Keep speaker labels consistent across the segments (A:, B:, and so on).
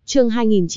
A: Chương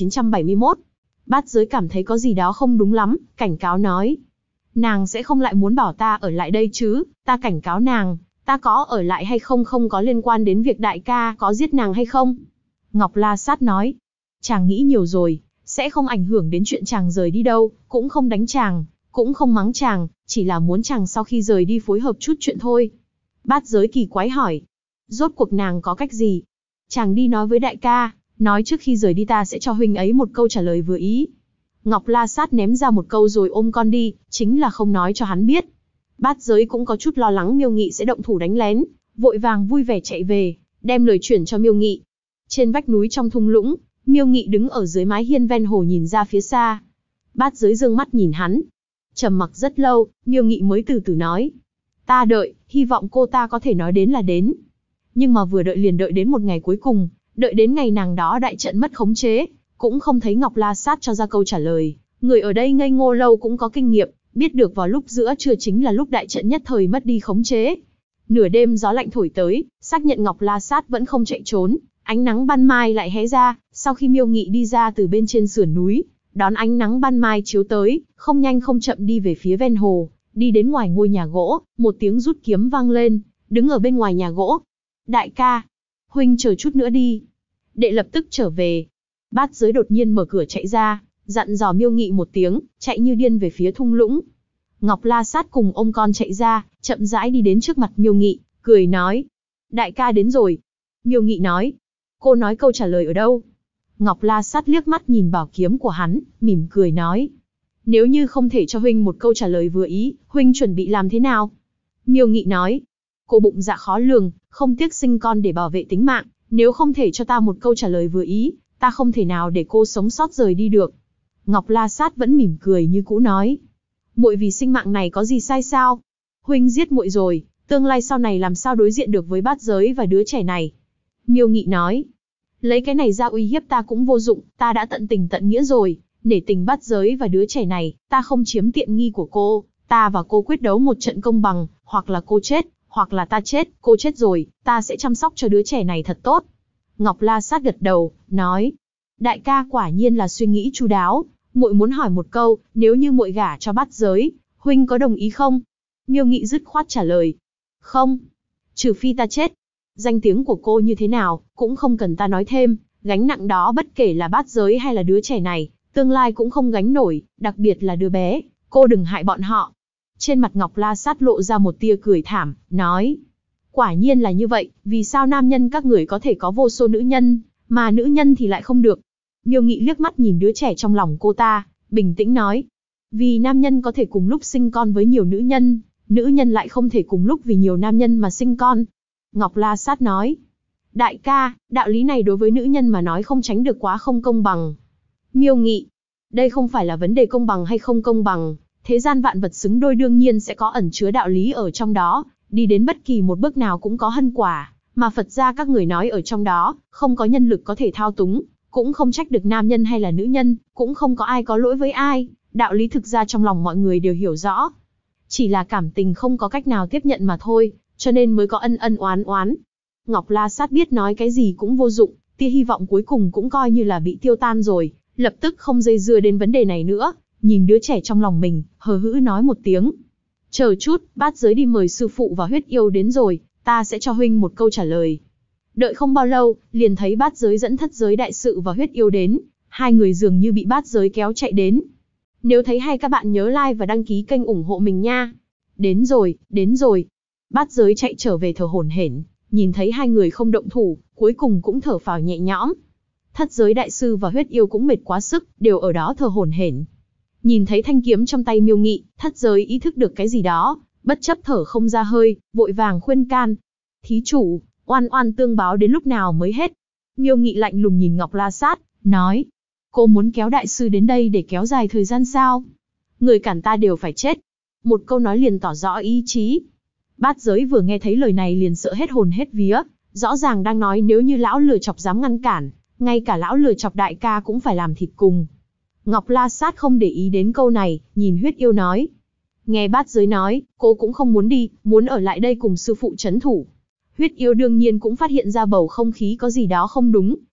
A: 2971. Bát Giới cảm thấy có gì đó không đúng lắm, cảnh cáo nói. Nàng sẽ không lại muốn bảo ta ở lại đây chứ, ta cảnh cáo nàng, ta có ở lại hay không không có liên quan đến việc đại ca có giết nàng hay không. Ngọc La Sát nói. Chàng nghĩ nhiều rồi, sẽ không ảnh hưởng đến chuyện chàng rời đi đâu, cũng không đánh chàng, cũng không mắng chàng, chỉ là muốn chàng sau khi rời đi phối hợp chút chuyện thôi. Bát Giới kỳ quái hỏi. Rốt cuộc nàng có cách gì? Chàng đi nói với đại ca, nói trước khi rời đi ta sẽ cho huynh ấy một câu trả lời vừa ý. Ngọc La Sát ném ra một câu rồi ôm con đi, chính là không nói cho hắn biết. Bát Giới cũng có chút lo lắng Miêu Nghị sẽ động thủ đánh lén, vội vàng vui vẻ chạy về, đem lời chuyển cho Miêu Nghị. Trên vách núi trong thung lũng, Miêu Nghị đứng ở dưới mái hiên ven hồ nhìn ra phía xa. Bát Giới dương mắt nhìn hắn. Trầm mặc rất lâu, Miêu Nghị mới từ từ nói. Ta đợi, hy vọng cô ta có thể nói đến là đến. Nhưng mà vừa đợi liền đợi đến một ngày cuối cùng, đợi đến ngày nàng đó đại trận mất khống chế, cũng không thấy Ngọc La Sát cho ra câu trả lời. Người ở đây ngây ngô lâu cũng có kinh nghiệm, biết được vào lúc giữa trưa chính là lúc đại trận nhất thời mất đi khống chế. Nửa đêm gió lạnh thổi tới, xác nhận Ngọc La Sát vẫn không chạy trốn, ánh nắng ban mai lại hé ra, sau khi Miêu Nghị đi ra từ bên trên sườn núi, đón ánh nắng ban mai chiếu tới, không nhanh không chậm đi về phía ven hồ, đi đến ngoài ngôi nhà gỗ, một tiếng rút kiếm vang lên, đứng ở bên ngoài nhà gỗ. Đại ca, huynh chờ chút nữa đi. Đệ lập tức trở về. Bát Giới đột nhiên mở cửa chạy ra, dặn dò Miêu Nghị một tiếng, chạy như điên về phía thung lũng. Ngọc La Sát cùng ôm con chạy ra, chậm rãi đi đến trước mặt Miêu Nghị, cười nói. Đại ca đến rồi. Miêu Nghị nói. Cô nói câu trả lời ở đâu? Ngọc La Sát liếc mắt nhìn bảo kiếm của hắn, mỉm cười nói. Nếu như không thể cho huynh một câu trả lời vừa ý, huynh chuẩn bị làm thế nào? Miêu Nghị nói. Cô bụng dạ khó lường, không tiếc sinh con để bảo vệ tính mạng, nếu không thể cho ta một câu trả lời vừa ý, ta không thể nào để cô sống sót rời đi được. Ngọc La Sát vẫn mỉm cười như cũ nói. Muội vì sinh mạng này có gì sai sao? Huynh giết muội rồi, tương lai sau này làm sao đối diện được với Bát Giới và đứa trẻ này? Miêu Nghị nói. Lấy cái này ra uy hiếp ta cũng vô dụng, ta đã tận tình tận nghĩa rồi, nể tình Bát Giới và đứa trẻ này, ta không chiếm tiện nghi của cô, ta và cô quyết đấu một trận công bằng, hoặc là cô chết, hoặc là ta chết, cô chết rồi, ta sẽ chăm sóc cho đứa trẻ này thật tốt. Ngọc La Sát gật đầu, nói. Đại ca quả nhiên là suy nghĩ chu đáo, muội muốn hỏi một câu, nếu như muội gả cho Bát Giới, huynh có đồng ý không? Miêu Nghị dứt khoát trả lời. Không. Trừ phi ta chết. Danh tiếng của cô như thế nào, cũng không cần ta nói thêm, gánh nặng đó bất kể là Bát Giới hay là đứa trẻ này, tương lai cũng không gánh nổi, đặc biệt là đứa bé, cô đừng hại bọn họ. Trên mặt Ngọc La Sát lộ ra một tia cười thảm, nói. Quả nhiên là như vậy, vì sao nam nhân các người có thể có vô số nữ nhân, mà nữ nhân thì lại không được? Miêu Nghị liếc mắt nhìn đứa trẻ trong lòng cô ta, bình tĩnh nói. Vì nam nhân có thể cùng lúc sinh con với nhiều nữ nhân lại không thể cùng lúc vì nhiều nam nhân mà sinh con. Ngọc La Sát nói. Đại ca, đạo lý này đối với nữ nhân mà nói không tránh được quá không công bằng. Miêu Nghị. Đây không phải là vấn đề công bằng hay không công bằng. Thế gian vạn vật xứng đôi đương nhiên sẽ có ẩn chứa đạo lý ở trong đó, đi đến bất kỳ một bước nào cũng có hân quả, mà Phật gia các người nói ở trong đó, không có nhân lực có thể thao túng, cũng không trách được nam nhân hay là nữ nhân, cũng không có ai có lỗi với ai, đạo lý thực ra trong lòng mọi người đều hiểu rõ. Chỉ là cảm tình không có cách nào tiếp nhận mà thôi, cho nên mới có ân ân oán oán. Ngọc La Sát biết nói cái gì cũng vô dụng, tia hy vọng cuối cùng cũng coi như là bị tiêu tan rồi, lập tức không dây dưa đến vấn đề này nữa. Nhìn đứa trẻ trong lòng mình, hờ hững nói một tiếng. Chờ chút, Bát Giới đi mời sư phụ và Huyết Yêu đến rồi, ta sẽ cho huynh một câu trả lời. Đợi không bao lâu, liền thấy Bát Giới dẫn Thất Giới đại sự và Huyết Yêu đến, hai người dường như bị Bát Giới kéo chạy đến. Nếu thấy hay các bạn nhớ like và đăng ký kênh ủng hộ mình nha. Đến rồi, đến rồi. Bát Giới chạy trở về thở hổn hển, nhìn thấy hai người không động thủ, cuối cùng cũng thở phào nhẹ nhõm. Thất Giới đại sư và Huyết Yêu cũng mệt quá sức, đều ở đó thở hổn hển. Nhìn thấy thanh kiếm trong tay Miêu Nghị, Thất Giới ý thức được cái gì đó, bất chấp thở không ra hơi, vội vàng khuyên can. Thí chủ, oan oan tương báo đến lúc nào mới hết? Miêu Nghị lạnh lùng nhìn Ngọc La Sát, nói. Cô muốn kéo đại sư đến đây để kéo dài thời gian sao? Người cản ta đều phải chết. Một câu nói liền tỏ rõ ý chí. Bát Giới vừa nghe thấy lời này liền sợ hết hồn hết vía, rõ ràng đang nói nếu như lão lừa chọc dám ngăn cản, ngay cả lão lừa chọc đại ca cũng phải làm thịt cùng. Ngọc La Sát không để ý đến câu này, nhìn Huyết Yêu nói. Nghe Bát Giới nói, cô cũng không muốn đi, muốn ở lại đây cùng sư phụ trấn thủ. Huyết Yêu đương nhiên cũng phát hiện ra bầu không khí có gì đó không đúng,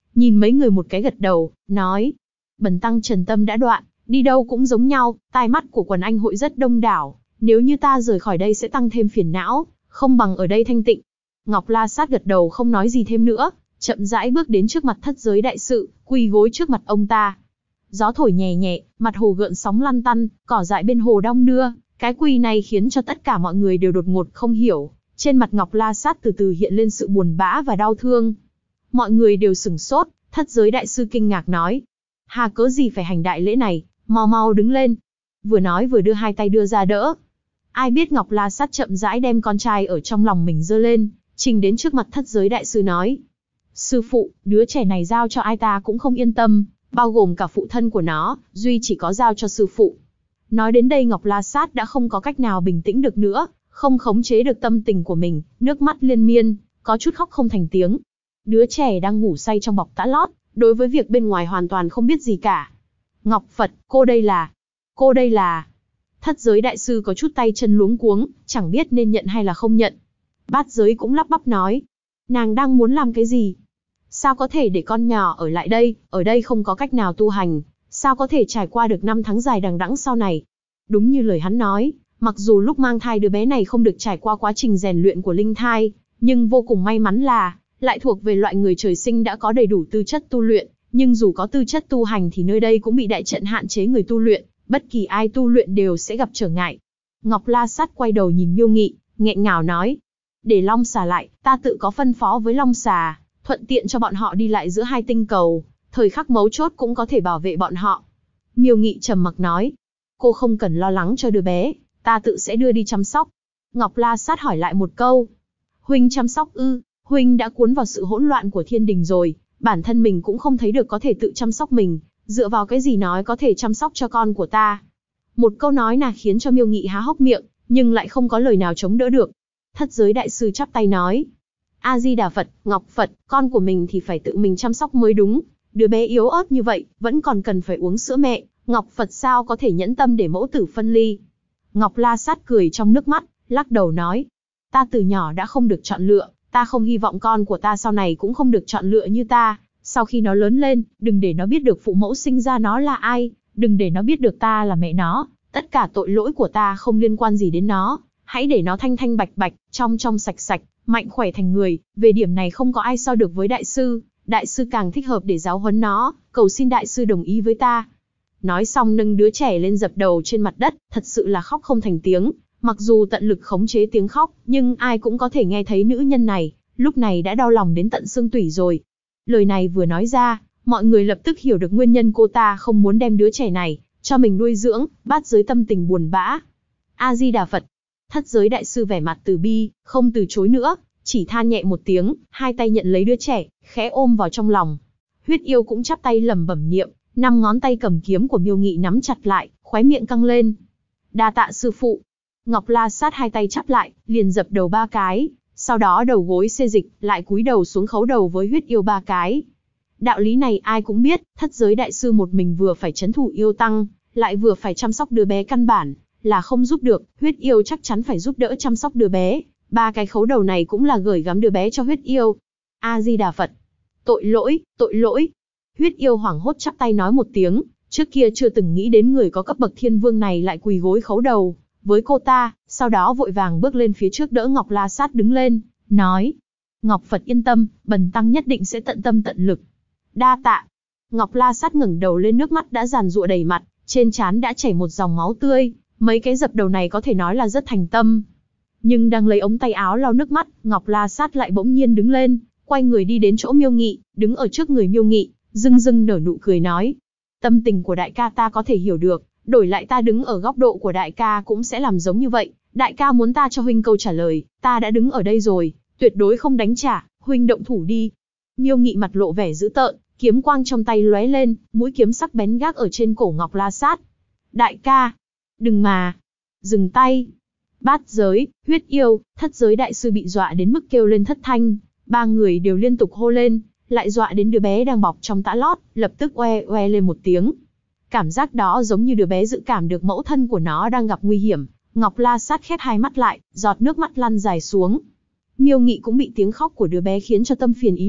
A: nhìn mấy người một cái gật đầu, nói. Bần tăng trần tâm đã đoạn, đi đâu cũng giống nhau, tai mắt của quần anh hội rất đông đảo, nếu như ta rời khỏi đây sẽ tăng thêm phiền não, không bằng ở đây thanh tịnh. Ngọc La Sát gật đầu không nói gì thêm nữa, chậm rãi bước đến trước mặt thất giới đại sự, quỳ gối trước mặt ông ta. Gió thổi nhẹ nhẹ, mặt hồ gợn sóng lăn tăn, cỏ dại bên hồ đong đưa, cái quỳ này khiến cho tất cả mọi người đều đột ngột không hiểu, trên mặt Ngọc La Sát từ từ hiện lên sự buồn bã và đau thương. Mọi người đều sửng sốt, thất giới đại sư kinh ngạc nói. Hà cớ gì phải hành đại lễ này, mau mau đứng lên. Vừa nói vừa đưa hai tay đưa ra đỡ. Ai biết Ngọc La Sát chậm rãi đem con trai ở trong lòng mình giơ lên, trình đến trước mặt thất giới đại sư nói. Sư phụ, đứa trẻ này giao cho ai ta cũng không yên tâm, bao gồm cả phụ thân của nó, duy chỉ có giao cho sư phụ. Nói đến đây Ngọc La Sát đã không có cách nào bình tĩnh được nữa, không khống chế được tâm tình của mình, nước mắt liên miên, có chút khóc không thành tiếng. Đứa trẻ đang ngủ say trong bọc tã lót, đối với việc bên ngoài hoàn toàn không biết gì cả. Ngọc Phật, cô đây là... Thất giới đại sư có chút tay chân luống cuống, chẳng biết nên nhận hay là không nhận. Bát giới cũng lắp bắp nói. Nàng đang muốn làm cái gì? Sao có thể để con nhỏ ở lại đây, ở đây không có cách nào tu hành, sao có thể trải qua được 5 tháng dài đằng đẵng sau này? Đúng như lời hắn nói, mặc dù lúc mang thai đứa bé này không được trải qua quá trình rèn luyện của linh thai, nhưng vô cùng may mắn là, lại thuộc về loại người trời sinh đã có đầy đủ tư chất tu luyện, nhưng dù có tư chất tu hành thì nơi đây cũng bị đại trận hạn chế người tu luyện, bất kỳ ai tu luyện đều sẽ gặp trở ngại. Ngọc La Sát quay đầu nhìn Miêu Nghị, nghẹn ngào nói. Để Long Xà lại, ta tự có phân phó với Long Xà, thuận tiện cho bọn họ đi lại giữa hai tinh cầu, thời khắc mấu chốt cũng có thể bảo vệ bọn họ. Miêu Nghị trầm mặc nói. Cô không cần lo lắng cho đứa bé, ta tự sẽ đưa đi chăm sóc. Ngọc La Sát hỏi lại một câu. Huynh chăm sóc ư? Huynh đã cuốn vào sự hỗn loạn của thiên đình rồi, bản thân mình cũng không thấy được có thể tự chăm sóc mình, dựa vào cái gì nói có thể chăm sóc cho con của ta? Một câu nói là khiến cho Miêu Nghị há hốc miệng, nhưng lại không có lời nào chống đỡ được. Thất giới đại sư chắp tay nói. A-di-đà Phật, Ngọc Phật, con của mình thì phải tự mình chăm sóc mới đúng. Đứa bé yếu ớt như vậy, vẫn còn cần phải uống sữa mẹ, Ngọc Phật sao có thể nhẫn tâm để mẫu tử phân ly? Ngọc La Sát cười trong nước mắt, lắc đầu nói. Ta từ nhỏ đã không được chọn lựa, ta không hy vọng con của ta sau này cũng không được chọn lựa như ta. Sau khi nó lớn lên, đừng để nó biết được phụ mẫu sinh ra nó là ai, đừng để nó biết được ta là mẹ nó, tất cả tội lỗi của ta không liên quan gì đến nó, hãy để nó thanh thanh bạch bạch, trong trong sạch sạch, mạnh khỏe thành người, về điểm này không có ai so được với đại sư càng thích hợp để giáo huấn nó, cầu xin đại sư đồng ý với ta. Nói xong nâng đứa trẻ lên dập đầu trên mặt đất, thật sự là khóc không thành tiếng, mặc dù tận lực khống chế tiếng khóc, nhưng ai cũng có thể nghe thấy nữ nhân này, lúc này đã đau lòng đến tận xương tủy rồi. Lời này vừa nói ra, mọi người lập tức hiểu được nguyên nhân cô ta không muốn đem đứa trẻ này cho mình nuôi dưỡng, Bát giới tâm tình buồn bã. A-di-đà Phật. Thất giới đại sư vẻ mặt từ bi, không từ chối nữa, chỉ than nhẹ một tiếng, hai tay nhận lấy đứa trẻ, khẽ ôm vào trong lòng. Huyết yêu cũng chắp tay lẩm bẩm niệm, 5 ngón tay cầm kiếm của Miêu Nghị nắm chặt lại, khóe miệng căng lên. Đa tạ sư phụ. Ngọc La Sát hai tay chắp lại, liền dập đầu 3 cái. Sau đó đầu gối xê dịch, lại cúi đầu xuống khấu đầu với huyết yêu 3 cái. Đạo lý này ai cũng biết, thất giới đại sư một mình vừa phải trấn thủ yêu tăng, lại vừa phải chăm sóc đứa bé căn bản, là không giúp được, huyết yêu chắc chắn phải giúp đỡ chăm sóc đứa bé. 3 cái khấu đầu này cũng là gửi gắm đứa bé cho huyết yêu. A-di-đà Phật. Tội lỗi, tội lỗi. Huyết yêu hoảng hốt chắp tay nói một tiếng, trước kia chưa từng nghĩ đến người có cấp bậc thiên vương này lại quỳ gối khấu đầu với cô ta, sau đó vội vàng bước lên phía trước đỡ Ngọc La Sát đứng lên, nói. Ngọc Phật yên tâm, bần tăng nhất định sẽ tận tâm tận lực. Đa tạ. Ngọc La Sát ngẩng đầu lên, nước mắt đã giàn giụa đầy mặt, trên trán đã chảy một dòng máu tươi, mấy cái dập đầu này có thể nói là rất thành tâm. Nhưng đang lấy ống tay áo lau nước mắt, Ngọc La Sát lại bỗng nhiên đứng lên, quay người đi đến chỗ Miêu Nghị, đứng ở trước người Miêu Nghị, dưng dưng nở nụ cười nói. Tâm tình của đại ca ta có thể hiểu được, đổi lại ta đứng ở góc độ của đại ca cũng sẽ làm giống như vậy. Đại ca muốn ta cho huynh câu trả lời, ta đã đứng ở đây rồi, tuyệt đối không đánh trả, huynh động thủ đi. Miêu Nghị mặt lộ vẻ dữ tợn, kiếm quang trong tay lóe lên, mũi kiếm sắc bén gác ở trên cổ Ngọc La Sát. Đại ca, đừng mà, dừng tay. Bát giới, huyết yêu, thất giới đại sư bị dọa đến mức kêu lên thất thanh, 3 người đều liên tục hô lên, lại dọa đến đứa bé đang bọc trong tã lót, lập tức oe oe lên một tiếng. Cảm giác đó giống như đứa bé dự cảm được mẫu thân của nó đang gặp nguy hiểm. Ngọc La Sát khép hai mắt lại, giọt nước mắt lăn dài xuống. Miêu Nghị cũng bị tiếng khóc của đứa bé khiến cho tâm phiền ý loạn,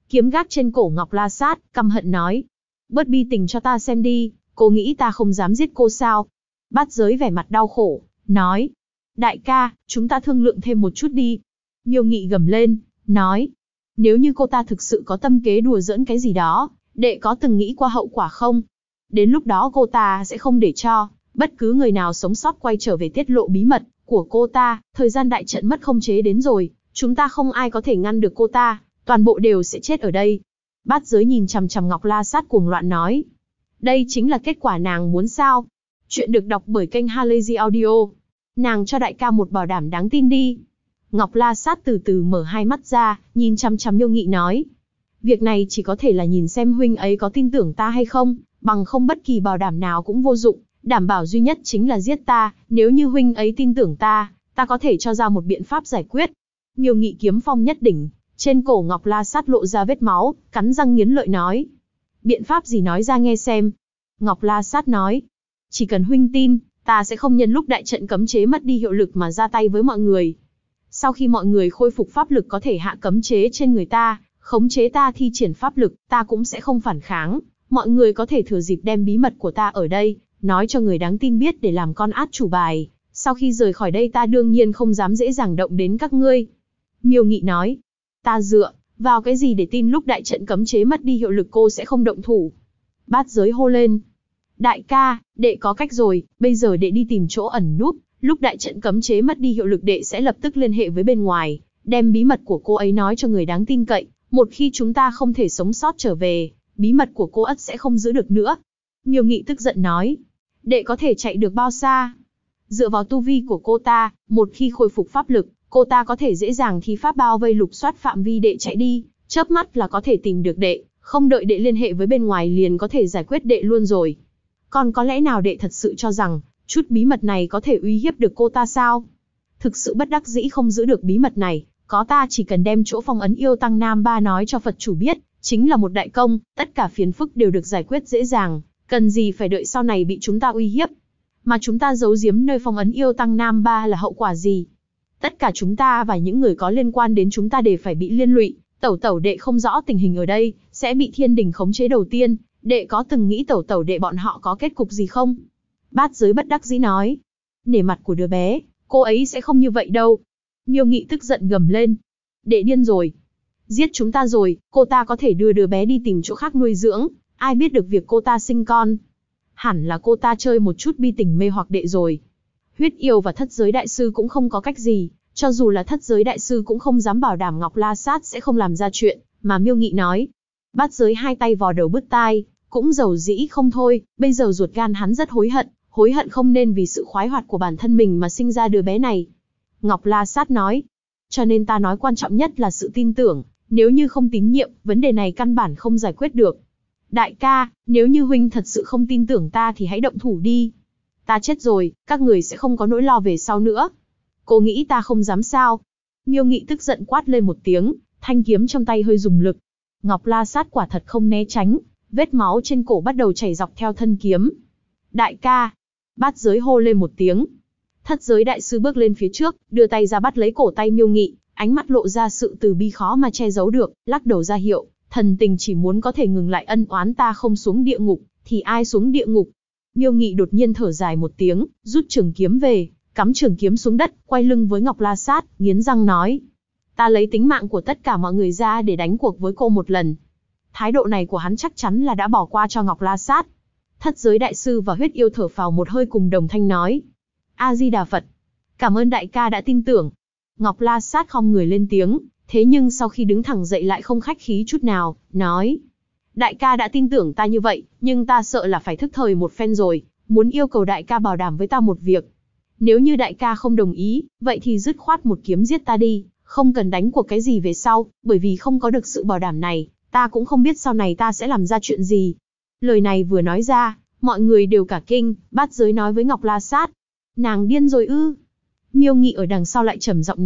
A: kiếm gác trên cổ Ngọc La Sát, căm hận nói. Bớt bi tình cho ta xem đi, cô nghĩ ta không dám giết cô sao? Bát Giới vẻ mặt đau khổ, nói. Đại ca, chúng ta thương lượng thêm một chút đi. Miêu Nghị gầm lên, nói. Nếu như cô ta thực sự có tâm kế đùa giỡn cái gì đó, đệ có từng nghĩ qua hậu quả không? Đến lúc đó cô ta sẽ không để cho bất cứ người nào sống sót quay trở về tiết lộ bí mật của cô ta. Thời gian đại trận mất khống chế đến rồi, chúng ta không ai có thể ngăn được cô ta, toàn bộ đều sẽ chết ở đây. Bát Giới nhìn chằm chằm Ngọc La Sát cuồng loạn nói. Đây chính là kết quả nàng muốn sao? Chuyện được đọc bởi kênh Halazy Audio. Nàng cho đại ca một bảo đảm đáng tin đi. Ngọc La Sát từ từ mở hai mắt ra, nhìn chằm chằm Miêu Nghị nói. Việc này chỉ có thể là nhìn xem huynh ấy có tin tưởng ta hay không, bằng không bất kỳ bảo đảm nào cũng vô dụng, đảm bảo duy nhất chính là giết ta, nếu như huynh ấy tin tưởng ta, ta có thể cho ra một biện pháp giải quyết. Miêu Nghị kiếm phong nhất đỉnh, trên cổ Ngọc La Sát lộ ra vết máu, cắn răng nghiến lợi nói. Biện pháp gì nói ra nghe xem. Ngọc La Sát nói. Chỉ cần huynh tin, ta sẽ không nhân lúc đại trận cấm chế mất đi hiệu lực mà ra tay với mọi người. Sau khi mọi người khôi phục pháp lực có thể hạ cấm chế trên người ta, khống chế ta thi triển pháp lực, ta cũng sẽ không phản kháng. Mọi người có thể thừa dịp đem bí mật của ta ở đây, nói cho người đáng tin biết để làm con át chủ bài. Sau khi rời khỏi đây ta đương nhiên không dám dễ dàng động đến các ngươi. Miêu Nghị nói. Ta dựa vào cái gì để tin lúc đại trận cấm chế mất đi hiệu lực cô sẽ không động thủ? Bát Giới hô lên. Đại ca, đệ có cách rồi, bây giờ đệ đi tìm chỗ ẩn núp, lúc đại trận cấm chế mất đi hiệu lực đệ sẽ lập tức liên hệ với bên ngoài, đem bí mật của cô ấy nói cho người đáng tin cậy, một khi chúng ta không thể sống sót trở về, bí mật của cô ất sẽ không giữ được nữa. Miêu Nghị tức giận nói, đệ có thể chạy được bao xa? Dựa vào tu vi của cô ta, một khi khôi phục pháp lực, cô ta có thể dễ dàng thi pháp bao vây lục soát phạm vi đệ chạy đi, chớp mắt là có thể tìm được đệ, không đợi đệ liên hệ với bên ngoài liền có thể giải quyết đệ luôn rồi. Còn có lẽ nào đệ thật sự cho rằng, chút bí mật này có thể uy hiếp được cô ta sao? Thực sự bất đắc dĩ không giữ được bí mật này, có ta chỉ cần đem chỗ phong ấn yêu tăng Nam Ba nói cho Phật chủ biết, chính là một đại công, tất cả phiền phức đều được giải quyết dễ dàng, cần gì phải đợi sau này bị chúng ta uy hiếp. Mà chúng ta giấu giếm nơi phong ấn yêu tăng Nam Ba là hậu quả gì? Tất cả chúng ta và những người có liên quan đến chúng ta đều phải bị liên lụy. Tẩu tẩu đệ không rõ tình hình ở đây, sẽ bị thiên đình khống chế đầu tiên. Đệ có từng nghĩ tẩu tẩu đệ bọn họ có kết cục gì không? Bát Giới bất đắc dĩ nói. Nể mặt của đứa bé, cô ấy sẽ không như vậy đâu. Miêu Nghị tức giận gầm lên. Đệ điên rồi. Giết chúng ta rồi, cô ta có thể đưa đứa bé đi tìm chỗ khác nuôi dưỡng. Ai biết được việc cô ta sinh con. Hẳn là cô ta chơi một chút bi tình mê hoặc đệ rồi. Huyết Yêu và Thất Giới Đại Sư cũng không có cách gì. Cho dù là Thất Giới Đại Sư cũng không dám bảo đảm Ngọc La Sát sẽ không làm ra chuyện mà Miêu Nghị nói. Bát Giới hai tay vò đầu bứt tai, cũng dầu dĩ không thôi, bây giờ ruột gan hắn rất hối hận không nên vì sự khoái hoạt của bản thân mình mà sinh ra đứa bé này. Ngọc La Sát nói, cho nên ta nói quan trọng nhất là sự tin tưởng, nếu như không tín nhiệm, vấn đề này căn bản không giải quyết được. Đại ca, nếu như huynh thật sự không tin tưởng ta thì hãy động thủ đi. Ta chết rồi, các người sẽ không có nỗi lo về sau nữa. Cô nghĩ ta không dám sao? Miêu Nghị tức giận quát lên một tiếng, thanh kiếm trong tay hơi dùng lực. Ngọc La Sát quả thật không né tránh, vết máu trên cổ bắt đầu chảy dọc theo thân kiếm. Đại ca! Bát Giới hô lên một tiếng. Thất Giới Đại Sư bước lên phía trước, đưa tay ra bắt lấy cổ tay Miêu Nghị, ánh mắt lộ ra sự từ bi khó mà che giấu được, lắc đầu ra hiệu, thần tình chỉ muốn có thể ngừng lại ân oán ta không xuống địa ngục, thì ai xuống địa ngục. Miêu Nghị đột nhiên thở dài một tiếng, rút trường kiếm về, cắm trường kiếm xuống đất, quay lưng với Ngọc La Sát, nghiến răng nói. Ta lấy tính mạng của tất cả mọi người ra để đánh cuộc với cô một lần. Thái độ này của hắn chắc chắn là đã bỏ qua cho Ngọc La Sát. Thất Giới Đại Sư và Huyết Yêu thở phào một hơi cùng đồng thanh nói. A-di-đà Phật. Cảm ơn đại ca đã tin tưởng. Ngọc La Sát khom người lên tiếng, thế nhưng sau khi đứng thẳng dậy lại không khách khí chút nào, nói. Đại ca đã tin tưởng ta như vậy, nhưng ta sợ là phải thức thời một phen rồi, muốn yêu cầu đại ca bảo đảm với ta một việc. Nếu như đại ca không đồng ý, vậy thì dứt khoát một kiếm giết ta đi, không cần đánh cuộc cái gì về sau, bởi vì không có được sự bảo đảm này, ta cũng không biết sau này ta sẽ làm ra chuyện gì. Lời này vừa nói ra, mọi người đều cả kinh, Bát Giới nói với Ngọc La Sát. Nàng điên rồi ư? Miêu Nghị ở đằng sau lại trầm giọng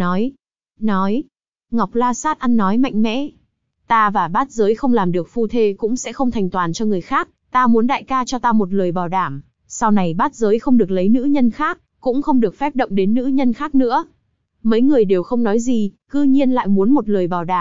A: nói. Ngọc La Sát ăn nói mạnh mẽ. Ta và Bát Giới không làm được phu thê cũng sẽ không thành toàn cho người khác, ta muốn đại ca cho ta một lời bảo đảm, sau này Bát Giới không được lấy nữ nhân khác, cũng không được phép động đến nữ nhân khác nữa. Mấy người đều không nói gì, cư nhiên lại muốn một lời bảo đảm,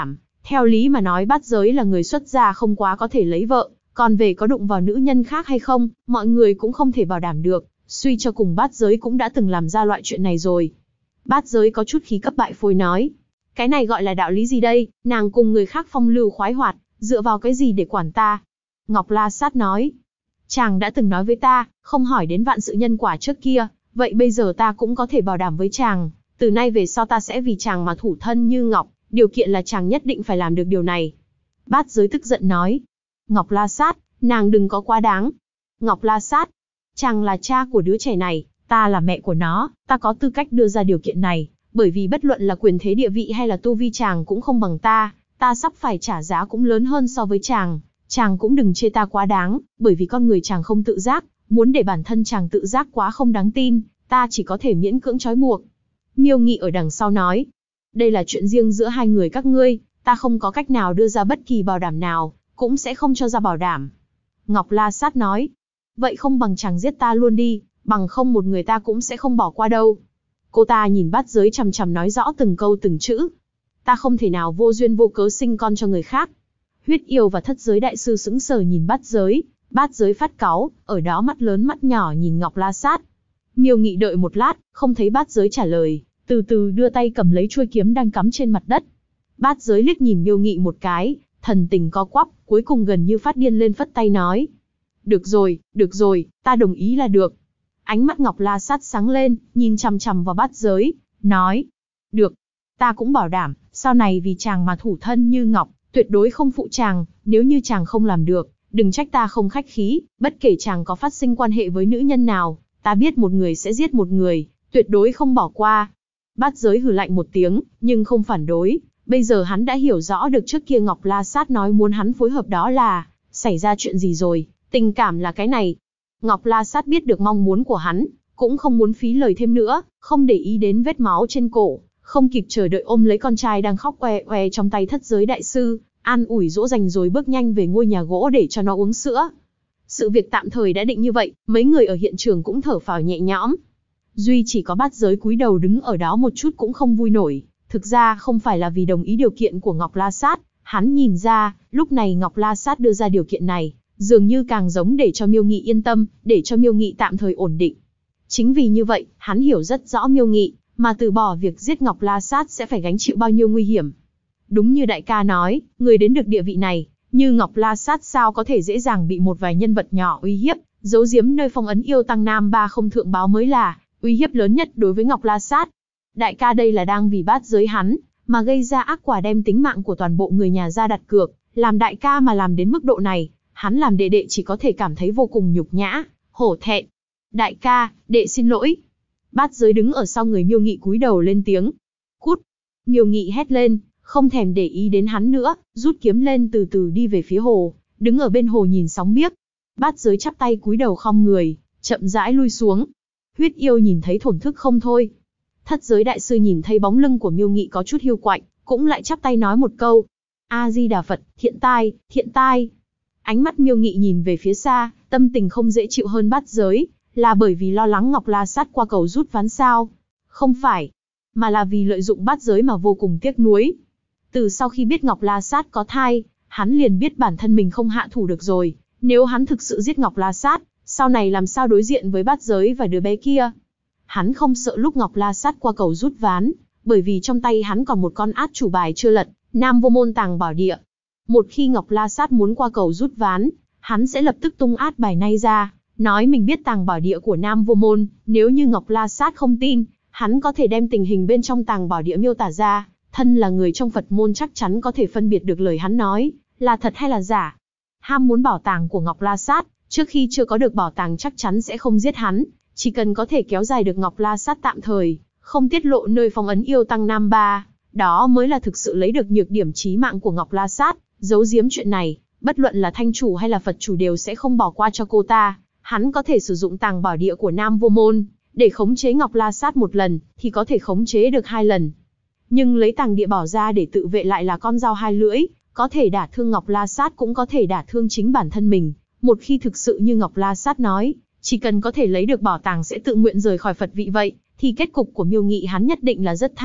A: Theo lý mà nói bát giới là người xuất gia không quá có thể lấy vợ, còn về có đụng vào nữ nhân khác hay không, mọi người cũng không thể bảo đảm được, suy cho cùng bát giới cũng đã từng làm ra loại chuyện này rồi. Bát giới có chút khí cấp bại phôi nói. Cái này gọi là đạo lý gì đây, nàng cùng người khác phong lưu khoái hoạt, dựa vào cái gì để quản ta? Ngọc La Sát nói. Chàng đã từng nói với ta, không hỏi đến vạn sự nhân quả trước kia, vậy bây giờ ta cũng có thể bảo đảm với chàng, từ nay về sau ta sẽ vì chàng mà thủ thân như ngọc, điều kiện là chàng nhất định phải làm được điều này. Bát giới tức giận nói. Ngọc La Sát, nàng đừng có quá đáng. Ngọc La Sát, chàng là cha của đứa trẻ này, ta là mẹ của nó, ta có tư cách đưa ra điều kiện này, bởi vì bất luận là quyền thế địa vị hay là tu vi chàng cũng không bằng ta sắp phải trả giá cũng lớn hơn so với chàng cũng đừng chê ta quá đáng, bởi vì con người chàng không tự giác, muốn để bản thân chàng tự giác quá không đáng tin, ta chỉ có thể miễn cưỡng trói buộc. Miêu Nghị ở đằng sau nói, đây là chuyện riêng giữa hai người các ngươi, ta không có cách nào đưa ra bất kỳ bảo đảm nào, cũng sẽ không cho ra bảo đảm. Ngọc La Sát nói, vậy không bằng chàng giết ta luôn đi, bằng không một người ta cũng sẽ không bỏ qua đâu. Cô ta nhìn bát giới chằm chằm nói rõ từng câu từng chữ. Ta không thể nào vô duyên vô cớ sinh con cho người khác. Huyết Yêu và Thất Giới Đại Sư sững sờ nhìn bát giới phát cáu, ở đó mắt lớn mắt nhỏ nhìn Ngọc La Sát. Miêu Nghị đợi một lát, không thấy bát giới trả lời, từ từ đưa tay cầm lấy chuôi kiếm đang cắm trên mặt đất. Bát giới liếc nhìn Miêu Nghị một cái, thần tình co quắp, cuối cùng gần như phát điên lên phất tay nói. Được rồi, ta đồng ý là được. Ánh mắt Ngọc La Sát sáng lên, nhìn chằm chằm vào bát giới, nói. Được, ta cũng bảo đảm, sau này vì chàng mà thủ thân như ngọc, tuyệt đối không phụ chàng, nếu như chàng không làm được, đừng trách ta không khách khí, bất kể chàng có phát sinh quan hệ với nữ nhân nào, ta biết một người sẽ giết một người, tuyệt đối không bỏ qua. Bát giới hừ lạnh một tiếng, nhưng không phản đối, bây giờ hắn đã hiểu rõ được trước kia Ngọc La Sát nói muốn hắn phối hợp đó là, xảy ra chuyện gì rồi, tình cảm là cái này. Ngọc La Sát biết được mong muốn của hắn, cũng không muốn phí lời thêm nữa, không để ý đến vết máu trên cổ, không kịp chờ đợi ôm lấy con trai đang khóc oe oe trong tay Thất Giới Đại Sư, an ủi dỗ dành rồi bước nhanh về ngôi nhà gỗ để cho nó uống sữa. Sự việc tạm thời đã định như vậy, mấy người ở hiện trường cũng thở phào nhẹ nhõm. Duy chỉ có bát giới cúi đầu đứng ở đó một chút cũng không vui nổi, thực ra không phải là vì đồng ý điều kiện của Ngọc La Sát, hắn nhìn ra, lúc này Ngọc La Sát đưa ra điều kiện này, dường như càng giống để cho Miêu Nghị yên tâm, để cho Miêu Nghị tạm thời ổn định. Chính vì như vậy, hắn hiểu rất rõ Miêu Nghị, mà từ bỏ việc giết Ngọc La Sát sẽ phải gánh chịu bao nhiêu nguy hiểm. Đúng như đại ca nói, người đến được địa vị này, như Ngọc La Sát sao có thể dễ dàng bị một vài nhân vật nhỏ uy hiếp, giấu giếm nơi phong ấn yêu tăng Nam Ba không thượng báo mới là uy hiếp lớn nhất đối với Ngọc La Sát. Đại ca đây là đang vì bát giới hắn, mà gây ra ác quả đem tính mạng của toàn bộ người nhà ra đặt cược, làm đại ca mà làm đến mức độ này, hắn làm đệ đệ chỉ có thể cảm thấy vô cùng nhục nhã, hổ thẹn. Đại ca, đệ xin lỗi. Bát giới đứng ở sau người Miêu Nghị cúi đầu lên tiếng. Cút. Miêu Nghị hét lên, không thèm để ý đến hắn nữa, rút kiếm lên từ từ đi về phía hồ, đứng ở bên hồ nhìn sóng biếc. Bát giới chắp tay cúi đầu khom người, chậm rãi lui xuống. Huyết Yêu nhìn thấy thổn thức không thôi. Thất Giới Đại Sư nhìn thấy bóng lưng của Miêu Nghị có chút hiu quạnh, cũng lại chắp tay nói một câu. A Di Đà Phật, thiện tai, thiện tai. Ánh mắt Miêu Nghị nhìn về phía xa, tâm tình không dễ chịu hơn bát giới, là bởi vì lo lắng Ngọc La Sát qua cầu rút ván sao? Không phải, mà là vì lợi dụng bát giới mà vô cùng tiếc nuối. Từ sau khi biết Ngọc La Sát có thai, hắn liền biết bản thân mình không hạ thủ được rồi, nếu hắn thực sự giết Ngọc La Sát, sau này làm sao đối diện với bát giới và đứa bé kia? Hắn không sợ lúc Ngọc La Sát qua cầu rút ván, bởi vì trong tay hắn còn một con át chủ bài chưa lật, Nam Vô Môn Tàng Bảo Địa. Một khi Ngọc La Sát muốn qua cầu rút ván, hắn sẽ lập tức tung át bài này ra, nói mình biết Tàng Bảo Địa của Nam Vô Môn, nếu như Ngọc La Sát không tin, hắn có thể đem tình hình bên trong Tàng Bảo Địa miêu tả ra, thân là người trong Phật môn chắc chắn có thể phân biệt được lời hắn nói, là thật hay là giả. Ham muốn bảo tàng của Ngọc La Sát, trước khi chưa có được bảo tàng chắc chắn sẽ không giết hắn, chỉ cần có thể kéo dài được Ngọc La Sát tạm thời, không tiết lộ nơi phong ấn yêu tăng Nam Ba, đó mới là thực sự lấy được nhược điểm chí mạng của Ngọc La Sát, giấu giếm chuyện này, bất luận là thanh chủ hay là Phật chủ đều sẽ không bỏ qua cho cô ta, hắn có thể sử dụng Tàng Bảo Địa của Nam Vô Môn, để khống chế Ngọc La Sát một lần, thì có thể khống chế được 2 lần. Nhưng lấy Tàng Địa Bảo ra để tự vệ lại là con dao hai lưỡi, có thể đả thương Ngọc La Sát cũng có thể đả thương chính bản thân mình. Một khi thực sự như Ngọc La Sát nói, chỉ cần có thể lấy được bảo tàng sẽ tự nguyện rời khỏi Phật vị vậy, thì kết cục của Miêu Nghị hắn nhất định là rất thảm.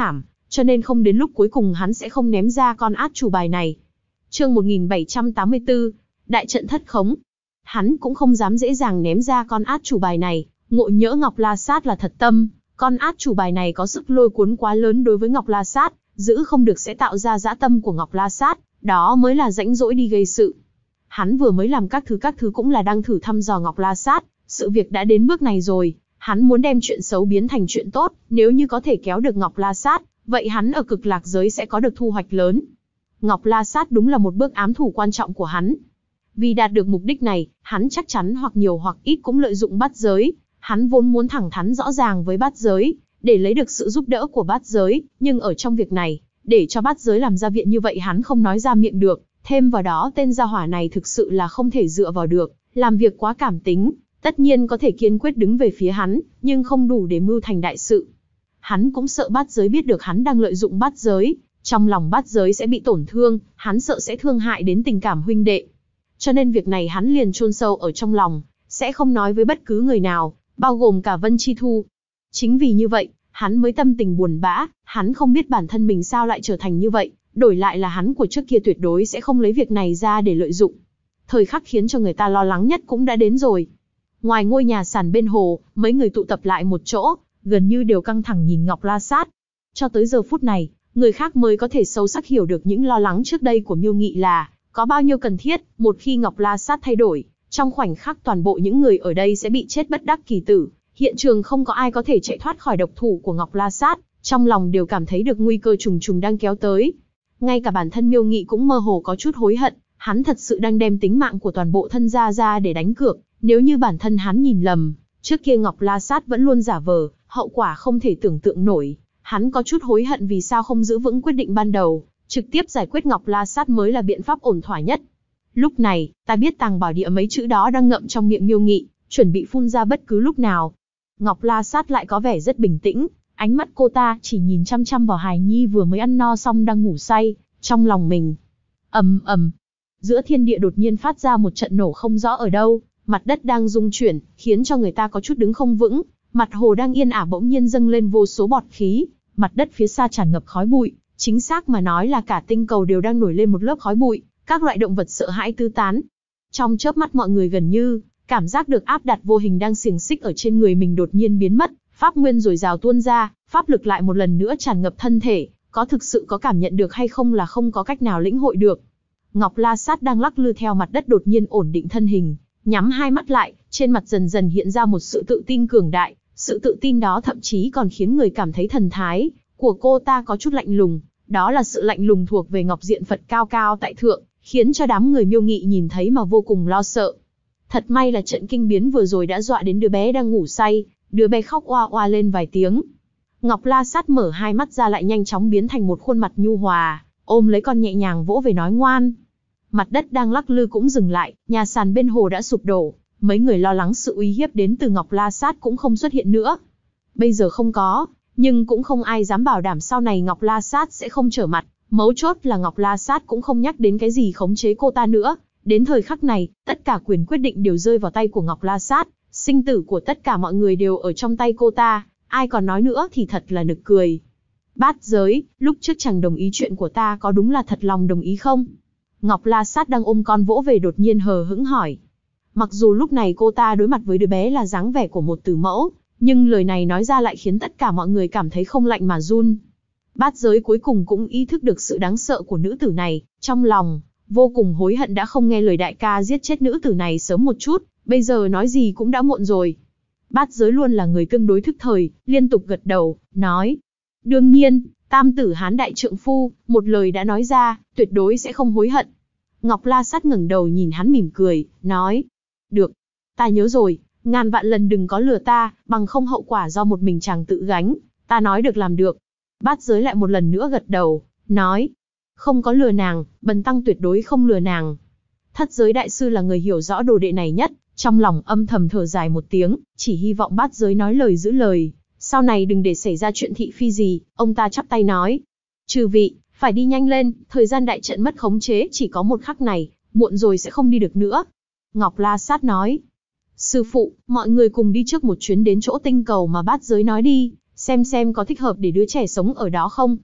A: cho nên không đến lúc cuối cùng hắn sẽ không ném ra con át chủ bài này. Chương 1784, Đại trận thất khống. Hắn cũng không dám dễ dàng ném ra con át chủ bài này, ngộ nhỡ Ngọc La Sát là thật tâm, con át chủ bài này có sức lôi cuốn quá lớn đối với Ngọc La Sát, giữ không được sẽ tạo ra dã tâm của Ngọc La Sát, đó mới là rãnh rỗi đi gây sự. Hắn vừa mới làm các thứ cũng là đang thử thăm dò Ngọc La Sát, sự việc đã đến bước này rồi, hắn muốn đem chuyện xấu biến thành chuyện tốt, nếu như có thể kéo được Ngọc La Sát, vậy hắn ở Cực Lạc giới sẽ có được thu hoạch lớn. Ngọc La Sát đúng là một bước ám thủ quan trọng của hắn. Vì đạt được mục đích này, hắn chắc chắn hoặc nhiều hoặc ít cũng lợi dụng bát giới. Hắn vốn muốn thẳng thắn rõ ràng với bát giới, để lấy được sự giúp đỡ của bát giới, nhưng ở trong việc này, để cho bát giới làm ra viện như vậy hắn không nói ra miệng được, thêm vào đó tên gia hỏa này thực sự là không thể dựa vào được, làm việc quá cảm tính, tất nhiên có thể kiên quyết đứng về phía hắn, nhưng không đủ để mưu thành đại sự. Hắn cũng sợ bát giới biết được hắn đang lợi dụng bát giới, trong lòng bát giới sẽ bị tổn thương, hắn sợ sẽ thương hại đến tình cảm huynh đệ. Cho nên việc này hắn liền chôn sâu ở trong lòng, sẽ không nói với bất cứ người nào, bao gồm cả Vân Chi Thu. Chính vì như vậy, hắn mới tâm tình buồn bã, hắn không biết bản thân mình sao lại trở thành như vậy, đổi lại là hắn của trước kia tuyệt đối sẽ không lấy việc này ra để lợi dụng. Thời khắc khiến cho người ta lo lắng nhất cũng đã đến rồi. Ngoài ngôi nhà sàn bên hồ, mấy người tụ tập lại một chỗ, gần như đều căng thẳng nhìn Ngọc La Sát. Cho tới giờ phút này, người khác mới có thể sâu sắc hiểu được những lo lắng trước đây của Miêu Nghị là có bao nhiêu cần thiết. Một khi Ngọc La Sát thay đổi, trong khoảnh khắc toàn bộ những người ở đây sẽ bị chết bất đắc kỳ tử. Hiện trường không có ai có thể chạy thoát khỏi độc thủ của Ngọc La Sát, trong lòng đều cảm thấy được nguy cơ trùng trùng đang kéo tới. Ngay cả bản thân Miêu Nghị cũng mơ hồ có chút hối hận, hắn thật sự đang đem tính mạng của toàn bộ thân gia ra để đánh cược. Nếu như bản thân hắn nhìn lầm, trước kia Ngọc La Sát vẫn luôn giả vờ, hậu quả không thể tưởng tượng nổi. Hắn có chút hối hận vì sao không giữ vững quyết định ban đầu, trực tiếp giải quyết Ngọc La Sát mới là biện pháp ổn thỏa nhất. Lúc này, ta biết tàng bảo địa mấy chữ đó đang ngậm trong miệng Miêu Nghị, chuẩn bị phun ra bất cứ lúc nào. Ngọc La Sát lại có vẻ rất bình tĩnh, ánh mắt cô ta chỉ nhìn chăm chăm vào hài nhi vừa mới ăn no xong đang ngủ say, trong lòng mình. Ầm ầm, giữa thiên địa đột nhiên phát ra một trận nổ không rõ ở đâu, mặt đất đang rung chuyển, khiến cho người ta có chút đứng không vững, mặt hồ đang yên ả bỗng nhiên dâng lên vô số bọt khí, mặt đất phía xa tràn ngập khói bụi, chính xác mà nói là cả tinh cầu đều đang nổi lên một lớp khói bụi, các loại động vật sợ hãi tứ tán. Trong chớp mắt mọi người gần như cảm giác được áp đặt vô hình đang xiềng xích ở trên người mình đột nhiên biến mất, pháp nguyên dồi dào tuôn ra, pháp lực lại một lần nữa tràn ngập thân thể, có thực sự có cảm nhận được hay không là không có cách nào lĩnh hội được. Ngọc La Sát đang lắc lư theo mặt đất đột nhiên ổn định thân hình, nhắm hai mắt lại, trên mặt dần dần hiện ra một sự tự tin cường đại, sự tự tin đó thậm chí còn khiến người cảm thấy thần thái của cô ta có chút lạnh lùng, đó là sự lạnh lùng thuộc về Ngọc Diện Phật cao cao tại thượng, khiến cho đám người Miêu Nghị nhìn thấy mà vô cùng lo sợ. Thật may là trận kinh biến vừa rồi đã dọa đến đứa bé đang ngủ say, đứa bé khóc oa oa lên vài tiếng. Ngọc La Sát mở hai mắt ra lại nhanh chóng biến thành một khuôn mặt nhu hòa, ôm lấy con nhẹ nhàng vỗ về nói ngoan. Mặt đất đang lắc lư cũng dừng lại, nhà sàn bên hồ đã sụp đổ, mấy người lo lắng sự uy hiếp đến từ Ngọc La Sát cũng không xuất hiện nữa. Bây giờ không có, nhưng cũng không ai dám bảo đảm sau này Ngọc La Sát sẽ không trở mặt, mấu chốt là Ngọc La Sát cũng không nhắc đến cái gì khống chế cô ta nữa. Đến thời khắc này, tất cả quyền quyết định đều rơi vào tay của Ngọc La Sát, sinh tử của tất cả mọi người đều ở trong tay cô ta, ai còn nói nữa thì thật là nực cười. Bát giới, lúc trước chẳng đồng ý chuyện của ta có đúng là thật lòng đồng ý không? Ngọc La Sát đang ôm con vỗ về đột nhiên hờ hững hỏi. Mặc dù lúc này cô ta đối mặt với đứa bé là dáng vẻ của một tử mẫu, nhưng lời này nói ra lại khiến tất cả mọi người cảm thấy không lạnh mà run. Bát giới cuối cùng cũng ý thức được sự đáng sợ của nữ tử này, trong lòng vô cùng hối hận đã không nghe lời đại ca giết chết nữ tử này sớm một chút, bây giờ nói gì cũng đã muộn rồi. Bát giới luôn là người tương đối thức thời, liên tục gật đầu, nói. Đương nhiên, tam tử hán đại trượng phu, một lời đã nói ra, tuyệt đối sẽ không hối hận. Ngọc La Sát ngẩng đầu nhìn hắn mỉm cười, nói. Được, ta nhớ rồi, ngàn vạn lần đừng có lừa ta, bằng không hậu quả do một mình chàng tự gánh, ta nói được làm được. Bát giới lại một lần nữa gật đầu, nói. Không có lừa nàng, bần tăng tuyệt đối không lừa nàng. Thất giới đại sư là người hiểu rõ đồ đệ này nhất, trong lòng âm thầm thở dài một tiếng, chỉ hy vọng bát giới nói lời giữ lời, sau này đừng để xảy ra chuyện thị phi gì. Ông ta chắp tay nói. Chư vị, phải đi nhanh lên, thời gian đại trận mất khống chế chỉ có một khắc này, muộn rồi sẽ không đi được nữa. Ngọc La Sát nói. Sư phụ, mọi người cùng đi trước một chuyến đến chỗ tinh cầu mà bát giới nói đi, xem có thích hợp để đứa trẻ sống ở đó không.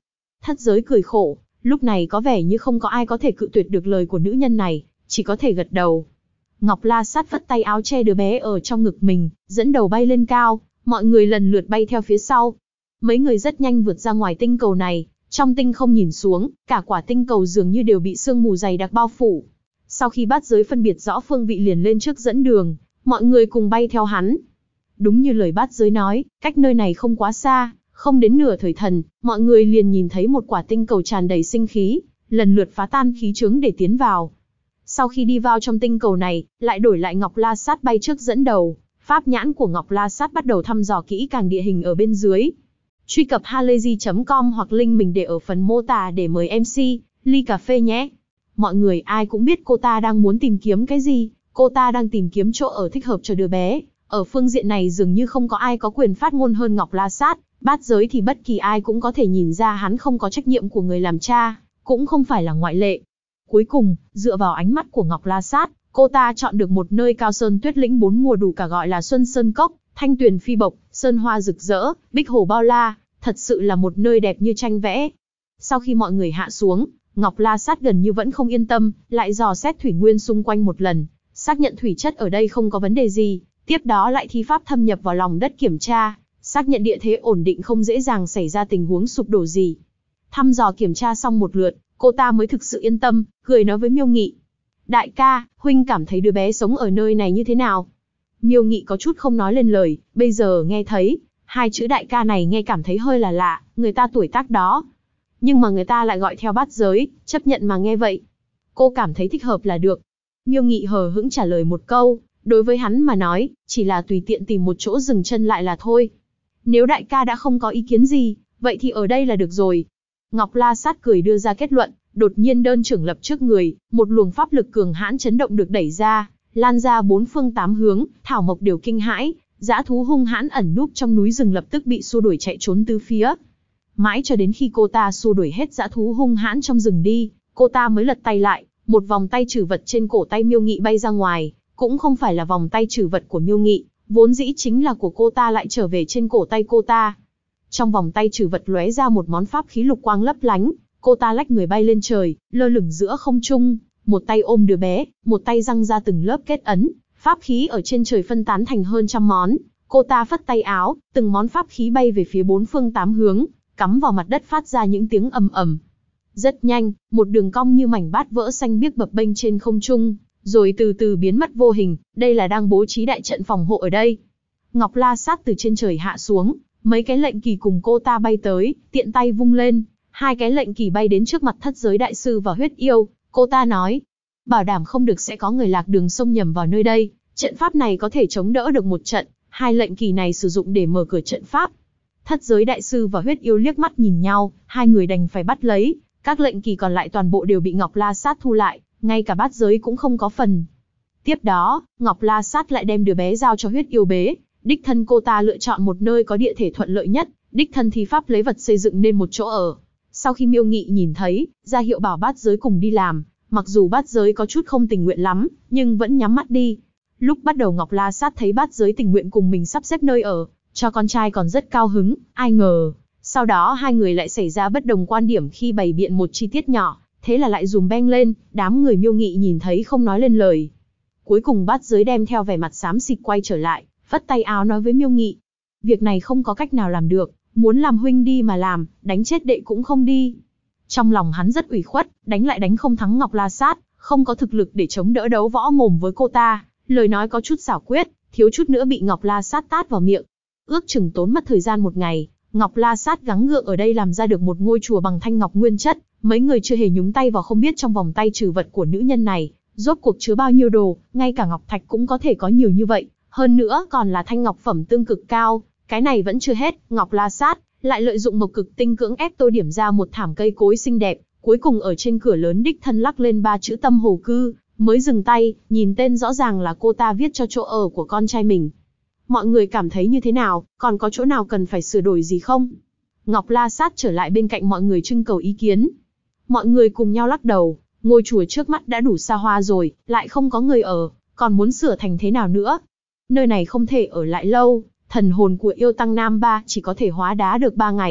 A: Thất giới cười khổ, lúc này có vẻ như không có ai có thể cự tuyệt được lời của nữ nhân này, chỉ có thể gật đầu. Ngọc La Sát phất tay áo che đứa bé ở trong ngực mình, dẫn đầu bay lên cao, mọi người lần lượt bay theo phía sau. Mấy người rất nhanh vượt ra ngoài tinh cầu này, trong tinh không nhìn xuống, cả quả tinh cầu dường như đều bị sương mù dày đặc bao phủ. Sau khi bát giới phân biệt rõ phương vị liền lên trước dẫn đường, mọi người cùng bay theo hắn. Đúng như lời bát giới nói, cách nơi này không quá xa, không đến nửa thời thần, mọi người liền nhìn thấy một quả tinh cầu tràn đầy sinh khí, lần lượt phá tan khí chướng để tiến vào. Sau khi đi vào trong tinh cầu này, lại đổi lại Ngọc La Sát bay trước dẫn đầu, pháp nhãn của Ngọc La Sát bắt đầu thăm dò kỹ càng địa hình ở bên dưới. Truy cập halayzi.com hoặc link mình để ở phần mô tả để mời MC, ly cà phê nhé. Mọi người ai cũng biết cô ta đang muốn tìm kiếm cái gì, cô ta đang tìm kiếm chỗ ở thích hợp cho đứa bé. Ở phương diện này dường như không có ai có quyền phát ngôn hơn Ngọc La Sát, bát giới thì bất kỳ ai cũng có thể nhìn ra hắn không có trách nhiệm của người làm cha, cũng không phải là ngoại lệ. Cuối cùng, dựa vào ánh mắt của Ngọc La Sát, cô ta chọn được một nơi cao sơn tuyết lĩnh bốn mùa đủ cả gọi là Xuân Sơn Cốc, thanh tuyền phi bộc, sơn hoa rực rỡ, bích hồ bao la, thật sự là một nơi đẹp như tranh vẽ. Sau khi mọi người hạ xuống, Ngọc La Sát gần như vẫn không yên tâm, lại dò xét thủy nguyên xung quanh một lần, xác nhận thủy chất ở đây không có vấn đề gì, tiếp đó lại thi pháp thâm nhập vào lòng đất kiểm tra, xác nhận địa thế ổn định không dễ dàng xảy ra tình huống sụp đổ gì. Thăm dò kiểm tra xong một lượt, cô ta mới thực sự yên tâm, cười nói với Miêu Nghị. Đại ca, huynh cảm thấy đứa bé sống ở nơi này như thế nào? Miêu Nghị có chút không nói lên lời, bây giờ nghe thấy, hai chữ đại ca này nghe cảm thấy hơi là lạ, người ta tuổi tác đó. Nhưng mà người ta lại gọi theo bát giới, chấp nhận mà nghe vậy. Cô cảm thấy thích hợp là được. Miêu Nghị hờ hững trả lời một câu, đối với hắn mà nói, chỉ là tùy tiện tìm một chỗ dừng chân lại là thôi. Nếu đại ca đã không có ý kiến gì, vậy thì ở đây là được rồi. Ngọc La Sát cười đưa ra kết luận, đột nhiên đơn trưởng lập trước người, một luồng pháp lực cường hãn chấn động được đẩy ra, lan ra bốn phương tám hướng, thảo mộc đều kinh hãi, dã thú hung hãn ẩn núp trong núi rừng lập tức bị xua đuổi chạy trốn tứ phía. Mãi cho đến khi cô ta xua đuổi hết dã thú hung hãn trong rừng đi, cô ta mới lật tay lại, một vòng tay trừ vật trên cổ tay Miêu Nghị bay ra ngoài, cũng không phải là vòng tay trừ vật của Miêu Nghị, vốn dĩ chính là của cô ta lại trở về trên cổ tay cô ta. Trong vòng tay trừ vật lóe ra một món pháp khí lục quang lấp lánh, cô ta lách người bay lên trời, lơ lửng giữa không trung, một tay ôm đứa bé, một tay giăng ra từng lớp kết ấn, pháp khí ở trên trời phân tán thành hơn trăm món. Cô ta phất tay áo, từng món pháp khí bay về phía bốn phương tám hướng, cắm vào mặt đất phát ra những tiếng ầm ầm. Rất nhanh, một đường cong như mảnh bát vỡ xanh biếc bập bênh trên không trung, rồi từ từ biến mất vô hình, đây là đang bố trí đại trận phòng hộ ở đây. Ngọc La Sát từ trên trời hạ xuống, mấy cái lệnh kỳ cùng cô ta bay tới, tiện tay vung lên, hai cái lệnh kỳ bay đến trước mặt thất giới đại sư và huyết yêu, cô ta nói, bảo đảm không được sẽ có người lạc đường xông nhầm vào nơi đây, trận pháp này có thể chống đỡ được một trận, hai lệnh kỳ này sử dụng để mở cửa trận pháp. Thất giới đại sư và huyết yêu liếc mắt nhìn nhau, hai người đành phải bắt lấy, các lệnh kỳ còn lại toàn bộ đều bị Ngọc La Sát thu lại, ngay cả bát giới cũng không có phần. Tiếp đó, Ngọc La Sát lại đem đứa bé giao cho huyết yêu bế, đích thân cô ta lựa chọn một nơi có địa thể thuận lợi nhất, đích thân thi pháp lấy vật xây dựng nên một chỗ ở. Sau khi Miêu Nghị nhìn thấy, ra hiệu bảo bát giới cùng đi làm, mặc dù bát giới có chút không tình nguyện lắm, nhưng vẫn nhắm mắt đi. Lúc bắt đầu Ngọc La Sát thấy bát giới tình nguyện cùng mình sắp xếp nơi ở, cho con trai còn rất cao hứng, ai ngờ. Sau đó hai người lại xảy ra bất đồng quan điểm khi bày biện một chi tiết nhỏ, thế là lại dùm beng lên, đám người Miêu Nghị nhìn thấy không nói lên lời. Cuối cùng bát giới đem theo vẻ mặt xám xịt quay trở lại, phất tay áo nói với Miêu Nghị. Việc này không có cách nào làm được, muốn làm huynh đi mà làm, đánh chết đệ cũng không đi. Trong lòng hắn rất ủy khuất, đánh lại đánh không thắng Ngọc La Sát, không có thực lực để chống đỡ đấu võ mồm với cô ta, lời nói có chút xảo quyết, thiếu chút nữa bị Ngọc La Sát tát vào miệng. Ước chừng tốn mất thời gian một ngày, Ngọc La Sát gắng gượng ở đây làm ra được một ngôi chùa bằng thanh ngọc nguyên chất, mấy người chưa hề nhúng tay vào không biết trong vòng tay trừ vật của nữ nhân này, rốt cuộc chứa bao nhiêu đồ, ngay cả ngọc thạch cũng có thể có nhiều như vậy, hơn nữa còn là thanh ngọc phẩm tương cực cao. Cái này vẫn chưa hết, Ngọc La Sát lại lợi dụng mộc cực tinh cưỡng ép tô điểm ra một thảm cây cối xinh đẹp, cuối cùng ở trên cửa lớn đích thân lắc lên 3 chữ Tâm Hồ Cư, mới dừng tay, nhìn tên rõ ràng là cô ta viết cho chỗ ở của con trai mình. Mọi người cảm thấy như thế nào, còn có chỗ nào cần phải sửa đổi gì không? Ngọc La Sát trở lại bên cạnh mọi người trưng cầu ý kiến. Mọi người cùng nhau lắc đầu, ngôi chùa trước mắt đã đủ xa hoa rồi, lại không có người ở, còn muốn sửa thành thế nào nữa? Nơi này không thể ở lại lâu, thần hồn của yêu tăng Nam Ba chỉ có thể hóa đá được 3 ngày,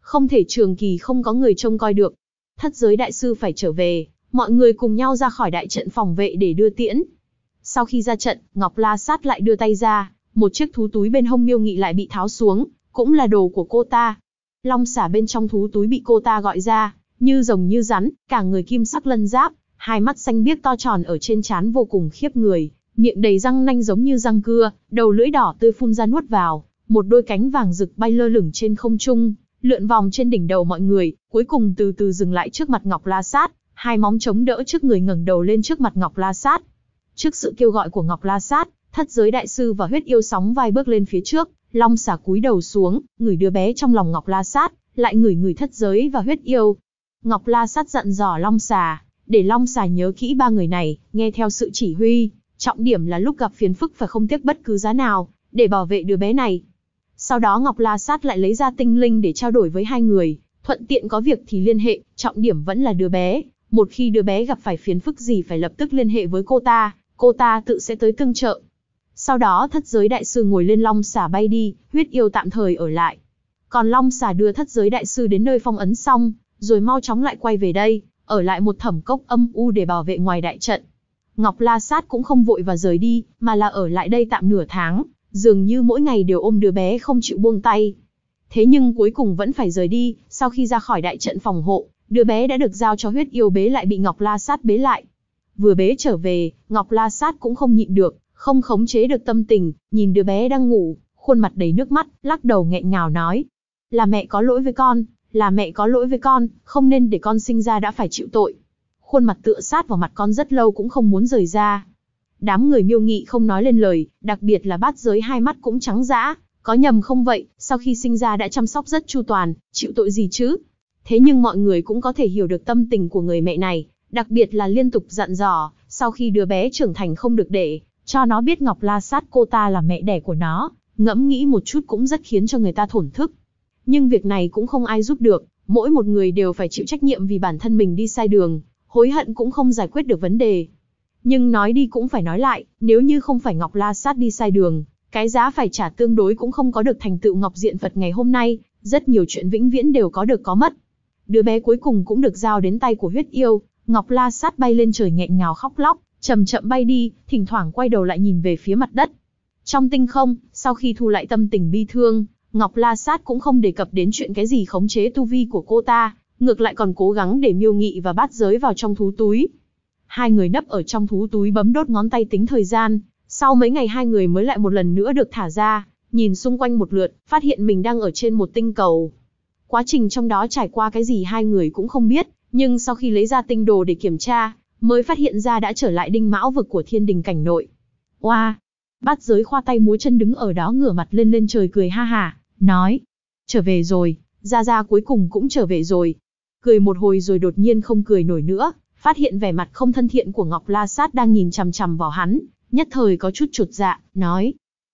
A: không thể trường kỳ không có người trông coi được. Thất giới đại sư phải trở về, mọi người cùng nhau ra khỏi đại trận phòng vệ để đưa tiễn. Sau khi ra trận, Ngọc La Sát lại đưa tay ra, một chiếc thú túi bên hông Miêu Nghị lại bị tháo xuống, cũng là đồ của cô ta. Long xà bên trong thú túi bị cô ta gọi ra, như rồng như rắn, cả người kim sắc lân giáp, hai mắt xanh biếc to tròn ở trên trán vô cùng khiếp người, miệng đầy răng nanh giống như răng cưa, đầu lưỡi đỏ tươi phun ra nuốt vào, một đôi cánh vàng rực bay lơ lửng trên không trung, lượn vòng trên đỉnh đầu mọi người, cuối cùng từ từ dừng lại trước mặt Ngọc La Sát, hai móng chống đỡ trước người ngẩng đầu lên trước mặt Ngọc La Sát. Trước sự kêu gọi của Ngọc La Sát, Thất giới đại sư và Huyết yêu sóng vai bước lên phía trước, Long xà cúi đầu xuống, ngửi đứa bé trong lòng Ngọc La Sát, lại ngửi người Thất giới và Huyết yêu. Ngọc La Sát dặn dò Long xà, để Long xà nhớ kỹ ba người này, nghe theo sự chỉ huy, trọng điểm là lúc gặp phiền phức phải không tiếc bất cứ giá nào, để bảo vệ đứa bé này. Sau đó Ngọc La Sát lại lấy ra tinh linh để trao đổi với hai người, thuận tiện có việc thì liên hệ, trọng điểm vẫn là đứa bé. Một khi đứa bé gặp phải phiền phức gì phải lập tức liên hệ với cô ta tự sẽ tới tương trợ. Sau đó Thất giới đại sư ngồi lên Long xà bay đi, Huyết yêu tạm thời ở lại. Còn Long xà đưa Thất giới đại sư đến nơi phong ấn xong, rồi mau chóng lại quay về đây, ở lại một thẩm cốc âm u để bảo vệ ngoài đại trận. Ngọc La Sát cũng không vội và rời đi, mà là ở lại đây tạm nửa tháng, dường như mỗi ngày đều ôm đứa bé không chịu buông tay. Thế nhưng cuối cùng vẫn phải rời đi, sau khi ra khỏi đại trận phòng hộ, đứa bé đã được giao cho Huyết yêu bế lại bị Ngọc La Sát bế lại. Vừa bế trở về, Ngọc La Sát cũng không nhịn được, không khống chế được tâm tình, nhìn đứa bé đang ngủ, khuôn mặt đầy nước mắt, lắc đầu nghẹn ngào nói. Là mẹ có lỗi với con, là mẹ có lỗi với con, không nên để con sinh ra đã phải chịu tội. Khuôn mặt tựa sát vào mặt con rất lâu cũng không muốn rời ra. Đám người Miêu Nghị không nói lên lời, đặc biệt là Bát giới hai mắt cũng trắng dã, có nhầm không vậy, sau khi sinh ra đã chăm sóc rất chu toàn, chịu tội gì chứ? Thế nhưng mọi người cũng có thể hiểu được tâm tình của người mẹ này, đặc biệt là liên tục dặn dò, sau khi đứa bé trưởng thành không được để cho nó biết Ngọc La Sát cô ta là mẹ đẻ của nó, ngẫm nghĩ một chút cũng rất khiến cho người ta thổn thức. Nhưng việc này cũng không ai giúp được, mỗi một người đều phải chịu trách nhiệm vì bản thân mình đi sai đường, hối hận cũng không giải quyết được vấn đề. Nhưng nói đi cũng phải nói lại, nếu như không phải Ngọc La Sát đi sai đường, cái giá phải trả tương đối cũng không có được thành tựu Ngọc Diện Phật ngày hôm nay, rất nhiều chuyện vĩnh viễn đều có được có mất. Đứa bé cuối cùng cũng được giao đến tay của Huyết yêu, Ngọc La Sát bay lên trời nghẹn ngào khóc lóc, chậm chậm bay đi, thỉnh thoảng quay đầu lại nhìn về phía mặt đất. Trong tinh không, sau khi thu lại tâm tình bi thương, Ngọc La Sát cũng không đề cập đến chuyện cái gì khống chế tu vi của cô ta, ngược lại còn cố gắng để Miêu Nghị và Bát giới vào trong thú túi. Hai người nấp ở trong thú túi bấm đốt ngón tay tính thời gian, sau mấy ngày hai người mới lại một lần nữa được thả ra, nhìn xung quanh một lượt, phát hiện mình đang ở trên một tinh cầu. Quá trình trong đó trải qua cái gì hai người cũng không biết, nhưng sau khi lấy ra tinh đồ để kiểm tra, mới phát hiện ra đã trở lại Đinh Mão vực của Thiên Đình cảnh nội. Oa! Bát giới khoa tay múa chân đứng ở đó ngửa mặt lên lên trời cười ha hả, nói. Trở về rồi, Gia Gia cuối cùng cũng trở về rồi. Cười một hồi rồi đột nhiên không cười nổi nữa, phát hiện vẻ mặt không thân thiện của Ngọc La Sát đang nhìn chằm chằm vào hắn, nhất thời có chút chột dạ, nói.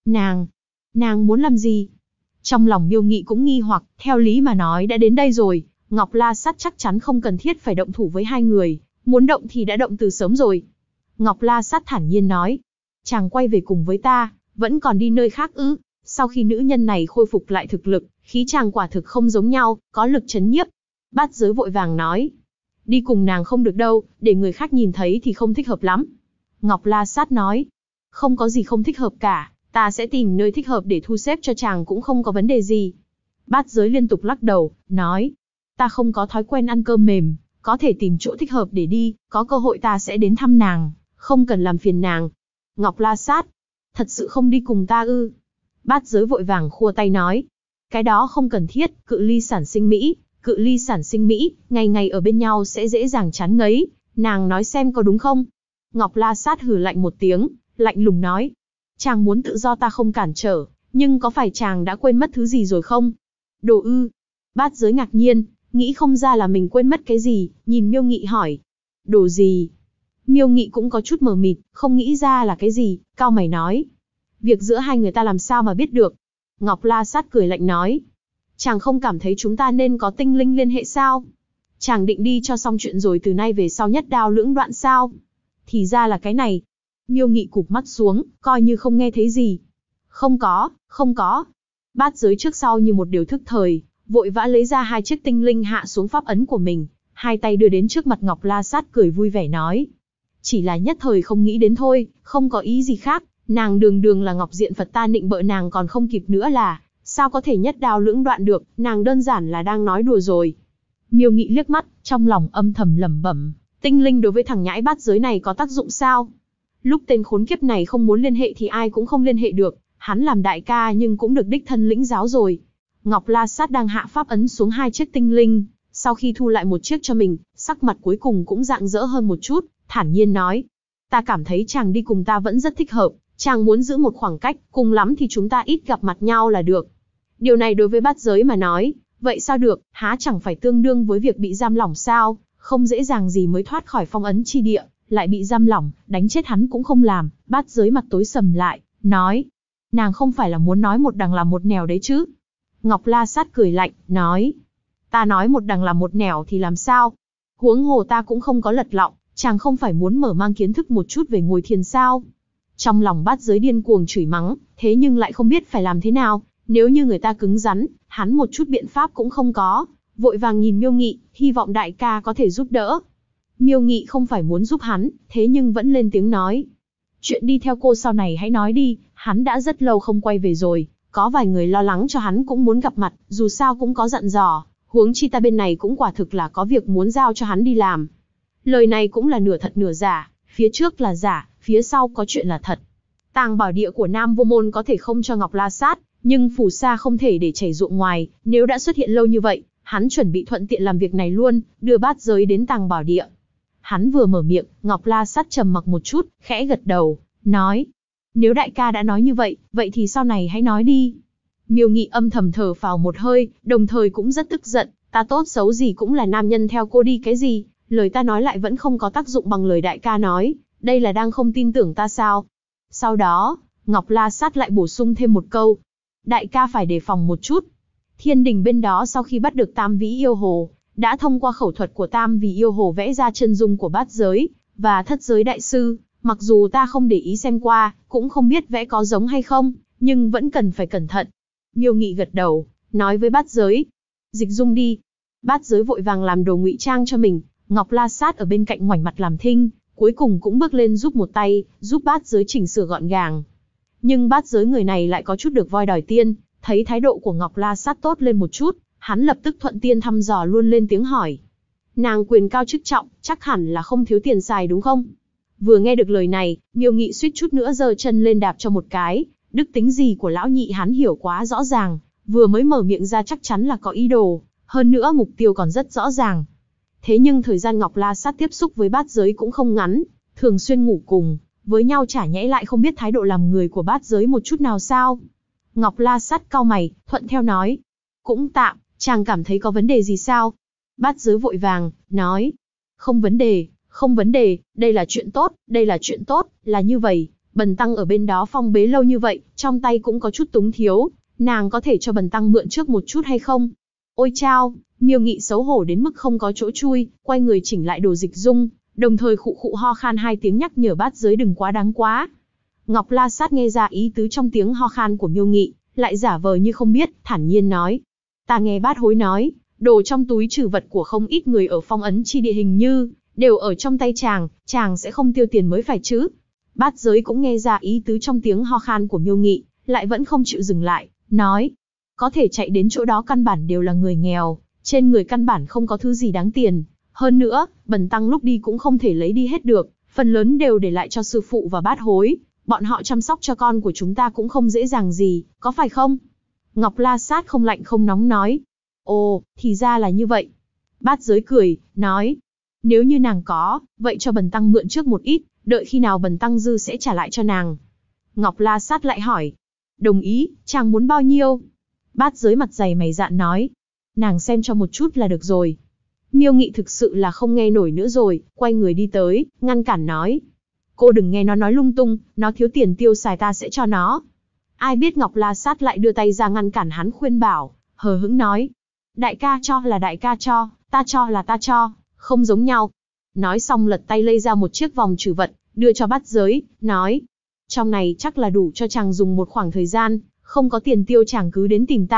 A: Nàng muốn làm gì? Trong lòng Miêu Nghị cũng nghi hoặc, theo lý mà nói đã đến đây rồi, Ngọc La Sát chắc chắn không cần thiết phải động thủ với hai người, muốn động thì đã động từ sớm rồi. Ngọc La Sát thản nhiên nói. Chàng quay về cùng với ta, vẫn còn đi nơi khác ư? Sau khi nữ nhân này khôi phục lại thực lực, khí chàng quả thực không giống nhau, có lực chấn nhiếp. Bát giới vội vàng nói. Đi cùng nàng không được đâu, để người khác nhìn thấy thì không thích hợp lắm. Ngọc La Sát nói. Không có gì không thích hợp cả, ta sẽ tìm nơi thích hợp để thu xếp cho chàng cũng không có vấn đề gì. Bát giới liên tục lắc đầu, nói. Ta không có thói quen ăn cơm mềm, có thể tìm chỗ thích hợp để đi, có cơ hội ta sẽ đến thăm nàng, không cần làm phiền nàng. Ngọc La Sát, thật sự không đi cùng ta ư? Bát giới vội vàng khua tay nói. Cái đó không cần thiết, cự ly sản sinh mỹ, ngày ngày ở bên nhau sẽ dễ dàng chán ngấy, nàng nói xem có đúng không? Ngọc La Sát hừ lạnh một tiếng, lạnh lùng nói. Chàng muốn tự do ta không cản trở, nhưng có phải chàng đã quên mất thứ gì rồi không? Đồ ư? Bát giới ngạc nhiên, nghĩ không ra là mình quên mất cái gì, nhìn Miêu Nghị hỏi. Đồ gì? Miêu Nghị cũng có chút mờ mịt, không nghĩ ra là cái gì, cau mày nói. Việc giữa hai người ta làm sao mà biết được? Ngọc La Sát cười lạnh nói. Chàng không cảm thấy chúng ta nên có tinh linh liên hệ sao? Chàng định đi cho xong chuyện rồi từ nay về sau nhất đao lưỡng đoạn sao? Thì ra là cái này. Miêu Nghị cụp mắt xuống, coi như không nghe thấy gì. Không có. Bát giới trước sau như một điều thức thời, vội vã lấy ra 2 chiếc tinh linh hạ xuống pháp ấn của mình, hai tay đưa đến trước mặt Ngọc La Sát cười vui vẻ nói. Chỉ là nhất thời không nghĩ đến thôi, không có ý gì khác, nàng đường đường là Ngọc Diện Phật, ta nịnh bợ nàng còn không kịp nữa là, sao có thể nhất đao lưỡng đoạn được, nàng đơn giản là đang nói đùa rồi. Miêu Nghị liếc mắt, trong lòng âm thầm lẩm bẩm, tinh linh đối với thằng nhãi bát giới này có tác dụng sao? Lúc tên khốn kiếp này không muốn liên hệ thì ai cũng không liên hệ được, hắn làm đại ca nhưng cũng được đích thân lĩnh giáo rồi. Ngọc La Sát đang hạ pháp ấn xuống 2 chiếc tinh linh, sau khi thu lại một chiếc cho mình, sắc mặt cuối cùng cũng rạng rỡ hơn một chút, thản nhiên nói. Ta cảm thấy chàng đi cùng ta vẫn rất thích hợp, chàng muốn giữ một khoảng cách, cùng lắm thì chúng ta ít gặp mặt nhau là được. Điều này đối với bát giới mà nói, vậy sao được, há chẳng phải tương đương với việc bị giam lỏng sao, không dễ dàng gì mới thoát khỏi phong ấn chi địa, lại bị giam lỏng, đánh chết hắn cũng không làm. Bát giới mặt tối sầm lại, nói. Nàng không phải là muốn nói một đằng làm một nẻo đấy chứ? Ngọc La Sát cười lạnh, nói. Ta nói một đằng làm một nẻo thì làm sao? Huống hồ ta cũng không có lật lọng, chàng không phải muốn mở mang kiến thức một chút về ngồi thiền sao? Trong lòng bát giới điên cuồng chửi mắng, thế nhưng lại không biết phải làm thế nào. Nếu như người ta cứng rắn, hắn một chút biện pháp cũng không có, vội vàng nhìn Miêu Nghị, hy vọng đại ca có thể giúp đỡ. Miêu Nghị không phải muốn giúp hắn, thế nhưng vẫn lên tiếng nói. Chuyện đi theo cô sau này hãy nói đi, hắn đã rất lâu không quay về rồi, có vài người lo lắng cho hắn cũng muốn gặp mặt, dù sao cũng có dặn dò, huống chi ta bên này cũng quả thực là có việc muốn giao cho hắn đi làm. Lời này cũng là nửa thật nửa giả, phía trước là giả, phía sau có chuyện là thật. Tàng bảo địa của Nam Vô Môn có thể không cho Ngọc La Sát, nhưng phù sa không thể để chảy ruộng ngoài, nếu đã xuất hiện lâu như vậy, hắn chuẩn bị thuận tiện làm việc này luôn, đưa bát giới đến tàng bảo địa. Hắn vừa mở miệng, Ngọc La Sát trầm mặc một chút, khẽ gật đầu, nói. Nếu đại ca đã nói như vậy, vậy thì sau này hãy nói đi. Miêu Nghị âm thầm thở phào một hơi, đồng thời cũng rất tức giận, ta tốt xấu gì cũng là nam nhân theo cô đi cái gì, lời ta nói lại vẫn không có tác dụng bằng lời đại ca nói, đây là đang không tin tưởng ta sao? Sau đó, Ngọc La Sát lại bổ sung thêm một câu. Đại ca phải đề phòng một chút. Thiên đình bên đó sau khi bắt được Tam Vĩ Yêu Hồ, đã thông qua khẩu thuật của Tam Vĩ Yêu Hồ vẽ ra chân dung của bát giới, và thất giới đại sư. Mặc dù ta không để ý xem qua, cũng không biết vẽ có giống hay không, nhưng vẫn cần phải cẩn thận. Miêu Nghị gật đầu, nói với bát giới. Dịch dung đi. Bát giới vội vàng làm đồ ngụy trang cho mình, Ngọc La Sát ở bên cạnh ngoảnh mặt làm thinh, cuối cùng cũng bước lên giúp một tay, giúp bát giới chỉnh sửa gọn gàng. Nhưng bát giới người này lại có chút được voi đòi tiên, thấy thái độ của Ngọc La Sát tốt lên một chút, hắn lập tức thuận tiên thăm dò luôn lên tiếng hỏi. Nàng quyền cao chức trọng, chắc hẳn là không thiếu tiền xài đúng không? Vừa nghe được lời này, Miêu Nghị suýt chút nữa giơ chân lên đạp cho một cái, đức tính gì của lão nhị hắn hiểu quá rõ ràng, vừa mới mở miệng ra chắc chắn là có ý đồ, hơn nữa mục tiêu còn rất rõ ràng. Thế nhưng thời gian Ngọc La Sát tiếp xúc với bát giới cũng không ngắn, thường xuyên ngủ cùng với nhau, chả nhẽ lại không biết thái độ làm người của bát giới một chút nào sao? Ngọc La Sát cau mày, thuận theo nói. Cũng tạm, chàng cảm thấy có vấn đề gì sao? Bát giới vội vàng, nói. Không vấn đề, không vấn đề, đây là chuyện tốt, đây là chuyện tốt, là như vậy. Bần tăng ở bên đó phong bế lâu như vậy, trong tay cũng có chút túng thiếu, nàng có thể cho bần tăng mượn trước một chút hay không? Ôi chao, Miêu Nghị xấu hổ đến mức không có chỗ chui, quay người chỉnh lại đồ dịch dung, đồng thời khụ khụ ho khan 2 tiếng nhắc nhở bát giới đừng quá đáng quá. Ngọc La Sát nghe ra ý tứ trong tiếng ho khan của Miêu Nghị, lại giả vờ như không biết, thản nhiên nói. Ta nghe bát hối nói, đồ trong túi trừ vật của không ít người ở phong ấn chi địa hình như đều ở trong tay chàng sẽ không tiêu tiền mới phải chứ. Bát giới cũng nghe ra ý tứ trong tiếng ho khan của Miêu Nghị, lại vẫn không chịu dừng lại, nói. Có thể chạy đến chỗ đó căn bản đều là người nghèo, trên người căn bản không có thứ gì đáng tiền. Hơn nữa, bần tăng lúc đi cũng không thể lấy đi hết được, phần lớn đều để lại cho sư phụ và bát hối. Bọn họ chăm sóc cho con của chúng ta cũng không dễ dàng gì, có phải không? Ngọc La Sát không lạnh không nóng nói. Ồ, thì ra là như vậy. Bát giới cười, nói. Nếu như nàng có, vậy cho bần tăng mượn trước một ít, đợi khi nào bần tăng dư sẽ trả lại cho nàng. Ngọc La Sát lại hỏi. Đồng ý, chàng muốn bao nhiêu? Bát giới mặt dày mày dạn nói. Nàng xem cho một chút là được rồi. Miêu Nghị thực sự là không nghe nổi nữa rồi, quay người đi tới, ngăn cản nói. Cô đừng nghe nó nói lung tung, nó thiếu tiền tiêu xài ta sẽ cho nó. Ai biết Ngọc La Sát lại đưa tay ra ngăn cản hắn khuyên bảo, hờ hững nói. Đại ca cho là đại ca cho, ta cho là ta cho, không giống nhau. Nói xong lật tay lấy ra một chiếc vòng trừ vật, đưa cho bát giới, nói. Trong này chắc là đủ cho chàng dùng một khoảng thời gian, không có tiền tiêu chàng cứ đến tìm ta,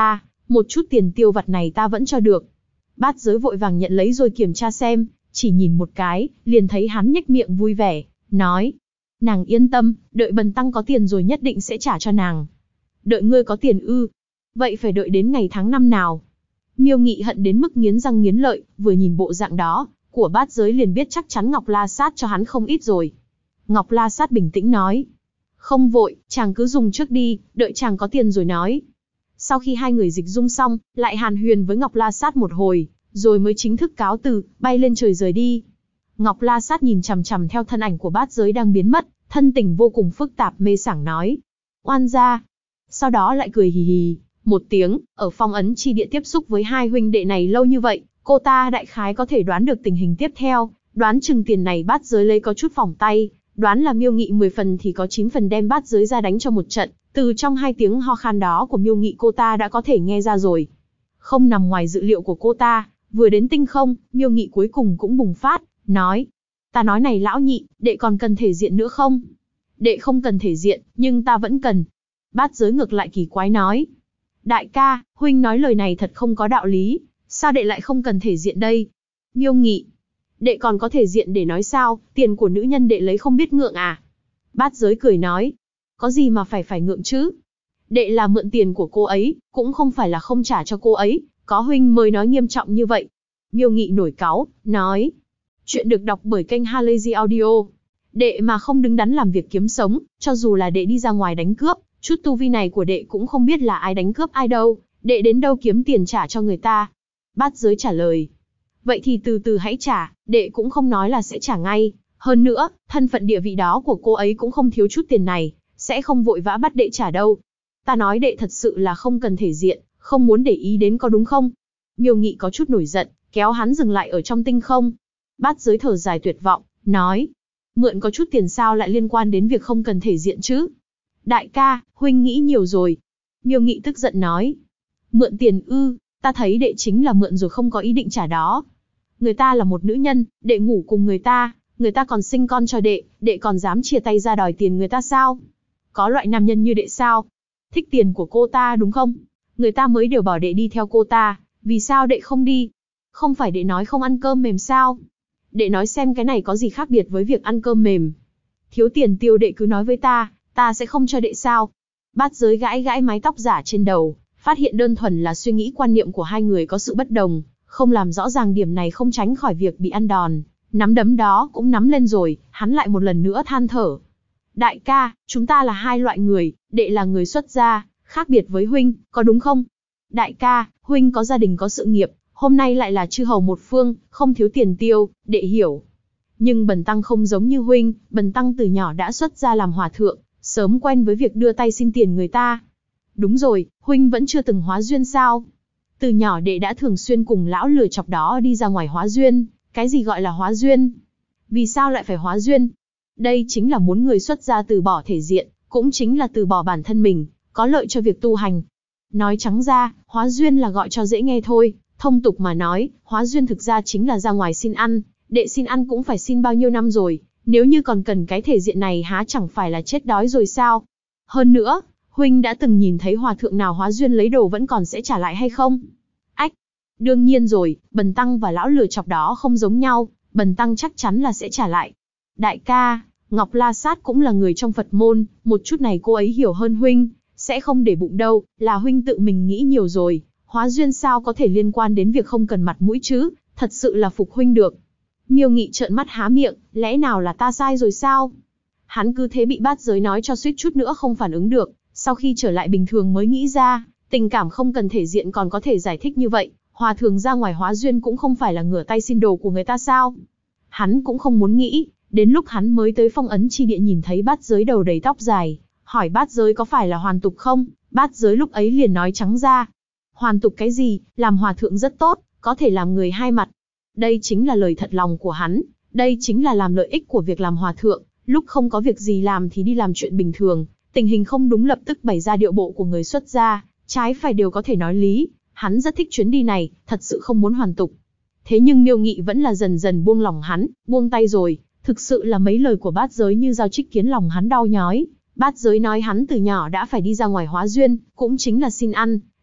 A: một chút tiền tiêu vặt này ta vẫn cho được. Bát giới vội vàng nhận lấy rồi kiểm tra xem, chỉ nhìn một cái, liền thấy hắn nhếch miệng vui vẻ, nói. Nàng yên tâm, đợi bần tăng có tiền rồi nhất định sẽ trả cho nàng. Đợi ngươi có tiền ư? Vậy phải đợi đến ngày tháng năm nào? Miêu Nghị hận đến mức nghiến răng nghiến lợi, vừa nhìn bộ dạng đó của Bát giới liền biết chắc chắn Ngọc La Sát cho hắn không ít rồi. Ngọc La Sát bình tĩnh nói. Không vội, chàng cứ dùng trước đi, đợi chàng có tiền rồi nói. Sau khi hai người dịch dung xong, lại hàn huyền với Ngọc La Sát một hồi, rồi mới chính thức cáo từ, bay lên trời rời đi. Ngọc La Sát nhìn chằm chằm theo thân ảnh của Bát giới đang biến mất, thân tình vô cùng phức tạp mê sảng nói. Oan gia. Sau đó lại cười hì hì một tiếng, ở phong ấn chi địa tiếp xúc với hai huynh đệ này lâu như vậy, cô ta đại khái có thể đoán được tình hình tiếp theo, đoán chừng tiền này Bát giới lấy có chút phỏng tay, đoán là Miêu Nghị 10 phần thì có 9 phần đem Bát giới ra đánh cho một trận, từ trong hai tiếng ho khan đó của Miêu Nghị cô ta đã có thể nghe ra rồi. Không nằm ngoài dự liệu của cô ta, vừa đến tinh không, Miêu Nghị cuối cùng cũng bùng phát, nói. Ta nói này lão nhị, đệ còn cần thể diện nữa không? Đệ không cần thể diện, nhưng ta vẫn cần. Bát giới ngược lại kỳ quái nói. Đại ca, huynh nói lời này thật không có đạo lý, sao đệ lại không cần thể diện đây? Miêu Nghị. Đệ còn có thể diện để nói sao, tiền của nữ nhân đệ lấy không biết ngượng à? Bát giới cười nói. Có gì mà phải ngượng chứ? Đệ là mượn tiền của cô ấy, cũng không phải là không trả cho cô ấy, có huynh mới nói nghiêm trọng như vậy. Miêu Nghị nổi cáu, nói. Chuyện được đọc bởi kênh Halazy Audio. Đệ mà không đứng đắn làm việc kiếm sống, cho dù là đệ đi ra ngoài đánh cướp, chút tu vi này của đệ cũng không biết là ai đánh cướp ai đâu, đệ đến đâu kiếm tiền trả cho người ta. Bát giới trả lời. Vậy thì từ từ hãy trả, đệ cũng không nói là sẽ trả ngay. Hơn nữa, thân phận địa vị đó của cô ấy cũng không thiếu chút tiền này, sẽ không vội vã bắt đệ trả đâu. Ta nói đệ thật sự là không cần thể diện, không muốn để ý đến có đúng không? Miêu Nghị có chút nổi giận, kéo hắn dừng lại ở trong tinh không. Bát giới thở dài tuyệt vọng, nói. Mượn có chút tiền sao lại liên quan đến việc không cần thể diện chứ? Đại ca, huynh nghĩ nhiều rồi. Miêu Nghị tức giận nói. Mượn tiền ư, ta thấy đệ chính là mượn rồi không có ý định trả đó. Người ta là một nữ nhân, đệ ngủ cùng người ta còn sinh con cho đệ còn dám chia tay ra đòi tiền người ta sao? Có loại nam nhân như đệ sao? Thích tiền của cô ta đúng không? Người ta mới đều bảo đệ đi theo cô ta, vì sao đệ không đi? Không phải đệ nói không ăn cơm mềm sao? Đệ nói xem cái này có gì khác biệt với việc ăn cơm mềm. Thiếu tiền tiêu đệ cứ nói với ta sẽ không cho đệ sao? Bát giới gãi gãi mái tóc giả trên đầu, phát hiện đơn thuần là suy nghĩ quan niệm của hai người có sự bất đồng, không làm rõ ràng điểm này không tránh khỏi việc bị ăn đòn. Nắm đấm đó cũng nắm lên rồi, hắn lại một lần nữa than thở. Đại ca, chúng ta là hai loại người, đệ là người xuất gia, khác biệt với huynh, có đúng không? Đại ca, huynh có gia đình có sự nghiệp, hôm nay lại là chư hầu một phương, không thiếu tiền tiêu, đệ hiểu. Nhưng bần tăng không giống như huynh, bần tăng từ nhỏ đã xuất gia làm hòa thượng, sớm quen với việc đưa tay xin tiền người ta. Đúng rồi, huynh vẫn chưa từng hóa duyên sao? Từ nhỏ đệ đã thường xuyên cùng lão lừa chọc đó đi ra ngoài hóa duyên, cái gì gọi là hóa duyên? Vì sao lại phải hóa duyên? Đây chính là muốn người xuất gia từ bỏ thể diện, cũng chính là từ bỏ bản thân mình, có lợi cho việc tu hành. Nói trắng ra, hóa duyên là gọi cho dễ nghe thôi, thông tục mà nói, hóa duyên thực ra chính là ra ngoài xin ăn, đệ xin ăn cũng phải xin bao nhiêu năm rồi, nếu như còn cần cái thể diện này há chẳng phải là chết đói rồi sao? Hơn nữa, huynh đã từng nhìn thấy hòa thượng nào hóa duyên lấy đồ vẫn còn sẽ trả lại hay không? Ách, đương nhiên rồi, bần tăng và lão lừa chọc đó không giống nhau, bần tăng chắc chắn là sẽ trả lại. Đại ca, Ngọc La Sát cũng là người trong Phật môn, một chút này cô ấy hiểu hơn huynh, sẽ không để bụng đâu, là huynh tự mình nghĩ nhiều rồi, hóa duyên sao có thể liên quan đến việc không cần mặt mũi chứ, thật sự là phục huynh được. Miêu Nghị trợn mắt há miệng, lẽ nào là ta sai rồi sao? Hắn cứ thế bị bát giới nói cho suýt chút nữa không phản ứng được, sau khi trở lại bình thường mới nghĩ ra, tình cảm không cần thể diện còn có thể giải thích như vậy, hòa thượng ra ngoài hóa duyên cũng không phải là ngửa tay xin đồ của người ta sao? Hắn cũng không muốn nghĩ, đến lúc hắn mới tới phong ấn chi địa nhìn thấy bát giới đầu đầy tóc dài, hỏi bát giới có phải là hoàn tục không, bát giới lúc ấy liền nói trắng ra. Hoàn tục cái gì, làm hòa thượng rất tốt, có thể làm người hai mặt. Đây chính là lời thật lòng của hắn, đây chính là làm lợi ích của việc làm hòa thượng, lúc không có việc gì làm thì đi làm chuyện bình thường, tình hình không đúng lập tức bày ra điệu bộ của người xuất gia, trái phải đều có thể nói lý, hắn rất thích chuyến đi này, thật sự không muốn hoàn tục. Thế nhưng Miêu Nghị vẫn là dần dần buông lòng hắn, buông tay rồi, thực sự là mấy lời của bát giới như dao trích khiến lòng hắn đau nhói. Bát giới nói hắn từ nhỏ đã phải đi ra ngoài hóa duyên, cũng chính là xin ăn,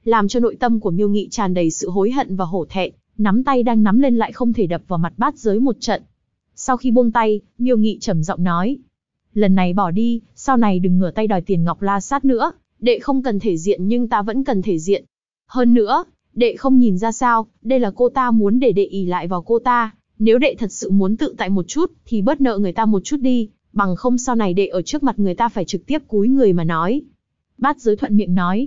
A: làm cho nội tâm của Miêu Nghị tràn đầy sự hối hận và hổ thẹn, nắm tay đang nắm lên lại không thể đập vào mặt Bát Giới một trận. Sau khi buông tay, Miêu Nghị trầm giọng nói: lần này bỏ đi, sau này đừng ngửa tay đòi tiền Ngọc La Sát nữa, đệ không cần thể diện nhưng ta vẫn cần thể diện. Hơn nữa, đệ không nhìn ra sao, đây là cô ta muốn để đệ ỷ lại vào cô ta, nếu đệ thật sự muốn tự tại một chút, thì bớt nợ người ta một chút đi, bằng không sau này đệ ở trước mặt người ta phải trực tiếp cúi người mà nói. Bát Giới thuận miệng nói: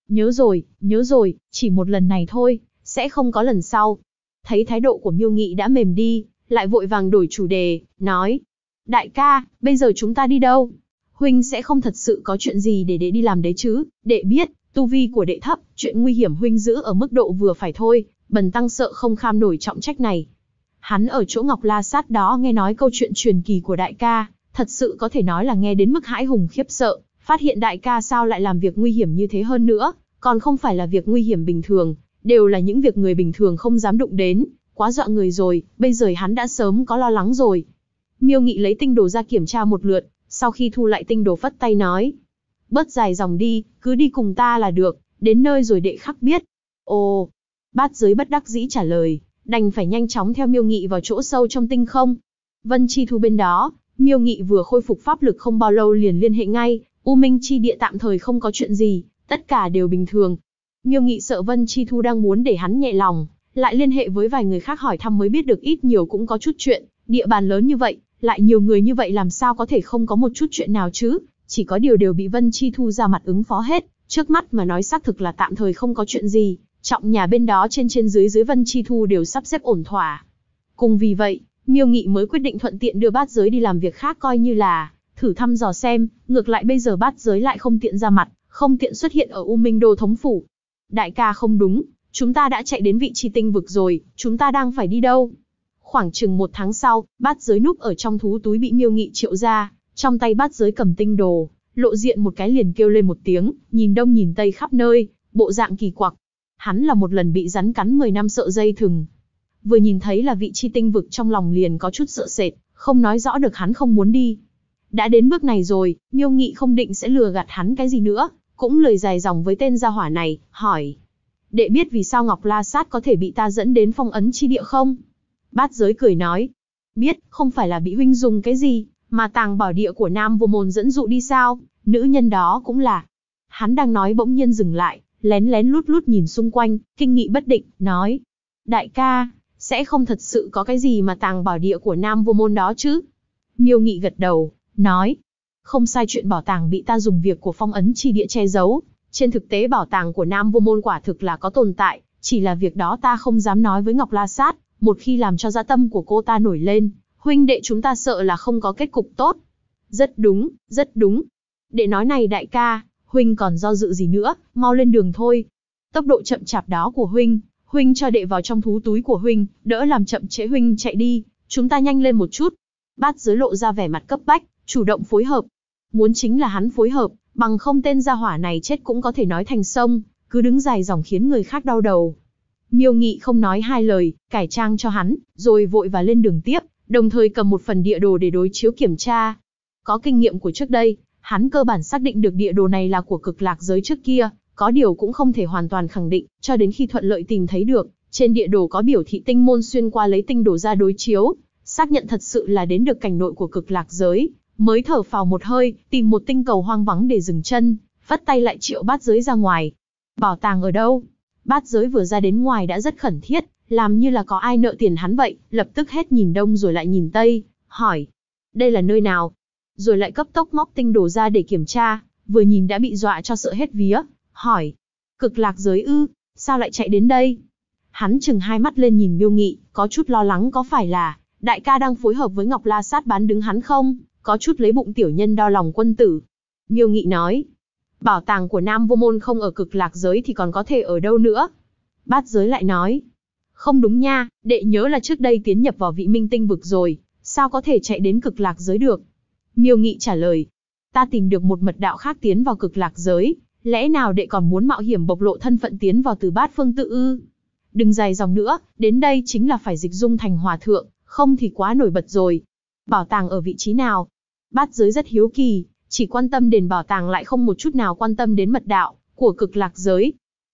A: nhớ rồi, chỉ một lần này thôi, sẽ không có lần sau. Thấy thái độ của Miêu Nghị đã mềm đi, lại vội vàng đổi chủ đề, nói: đại ca, bây giờ chúng ta đi đâu? Huynh sẽ không thật sự có chuyện gì để đệ đi làm đấy chứ? Đệ biết, tu vi của đệ thấp, chuyện nguy hiểm huynh giữ ở mức độ vừa phải thôi, bần tăng sợ không kham nổi trọng trách này. Hắn ở chỗ Ngọc La Sát đó nghe nói câu chuyện truyền kỳ của đại ca, thật sự có thể nói là nghe đến mức hãi hùng khiếp sợ, phát hiện đại ca sao lại làm việc nguy hiểm như thế, hơn nữa, còn không phải là việc nguy hiểm bình thường, đều là những việc người bình thường không dám đụng đến, quá dọa người rồi, bây giờ hắn đã sớm có lo lắng rồi. Miêu Nghị lấy tinh đồ ra kiểm tra một lượt, sau khi thu lại tinh đồ phất tay nói: bớt dài dòng đi, cứ đi cùng ta là được, đến nơi rồi đệ khắc biết. Ồ, Bát Giới bất đắc dĩ trả lời, đành phải nhanh chóng theo Miêu Nghị vào chỗ sâu trong tinh không. Vân Chi Thu bên đó, Miêu Nghị vừa khôi phục pháp lực không bao lâu liền liên hệ ngay, U Minh Chi Địa tạm thời không có chuyện gì, tất cả đều bình thường. Miêu Nghị sợ Vân Chi Thu đang muốn để hắn nhẹ lòng, lại liên hệ với vài người khác hỏi thăm mới biết được ít nhiều cũng có chút chuyện, địa bàn lớn như vậy, lại nhiều người như vậy làm sao có thể không có một chút chuyện nào chứ, chỉ có điều đều bị Vân Chi Thu ra mặt ứng phó hết, trước mắt mà nói xác thực là tạm thời không có chuyện gì, trọng nhà bên đó trên trên dưới dưới Vân Chi Thu đều sắp xếp ổn thỏa. Cùng vì vậy, Miêu Nghị mới quyết định thuận tiện đưa Bát Giới đi làm việc khác coi như là thử thăm dò xem, ngược lại bây giờ Bát Giới lại không tiện ra mặt, không tiện xuất hiện ở U Minh Đô thống phủ. Đại ca không đúng, chúng ta đã chạy đến vị trí tinh vực rồi, chúng ta đang phải đi đâu? Khoảng chừng 1 tháng sau, Bát Giới núp ở trong thú túi bị Miêu Nghị triệu ra, trong tay Bát Giới cầm tinh đồ, lộ diện một cái liền kêu lên một tiếng, nhìn đông nhìn tây khắp nơi, bộ dạng kỳ quặc. Hắn là một lần bị rắn cắn 10 năm sợ dây thừng. Vừa nhìn thấy là vị chi tinh vực trong lòng liền có chút sợ sệt, không nói rõ được hắn không muốn đi. Đã đến bước này rồi, Miêu Nghị không định sẽ lừa gạt hắn cái gì nữa, cũng lời dài dòng với tên gia hỏa này, hỏi: đệ biết vì sao Ngọc La Sát có thể bị ta dẫn đến phong ấn chi địa không? Bát Giới cười nói: biết, không phải là bị huynh dùng cái gì, mà tàng bảo địa của Nam Vô Môn dẫn dụ đi sao, nữ nhân đó cũng là. Hắn đang nói bỗng nhiên dừng lại, lén lén lút lút nhìn xung quanh, kinh nghị bất định, nói: đại ca, sẽ không thật sự có cái gì mà tàng bảo địa của Nam Vô Môn đó chứ? Miêu Nghị gật đầu, nói: không sai, chuyện bảo tàng bị ta dùng việc của phong ấn chi địa che giấu, trên thực tế bảo tàng của Nam Vô Môn quả thực là có tồn tại, chỉ là việc đó ta không dám nói với Ngọc La Sát, một khi làm cho dã tâm của cô ta nổi lên, huynh đệ chúng ta sợ là không có kết cục tốt. Rất đúng, rất đúng. Đệ nói này đại ca, huynh còn do dự gì nữa, mau lên đường thôi. Tốc độ chậm chạp đó của huynh cho đệ vào trong thú túi của huynh, đỡ làm chậm trễ huynh chạy đi, chúng ta nhanh lên một chút. Bát Giới lộ ra vẻ mặt cấp bách, chủ động phối hợp. Muốn chính là hắn phối hợp, bằng không tên gia hỏa này chết cũng có thể nói thành sông, cứ đứng dài dòng khiến người khác đau đầu. Miêu Nghị không nói hai lời, cải trang cho hắn, rồi vội và lên đường tiếp, đồng thời cầm một phần địa đồ để đối chiếu kiểm tra. Có kinh nghiệm của trước đây, hắn cơ bản xác định được địa đồ này là của Cực Lạc giới trước kia, có điều cũng không thể hoàn toàn khẳng định, cho đến khi thuận lợi tìm thấy được, trên địa đồ có biểu thị tinh môn xuyên qua lấy tinh đồ ra đối chiếu, xác nhận thật sự là đến được cảnh nội của Cực Lạc giới, mới thở phào một hơi, tìm một tinh cầu hoang vắng để dừng chân, vất tay lại triệu Bát Giới ra ngoài. Bảo tàng ở đâu? Bát Giới vừa ra đến ngoài đã rất khẩn thiết, làm như là có ai nợ tiền hắn vậy, lập tức hết nhìn đông rồi lại nhìn tây, hỏi: đây là nơi nào? Rồi lại cấp tốc móc tinh đồ ra để kiểm tra, vừa nhìn đã bị dọa cho sợ hết vía, hỏi: Cực Lạc giới ư, sao lại chạy đến đây? Hắn chừng hai mắt lên nhìn Miêu Nghị, có chút lo lắng có phải là đại ca đang phối hợp với Ngọc La Sát bán đứng hắn không, có chút lấy bụng tiểu nhân đo lòng quân tử. Miêu Nghị nói: bảo tàng của Nam Vô Môn không ở Cực Lạc giới thì còn có thể ở đâu nữa? Bát Giới lại nói: không đúng nha, đệ nhớ là trước đây tiến nhập vào Vị Minh tinh vực rồi, sao có thể chạy đến Cực Lạc giới được? Miêu Nghị trả lời: ta tìm được một mật đạo khác tiến vào Cực Lạc giới, lẽ nào đệ còn muốn mạo hiểm bộc lộ thân phận tiến vào Từ Bát Phương tự ư? Đừng dài dòng nữa, đến đây chính là phải dịch dung thành hòa thượng, không thì quá nổi bật rồi. Bảo tàng ở vị trí nào? Bát Giới rất hiếu kỳ, chỉ quan tâm đến bảo tàng lại không một chút nào quan tâm đến mật đạo của Cực Lạc giới.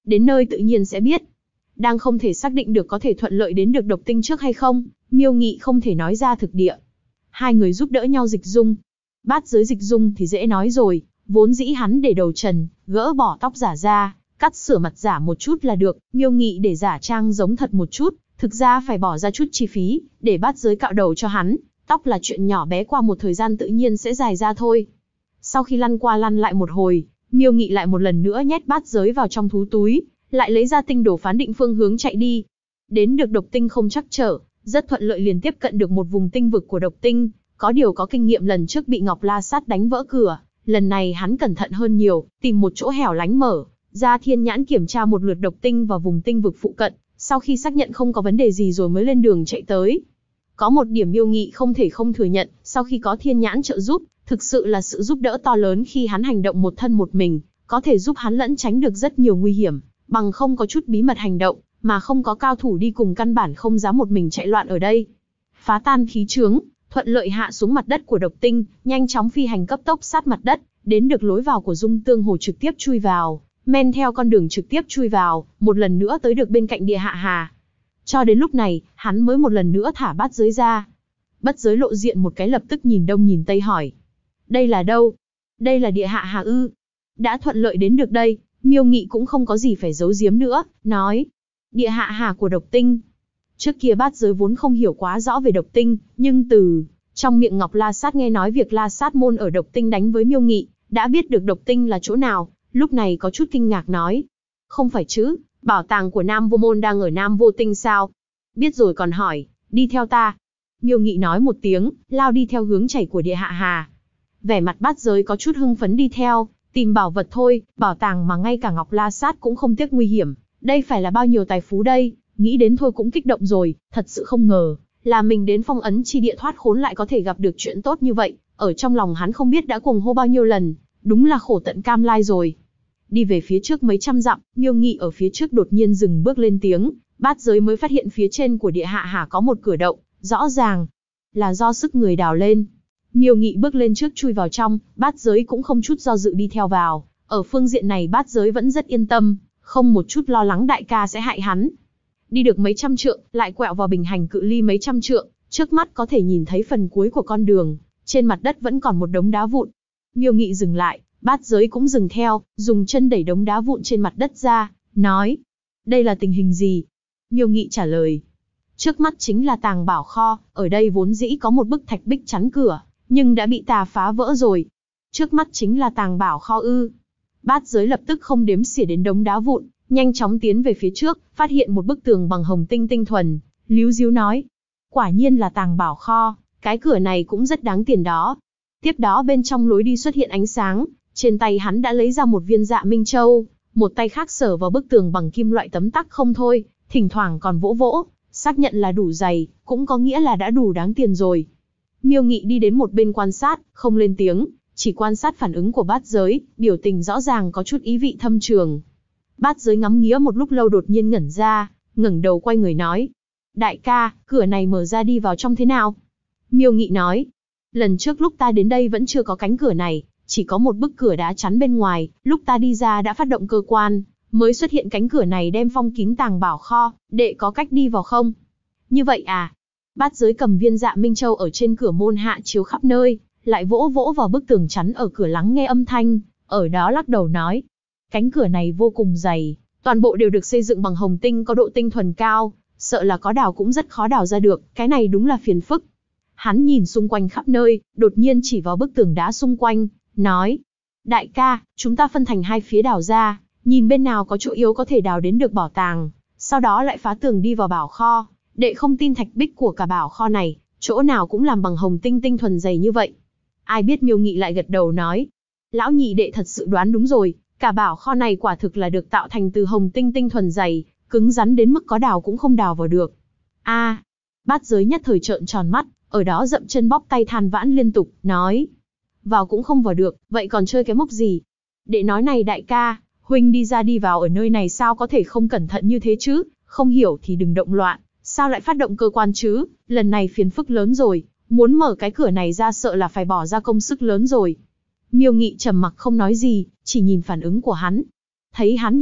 A: đến nơi tự nhiên sẽ biết. Đang không thể xác định được có thể thuận lợi đến được độc tinh trước hay không, Miêu Nghị không thể nói ra thực địa. Hai người giúp đỡ nhau dịch dung. Bát giới dịch dung thì dễ nói rồi, vốn dĩ hắn để đầu trần, gỡ bỏ tóc giả ra, cắt sửa mặt giả một chút là được, Miêu Nghị để giả trang giống thật một chút, thực ra phải bỏ ra chút chi phí, để bát giới cạo đầu cho hắn, tóc là chuyện nhỏ bé, qua một thời gian tự nhiên sẽ dài ra thôi. Sau khi lăn qua lăn lại một hồi, Miêu Nghị lại một lần nữa nhét bát giới vào trong thú túi, lại lấy ra tinh đồ phán định phương hướng chạy đi. Đến được độc tinh không trắc trở, rất thuận lợi liền tiếp cận được một vùng tinh vực của độc tinh, có điều có kinh nghiệm lần trước bị Ngọc La Sát đánh vỡ cửa, lần này hắn cẩn thận hơn nhiều, tìm một chỗ hẻo lánh mở ra thiên nhãn kiểm tra một lượt độc tinh và vùng tinh vực phụ cận, sau khi xác nhận không có vấn đề gì rồi mới lên đường chạy tới. Có một điểm Miêu Nghị không thể không thừa nhận, sau khi có thiên nhãn trợ giúp, thực sự là sự giúp đỡ to lớn khi hắn hành động một thân một mình, có thể giúp hắn lẫn tránh được rất nhiều nguy hiểm, bằng không có chút bí mật hành động, mà không có cao thủ đi cùng căn bản không dám một mình chạy loạn ở đây. Phá tan khí chướng, thuận lợi hạ xuống mặt đất của độc tinh, nhanh chóng phi hành cấp tốc sát mặt đất, đến được lối vào của Dung Tương Hồ trực tiếp chui vào, men theo con đường trực tiếp chui vào, một lần nữa tới được bên cạnh Địa Hạ Hà. Cho đến lúc này, hắn mới một lần nữa thả bát giới ra. Bát giới lộ diện một cái lập tức nhìn đông nhìn tây hỏi. Đây là đâu? Đây là Địa Hạ Hà ư? Đã thuận lợi đến được đây, Miêu Nghị cũng không có gì phải giấu giếm nữa, nói. Địa Hạ Hà của độc tinh. Trước kia bát giới vốn không hiểu quá rõ về độc tinh, nhưng từ trong miệng Ngọc La Sát nghe nói việc La Sát môn ở độc tinh đánh với Miêu Nghị, đã biết được độc tinh là chỗ nào, lúc này có chút kinh ngạc nói. Không phải chứ, bảo tàng của Nam Vô Môn đang ở Nam Vô Tinh sao? Biết rồi còn hỏi, đi theo ta. Miêu Nghị nói một tiếng, lao đi theo hướng chảy của Địa Hạ Hà. Vẻ mặt bát giới có chút hưng phấn đi theo, tìm bảo vật thôi, bảo tàng mà ngay cả Ngọc La Sát cũng không tiếc nguy hiểm, đây phải là bao nhiêu tài phú đây, nghĩ đến thôi cũng kích động rồi, thật sự không ngờ, là mình đến phong ấn chi địa thoát khốn lại có thể gặp được chuyện tốt như vậy, ở trong lòng hắn không biết đã cuồng hô bao nhiêu lần, đúng là khổ tận cam lai rồi. Đi về phía trước mấy trăm dặm, Miêu Nghị ở phía trước đột nhiên dừng bước lên tiếng, bát giới mới phát hiện phía trên của Địa Hạ Hà có một cửa động, rõ ràng là do sức người đào lên. Miêu Nghị bước lên trước chui vào trong, bát giới cũng không chút do dự đi theo vào, ở phương diện này bát giới vẫn rất yên tâm, không một chút lo lắng đại ca sẽ hại hắn. Đi được mấy trăm trượng, lại quẹo vào bình hành cự ly mấy trăm trượng, trước mắt có thể nhìn thấy phần cuối của con đường, trên mặt đất vẫn còn một đống đá vụn. Miêu Nghị dừng lại, bát giới cũng dừng theo, dùng chân đẩy đống đá vụn trên mặt đất ra, nói. Đây là tình hình gì? Miêu Nghị trả lời. Trước mắt chính là tàng bảo kho, ở đây vốn dĩ có một bức thạch bích chắn cửa, nhưng đã bị ta phá vỡ rồi. Trước mắt chính là tàng bảo kho ư? Bát giới lập tức không đếm xỉa đến đống đá vụn, nhanh chóng tiến về phía trước, phát hiện một bức tường bằng hồng tinh tinh thuần, líu díu nói. Quả nhiên là tàng bảo kho, cái cửa này cũng rất đáng tiền đó. Tiếp đó bên trong lối đi xuất hiện ánh sáng, trên tay hắn đã lấy ra một viên Dạ Minh Châu, một tay khác sờ vào bức tường bằng kim loại tấm tắc không thôi, thỉnh thoảng còn vỗ vỗ, xác nhận là đủ dày, cũng có nghĩa là đã đủ đáng tiền rồi. Miêu Nghị đi đến một bên quan sát, không lên tiếng, chỉ quan sát phản ứng của bát giới, biểu tình rõ ràng có chút ý vị thâm trường. Bát giới ngắm nghía một lúc lâu đột nhiên ngẩn ra, ngẩng đầu quay người nói. Đại ca, cửa này mở ra đi vào trong thế nào? Miêu Nghị nói. Lần trước lúc ta đến đây vẫn chưa có cánh cửa này, chỉ có một bức cửa đá chắn bên ngoài, lúc ta đi ra đã phát động cơ quan, mới xuất hiện cánh cửa này đem phong kín tàng bảo kho, đệ có cách đi vào không? Như vậy à? Bát giới cầm viên Dạ Minh Châu ở trên cửa môn hạ chiếu khắp nơi, lại vỗ vỗ vào bức tường chắn ở cửa lắng nghe âm thanh, ở đó lắc đầu nói. Cánh cửa này vô cùng dày, toàn bộ đều được xây dựng bằng hồng tinh có độ tinh thuần cao, sợ là có đào cũng rất khó đào ra được, cái này đúng là phiền phức. Hắn nhìn xung quanh khắp nơi, đột nhiên chỉ vào bức tường đá xung quanh, nói. Đại ca, chúng ta phân thành hai phía đào ra, nhìn bên nào có chỗ yếu có thể đào đến được bảo tàng, sau đó lại phá tường đi vào bảo kho. Đệ không tin thạch bích của cả bảo kho này, chỗ nào cũng làm bằng hồng tinh tinh thuần dày như vậy. Ai biết Miêu Nghị lại gật đầu nói. Lão nhị đệ thật sự đoán đúng rồi, cả bảo kho này quả thực là được tạo thành từ hồng tinh tinh thuần dày, cứng rắn đến mức có đào cũng không đào vào được. A, bát giới nhất thời trợn tròn mắt, ở đó dậm chân bóp tay than vãn liên tục, nói. Vào cũng không vào được, vậy còn chơi cái mốc gì? Đệ nói này đại ca, huynh đi ra đi vào ở nơi này sao có thể không cẩn thận như thế chứ, không hiểu thì đừng động loạn, sao lại phát động cơ quan chứ, lần này phiền phức lớn rồi, muốn mở cái cửa này ra sợ là phải bỏ ra công sức lớn rồi. Miêu Nghị trầm mặc không nói gì, chỉ nhìn phản ứng của hắn. Thấy hắn như vậy,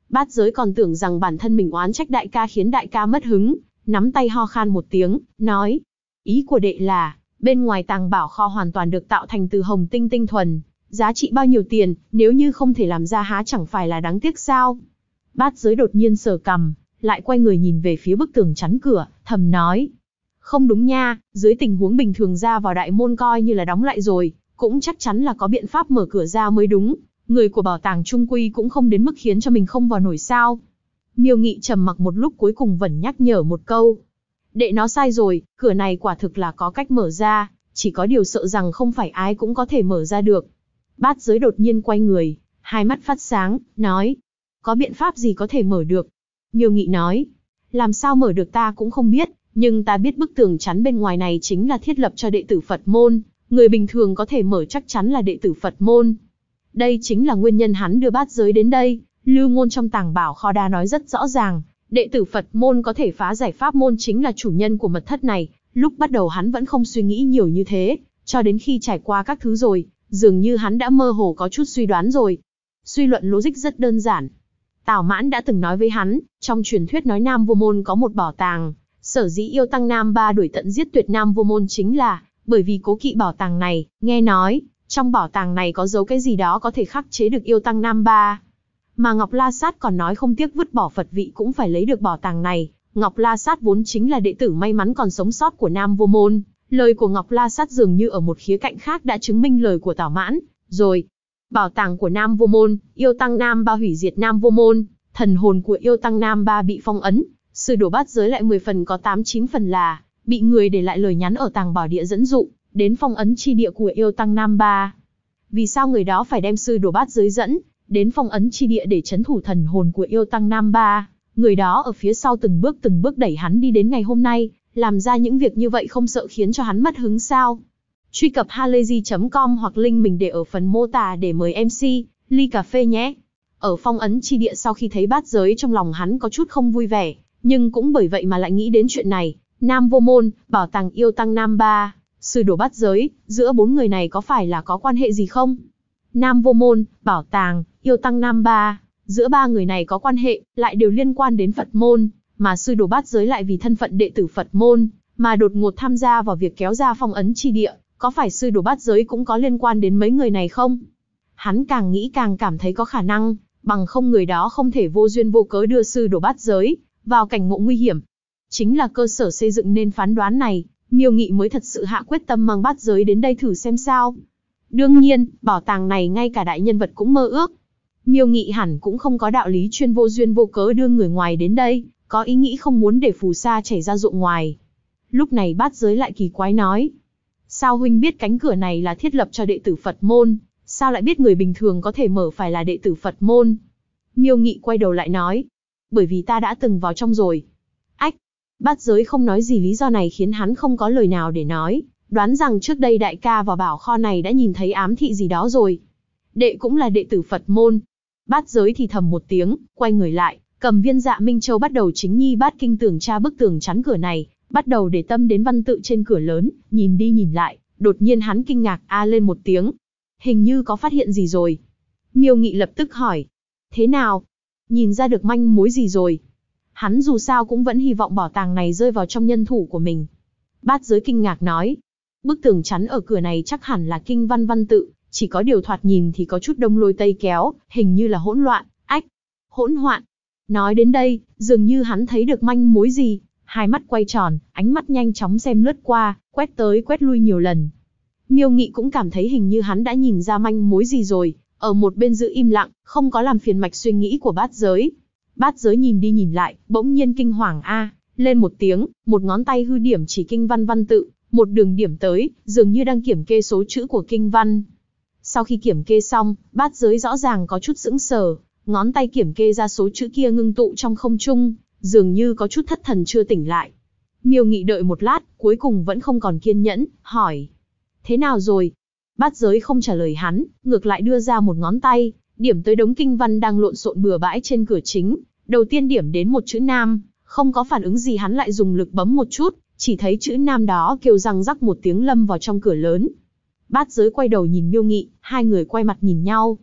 A: Bát giới còn tưởng rằng bản thân mình oán trách đại ca khiến đại ca mất hứng, nắm tay ho khan một tiếng, nói. Ý của đệ là, bên ngoài tàng bảo kho hoàn toàn được tạo thành từ hồng tinh tinh thuần, giá trị bao nhiêu tiền, nếu như không thể làm ra há chẳng phải là đáng tiếc sao? Bát giới đột nhiên sờ cằm, lại quay người nhìn về phía bức tường chắn cửa, thầm nói. Không đúng nha, dưới tình huống bình thường ra vào đại môn coi như là đóng lại rồi, cũng chắc chắn là có biện pháp mở cửa ra mới đúng. Người của bảo tàng trung quy cũng không đến mức khiến cho mình không vào nổi sao. Miêu Nghị trầm mặc một lúc cuối cùng vẫn nhắc nhở một câu. Đệ nó sai rồi, cửa này quả thực là có cách mở ra, chỉ có điều sợ rằng không phải ai cũng có thể mở ra được. Bát giới đột nhiên quay người, hai mắt phát sáng, nói. Có biện pháp gì có thể mở được? Miêu Nghị nói. Làm sao mở được ta cũng không biết, nhưng ta biết bức tường chắn bên ngoài này chính là thiết lập cho đệ tử Phật môn, người bình thường có thể mở chắc chắn là đệ tử Phật môn. Đây chính là nguyên nhân hắn đưa bát giới đến đây, lưu ngôn trong tàng bảo kho đã nói rất rõ ràng, đệ tử Phật môn có thể phá giải pháp môn chính là chủ nhân của mật thất này. Lúc bắt đầu hắn vẫn không suy nghĩ nhiều như thế, cho đến khi trải qua các thứ rồi, dường như hắn đã mơ hồ có chút suy đoán rồi. Suy luận logic rất đơn giản. Tào Mãn đã từng nói với hắn, trong truyền thuyết nói Nam Vô Môn có một bảo tàng, sở dĩ yêu tăng Nam Ba đuổi tận giết tuyệt Nam Vô Môn chính là bởi vì cố kỵ bảo tàng này, nghe nói trong bảo tàng này có giấu cái gì đó có thể khắc chế được yêu tăng Nam Ba. Mà Ngọc La Sát còn nói không tiếc vứt bỏ Phật vị cũng phải lấy được bảo tàng này. Ngọc La Sát vốn chính là đệ tử may mắn còn sống sót của Nam Vô Môn, lời của Ngọc La Sát dường như ở một khía cạnh khác đã chứng minh lời của Tào Mãn rồi. Bảo tàng của Nam Vô Môn, yêu tăng Nam Ba hủy diệt Nam Vô Môn, thần hồn của yêu tăng Nam Ba bị phong ấn, sư đồ bát giới lại 10 phần có 8-9 phần là bị người để lại lời nhắn ở tàng bảo địa dẫn dụ đến phong ấn chi địa của yêu tăng Nam Ba. Vì sao người đó phải đem sư đồ bát giới dẫn đến phong ấn chi địa để trấn thủ thần hồn của yêu tăng Nam Ba? Người đó ở phía sau từng bước đẩy hắn đi đến ngày hôm nay, làm ra những việc như vậy không sợ khiến cho hắn mất hứng sao? Truy cập halayzi.com hoặc link mình để ở phần mô tả để mời MC ly cà phê nhé. Ở phong ấn chi địa sau khi thấy bát giới trong lòng hắn có chút không vui vẻ, nhưng cũng bởi vậy mà lại nghĩ đến chuyện này. Nam Vô Môn, bảo tàng yêu tăng Nam Ba, sư đồ bát giới, giữa bốn người này có phải là có quan hệ gì không? Nam Vô Môn, bảo tàng, yêu tăng Nam Ba, giữa ba người này có quan hệ, lại đều liên quan đến Phật môn, mà sư đồ bát giới lại vì thân phận đệ tử Phật môn, mà đột ngột tham gia vào việc kéo ra phong ấn chi địa, có phải sư đồ bát giới cũng có liên quan đến mấy người này không? Hắn càng nghĩ càng cảm thấy có khả năng, bằng không người đó không thể vô duyên vô cớ đưa sư đồ bát giới vào cảnh ngộ nguy hiểm. Chính là cơ sở xây dựng nên phán đoán này, Miêu Nghị mới thật sự hạ quyết tâm mang bát giới đến đây thử xem sao. Đương nhiên, bảo tàng này ngay cả đại nhân vật cũng mơ ước. Miêu Nghị hẳn cũng không có đạo lý chuyên vô duyên vô cớ đưa người ngoài đến đây, có ý nghĩ không muốn để phù sa chảy ra ruộng ngoài. Lúc này bát giới lại kỳ quái nói. Sao huynh biết cánh cửa này là thiết lập cho đệ tử Phật môn, sao lại biết người bình thường có thể mở phải là đệ tử Phật môn? Miêu Nghị quay đầu lại nói. Bởi vì ta đã từng vào trong rồi. Ách! Bát giới không nói gì, lý do này khiến hắn không có lời nào để nói, đoán rằng trước đây đại ca vào bảo kho này đã nhìn thấy ám thị gì đó rồi. Đệ cũng là đệ tử Phật môn. Bát giới thì thầm một tiếng, quay người lại, cầm viên Dạ Minh Châu bắt đầu chính nhi bát kinh tường tra bức tường chắn cửa này, bắt đầu để tâm đến văn tự trên cửa lớn, nhìn đi nhìn lại, đột nhiên hắn kinh ngạc a lên một tiếng. Hình như có phát hiện gì rồi. Miêu Nghị lập tức hỏi. Thế nào? Nhìn ra được manh mối gì rồi? Hắn dù sao cũng vẫn hy vọng bảo tàng này rơi vào trong nhân thủ của mình. Bát giới kinh ngạc nói. Bức tường chắn ở cửa này chắc hẳn là kinh văn văn tự, chỉ có điều thoạt nhìn thì có chút đông lôi tây kéo, hình như là hỗn loạn, ách, hỗn hoạn. Nói đến đây, dường như hắn thấy được manh mối gì, hai mắt quay tròn, ánh mắt nhanh chóng xem lướt qua, quét tới quét lui nhiều lần. Miêu Nghị cũng cảm thấy hình như hắn đã nhìn ra manh mối gì rồi, ở một bên giữ im lặng, không có làm phiền mạch suy nghĩ của bát giới. Bát giới nhìn đi nhìn lại, bỗng nhiên kinh hoàng lên một tiếng, một ngón tay hư điểm chỉ kinh văn văn tự, một đường điểm tới, dường như đang kiểm kê số chữ của kinh văn. Sau khi kiểm kê xong, bát giới rõ ràng có chút sững sờ, ngón tay kiểm kê ra số chữ kia ngưng tụ trong không trung, dường như có chút thất thần chưa tỉnh lại. Miêu Nghị đợi một lát, cuối cùng vẫn không còn kiên nhẫn, hỏi. Thế nào rồi? Bát giới không trả lời hắn, ngược lại đưa ra một ngón tay, điểm tới đống kinh văn đang lộn xộn bừa bãi trên cửa chính. Đầu tiên điểm đến một chữ Nam, không có phản ứng gì hắn lại dùng lực bấm một chút, chỉ thấy chữ Nam đó kêu răng rắc một tiếng lâm vào trong cửa lớn. Bát giới quay đầu nhìn Miêu Nghị, hai người quay mặt nhìn nhau.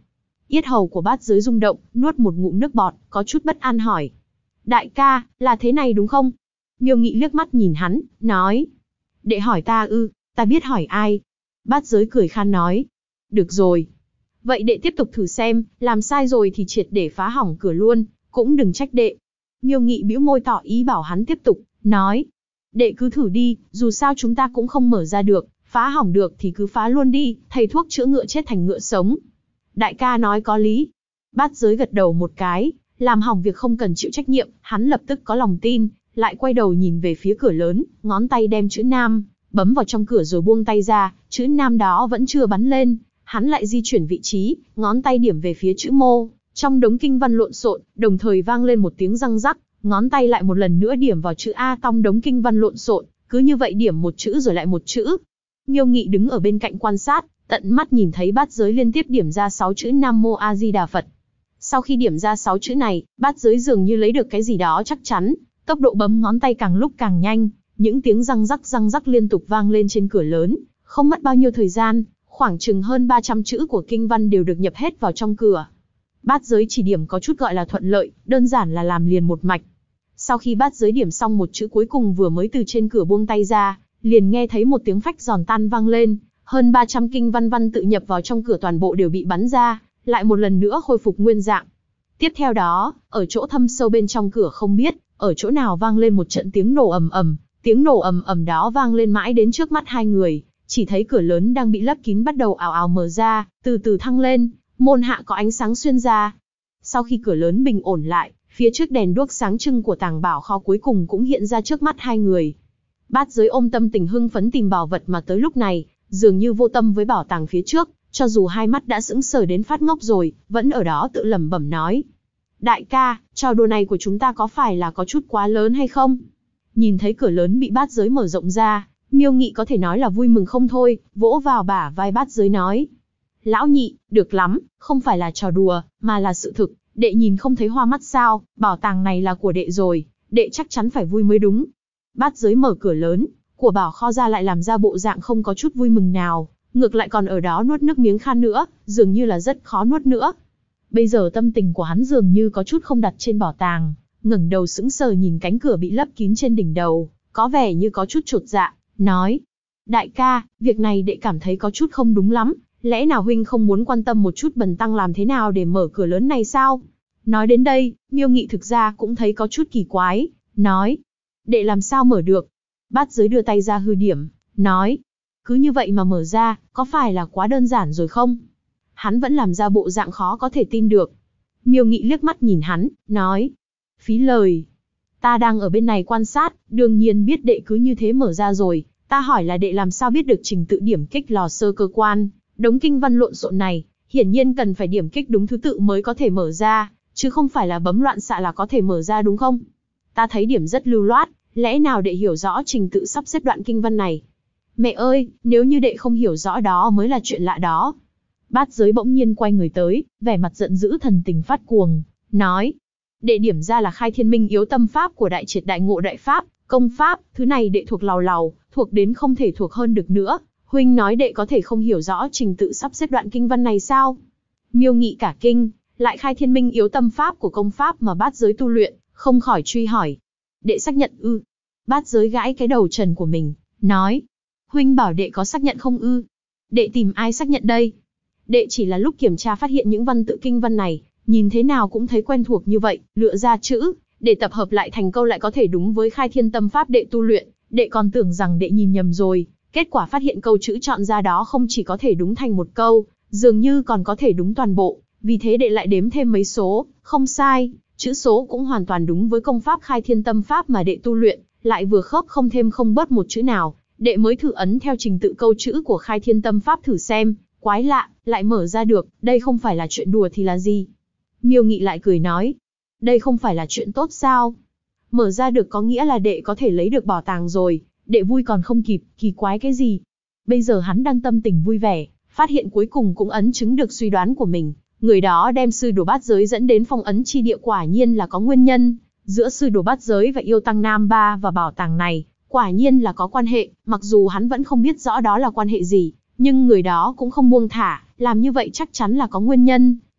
A: Yết hầu của Bát Giới rung động, nuốt một ngụm nước bọt, có chút bất an hỏi. Đại ca, là thế này đúng không? Miêu Nghị liếc mắt nhìn hắn, nói. Đệ hỏi ta ư, ta biết hỏi ai. Bát Giới cười khan nói. Được rồi. Vậy đệ tiếp tục thử xem, làm sai rồi thì triệt để phá hỏng cửa luôn, cũng đừng trách đệ. Miêu Nghị bĩu môi tỏ ý bảo hắn tiếp tục, nói. Đệ cứ thử đi, dù sao chúng ta cũng không mở ra được, phá hỏng được thì cứ phá luôn đi, thầy thuốc chữa ngựa chết thành ngựa sống. Đại ca nói có lý. Bát Giới gật đầu một cái, làm hỏng việc không cần chịu trách nhiệm, hắn lập tức có lòng tin, lại quay đầu nhìn về phía cửa lớn, ngón tay đem chữ Nam bấm vào trong cửa rồi buông tay ra, chữ Nam đó vẫn chưa bắn lên, hắn lại di chuyển vị trí, ngón tay điểm về phía chữ Mô, trong đống kinh văn lộn xộn, đồng thời vang lên một tiếng răng rắc, ngón tay lại một lần nữa điểm vào chữ A trong đống kinh văn lộn xộn, cứ như vậy điểm một chữ rồi lại một chữ. Miêu Nghị đứng ở bên cạnh quan sát, tận mắt nhìn thấy Bát Giới liên tiếp điểm ra 6 chữ Nam Mô A Di Đà Phật. Sau khi điểm ra 6 chữ này, Bát Giới dường như lấy được cái gì đó chắc chắn, tốc độ bấm ngón tay càng lúc càng nhanh, những tiếng răng rắc liên tục vang lên trên cửa lớn, không mất bao nhiêu thời gian, khoảng chừng hơn 300 chữ của kinh văn đều được nhập hết vào trong cửa. Bát Giới chỉ điểm có chút gọi là thuận lợi, đơn giản là làm liền một mạch. Sau khi Bát Giới điểm xong một chữ cuối cùng vừa mới từ trên cửa buông tay ra, liền nghe thấy một tiếng phách giòn tan vang lên, hơn 300 kinh văn tự nhập vào trong cửa toàn bộ đều bị bắn ra, lại một lần nữa khôi phục nguyên dạng. Tiếp theo đó, ở chỗ thâm sâu bên trong cửa không biết, ở chỗ nào vang lên một trận tiếng nổ ầm ầm, tiếng nổ ầm ầm đó vang lên mãi đến trước mắt hai người, chỉ thấy cửa lớn đang bị lấp kín bắt đầu ào ào mở ra, từ từ thăng lên, môn hạ có ánh sáng xuyên ra. Sau khi cửa lớn bình ổn lại, phía trước đèn đuốc sáng trưng của tàng bảo kho cuối cùng cũng hiện ra trước mắt hai người. Bát Giới ôm tâm tình hưng phấn tìm bảo vật mà tới lúc này, dường như vô tâm với bảo tàng phía trước, cho dù hai mắt đã sững sờ đến phát ngốc rồi, vẫn ở đó tự lẩm bẩm nói. Đại ca, trò đùa này của chúng ta có phải là có chút quá lớn hay không? Nhìn thấy cửa lớn bị Bát Giới mở rộng ra, Miêu Nghị có thể nói là vui mừng không thôi, vỗ vào bả vai Bát Giới nói. Lão Nhị, được lắm, không phải là trò đùa, mà là sự thực, đệ nhìn không thấy hoa mắt sao, bảo tàng này là của đệ rồi, đệ chắc chắn phải vui mới đúng. Bát Giới mở cửa lớn của bảo kho ra lại làm ra bộ dạng không có chút vui mừng nào, ngược lại còn ở đó nuốt nước miếng khan nữa, dường như là rất khó nuốt nữa. Bây giờ tâm tình của hắn dường như có chút không đặt trên bảo tàng, ngẩng đầu sững sờ nhìn cánh cửa bị lấp kín trên đỉnh đầu, có vẻ như có chút chột dạ, nói. Đại ca, việc này đệ cảm thấy có chút không đúng lắm, lẽ nào huynh không muốn quan tâm một chút bần tăng làm thế nào để mở cửa lớn này sao? Nói đến đây, Miêu Nghị thực ra cũng thấy có chút kỳ quái, nói. Đệ làm sao mở được? Bát Giới đưa tay ra hư điểm, nói. Cứ như vậy mà mở ra, có phải là quá đơn giản rồi không? Hắn vẫn làm ra bộ dạng khó có thể tin được. Miêu Nghị liếc mắt nhìn hắn, nói. Phí lời. Ta đang ở bên này quan sát, đương nhiên biết đệ cứ như thế mở ra rồi. Ta hỏi là đệ làm sao biết được trình tự điểm kích lò sơ cơ quan, đống kinh văn lộn xộn này. Hiển nhiên cần phải điểm kích đúng thứ tự mới có thể mở ra, chứ không phải là bấm loạn xạ là có thể mở ra đúng không? Ta thấy điểm rất lưu loát, lẽ nào đệ hiểu rõ trình tự sắp xếp đoạn kinh văn này? Mẹ ơi, nếu như đệ không hiểu rõ đó mới là chuyện lạ đó. Bát Giới bỗng nhiên quay người tới, vẻ mặt giận dữ thần tình phát cuồng, nói. Đệ điểm ra là khai thiên minh yếu tâm pháp của đại triệt đại ngộ đại pháp, công pháp, thứ này đệ thuộc làu làu, thuộc đến không thể thuộc hơn được nữa. Huynh nói đệ có thể không hiểu rõ trình tự sắp xếp đoạn kinh văn này sao? Miêu Nghị cả kinh, lại khai thiên minh yếu tâm pháp của công pháp mà Bát Giới tu luyện, không khỏi truy hỏi. Đệ xác nhận ư? Bát Giới gãi cái đầu trần của mình, nói. Huynh bảo đệ có xác nhận không ư? Đệ tìm ai xác nhận đây? Đệ chỉ là lúc kiểm tra phát hiện những văn tự kinh văn này, nhìn thế nào cũng thấy quen thuộc như vậy, lựa ra chữ, để tập hợp lại thành câu lại có thể đúng với khai thiên tâm pháp đệ tu luyện, đệ còn tưởng rằng đệ nhìn nhầm rồi, kết quả phát hiện câu chữ chọn ra đó không chỉ có thể đúng thành một câu, dường như còn có thể đúng toàn bộ, vì thế đệ lại đếm thêm mấy số, không sai, chữ số cũng hoàn toàn đúng với công pháp khai thiên tâm pháp mà đệ tu luyện, lại vừa khớp không thêm không bớt một chữ nào, đệ mới thử ấn theo trình tự câu chữ của khai thiên tâm pháp thử xem, quái lạ, lại mở ra được, đây không phải là chuyện đùa thì là gì? Miêu Nghị lại cười nói, đây không phải là chuyện tốt sao? Mở ra được có nghĩa là đệ có thể lấy được bảo tàng rồi, đệ vui còn không kịp, kỳ quái cái gì? Bây giờ hắn đang tâm tình vui vẻ, phát hiện cuối cùng cũng ấn chứng được suy đoán của mình, người đó đem sư đồ Bát Giới dẫn đến phong ấn chi địa quả nhiên là có nguyên nhân, giữa sư đồ Bát Giới và yêu tăng Nam Ba và bảo tàng này, quả nhiên là có quan hệ, mặc dù hắn vẫn không biết rõ đó là quan hệ gì, nhưng người đó cũng không buông thả, làm như vậy chắc chắn là có nguyên nhân,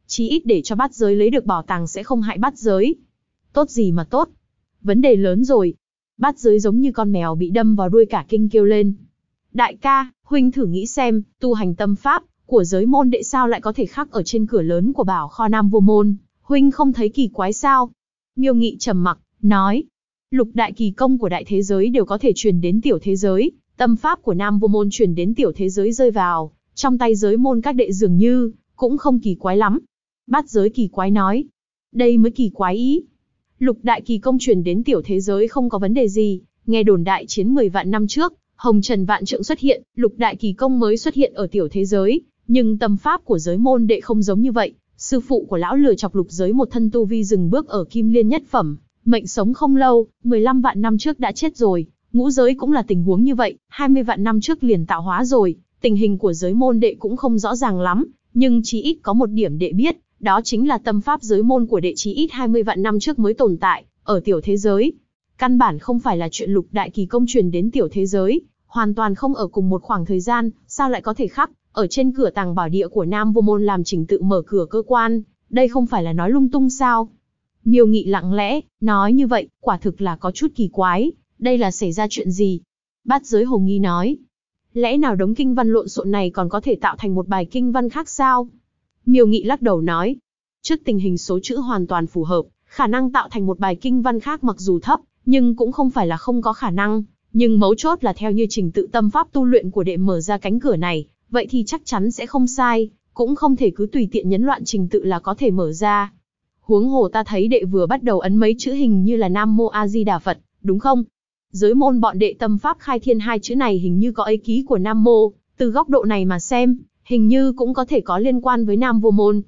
A: Chí ít để cho bát giới lấy được bảo tàng sẽ không hại bát giới. Tốt gì mà tốt? Vấn đề lớn rồi. Bát giới giống như con mèo bị đâm vào đuôi cả kinh kêu lên. Đại ca, huynh thử nghĩ xem, tu hành tâm pháp của giới môn đệ sao lại có thể khắc ở trên cửa lớn của bảo kho Nam Vô Môn, huynh không thấy kỳ quái sao? Miêu Nghị trầm mặc, nói, lục đại kỳ công của đại thế giới đều có thể truyền đến tiểu thế giới, tâm pháp của Nam Vô Môn truyền đến tiểu thế giới rơi vào trong tay giới môn các đệ dường như cũng không kỳ quái lắm. Bát giới kỳ quái nói, đây mới kỳ quái ý. Lục đại kỳ công truyền đến tiểu thế giới không có vấn đề gì, nghe đồn đại chiến 10 vạn năm trước, Hồng Trần Vạn Trượng xuất hiện, lục đại kỳ công mới xuất hiện ở tiểu thế giới, nhưng tâm pháp của giới môn đệ không giống như vậy. Sư phụ của lão lừa chọc lục giới một thân tu vi dừng bước ở kim liên nhất phẩm, mệnh sống không lâu, 15 vạn năm trước đã chết rồi. Ngũ giới cũng là tình huống như vậy, 20 vạn năm trước liền tạo hóa rồi. Tình hình của giới môn đệ cũng không rõ ràng lắm, nhưng chí ít có một điểm đệ biết, đó chính là tâm pháp giới môn của đệ chí ít 20 vạn năm trước mới tồn tại ở tiểu thế giới. Căn bản không phải là chuyện lục đại kỳ công truyền đến tiểu thế giới, hoàn toàn không ở cùng một khoảng thời gian, sao lại có thể khắc ở trên cửa tàng bảo địa của Nam Vô Môn làm trình tự mở cửa cơ quan, đây không phải là nói lung tung sao? Miêu Nghị lặng lẽ, nói như vậy, quả thực là có chút kỳ quái, đây là xảy ra chuyện gì? Bát giới hồ nghi nói, lẽ nào đống kinh văn lộn xộn này còn có thể tạo thành một bài kinh văn khác sao? Miêu Nghị lắc đầu nói, trước tình hình số chữ hoàn toàn phù hợp, khả năng tạo thành một bài kinh văn khác mặc dù thấp, nhưng cũng không phải là không có khả năng. Nhưng mấu chốt là theo như trình tự tâm pháp tu luyện của đệ mở ra cánh cửa này, vậy thì chắc chắn sẽ không sai, cũng không thể cứ tùy tiện nhấn loạn trình tự là có thể mở ra. Huống hồ ta thấy đệ vừa bắt đầu ấn mấy chữ hình như là Nam Mô A Di Đà Phật, đúng không? Giới môn bọn đệ tâm pháp khai thiên hai chữ này hình như có ý ký của Nam Mô, từ góc độ này mà xem, hình như cũng có thể có liên quan với Nam Vô Môn.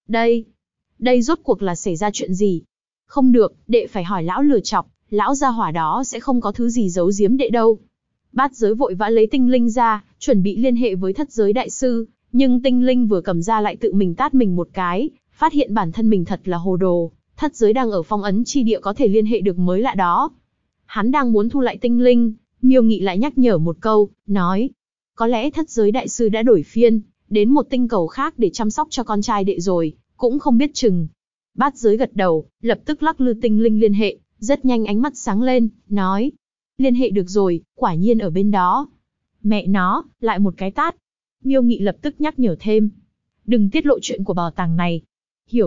A: Đây rốt cuộc là xảy ra chuyện gì? Không được, đệ phải hỏi lão lừa chọc, lão gia hỏa đó sẽ không có thứ gì giấu giếm đệ đâu. Bát giới vội vã lấy tinh linh ra, chuẩn bị liên hệ với thất giới đại sư, nhưng tinh linh vừa cầm ra lại tự mình tát mình một cái, phát hiện bản thân mình thật là hồ đồ, thất giới đang ở phong ấn chi địa có thể liên hệ được mới lạ đó. Hắn đang muốn thu lại tinh linh, Miêu Nghị lại nhắc nhở một câu, nói, có lẽ thất giới đại sư đã đổi phiên, đến một tinh cầu khác để chăm sóc cho con trai đệ rồi, cũng không biết chừng. Bát giới gật đầu, lập tức lắc lư tinh linh liên hệ, rất nhanh ánh mắt sáng lên, nói, liên hệ được rồi, quả nhiên ở bên đó. Mẹ nó, lại một cái tát. Miêu Nghị lập tức nhắc nhở thêm, đừng tiết lộ chuyện của bảo tàng này. Hiểu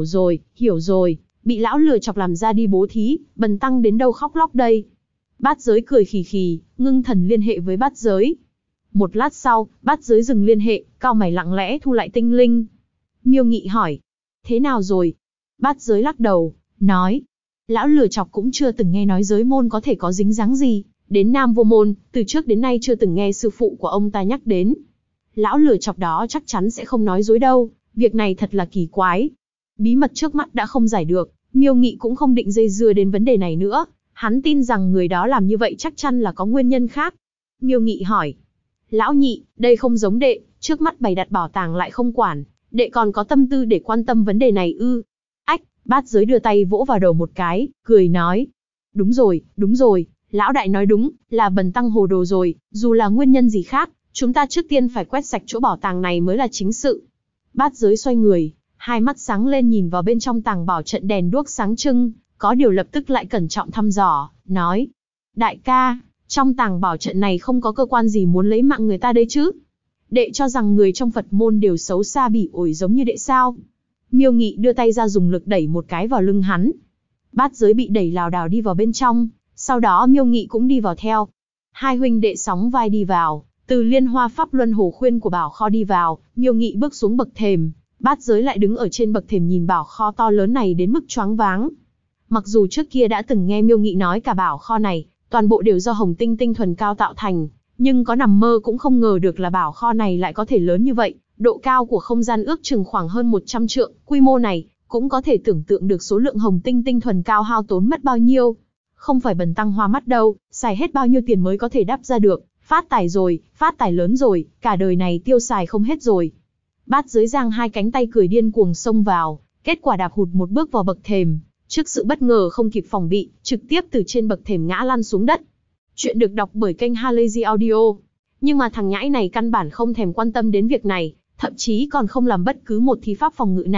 A: rồi, bị lão lừa chọc làm ra đi bố thí, bần tăng đến đâu khóc lóc đây. Bát giới cười khì khì, ngưng thần liên hệ với bát giới. Một lát sau, bát giới dừng liên hệ, cau mày lặng lẽ thu lại tinh linh. Miêu Nghị hỏi, thế nào rồi? Bát giới lắc đầu, nói, lão lừa chọc cũng chưa từng nghe nói giới môn có thể có dính dáng gì đến Nam Vô Môn, từ trước đến nay chưa từng nghe sư phụ của ông ta nhắc đến. Lão lừa chọc đó chắc chắn sẽ không nói dối đâu, việc này thật là kỳ quái. Bí mật trước mắt đã không giải được, Miêu Nghị cũng không định dây dưa đến vấn đề này nữa, hắn tin rằng người đó làm như vậy chắc chắn là có nguyên nhân khác. Miêu Nghị hỏi, lão nhị, đây không giống đệ, trước mắt bày đặt bảo tàng lại không quản, đệ còn có tâm tư để quan tâm vấn đề này ư? Ách, bát giới đưa tay vỗ vào đầu một cái, cười nói, đúng rồi, lão đại nói đúng, là bần tăng hồ đồ rồi, dù là nguyên nhân gì khác, chúng ta trước tiên phải quét sạch chỗ bảo tàng này mới là chính sự. Bát giới xoay người, hai mắt sáng lên nhìn vào bên trong tàng bảo trận đèn đuốc sáng trưng, có điều lập tức lại cẩn trọng thăm dò, nói, đại ca, trong tàng bảo trận này không có cơ quan gì muốn lấy mạng người ta đấy chứ? Đệ cho rằng người trong Phật môn đều xấu xa bỉ ổi giống như đệ sao? Miêu Nghị đưa tay ra dùng lực đẩy một cái vào lưng hắn. Bát giới bị đẩy lảo đảo đi vào bên trong, sau đó Miêu Nghị cũng đi vào theo. Hai huynh đệ sóng vai đi vào, từ Liên Hoa Pháp Luân Hồ Khuyên của bảo kho đi vào, Miêu Nghị bước xuống bậc thềm, bát giới lại đứng ở trên bậc thềm nhìn bảo kho to lớn này đến mức choáng váng. Mặc dù trước kia đã từng nghe Miêu Nghị nói cả bảo kho này, toàn bộ đều do hồng tinh tinh thuần cao tạo thành, nhưng có nằm mơ cũng không ngờ được là bảo kho này lại có thể lớn như vậy. Độ cao của không gian ước chừng khoảng hơn 100 trượng, quy mô này, cũng có thể tưởng tượng được số lượng hồng tinh tinh thuần cao hao tốn mất bao nhiêu. Không phải bần tăng hoa mắt đâu, xài hết bao nhiêu tiền mới có thể đắp ra được, phát tài rồi, phát tài lớn rồi, cả đời này tiêu xài không hết rồi. Bát giới giang hai cánh tay cười điên cuồng xông vào, kết quả đạp hụt một bước vào bậc thềm, trước sự bất ngờ không kịp phòng bị, trực tiếp từ trên bậc thềm ngã lăn xuống đất. Chuyện được đọc bởi kênh Halazy Audio. Nhưng mà thằng nhãi này căn bản không thèm quan tâm đến việc này, thậm chí còn không làm bất cứ một thi pháp phòng ngự nào,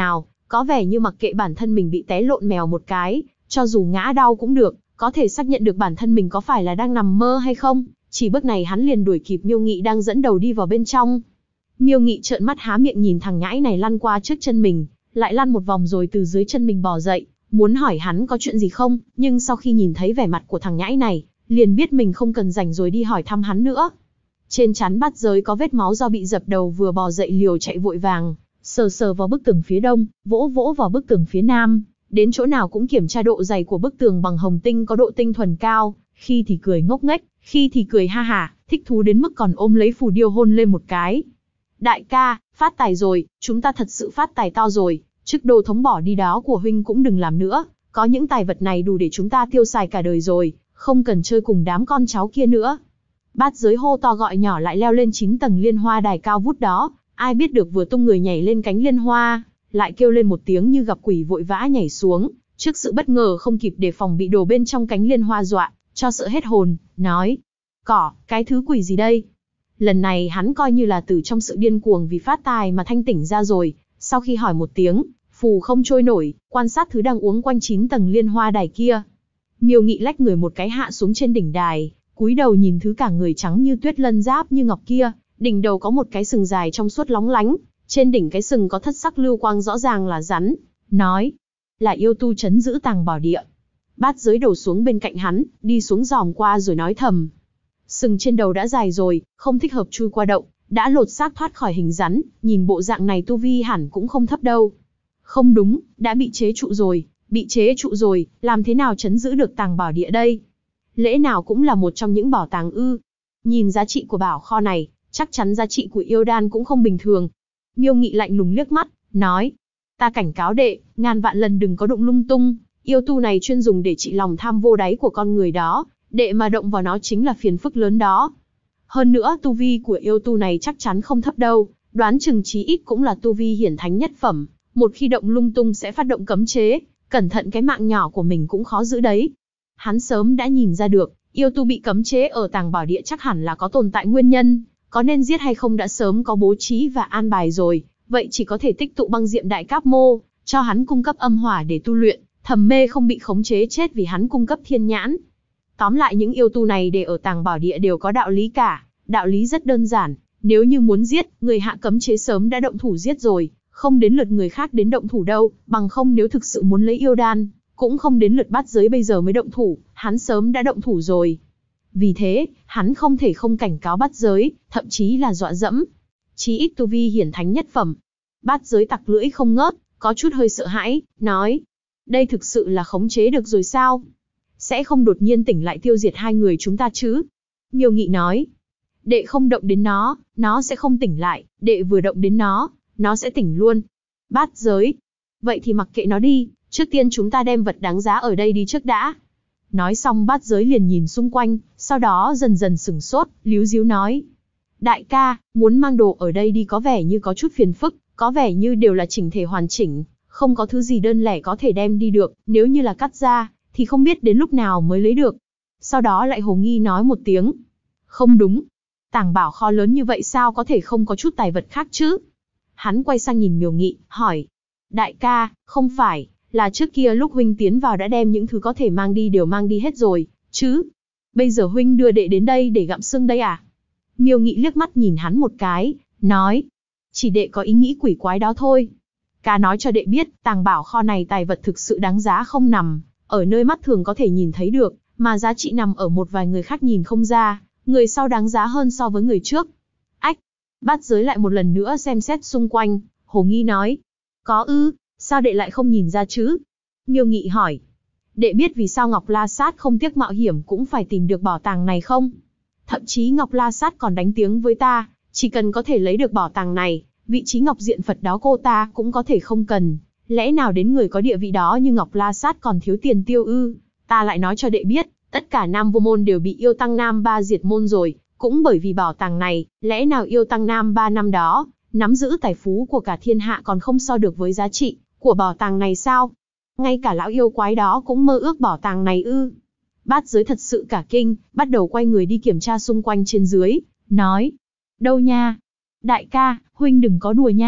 A: có vẻ như mặc kệ bản thân mình bị té lộn mèo một cái, cho dù ngã đau cũng được, có thể xác nhận được bản thân mình có phải là đang nằm mơ hay không. Chỉ bước này hắn liền đuổi kịp Miêu Nghị đang dẫn đầu đi vào bên trong. Miêu Nghị trợn mắt há miệng nhìn thằng nhãi này lăn qua trước chân mình, lại lăn một vòng rồi từ dưới chân mình bò dậy, muốn hỏi hắn có chuyện gì không, nhưng sau khi nhìn thấy vẻ mặt của thằng nhãi này, liền biết mình không cần rảnh rồi đi hỏi thăm hắn nữa. Trên trán Bát Giới có vết máu do bị dập đầu, vừa bò dậy liều chạy vội vàng, sờ sờ vào bức tường phía đông, vỗ vỗ vào bức tường phía nam, đến chỗ nào cũng kiểm tra độ dày của bức tường bằng hồng tinh có độ tinh thuần cao, khi thì cười ngốc nghếch, khi thì cười ha hả, thích thú đến mức còn ôm lấy phù điêu hôn lên một cái. Đại ca, phát tài rồi, chúng ta thật sự phát tài to rồi, chức đô thống bỏ đi đó của huynh cũng đừng làm nữa, có những tài vật này đủ để chúng ta tiêu xài cả đời rồi, không cần chơi cùng đám con cháu kia nữa. Bát Giới hô to gọi nhỏ lại leo lên 9 tầng liên hoa đài cao vút đó, ai biết được vừa tung người nhảy lên cánh liên hoa, lại kêu lên một tiếng như gặp quỷ vội vã nhảy xuống, trước sự bất ngờ không kịp đề phòng bị đồ bên trong cánh liên hoa dọa, cho sợ hết hồn, nói: Cỏ, cái thứ quỷ gì đây? Lần này hắn coi như là từ trong sự điên cuồng vì phát tài mà thanh tỉnh ra rồi, sau khi hỏi một tiếng, phù không trôi nổi, quan sát thứ đang uốn quanh 9 tầng liên hoa đài kia. Miêu Nghị lách người một cái hạ xuống trên đỉnh đài, cúi đầu nhìn thứ cả người trắng như tuyết lân giáp như ngọc kia, đỉnh đầu có một cái sừng dài trong suốt lóng lánh, trên đỉnh cái sừng có thất sắc lưu quang rõ ràng là rắn, nói: Là yêu tu trấn giữ Tàng Bảo Địa. Bát Giới đầu xuống bên cạnh hắn, đi xuống dòm qua rồi nói thầm: Sừng trên đầu đã dài rồi, không thích hợp chui qua động, đã lột xác thoát khỏi hình rắn, nhìn bộ dạng này tu vi hẳn cũng không thấp đâu. Không đúng, đã bị chế trụ rồi, làm thế nào trấn giữ được Tàng Bảo Địa đây? Lẽ nào cũng là một trong những bảo tàng ư? Nhìn giá trị của bảo kho này, chắc chắn giá trị của yêu đan cũng không bình thường. Miêu Nghị lạnh lùng liếc mắt, nói: Ta cảnh cáo đệ, ngàn vạn lần đừng có động lung tung, yêu tu này chuyên dùng để trị lòng tham vô đáy của con người đó, đệ mà động vào nó chính là phiền phức lớn đó. Hơn nữa tu vi của yêu tu này chắc chắn không thấp đâu, đoán chừng chí ít cũng là tu vi hiển thánh nhất phẩm, một khi động lung tung sẽ phát động cấm chế, cẩn thận cái mạng nhỏ của mình cũng khó giữ đấy. Hắn sớm đã nhìn ra được, yêu tu bị cấm chế ở Tàng Bảo Địa chắc hẳn là có tồn tại nguyên nhân, có nên giết hay không đã sớm có bố trí và an bài rồi, vậy chỉ có thể tích tụ băng diệm đại cáp mô, cho hắn cung cấp âm hỏa để tu luyện, Thẩm Mê không bị khống chế chết vì hắn cung cấp thiên nhãn. Tóm lại những yêu tu này để ở Tàng Bảo Địa đều có đạo lý cả, đạo lý rất đơn giản, nếu như muốn giết, người hạ cấm chế sớm đã động thủ giết rồi, không đến lượt người khác đến động thủ đâu, bằng không nếu thực sự muốn lấy yêu đan, cũng không đến lượt Bát Giới bây giờ mới động thủ, hắn sớm đã động thủ rồi. Vì thế, hắn không thể không cảnh cáo Bát Giới, thậm chí là dọa dẫm. Chí ít tu vi hiển thánh nhất phẩm. Bát Giới tặc lưỡi không ngớt, có chút hơi sợ hãi, nói: Đây thực sự là khống chế được rồi sao? Sẽ không đột nhiên tỉnh lại tiêu diệt hai người chúng ta chứ? Miêu Nghị nói: Đệ không động đến nó sẽ không tỉnh lại, đệ vừa động đến nó sẽ tỉnh luôn. Bát Giới: Vậy thì mặc kệ nó đi, trước tiên chúng ta đem vật đáng giá ở đây đi trước đã. Nói xong Bát Giới liền nhìn xung quanh, sau đó dần dần sửng sốt, líu díu nói: Đại ca, muốn mang đồ ở đây đi có vẻ như có chút phiền phức, có vẻ như đều là chỉnh thể hoàn chỉnh, không có thứ gì đơn lẻ có thể đem đi được, nếu như là cắt ra, thì không biết đến lúc nào mới lấy được. Sau đó lại hồ nghi nói một tiếng: Không đúng, tàng bảo kho lớn như vậy sao có thể không có chút tài vật khác chứ? Hắn quay sang nhìn Miêu Nghị, hỏi: Đại ca, không phải là trước kia lúc huynh tiến vào đã đem những thứ có thể mang đi đều mang đi hết rồi, chứ? Bây giờ huynh đưa đệ đến đây để gặm xương đây à? Miêu Nghị liếc mắt nhìn hắn một cái, nói: Chỉ đệ có ý nghĩ quỷ quái đó thôi. Ca nói cho đệ biết, tàng bảo kho này tài vật thực sự đáng giá không nằm ở nơi mắt thường có thể nhìn thấy được, mà giá trị nằm ở một vài người khác nhìn không ra, người sau đáng giá hơn so với người trước. Ách! Bát Giới lại một lần nữa xem xét xung quanh, hồ nghi nói: Có ư, sao đệ lại không nhìn ra chứ? Miêu Nghị hỏi: Đệ biết vì sao Ngọc La Sát không tiếc mạo hiểm cũng phải tìm được bảo tàng này không? Thậm chí Ngọc La Sát còn đánh tiếng với ta, chỉ cần có thể lấy được bảo tàng này, vị trí Ngọc Diện Phật đó cô ta cũng có thể không cần. Lẽ nào đến người có địa vị đó như Ngọc La Sát còn thiếu tiền tiêu ư? Ta lại nói cho đệ biết, tất cả Nam Vô Môn đều bị yêu tăng Nam Ba diệt môn rồi, cũng bởi vì bảo tàng này, lẽ nào yêu tăng Nam Ba năm đó, nắm giữ tài phú của cả thiên hạ còn không so được với giá trị của bảo tàng này sao? Ngay cả lão yêu quái đó cũng mơ ước bảo tàng này ư? Bát Giới thật sự cả kinh, bắt đầu quay người đi kiểm tra xung quanh trên dưới, nói: Đâu nha? Đại ca, huynh đừng có đùa nha,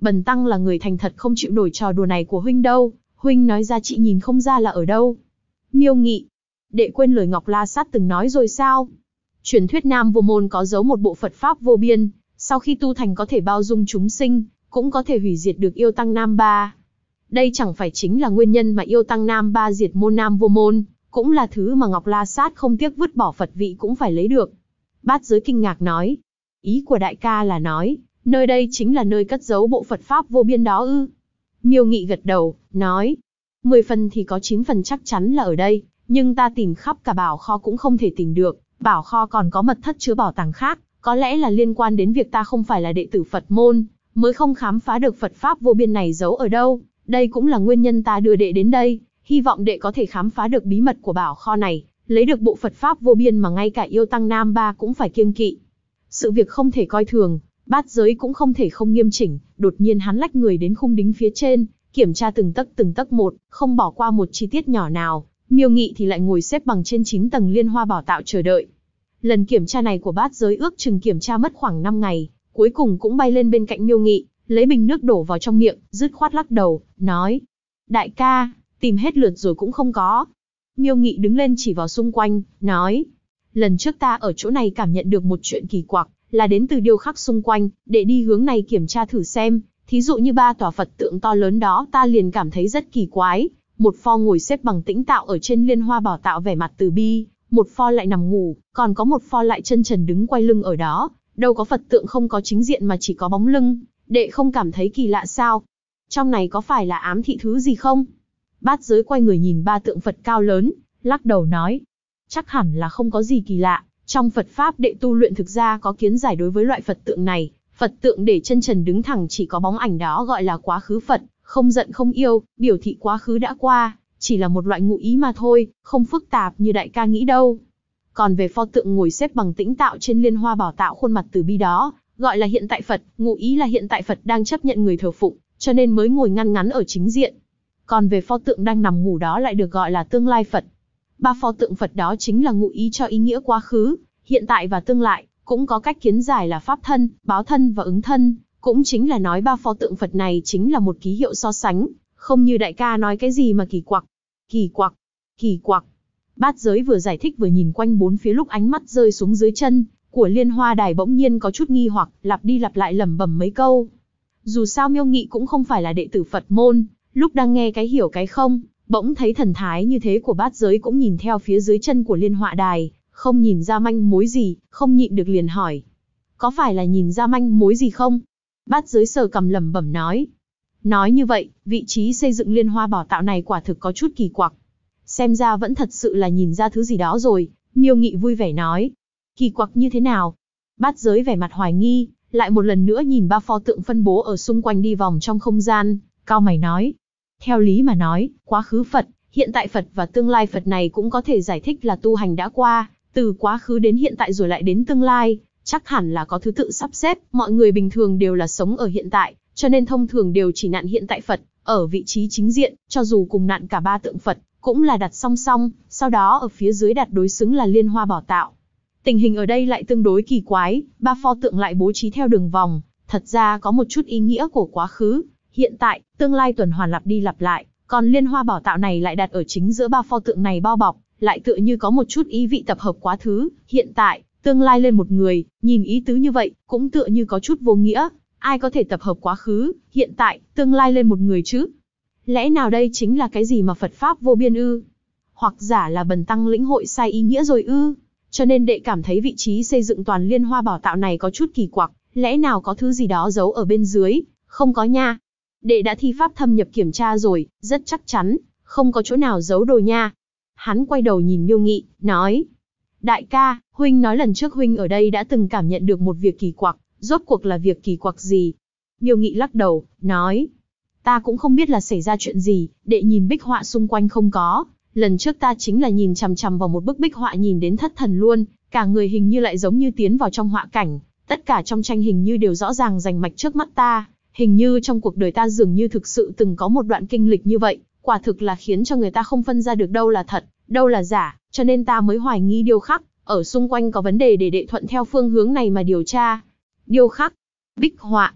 A: Bần tăng là người thành thật không chịu nổi trò đùa này của huynh đâu, huynh nói ra chị nhìn không ra là ở đâu. Miêu Nghị, đệ quên lời Ngọc La Sát từng nói rồi sao? Truyền thuyết Nam Vô Môn có giấu một bộ Phật Pháp vô biên, sau khi tu thành có thể bao dung chúng sinh, cũng có thể hủy diệt được yêu tăng Nam Ba. Đây chẳng phải chính là nguyên nhân mà yêu tăng Nam Ba diệt môn Nam Vô Môn, cũng là thứ mà Ngọc La Sát không tiếc vứt bỏ Phật vị cũng phải lấy được. Bát Giới kinh ngạc nói, ý của đại ca là nói, nơi đây chính là nơi cất giấu bộ Phật Pháp vô biên đó ư? Miêu Nghị gật đầu, nói, 10 phần thì có 9 phần chắc chắn là ở đây, nhưng ta tìm khắp cả bảo kho cũng không thể tìm được, bảo kho còn có mật thất chứa bảo tàng khác, có lẽ là liên quan đến việc ta không phải là đệ tử Phật môn, mới không khám phá được Phật Pháp vô biên này giấu ở đâu, đây cũng là nguyên nhân ta đưa đệ đến đây, hy vọng đệ có thể khám phá được bí mật của bảo kho này, lấy được bộ Phật Pháp vô biên mà ngay cả yêu tăng Nam Ba cũng phải kiêng kỵ. Sự việc không thể coi thường, Bát Giới cũng không thể không nghiêm chỉnh, đột nhiên hắn lách người đến khung đính phía trên, kiểm tra từng tấc một, không bỏ qua một chi tiết nhỏ nào. Miêu Nghị thì lại ngồi xếp bằng trên 9 tầng Liên Hoa Bảo Tạo chờ đợi. Lần kiểm tra này của Bát Giới ước chừng kiểm tra mất khoảng 5 ngày, cuối cùng cũng bay lên bên cạnh Miêu Nghị, lấy bình nước đổ vào trong miệng, dứt khoát lắc đầu, nói: đại ca, tìm hết lượt rồi cũng không có. Miêu Nghị đứng lên chỉ vào xung quanh, nói: lần trước ta ở chỗ này cảm nhận được một chuyện kỳ quặc, là đến từ điêu khắc xung quanh, để đi hướng này kiểm tra thử xem. Thí dụ như 3 tòa Phật tượng to lớn đó ta liền cảm thấy rất kỳ quái. Một pho ngồi xếp bằng tĩnh tạo ở trên Liên Hoa Bảo Tạo vẻ mặt từ bi, một pho lại nằm ngủ, còn có một pho lại chân trần đứng quay lưng ở đó. Đâu có Phật tượng không có chính diện mà chỉ có bóng lưng, đệ không cảm thấy kỳ lạ sao? Trong này có phải là ám thị thứ gì không? Bát Giới quay người nhìn 3 tượng Phật cao lớn, lắc đầu nói: chắc hẳn là không có gì kỳ lạ. Trong Phật Pháp đệ tu luyện thực ra có kiến giải đối với loại Phật tượng này. Phật tượng để chân trần đứng thẳng chỉ có bóng ảnh đó gọi là quá khứ Phật, không giận không yêu, biểu thị quá khứ đã qua, chỉ là một loại ngụ ý mà thôi, không phức tạp như đại ca nghĩ đâu. Còn về pho tượng ngồi xếp bằng tĩnh tạo trên Liên Hoa Bảo Tạo khuôn mặt từ bi đó, gọi là hiện tại Phật, ngụ ý là hiện tại Phật đang chấp nhận người thờ phụng, cho nên mới ngồi ngăn ngắn ở chính diện. Còn về pho tượng đang nằm ngủ đó lại được gọi là tương lai Phật. 3 pho tượng Phật đó chính là ngụ ý cho ý nghĩa quá khứ, hiện tại và tương lai, cũng có cách kiến giải là pháp thân, báo thân và ứng thân, cũng chính là nói 3 pho tượng Phật này chính là một ký hiệu so sánh, không như đại ca nói cái gì mà kỳ quặc, kỳ quặc, kỳ quặc. Bát Giới vừa giải thích vừa nhìn quanh bốn phía lúc ánh mắt rơi xuống dưới chân của Liên Hoa Đài bỗng nhiên có chút nghi hoặc, lặp đi lặp lại lẩm bẩm mấy câu. Dù sao Miêu Nghị cũng không phải là đệ tử Phật môn, lúc đang nghe cái hiểu cái không, bỗng thấy thần thái như thế của Bát Giới cũng nhìn theo phía dưới chân của Liên Hoa Đài, không nhìn ra manh mối gì, không nhịn được liền hỏi: có phải là nhìn ra manh mối gì không? Bát Giới sờ cằm lẩm bẩm nói: nói như vậy, vị trí xây dựng Liên Hoa Bảo Tạo này quả thực có chút kỳ quặc. Xem ra vẫn thật sự là nhìn ra thứ gì đó rồi. Miêu Nghị vui vẻ nói: kỳ quặc như thế nào? Bát Giới vẻ mặt hoài nghi, lại một lần nữa nhìn 3 pho tượng phân bố ở xung quanh đi vòng trong không gian, cau mày nói: theo lý mà nói, quá khứ Phật, hiện tại Phật và tương lai Phật này cũng có thể giải thích là tu hành đã qua, từ quá khứ đến hiện tại rồi lại đến tương lai, chắc hẳn là có thứ tự sắp xếp, mọi người bình thường đều là sống ở hiện tại, cho nên thông thường đều chỉ nạn hiện tại Phật, ở vị trí chính diện, cho dù cùng nạn cả 3 tượng Phật, cũng là đặt song song, sau đó ở phía dưới đặt đối xứng là Liên Hoa Bảo Tạo. Tình hình ở đây lại tương đối kỳ quái, 3 pho tượng lại bố trí theo đường vòng, thật ra có một chút ý nghĩa của quá khứ, hiện tại, tương lai tuần hoàn lặp đi lặp lại, còn Liên Hoa Bảo Tạo này lại đặt ở chính giữa 3 pho tượng này bao bọc, lại tựa như có một chút ý vị tập hợp quá khứ, hiện tại, tương lai lên một người, nhìn ý tứ như vậy, cũng tựa như có chút vô nghĩa, ai có thể tập hợp quá khứ, hiện tại, tương lai lên một người chứ? Lẽ nào đây chính là cái gì mà Phật Pháp vô biên ư? Hoặc giả là bần tăng lĩnh hội sai ý nghĩa rồi ư? Cho nên đệ cảm thấy vị trí xây dựng toàn Liên Hoa Bảo Tạo này có chút kỳ quặc, lẽ nào có thứ gì đó giấu ở bên dưới? Không có nha. Đệ đã thi pháp thâm nhập kiểm tra rồi, rất chắc chắn, không có chỗ nào giấu đồ nha. Hắn quay đầu nhìn Miêu Nghị, nói: đại ca, huynh nói lần trước huynh ở đây đã từng cảm nhận được một việc kỳ quặc, rốt cuộc là việc kỳ quặc gì? Miêu Nghị lắc đầu, nói: ta cũng không biết là xảy ra chuyện gì, đệ nhìn bích họa xung quanh không có. Lần trước ta chính là nhìn chằm chằm vào một bức bích họa nhìn đến thất thần luôn, cả người hình như lại giống như tiến vào trong họa cảnh, tất cả trong tranh hình như đều rõ ràng rành mạch trước mắt ta, hình như trong cuộc đời ta dường như thực sự từng có một đoạn kinh lịch như vậy, quả thực là khiến cho người ta không phân ra được đâu là thật, đâu là giả, cho nên ta mới hoài nghi điêu khắc, ở xung quanh có vấn đề để đệ thuận theo phương hướng này mà điều tra. Điêu khắc, bích họa.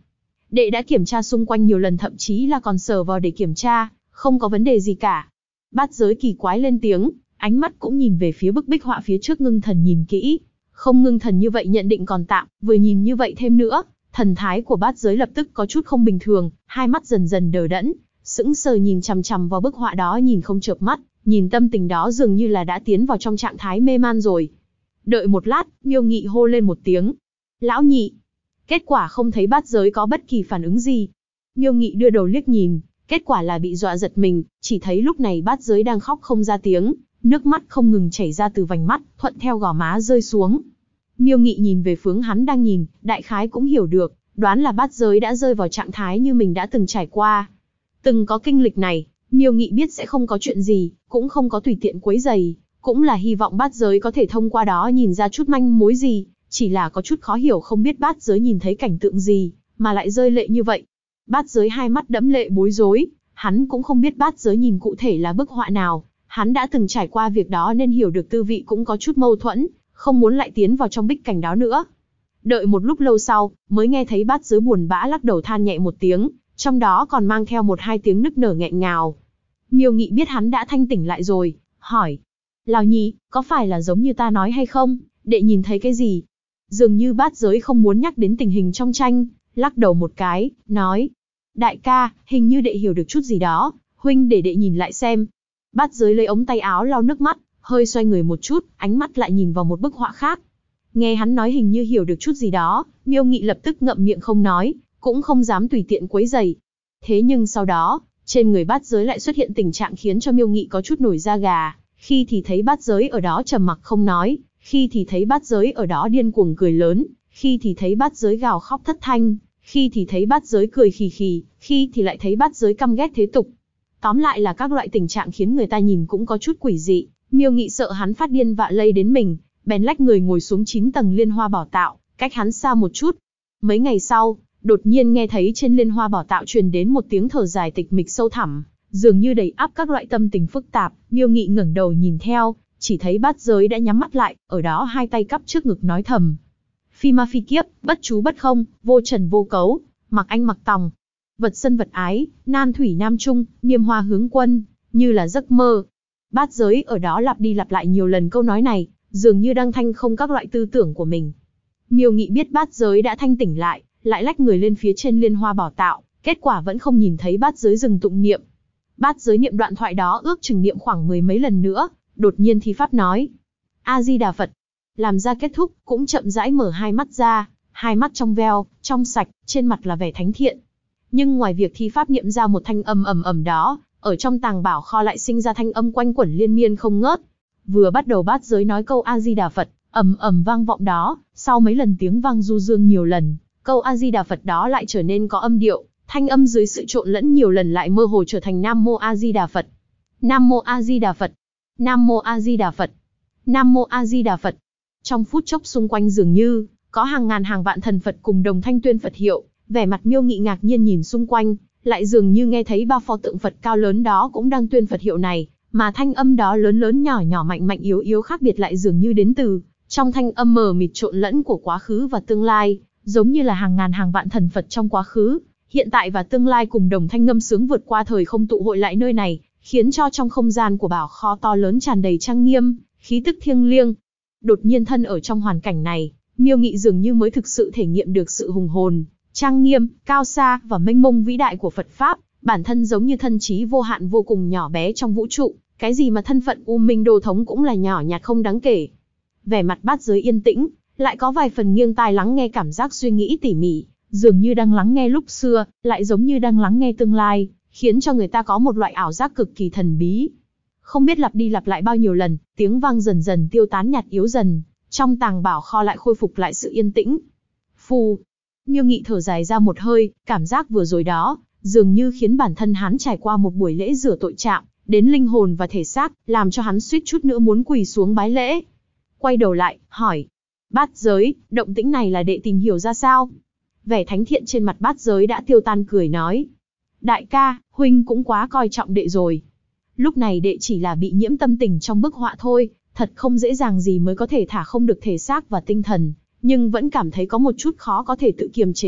A: Đệ đã kiểm tra xung quanh nhiều lần, thậm chí là còn sờ vào để kiểm tra, không có vấn đề gì cả. Bát Giới kỳ quái lên tiếng, ánh mắt cũng nhìn về phía bức bích họa phía trước, ngưng thần nhìn kỹ. Không ngưng thần như vậy nhận định còn tạm, vừa nhìn như vậy thêm nữa, thần thái của Bát Giới lập tức có chút không bình thường, hai mắt dần dần đờ đẫn, sững sờ nhìn chằm chằm vào bức họa đó, nhìn không chợp mắt, nhìn tâm tình đó dường như là đã tiến vào trong trạng thái mê man rồi. Đợi một lát, Miêu Nghị hô lên một tiếng. Lão nhị. Kết quả không thấy Bát Giới có bất kỳ phản ứng gì. Miêu Nghị đưa đầu liếc nhìn, kết quả là bị dọa giật mình, chỉ thấy lúc này Bát Giới đang khóc không ra tiếng, nước mắt không ngừng chảy ra từ vành mắt, thuận theo gò má rơi xuống. Miêu Nghị nhìn về hướng hắn đang nhìn, đại khái cũng hiểu được, đoán là Bát Giới đã rơi vào trạng thái như mình đã từng trải qua. Từng có kinh lịch này, Miêu Nghị biết sẽ không có chuyện gì, cũng không có tùy tiện quấy rầy, cũng là hy vọng Bát Giới có thể thông qua đó nhìn ra chút manh mối gì, chỉ là có chút khó hiểu không biết Bát Giới nhìn thấy cảnh tượng gì, mà lại rơi lệ như vậy. Bát Giới hai mắt đẫm lệ bối rối, hắn cũng không biết Bát Giới nhìn cụ thể là bức họa nào, hắn đã từng trải qua việc đó nên hiểu được tư vị cũng có chút mâu thuẫn, không muốn lại tiến vào trong bích cảnh đó nữa. Đợi một lúc lâu sau, mới nghe thấy Bát Giới buồn bã lắc đầu than nhẹ một tiếng, trong đó còn mang theo một hai tiếng nức nở nghẹn ngào. Miêu Nghị biết hắn đã thanh tỉnh lại rồi, hỏi. Lão nhị, có phải là giống như ta nói hay không? Đệ nhìn thấy cái gì? Dường như Bát Giới không muốn nhắc đến tình hình trong tranh, lắc đầu một cái, nói. Đại ca, hình như đệ hiểu được chút gì đó, huynh để đệ nhìn lại xem. Bát Giới lấy ống tay áo lau nước mắt, hơi xoay người một chút, ánh mắt lại nhìn vào một bức họa khác. Nghe hắn nói hình như hiểu được chút gì đó, Miêu Nghị lập tức ngậm miệng không nói, cũng không dám tùy tiện quấy rầy. Thế nhưng sau đó, trên người Bát Giới lại xuất hiện tình trạng khiến cho Miêu Nghị có chút nổi da gà, khi thì thấy Bát Giới ở đó trầm mặc không nói, khi thì thấy Bát Giới ở đó điên cuồng cười lớn, khi thì thấy Bát Giới gào khóc thất thanh, khi thì thấy Bát Giới cười khì khì, khi thì lại thấy Bát Giới căm ghét thế tục. Tóm lại là các loại tình trạng khiến người ta nhìn cũng có chút quỷ dị. Miêu Nghị sợ hắn phát điên vạ lây đến mình, bèn lách người ngồi xuống 9 tầng Liên Hoa Bảo Tạo, cách hắn xa một chút. Mấy ngày sau, đột nhiên nghe thấy trên Liên Hoa Bảo Tạo truyền đến một tiếng thở dài tịch mịch sâu thẳm, dường như đầy ắp các loại tâm tình phức tạp. Miêu Nghị ngẩng đầu nhìn theo, chỉ thấy Bát Giới đã nhắm mắt lại, ở đó hai tay cắp trước ngực nói thầm. Phi ma phi kiếp, bất chú bất không, vô trần vô cấu, mặc anh mặc tòng. Vật sân vật ái, nan thủy nam trung, niêm hoa hướng quân, như là giấc mơ. Bát Giới ở đó lặp đi lặp lại nhiều lần câu nói này, dường như đang thanh không các loại tư tưởng của mình. Miêu Nghị biết Bát Giới đã thanh tỉnh lại, lại lách người lên phía trên Liên Hoa Bảo Tạo, kết quả vẫn không nhìn thấy Bát Giới dừng tụng niệm. Bát Giới niệm đoạn thoại đó ước chừng niệm khoảng 10 mấy lần nữa, đột nhiên thi pháp nói. A Di Đà Phật. Làm ra kết thúc, cũng chậm rãi mở hai mắt ra, hai mắt trong veo, trong sạch, trên mặt là vẻ thánh thiện. Nhưng ngoài việc thi pháp niệm ra một thanh âm ầm ầm đó, ở trong tàng bảo kho lại sinh ra thanh âm quanh quẩn liên miên không ngớt. Vừa bắt đầu Bát Giới nói câu A Di Đà Phật, ầm ầm vang vọng đó, sau mấy lần tiếng vang du dương nhiều lần, câu A Di Đà Phật đó lại trở nên có âm điệu, thanh âm dưới sự trộn lẫn nhiều lần lại mơ hồ trở thành Nam Mô A Di Đà Phật. Nam Mô A Di Đà Phật. Nam Mô A Di Đà Phật. Nam Mô A Di Đà Phật. Trong phút chốc xung quanh dường như có hàng ngàn hàng vạn thần Phật cùng đồng thanh tuyên Phật hiệu, vẻ mặt Miêu Nghị ngạc nhiên nhìn xung quanh, lại dường như nghe thấy ba pho tượng Phật cao lớn đó cũng đang tuyên Phật hiệu này, mà thanh âm đó lớn lớn nhỏ nhỏ mạnh mạnh yếu yếu khác biệt lại dường như đến từ trong thanh âm mờ mịt trộn lẫn của quá khứ và tương lai, giống như là hàng ngàn hàng vạn thần Phật trong quá khứ, hiện tại và tương lai cùng đồng thanh ngâm sướng vượt qua thời không tụ hội lại nơi này, khiến cho trong không gian của bảo kho to lớn tràn đầy trang nghiêm, khí tức thiêng liêng. Đột nhiên thân ở trong hoàn cảnh này, Miêu Nghị dường như mới thực sự thể nghiệm được sự hùng hồn, trang nghiêm, cao xa và mênh mông vĩ đại của Phật Pháp, bản thân giống như thân trí vô hạn vô cùng nhỏ bé trong vũ trụ, cái gì mà thân phận U Minh Đô Thống cũng là nhỏ nhặt không đáng kể. Vẻ mặt Bát Giới yên tĩnh, lại có vài phần nghiêng tai lắng nghe, cảm giác suy nghĩ tỉ mỉ, dường như đang lắng nghe lúc xưa, lại giống như đang lắng nghe tương lai, khiến cho người ta có một loại ảo giác cực kỳ thần bí. Không biết lặp đi lặp lại bao nhiêu lần, tiếng vang dần dần tiêu tán nhạt yếu dần, trong tàng bảo kho lại khôi phục lại sự yên tĩnh. Phù. Miêu Nghị thở dài ra một hơi, cảm giác vừa rồi đó, dường như khiến bản thân hắn trải qua một buổi lễ rửa tội chạm đến linh hồn và thể xác, làm cho hắn suýt chút nữa muốn quỳ xuống bái lễ. Quay đầu lại, hỏi. Bát Giới, động tĩnh này là đệ tìm hiểu ra sao? Vẻ thánh thiện trên mặt Bát Giới đã tiêu tan, cười nói. Đại ca, huynh cũng quá coi trọng đệ rồi. Lúc này đệ chỉ là bị nhiễm tâm tình trong bức họa thôi, thật không dễ dàng gì mới có thể thả không được thể xác và tinh thần, nhưng vẫn cảm thấy có một chút khó có thể tự kiềm chế được,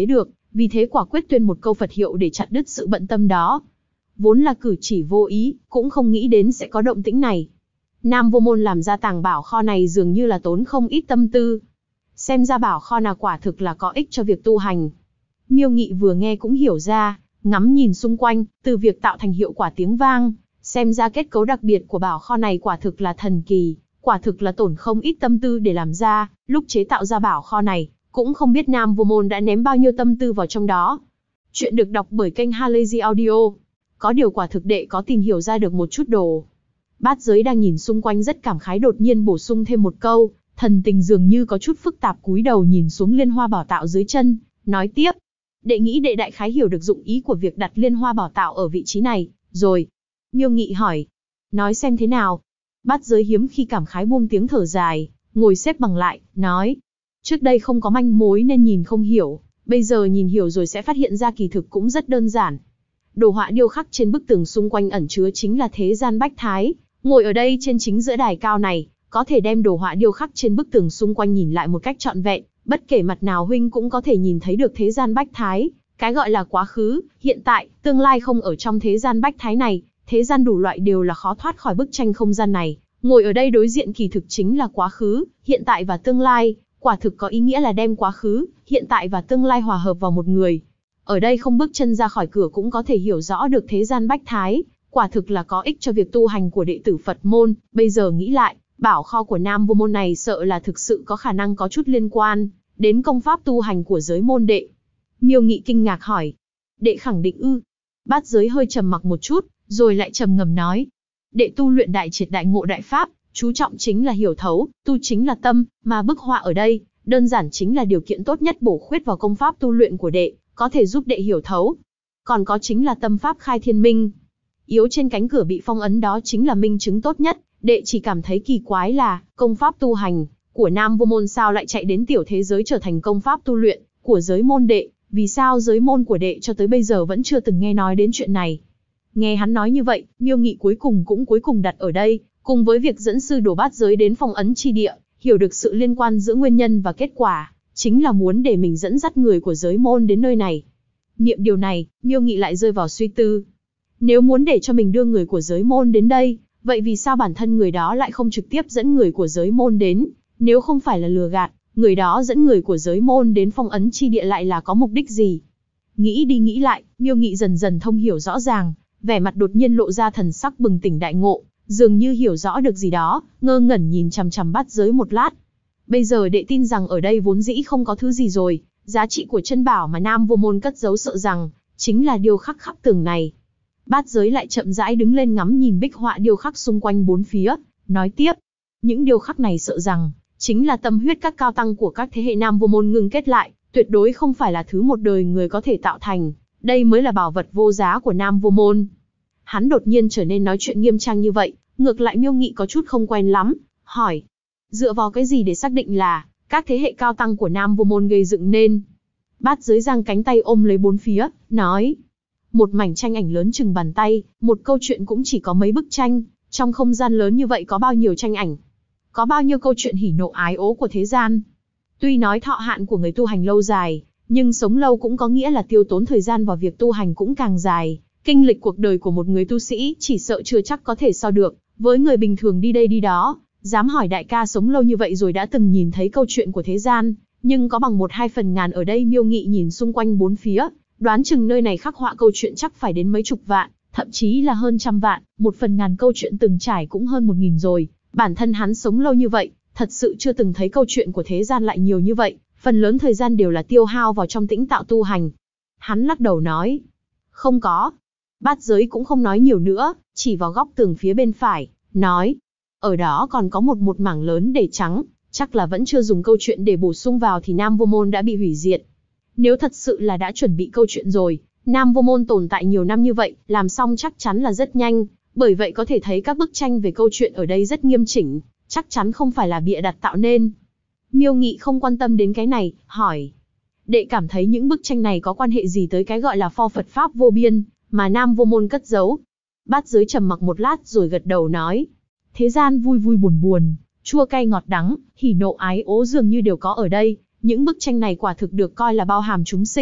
A: vì thế quả quyết tuyên một câu Phật hiệu để chặn đứt sự bận tâm đó. Vốn là cử chỉ vô ý, cũng không nghĩ đến sẽ có động tĩnh này. Nam Vô Môn làm ra tàng bảo kho này dường như là tốn không ít tâm tư. Xem ra bảo kho nào quả thực là có ích cho việc tu hành. Miêu Nghị vừa nghe cũng hiểu ra, ngắm nhìn xung quanh, từ việc tạo thành hiệu quả tiếng vang, xem ra kết cấu đặc biệt của bảo kho này quả thực là thần kỳ, quả thực là tổn không ít tâm tư để làm ra, lúc chế tạo ra bảo kho này, cũng không biết Nam Vô Môn đã ném bao nhiêu tâm tư vào trong đó. Chuyện được đọc bởi kênh Halazy Audio. Có điều quả thực đệ có tìm hiểu ra được một chút đồ. Bát Giới đang nhìn xung quanh rất cảm khái đột nhiên bổ sung thêm một câu, thần tình dường như có chút phức tạp cúi đầu nhìn xuống liên hoa bảo tạo dưới chân, nói tiếp. Đệ nghĩ đệ đại khái hiểu được dụng ý của việc đặt liên hoa bảo tạo ở vị trí này, rồi. Miêu Nghị hỏi. Nói xem thế nào. Bát Giới hiếm khi cảm khái buông tiếng thở dài, ngồi xếp bằng lại, nói. Trước đây không có manh mối nên nhìn không hiểu, bây giờ nhìn hiểu rồi sẽ phát hiện ra kỳ thực cũng rất đơn giản. Đồ họa điêu khắc trên bức tường xung quanh ẩn chứa chính là thế gian bách thái, ngồi ở đây trên chính giữa đài cao này, có thể đem đồ họa điêu khắc trên bức tường xung quanh nhìn lại một cách trọn vẹn, bất kể mặt nào huynh cũng có thể nhìn thấy được thế gian bách thái, cái gọi là quá khứ, hiện tại, tương lai không ở trong thế gian bách thái này, thế gian đủ loại đều là khó thoát khỏi bức tranh không gian này, ngồi ở đây đối diện kỳ thực chính là quá khứ, hiện tại và tương lai, quả thực có ý nghĩa là đem quá khứ, hiện tại và tương lai hòa hợp vào một người. Ở đây không bước chân ra khỏi cửa cũng có thể hiểu rõ được thế gian bách thái, quả thực là có ích cho việc tu hành của đệ tử Phật môn. Bây giờ nghĩ lại, bảo kho của Nam Vô Môn này sợ là thực sự có khả năng có chút liên quan đến công pháp tu hành của giới môn đệ. Miêu Nghị kinh ngạc hỏi, đệ khẳng định ư? Bát Giới hơi trầm mặc một chút, rồi lại trầm ngầm nói, đệ tu luyện đại triệt đại ngộ đại pháp, chú trọng chính là hiểu thấu, tu chính là tâm, mà bức họa ở đây, đơn giản chính là điều kiện tốt nhất bổ khuyết vào công pháp tu luyện của đệ, có thể giúp đệ hiểu thấu. Còn có chính là tâm pháp khai thiên minh. Yếu trên cánh cửa bị phong ấn đó chính là minh chứng tốt nhất, đệ chỉ cảm thấy kỳ quái là, công pháp tu hành của Nam Vô Môn sao lại chạy đến tiểu thế giới trở thành công pháp tu luyện của giới môn đệ, vì sao giới môn của đệ cho tới bây giờ vẫn chưa từng nghe nói đến chuyện này. Nghe hắn nói như vậy, Miêu Nghị cuối cùng đặt ở đây, cùng với việc dẫn sư đồ Bát Giới đến phong ấn chi địa, hiểu được sự liên quan giữa nguyên nhân và kết quả, chính là muốn để mình dẫn dắt người của giới môn đến nơi này. Niệm điều này, Miêu Nghị lại rơi vào suy tư. Nếu muốn để cho mình đưa người của giới môn đến đây, vậy vì sao bản thân người đó lại không trực tiếp dẫn người của giới môn đến? Nếu không phải là lừa gạt, người đó dẫn người của giới môn đến phong ấn chi địa lại là có mục đích gì? Nghĩ đi nghĩ lại, Miêu Nghị dần dần thông hiểu rõ ràng, vẻ mặt đột nhiên lộ ra thần sắc bừng tỉnh đại ngộ, dường như hiểu rõ được gì đó, ngơ ngẩn nhìn chằm chằm Bát Giới một lát. Bây giờ đệ tin rằng ở đây vốn dĩ không có thứ gì rồi, giá trị của chân bảo mà Nam Vô Môn cất giấu sợ rằng chính là điêu khắc khắp tường này. Bát Giới lại chậm rãi đứng lên ngắm nhìn bích họa điêu khắc xung quanh bốn phía, nói tiếp, những điêu khắc này sợ rằng chính là tâm huyết các cao tăng của các thế hệ Nam Vô Môn ngưng kết lại, tuyệt đối không phải là thứ một đời người có thể tạo thành, đây mới là bảo vật vô giá của Nam Vô Môn. Hắn đột nhiên trở nên nói chuyện nghiêm trang như vậy, ngược lại Miêu Nghị có chút không quen lắm, hỏi, dựa vào cái gì để xác định là các thế hệ cao tăng của Nam Vô Môn gây dựng nên? Bát Giới giang cánh tay ôm lấy bốn phía, nói, một mảnh tranh ảnh lớn chừng bàn tay, một câu chuyện cũng chỉ có mấy bức tranh, trong không gian lớn như vậy có bao nhiêu tranh ảnh, có bao nhiêu câu chuyện hỉ nộ ái ố của thế gian. Tuy nói thọ hạn của người tu hành lâu dài, nhưng sống lâu cũng có nghĩa là tiêu tốn thời gian vào việc tu hành cũng càng dài. Kinh lịch cuộc đời của một người tu sĩ chỉ sợ chưa chắc có thể so được với người bình thường đi đây đi đó. Dám hỏi đại ca sống lâu như vậy rồi đã từng nhìn thấy câu chuyện của thế gian, nhưng có bằng 1/2 ở đây? Miêu Nghị nhìn xung quanh bốn phía, đoán chừng nơi này khắc họa câu chuyện chắc phải đến mấy chục vạn, thậm chí là hơn trăm vạn, 1/1000 câu chuyện từng trải cũng hơn 1000 rồi. Bản thân hắn sống lâu như vậy, thật sự chưa từng thấy câu chuyện của thế gian lại nhiều như vậy, phần lớn thời gian đều là tiêu hao vào trong tĩnh tạo tu hành. Hắn lắc đầu nói, không có. Bát Giới cũng không nói nhiều nữa, chỉ vào góc tường phía bên phải, nói, ở đó còn có một mảng lớn để trắng, chắc là vẫn chưa dùng câu chuyện để bổ sung vào thì Nam Vô Môn đã bị hủy diệt. Nếu thật sự là đã chuẩn bị câu chuyện rồi, Nam Vô Môn tồn tại nhiều năm như vậy, làm xong chắc chắn là rất nhanh, bởi vậy có thể thấy các bức tranh về câu chuyện ở đây rất nghiêm chỉnh, chắc chắn không phải là bịa đặt tạo nên. Miêu Nghị không quan tâm đến cái này, hỏi, đệ cảm thấy những bức tranh này có quan hệ gì tới cái gọi là pho Phật Pháp vô biên mà Nam Vô Môn cất giấu? Bát Giới trầm mặc một lát rồi gật đầu nói, thế gian vui vui buồn buồn, chua cay ngọt đắng, hỉ nộ ái ố dường như đều có ở đây. Những bức tranh này quả thực được coi là bao hàm chúng sinh,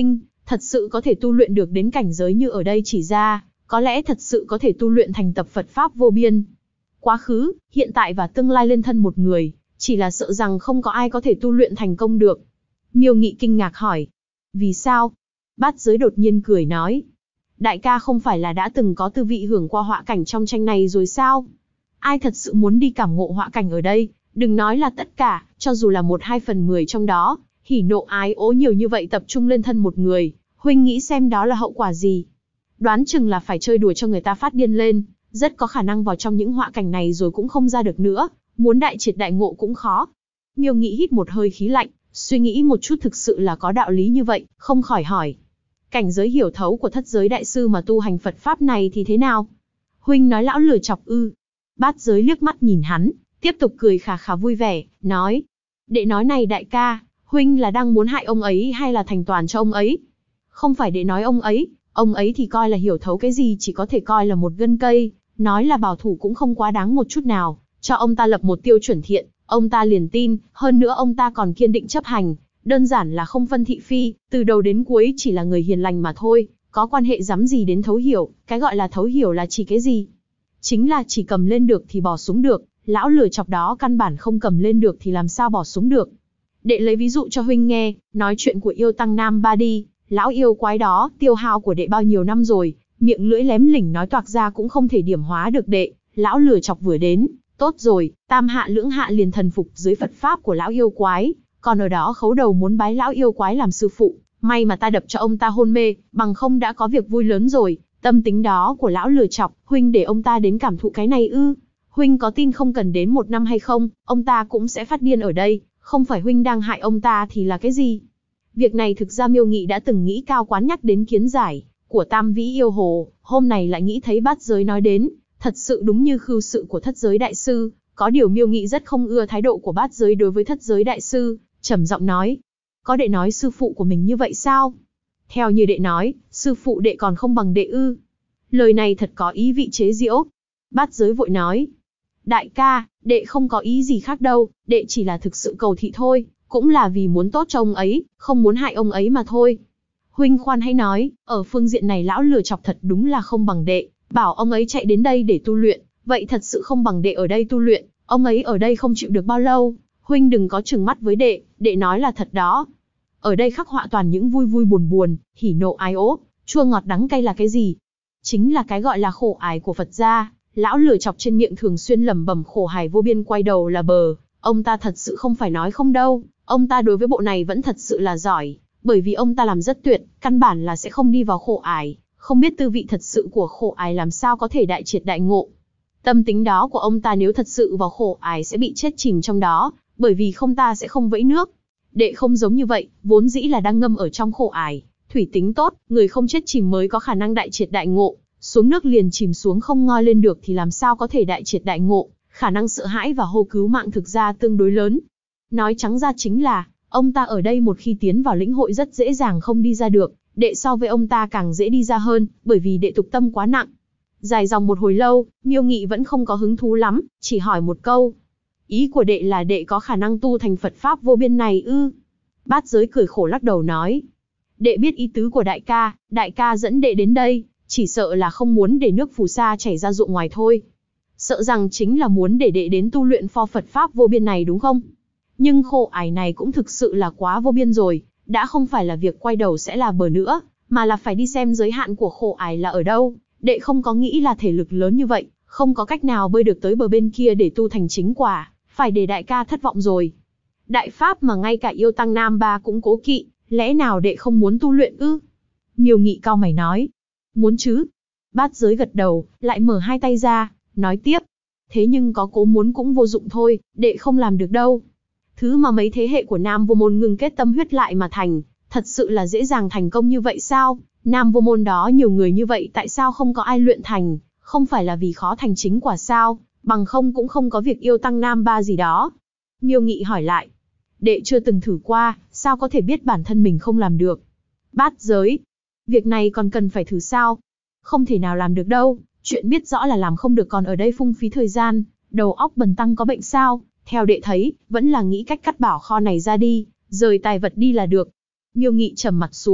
A: thật sự có thể tu luyện được đến cảnh giới như ở đây chỉ ra, có lẽ thật sự có thể tu luyện thành tập Phật Pháp vô biên. Quá khứ, hiện tại và tương lai lên thân một người, chỉ là sợ rằng không có ai có thể tu luyện thành công được. Miêu Nghị kinh ngạc hỏi. Vì sao? Bát Giới đột nhiên cười nói. Đại ca không phải là đã từng có tư vị hưởng qua họa cảnh trong tranh này rồi sao? Ai thật sự muốn đi cảm ngộ họa cảnh ở đây, đừng nói là tất cả, cho dù là 1/2/10 trong đó, hỉ nộ ái ố nhiều như vậy tập trung lên thân một người, huynh nghĩ xem đó là hậu quả gì? Đoán chừng là phải chơi đùa cho người ta phát điên lên, rất có khả năng vào trong những họa cảnh này rồi cũng không ra được nữa, muốn đại triệt đại ngộ cũng khó. Miêu Nghị hít một hơi khí lạnh, suy nghĩ một chút thực sự là có đạo lý như vậy, không khỏi hỏi. Cảnh giới hiểu thấu của thất giới đại sư mà tu hành Phật Pháp này thì thế nào? Huynh nói lão lừa chọc ư? Bát Giới liếc mắt nhìn hắn, tiếp tục cười khà khà vui vẻ, nói. Đệ nói này đại ca, huynh là đang muốn hại ông ấy hay là thành toàn cho ông ấy? Không phải đệ nói ông ấy thì coi là hiểu thấu cái gì chỉ có thể coi là một gân cây, nói là bảo thủ cũng không quá đáng một chút nào, cho ông ta lập một tiêu chuẩn thiện, ông ta liền tin, hơn nữa ông ta còn kiên định chấp hành, đơn giản là không phân thị phi, từ đầu đến cuối chỉ là người hiền lành mà thôi, có quan hệ dám gì đến thấu hiểu, cái gọi là thấu hiểu là chỉ cái gì? Chính là chỉ cầm lên được thì bỏ xuống được, lão lừa chọc đó căn bản không cầm lên được thì làm sao bỏ xuống được. Đệ lấy ví dụ cho huynh nghe, nói chuyện của yêu tăng Nam Ba đi, lão yêu quái đó, tiêu hao của đệ bao nhiêu năm rồi, miệng lưỡi lém lỉnh nói toạc ra cũng không thể điểm hóa được đệ, lão lừa chọc vừa đến, tốt rồi, tam hạ lưỡng hạ liền thần phục dưới Phật Pháp của lão yêu quái, còn ở đó khấu đầu muốn bái lão yêu quái làm sư phụ, may mà ta đập cho ông ta hôn mê, bằng không đã có việc vui lớn rồi, tâm tính đó của lão lừa chọc, huynh để ông ta đến cảm thụ cái này ư? Huynh có tin không cần đến 1 năm hay không, ông ta cũng sẽ phát điên ở đây, không phải huynh đang hại ông ta thì là cái gì? Việc này thực ra Miêu Nghị đã từng nghĩ cao quán nhắc đến kiến giải của Tam Vĩ Yêu Hồ, hôm nay lại nghĩ thấy Bát Giới nói đến, thật sự đúng như khưu sự của thất giới đại sư, có điều Miêu Nghị rất không ưa thái độ của Bát Giới đối với thất giới đại sư, trầm giọng nói. Có đệ nói sư phụ của mình như vậy sao? Theo như đệ nói, sư phụ đệ còn không bằng đệ ư? Lời này thật có ý vị chế giễu. Bát Giới vội nói. Đại ca, đệ không có ý gì khác đâu, đệ chỉ là thực sự cầu thị thôi, cũng là vì muốn tốt cho ông ấy, không muốn hại ông ấy mà thôi. Huynh khoan hãy nói, ở phương diện này lão lừa chọc thật đúng là không bằng đệ, bảo ông ấy chạy đến đây để tu luyện, vậy thật sự không bằng đệ ở đây tu luyện, ông ấy ở đây không chịu được bao lâu, huynh đừng có trừng mắt với đệ nói là thật đó. Ở đây khắc họa toàn những vui vui buồn buồn, hỉ nộ ái ố, chua ngọt đắng cay là cái gì? Chính là cái gọi là khổ ải của Phật gia, lão lừa chọc trên miệng thường xuyên lẩm bẩm khổ hải vô biên quay đầu là bờ, ông ta thật sự không phải nói không đâu, ông ta đối với bộ này vẫn thật sự là giỏi, bởi vì ông ta làm rất tuyệt, căn bản là sẽ không đi vào khổ ải, không biết tư vị thật sự của khổ ải làm sao có thể đại triệt đại ngộ. Tâm tính đó của ông ta nếu thật sự vào khổ ải sẽ bị chết chìm trong đó, bởi vì không ta sẽ không vẫy nước. Đệ không giống như vậy, vốn dĩ là đang ngâm ở trong khổ ải, thủy tính tốt, người không chết chìm mới có khả năng đại triệt đại ngộ, xuống nước liền chìm xuống không ngoi lên được thì làm sao có thể đại triệt đại ngộ, khả năng sợ hãi và hô cứu mạng thực ra tương đối lớn. Nói trắng ra chính là, ông ta ở đây một khi tiến vào lĩnh hội rất dễ dàng không đi ra được, đệ so với ông ta càng dễ đi ra hơn, bởi vì đệ tục tâm quá nặng. Dài dòng một hồi lâu, Miêu Nghị vẫn không có hứng thú lắm, chỉ hỏi một câu. Ý của đệ là đệ có khả năng tu thành Phật Pháp vô biên này ư? Bát Giới cười khổ lắc đầu nói. Đệ biết ý tứ của đại ca dẫn đệ đến đây, chỉ sợ là không muốn để nước phù sa chảy ra ruộng ngoài thôi. Sợ rằng chính là muốn để đệ đến tu luyện pho Phật Pháp vô biên này đúng không? Nhưng khổ ải này cũng thực sự là quá vô biên rồi, đã không phải là việc quay đầu sẽ là bờ nữa, mà là phải đi xem giới hạn của khổ ải là ở đâu. Đệ không có nghĩ là thể lực lớn như vậy, không có cách nào bơi được tới bờ bên kia để tu thành chính quả, phải để đại ca thất vọng rồi. Đại pháp mà ngay cả yêu tăng Nam Ba cũng cố kỵ, lẽ nào đệ không muốn tu luyện ư? Miêu Nghị cau mày nói. Muốn chứ. Bát Giới gật đầu, lại mở hai tay ra, nói tiếp. Thế nhưng có cố muốn cũng vô dụng thôi, đệ không làm được đâu. Thứ mà mấy thế hệ của Nam Vô Môn ngưng kết tâm huyết lại mà thành, thật sự là dễ dàng thành công như vậy sao? Nam Vô Môn đó nhiều người như vậy tại sao không có ai luyện thành, không phải là vì khó thành chính quả sao, bằng không cũng không có việc yêu tăng Nam Ba gì đó. Miêu Nghị hỏi lại. Đệ chưa từng thử qua, sao có thể biết bản thân mình không làm được? Bát Giới. Việc này còn cần phải thử sao? Không thể nào làm được đâu, chuyện biết rõ là làm không được còn ở đây phung phí thời gian, đầu óc bần tăng có bệnh sao? Theo đệ thấy, vẫn là nghĩ cách cắt bảo kho này ra đi, rời tài vật đi là được. Miêu Nghị trầm mặt xuống,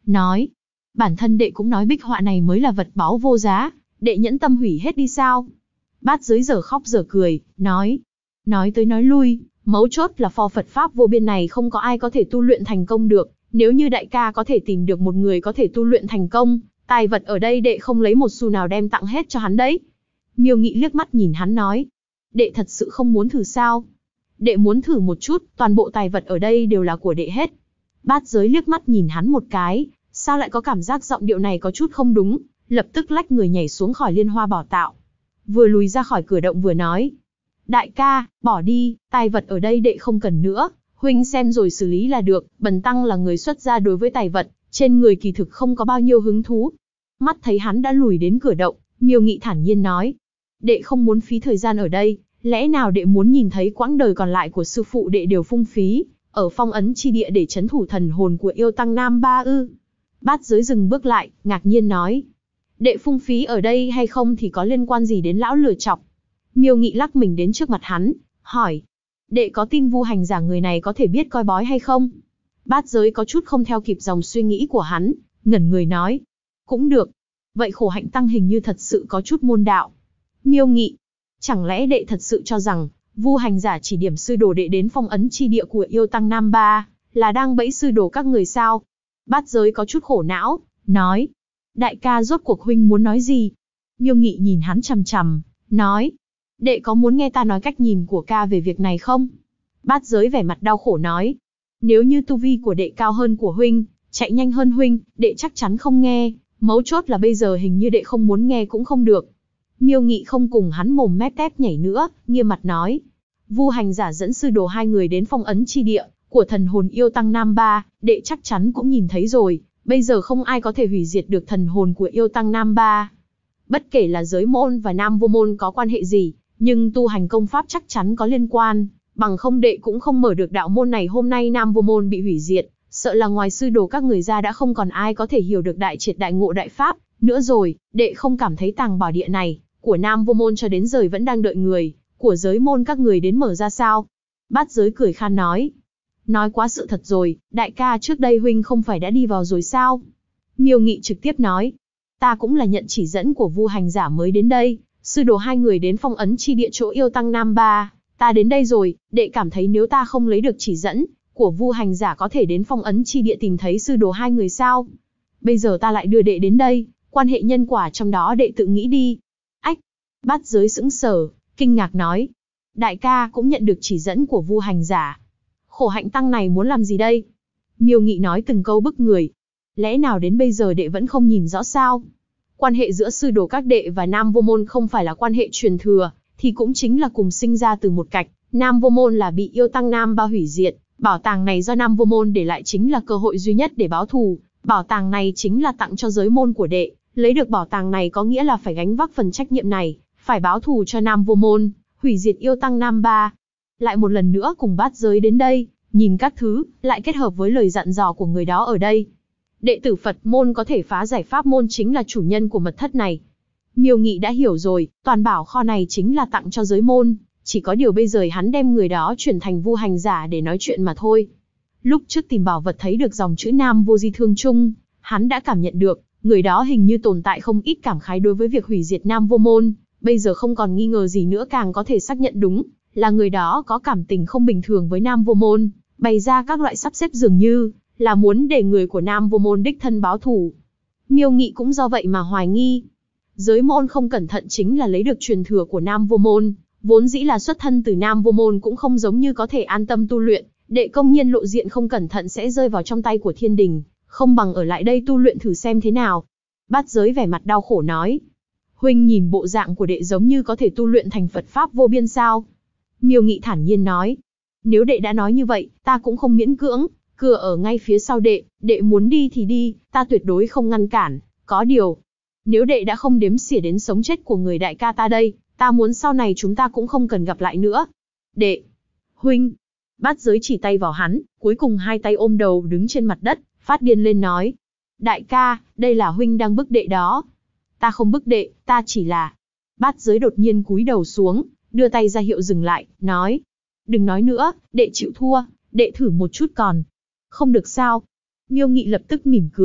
A: nói. Bản thân đệ cũng nói bích họa này mới là vật báu vô giá, đệ nhẫn tâm hủy hết đi sao? Bát Giới giờ khóc giờ cười, nói. Nói tới nói lui, mấu chốt là pho Phật Pháp vô biên này không có ai có thể tu luyện thành công được, nếu như đại ca có thể tìm được một người có thể tu luyện thành công, tài vật ở đây đệ không lấy một xu nào đem tặng hết cho hắn đấy. Miêu Nghị liếc mắt nhìn hắn nói. Đệ thật sự không muốn thử sao? Đệ muốn thử một chút, toàn bộ tài vật ở đây đều là của đệ hết. Bát Giới liếc mắt nhìn hắn một cái, sao lại có cảm giác giọng điệu này có chút không đúng, lập tức lách người nhảy xuống khỏi Liên Hoa Bảo Tạo. Vừa lùi ra khỏi cửa động vừa nói. Đại ca, bỏ đi, tài vật ở đây đệ không cần nữa, huynh xem rồi xử lý là được, bần tăng là người xuất gia đối với tài vật, trên người kỳ thực không có bao nhiêu hứng thú. Mắt thấy hắn đã lùi đến cửa động, Miêu Nghị thản nhiên nói. Đệ không muốn phí thời gian ở đây, lẽ nào đệ muốn nhìn thấy quãng đời còn lại của sư phụ đệ đều phung phí, ở phong ấn chi địa để trấn thủ thần hồn của yêu tăng Nam Ba ư? Bát Giới dừng bước lại, ngạc nhiên nói. Đệ phung phí ở đây hay không thì có liên quan gì đến lão lừa chọc? Miêu Nghị lắc mình đến trước mặt hắn, hỏi. Đệ có tin Vu Hành Giả người này có thể biết coi bói hay không? Bát Giới có chút không theo kịp dòng suy nghĩ của hắn, ngẩn người nói. Cũng được. Vậy Khổ Hạnh Tăng hình như thật sự có chút môn đạo. Miêu Nghị. Chẳng lẽ đệ thật sự cho rằng, Vu Hành Giả chỉ điểm sư đồ đệ đến phong ấn chi địa của yêu tăng Nam Ba, là đang bẫy sư đồ các người sao? Bát Giới có chút khổ não, nói. Đại ca rốt cuộc huynh muốn nói gì? Miêu Nghị nhìn hắn chằm chằm, nói. Đệ có muốn nghe ta nói cách nhìn của ca về việc này không? Bát Giới vẻ mặt đau khổ nói. Nếu như tu vi của đệ cao hơn của huynh, chạy nhanh hơn huynh, đệ chắc chắn không nghe, mấu chốt là bây giờ hình như đệ không muốn nghe cũng không được. Miêu Nghị không cùng hắn mồm mép tép nhảy nữa, nghiêm mặt nói. Vu Hành Giả dẫn sư đồ hai người đến phong ấn chi địa của thần hồn yêu tăng Nam Ba, đệ chắc chắn cũng nhìn thấy rồi, bây giờ không ai có thể hủy diệt được thần hồn của yêu tăng Nam Ba. Bất kể là giới môn và Nam Vô Môn có quan hệ gì, nhưng tu hành công pháp chắc chắn có liên quan, bằng không đệ cũng không mở được đạo môn này. Hôm nay Nam Vô Môn bị hủy diệt, sợ là ngoài sư đồ các người ra đã không còn ai có thể hiểu được đại triệt đại ngộ đại pháp nữa rồi. Đệ không cảm thấy tàng bảo địa này của Nam Vô Môn cho đến giờ vẫn đang đợi người của giới môn các người đến mở ra sao? Bát Giới cười khan nói. Nói quá sự thật rồi, đại ca trước đây huynh không phải đã đi vào rồi sao? Miêu Nghị trực tiếp nói. Ta cũng là nhận chỉ dẫn của Vu Hành Giả mới đến đây, sư đồ hai người đến phong ấn chi địa chỗ yêu tăng Nam Ba, ta đến đây rồi, đệ cảm thấy nếu ta không lấy được chỉ dẫn của Vu Hành Giả có thể đến phong ấn chi địa tìm thấy sư đồ hai người sao? Bây giờ ta lại đưa đệ đến đây, quan hệ nhân quả trong đó đệ tự nghĩ đi. Ách! Bát Giới sững sờ, kinh ngạc nói. Đại ca cũng nhận được chỉ dẫn của Vu Hành Giả. Khổ Hạnh Tăng này muốn làm gì đây? Miêu Nghị nói từng câu bức người. Lẽ nào đến bây giờ đệ vẫn không nhìn rõ sao? Quan hệ giữa sư đồ các đệ và Nam Vô Môn không phải là quan hệ truyền thừa, thì cũng chính là cùng sinh ra từ một cạch. Nam Vô Môn là bị yêu tăng Nam Ba hủy diệt, bảo tàng này do Nam Vô Môn để lại chính là cơ hội duy nhất để báo thù. Bảo tàng này chính là tặng cho giới môn của đệ, lấy được bảo tàng này có nghĩa là phải gánh vác phần trách nhiệm này, phải báo thù cho Nam Vô Môn, hủy diệt yêu tăng Nam Ba. Lại một lần nữa cùng Bát Giới đến đây, nhìn các thứ, lại kết hợp với lời dặn dò của người đó ở đây. Đệ tử Phật môn có thể phá giải pháp môn chính là chủ nhân của mật thất này. Miêu Nghị đã hiểu rồi, toàn bảo kho này chính là tặng cho giới môn, chỉ có điều bây giờ hắn đem người đó chuyển thành Vu Hành Giả để nói chuyện mà thôi. Lúc trước tìm bảo vật thấy được dòng chữ Nam Vô Di Thương Chung, hắn đã cảm nhận được, người đó hình như tồn tại không ít cảm khái đối với việc hủy diệt Nam Vô Môn, bây giờ không còn nghi ngờ gì nữa, càng có thể xác nhận đúng là người đó có cảm tình không bình thường với Nam Vô Môn, bày ra các loại sắp xếp dường như là muốn để người của Nam Vô Môn đích thân báo thù. Miêu Nghị cũng do vậy mà hoài nghi. Giới môn không cẩn thận chính là lấy được truyền thừa của Nam Vô Môn, vốn dĩ là xuất thân từ Nam Vô Môn cũng không giống như có thể an tâm tu luyện, đệ công nhiên lộ diện không cẩn thận sẽ rơi vào trong tay của thiên đình, không bằng ở lại đây tu luyện thử xem thế nào. Bát Giới vẻ mặt đau khổ nói. Huynh nhìn bộ dạng của đệ giống như có thể tu luyện thành Phật Pháp vô biên sao? Miêu Nghị thản nhiên nói. Nếu đệ đã nói như vậy, ta cũng không miễn cưỡng, cửa ở ngay phía sau đệ, đệ muốn đi thì đi, ta tuyệt đối không ngăn cản, có điều. Nếu đệ đã không đếm xỉa đến sống chết của người đại ca ta đây, ta muốn sau này chúng ta cũng không cần gặp lại nữa. Đệ! Huynh! Bát Giới chỉ tay vào hắn, cuối cùng hai tay ôm đầu đứng trên mặt đất, phát điên lên nói. Đại ca, đây là huynh đang bức đệ đó. Ta không bức đệ, ta chỉ là... Bát Giới đột nhiên cúi đầu xuống, đưa tay ra hiệu dừng lại, nói. Đừng nói nữa, đệ chịu thua, đệ thử một chút còn. Không được sao? Miêu Nghị lập tức mỉm cười,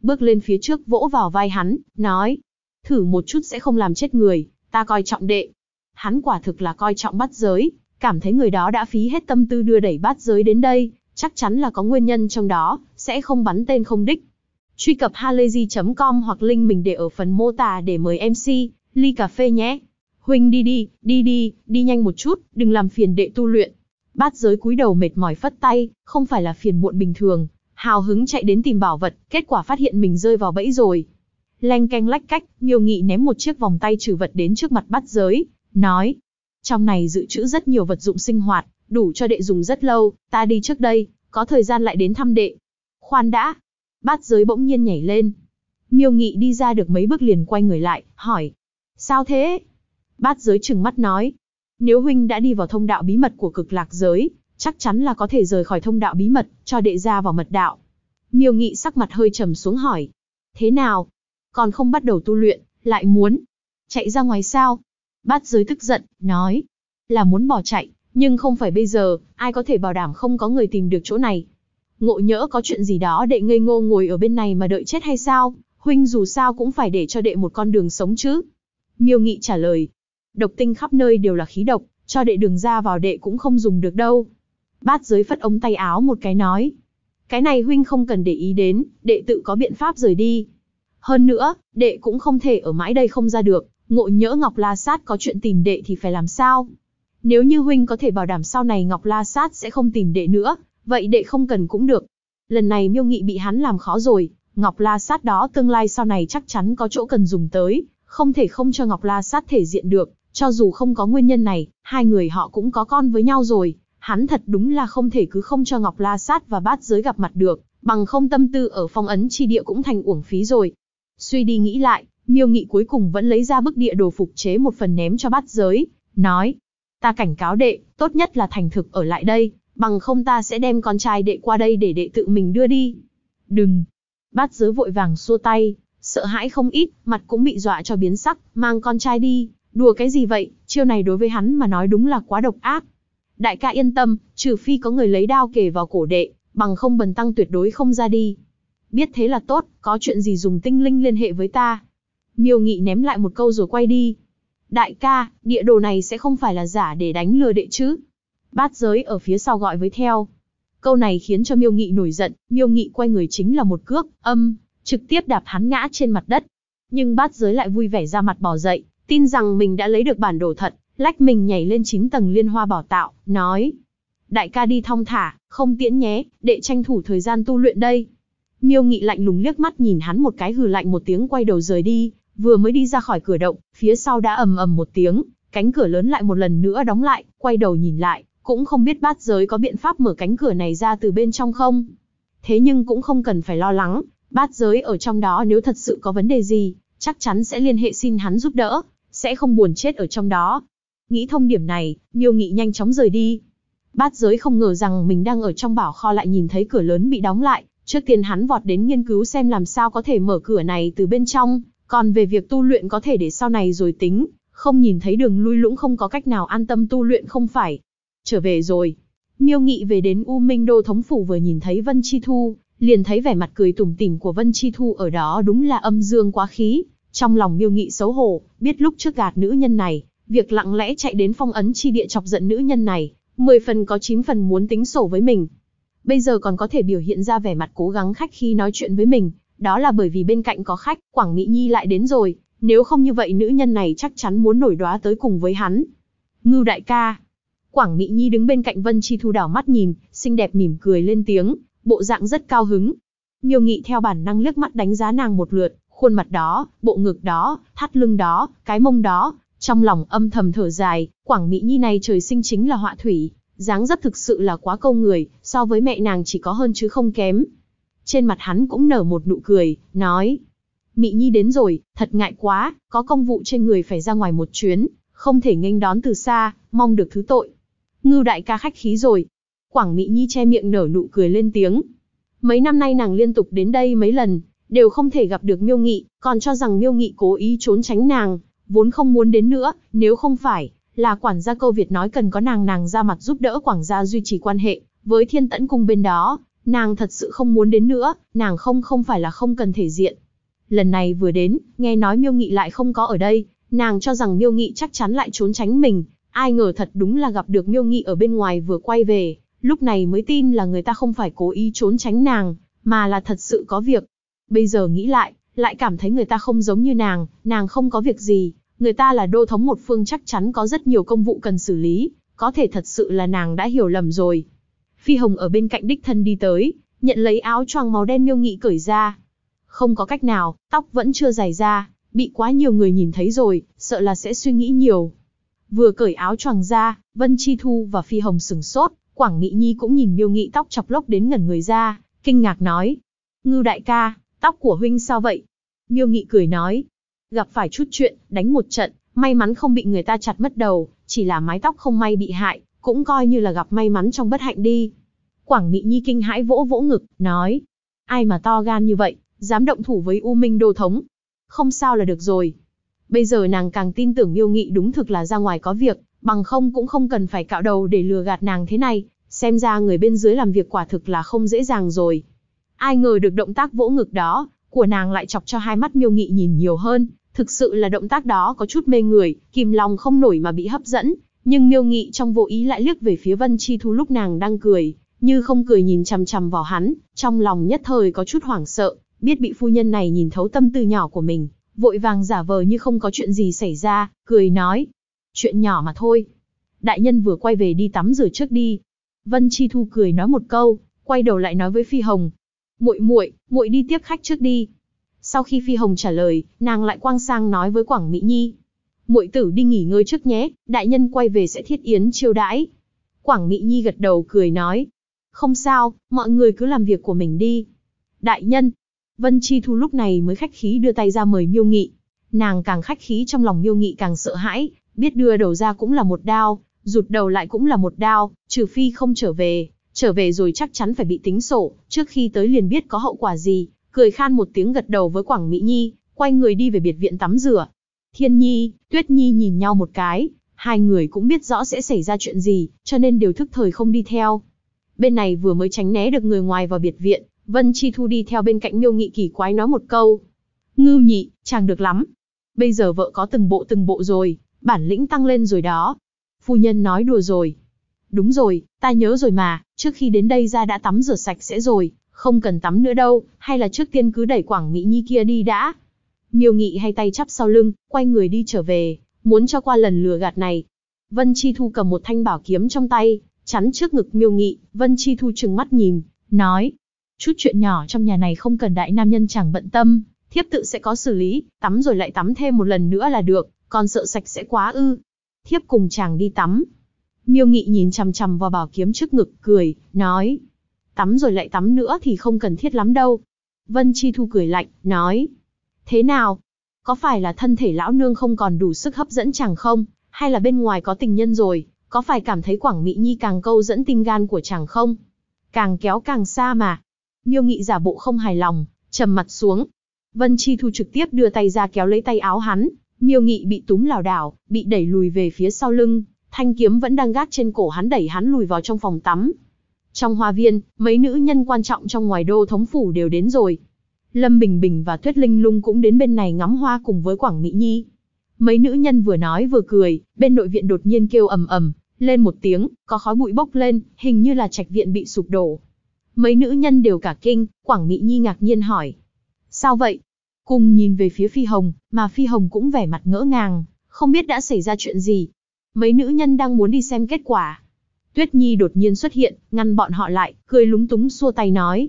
A: bước lên phía trước vỗ vào vai hắn, nói. Thử một chút sẽ không làm chết người, ta coi trọng đệ. Hắn quả thực là coi trọng Bát Giới, cảm thấy người đó đã phí hết tâm tư đưa đẩy Bát Giới đến đây, chắc chắn là có nguyên nhân trong đó, sẽ không bắn tên không đích. Truy cập halayzi.com hoặc link mình để ở phần mô tả để mời MC, ly cà phê nhé. Huynh đi nhanh một chút, đừng làm phiền đệ tu luyện. Bát Giới cúi đầu mệt mỏi phất tay, không phải là phiền muộn bình thường, hào hứng chạy đến tìm bảo vật, kết quả phát hiện mình rơi vào bẫy rồi. Leng keng lách cách, Miêu Nghị ném một chiếc vòng tay trừ vật đến trước mặt Bát Giới, nói. Trong này dự trữ rất nhiều vật dụng sinh hoạt, đủ cho đệ dùng rất lâu, ta đi trước đây, có thời gian lại đến thăm đệ. Khoan đã. Bát Giới bỗng nhiên nhảy lên. Miêu Nghị đi ra được mấy bước liền quay người lại, hỏi. Sao thế? Bát Giới trừng mắt nói. Nếu huynh đã đi vào thông đạo bí mật của Cực Lạc giới, chắc chắn là có thể rời khỏi thông đạo bí mật, cho đệ ra vào mật đạo. Miêu Nghị sắc mặt hơi trầm xuống hỏi. Thế nào? Còn không bắt đầu tu luyện, lại muốn chạy ra ngoài sao? Bát Giới tức giận, nói. Là muốn bỏ chạy, nhưng không phải bây giờ, ai có thể bảo đảm không có người tìm được chỗ này. Ngộ nhỡ có chuyện gì đó đệ ngây ngô ngồi ở bên này mà đợi chết hay sao? Huynh dù sao cũng phải để cho đệ một con đường sống chứ. Miêu Nghị trả lời. Độc tinh khắp nơi đều là khí độc, cho đệ đường ra vào đệ cũng không dùng được đâu. Bát Giới phất ống tay áo một cái nói. Cái này huynh không cần để ý đến, đệ tự có biện pháp rời đi. Hơn nữa, đệ cũng không thể ở mãi đây không ra được, ngộ nhỡ Ngọc La Sát có chuyện tìm đệ thì phải làm sao? Nếu như huynh có thể bảo đảm sau này Ngọc La Sát sẽ không tìm đệ nữa, vậy đệ không cần cũng được. Lần này Miêu Nghị bị hắn làm khó rồi, Ngọc La Sát đó tương lai sau này chắc chắn có chỗ cần dùng tới, không thể không cho Ngọc La Sát thể diện được, cho dù không có nguyên nhân này, hai người họ cũng có con với nhau rồi, hắn thật đúng là không thể cứ không cho Ngọc La Sát và Bát Giới gặp mặt được, bằng không tâm tư ở phong ấn chi địa cũng thành uổng phí rồi. Suy đi nghĩ lại, Miêu Nghị cuối cùng vẫn lấy ra bức địa đồ phục chế một phần ném cho Bát Giới, nói. Ta cảnh cáo đệ, tốt nhất là thành thực ở lại đây, bằng không ta sẽ đem con trai đệ qua đây để đệ tự mình đưa đi. Đừng. Bát Giới vội vàng xua tay, sợ hãi không ít, mặt cũng bị dọa cho biến sắc, mang con trai đi, đùa cái gì vậy, chiêu này đối với hắn mà nói đúng là quá độc ác. Đại ca yên tâm, trừ phi có người lấy đao kề vào cổ đệ, bằng không Bần tăng tuyệt đối không ra đi. Biết thế là tốt, có chuyện gì dùng tinh linh liên hệ với ta. Miêu Nghị ném lại một câu rồi quay đi. Đại ca, địa đồ này sẽ không phải là giả để đánh lừa đệ chứ? Bát Giới ở phía sau gọi với theo. Câu này khiến cho Miêu Nghị nổi giận, Miêu Nghị quay người chính là một cước, trực tiếp đạp hắn ngã trên mặt đất. Nhưng Bát Giới lại vui vẻ ra mặt bò dậy, tin rằng mình đã lấy được bản đồ thật, lách mình nhảy lên 9 tầng liên hoa bảo tạo, nói. Đại ca đi thong thả, không tiễn nhé, đệ tranh thủ thời gian tu luyện đây. Miêu Nghị lạnh lùng liếc mắt nhìn hắn một cái hừ lạnh một tiếng quay đầu rời đi, vừa mới đi ra khỏi cửa động, phía sau đã ầm ầm một tiếng, cánh cửa lớn lại một lần nữa đóng lại, quay đầu nhìn lại, cũng không biết Bát Giới có biện pháp mở cánh cửa này ra từ bên trong không. Thế nhưng cũng không cần phải lo lắng, Bát Giới ở trong đó nếu thật sự có vấn đề gì, chắc chắn sẽ liên hệ xin hắn giúp đỡ, sẽ không buồn chết ở trong đó. Nghĩ thông điểm này, Miêu Nghị nhanh chóng rời đi. Bát Giới không ngờ rằng mình đang ở trong bảo kho lại nhìn thấy cửa lớn bị đóng lại, trước tiên hắn vọt đến nghiên cứu xem làm sao có thể mở cửa này từ bên trong, còn về việc tu luyện có thể để sau này rồi tính, không nhìn thấy đường lui lũng không có cách nào an tâm tu luyện không phải. Trở về rồi. Miêu Nghị về đến U Minh Đô thống phủ vừa nhìn thấy Vân Chi Thu, liền thấy vẻ mặt cười tủm tỉm của Vân Chi Thu ở đó đúng là âm dương quá khí. Trong lòng Miêu Nghị xấu hổ, biết lúc trước gạt nữ nhân này, việc lặng lẽ chạy đến phong ấn chi địa chọc giận nữ nhân này, 10 phần có 9 phần muốn tính sổ với mình. Bây giờ còn có thể biểu hiện ra vẻ mặt cố gắng khách khi nói chuyện với mình, đó là bởi vì bên cạnh có khách, Quảng Mỹ Nhi lại đến rồi, nếu không như vậy nữ nhân này chắc chắn muốn nổi đoá tới cùng với hắn. Ngưu đại ca. Quảng Mỹ Nhi đứng bên cạnh Vân Chi Thu đảo mắt nhìn, xinh đẹp mỉm cười lên tiếng, bộ dạng rất cao hứng. Miêu Nghị theo bản năng liếc mắt đánh giá nàng một lượt, khuôn mặt đó, bộ ngực đó, thắt lưng đó, cái mông đó, trong lòng âm thầm thở dài, Quảng Mỹ Nhi này trời sinh chính là họa thủy, dáng dấp thực sự là quá câu người, so với mẹ nàng chỉ có hơn chứ không kém. Trên mặt hắn cũng nở một nụ cười, nói. Mỹ Nhi đến rồi, thật ngại quá, có công vụ trên người phải ra ngoài một chuyến, không thể nghênh đón từ xa, mong được thứ tội. Ngưu đại ca khách khí rồi. Quảng Mỹ Nhi che miệng nở nụ cười lên tiếng. Mấy năm nay nàng liên tục đến đây mấy lần, đều không thể gặp được Miêu Nghị, còn cho rằng Miêu Nghị cố ý trốn tránh nàng, vốn không muốn đến nữa, nếu không phải là quản gia Câu Việt nói cần có nàng ra mặt giúp đỡ Quảng gia duy trì quan hệ với Thiên Tẫn cung bên đó, Nàng thật sự không muốn đến nữa, nàng không phải là không cần thể diện. Lần này vừa đến, nghe nói Miêu Nghị lại không có ở đây, nàng cho rằng Miêu Nghị chắc chắn lại trốn tránh mình, ai ngờ thật đúng là gặp được Miêu Nghị ở bên ngoài vừa quay về, lúc này mới tin là người ta không phải cố ý trốn tránh nàng, mà là thật sự có việc. Bây giờ nghĩ lại cảm thấy người ta không giống như nàng không có việc gì, người ta là đô thống một phương chắc chắn có rất nhiều công vụ cần xử lý, có thể thật sự là nàng đã hiểu lầm rồi. Phi Hồng ở bên cạnh đích thân đi tới, nhận lấy áo choàng màu đen Miêu Nghị cởi ra. Không có cách nào, tóc vẫn chưa dài ra, bị quá nhiều người nhìn thấy rồi, sợ là sẽ suy nghĩ nhiều. Vừa cởi áo choàng ra, Vân Chi Thu và Phi Hồng sửng sốt, Quảng Mỹ Nhi cũng nhìn Miêu Nghị tóc chọc lốc đến ngẩn người ra, kinh ngạc nói: Ngưu đại ca, tóc của huynh sao vậy? Miêu Nghị cười nói: gặp phải chút chuyện, đánh một trận, may mắn không bị người ta chặt mất đầu, chỉ là mái tóc không may bị hại, cũng coi như là gặp may mắn trong bất hạnh đi. Quảng Mỹ Nhi kinh hãi vỗ vỗ ngực, nói: ai mà to gan như vậy, dám động thủ với U Minh đô thống? Không sao là được rồi. Bây giờ nàng càng tin tưởng Miêu Nghị đúng thực là ra ngoài có việc, bằng không cũng không cần phải cạo đầu để lừa gạt nàng thế này, xem ra người bên dưới làm việc quả thực là không dễ dàng rồi. Ai ngờ được động tác vỗ ngực đó của nàng lại chọc cho hai mắt Miêu Nghị nhìn nhiều hơn, thực sự là động tác đó có chút mê người, kìm lòng không nổi mà bị hấp dẫn, nhưng Miêu Nghị trong vô ý lại liếc về phía Vân Chi Thu lúc nàng đang cười, như không cười nhìn chằm chằm vào hắn, trong lòng nhất thời có chút hoảng sợ, biết bị phu nhân này nhìn thấu tâm tư nhỏ của mình, vội vàng giả vờ như không có chuyện gì xảy ra, cười nói: chuyện nhỏ mà thôi. Đại nhân vừa quay về đi tắm rửa trước đi. Vân Chi Thu cười nói một câu, quay đầu lại nói với Phi Hồng: muội đi tiếp khách trước đi. Sau khi Phi Hồng trả lời, nàng lại quang sang nói với Quảng Mỹ Nhi: muội tử đi nghỉ ngơi trước nhé, đại nhân quay về sẽ thiết yến chiêu đãi. Quảng Mỹ Nhi gật đầu cười nói: không sao, mọi người cứ làm việc của mình đi. Đại nhân. Vân Chi Thu lúc này mới khách khí đưa tay ra mời Miêu Nghị. Nàng càng khách khí trong lòng Miêu Nghị càng sợ hãi, biết đưa đầu ra cũng là một đao, rụt đầu lại cũng là một đao, trừ phi không trở về rồi chắc chắn phải bị tính sổ, trước khi tới liền biết có hậu quả gì, cười khan một tiếng gật đầu với Quảng Mỹ Nhi, quay người đi về biệt viện tắm rửa. Thiên Nhi, Tuyết Nhi nhìn nhau một cái, hai người cũng biết rõ sẽ xảy ra chuyện gì, cho nên đều thức thời không đi theo. Bên này vừa mới tránh né được người ngoài vào biệt viện, Vân Chi Thu đi theo bên cạnh Miêu Nghị kỳ quái nói một câu: Ngưu nhị, chàng được lắm. Bây giờ vợ có từng bộ rồi, bản lĩnh tăng lên rồi đó. Phu nhân nói đùa rồi. Đúng rồi, ta nhớ rồi mà, trước khi đến đây ra đã tắm rửa sạch sẽ rồi, không cần tắm nữa đâu, hay là trước tiên cứ đẩy Quảng Mỹ Nhi kia đi đã. Miêu Nghị hay tay chắp sau lưng, quay người đi trở về, muốn cho qua lần lừa gạt này. Vân Chi Thu cầm một thanh bảo kiếm trong tay, chắn trước ngực Miêu Nghị, Vân Chi Thu trừng mắt nhìn, nói: chút chuyện nhỏ trong nhà này không cần đại nam nhân chẳng bận tâm, thiếp tự sẽ có xử lý, tắm rồi lại tắm thêm một lần nữa là được, còn sợ sạch sẽ quá ư? Thiếp cùng chàng đi tắm. Miêu Nghị nhìn chằm chằm vào bảo kiếm trước ngực, cười, nói: tắm rồi lại tắm nữa thì không cần thiết lắm đâu. Vân Chi Thu cười lạnh, nói: thế nào? Có phải là thân thể lão nương không còn đủ sức hấp dẫn chàng không? Hay là bên ngoài có tình nhân rồi? Có phải cảm thấy Quảng Mỹ Nhi càng câu dẫn tim gan của chàng không? Càng kéo càng xa mà. Miêu Nghị giả bộ không hài lòng, trầm mặt xuống. Vân Chi Thu trực tiếp đưa tay ra kéo lấy tay áo hắn. Miêu Nghị bị túm lảo đảo, bị đẩy lùi về phía sau lưng. Thanh kiếm vẫn đang gác trên cổ hắn, đẩy hắn lùi vào trong phòng tắm. Trong hoa viên, mấy nữ nhân quan trọng trong ngoài đô thống phủ đều đến rồi. Lâm Bình Bình và Tuyết Linh Lung cũng đến bên này ngắm hoa cùng với Quảng Mỹ Nhi. Mấy nữ nhân vừa nói vừa cười, bên nội viện đột nhiên kêu ầm ầm lên một tiếng, có khói bụi bốc lên, hình như là trạch viện bị sụp đổ. Mấy nữ nhân đều cả kinh, Quảng Mỹ Nhi ngạc nhiên hỏi: sao vậy? Cùng nhìn về phía Phi Hồng, mà Phi Hồng cũng vẻ mặt ngỡ ngàng, không biết đã xảy ra chuyện gì. Mấy nữ nhân đang muốn đi xem kết quả. Tuyết Nhi đột nhiên xuất hiện, ngăn bọn họ lại, cười lúng túng xua tay nói: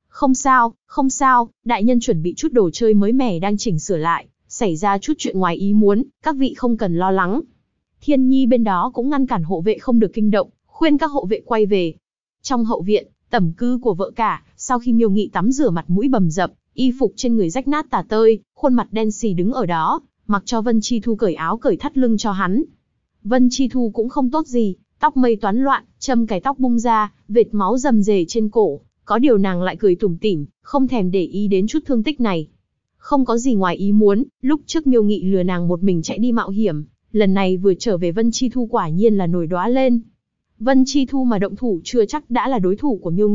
A: không sao, đại nhân chuẩn bị chút đồ chơi mới mẻ đang chỉnh sửa lại, xảy ra chút chuyện ngoài ý muốn, các vị không cần lo lắng. Thiên Nhi bên đó cũng ngăn cản hộ vệ không được kinh động, khuyên các hộ vệ quay về. Trong hậu viện, tẩm cư của vợ cả, sau khi Miêu Nghị tắm rửa mặt mũi bầm dập, y phục trên người rách nát tả tơi, khuôn mặt đen xì đứng ở đó, mặc cho Vân Chi Thu cởi áo cởi thắt lưng cho hắn. Vân Chi Thu cũng không tốt gì, tóc mây toán loạn, châm cài tóc bung ra, vệt máu rầm rề trên cổ, có điều nàng lại cười tủm tỉm, không thèm để ý đến chút thương tích này. Không có gì ngoài ý muốn, lúc trước Miêu Nghị lừa nàng một mình chạy đi mạo hiểm, lần này vừa trở về Vân Chi Thu quả nhiên là nổi đóa lên. Vân Chi Thu mà động thủ chưa chắc đã là đối thủ của Miêu Nghị,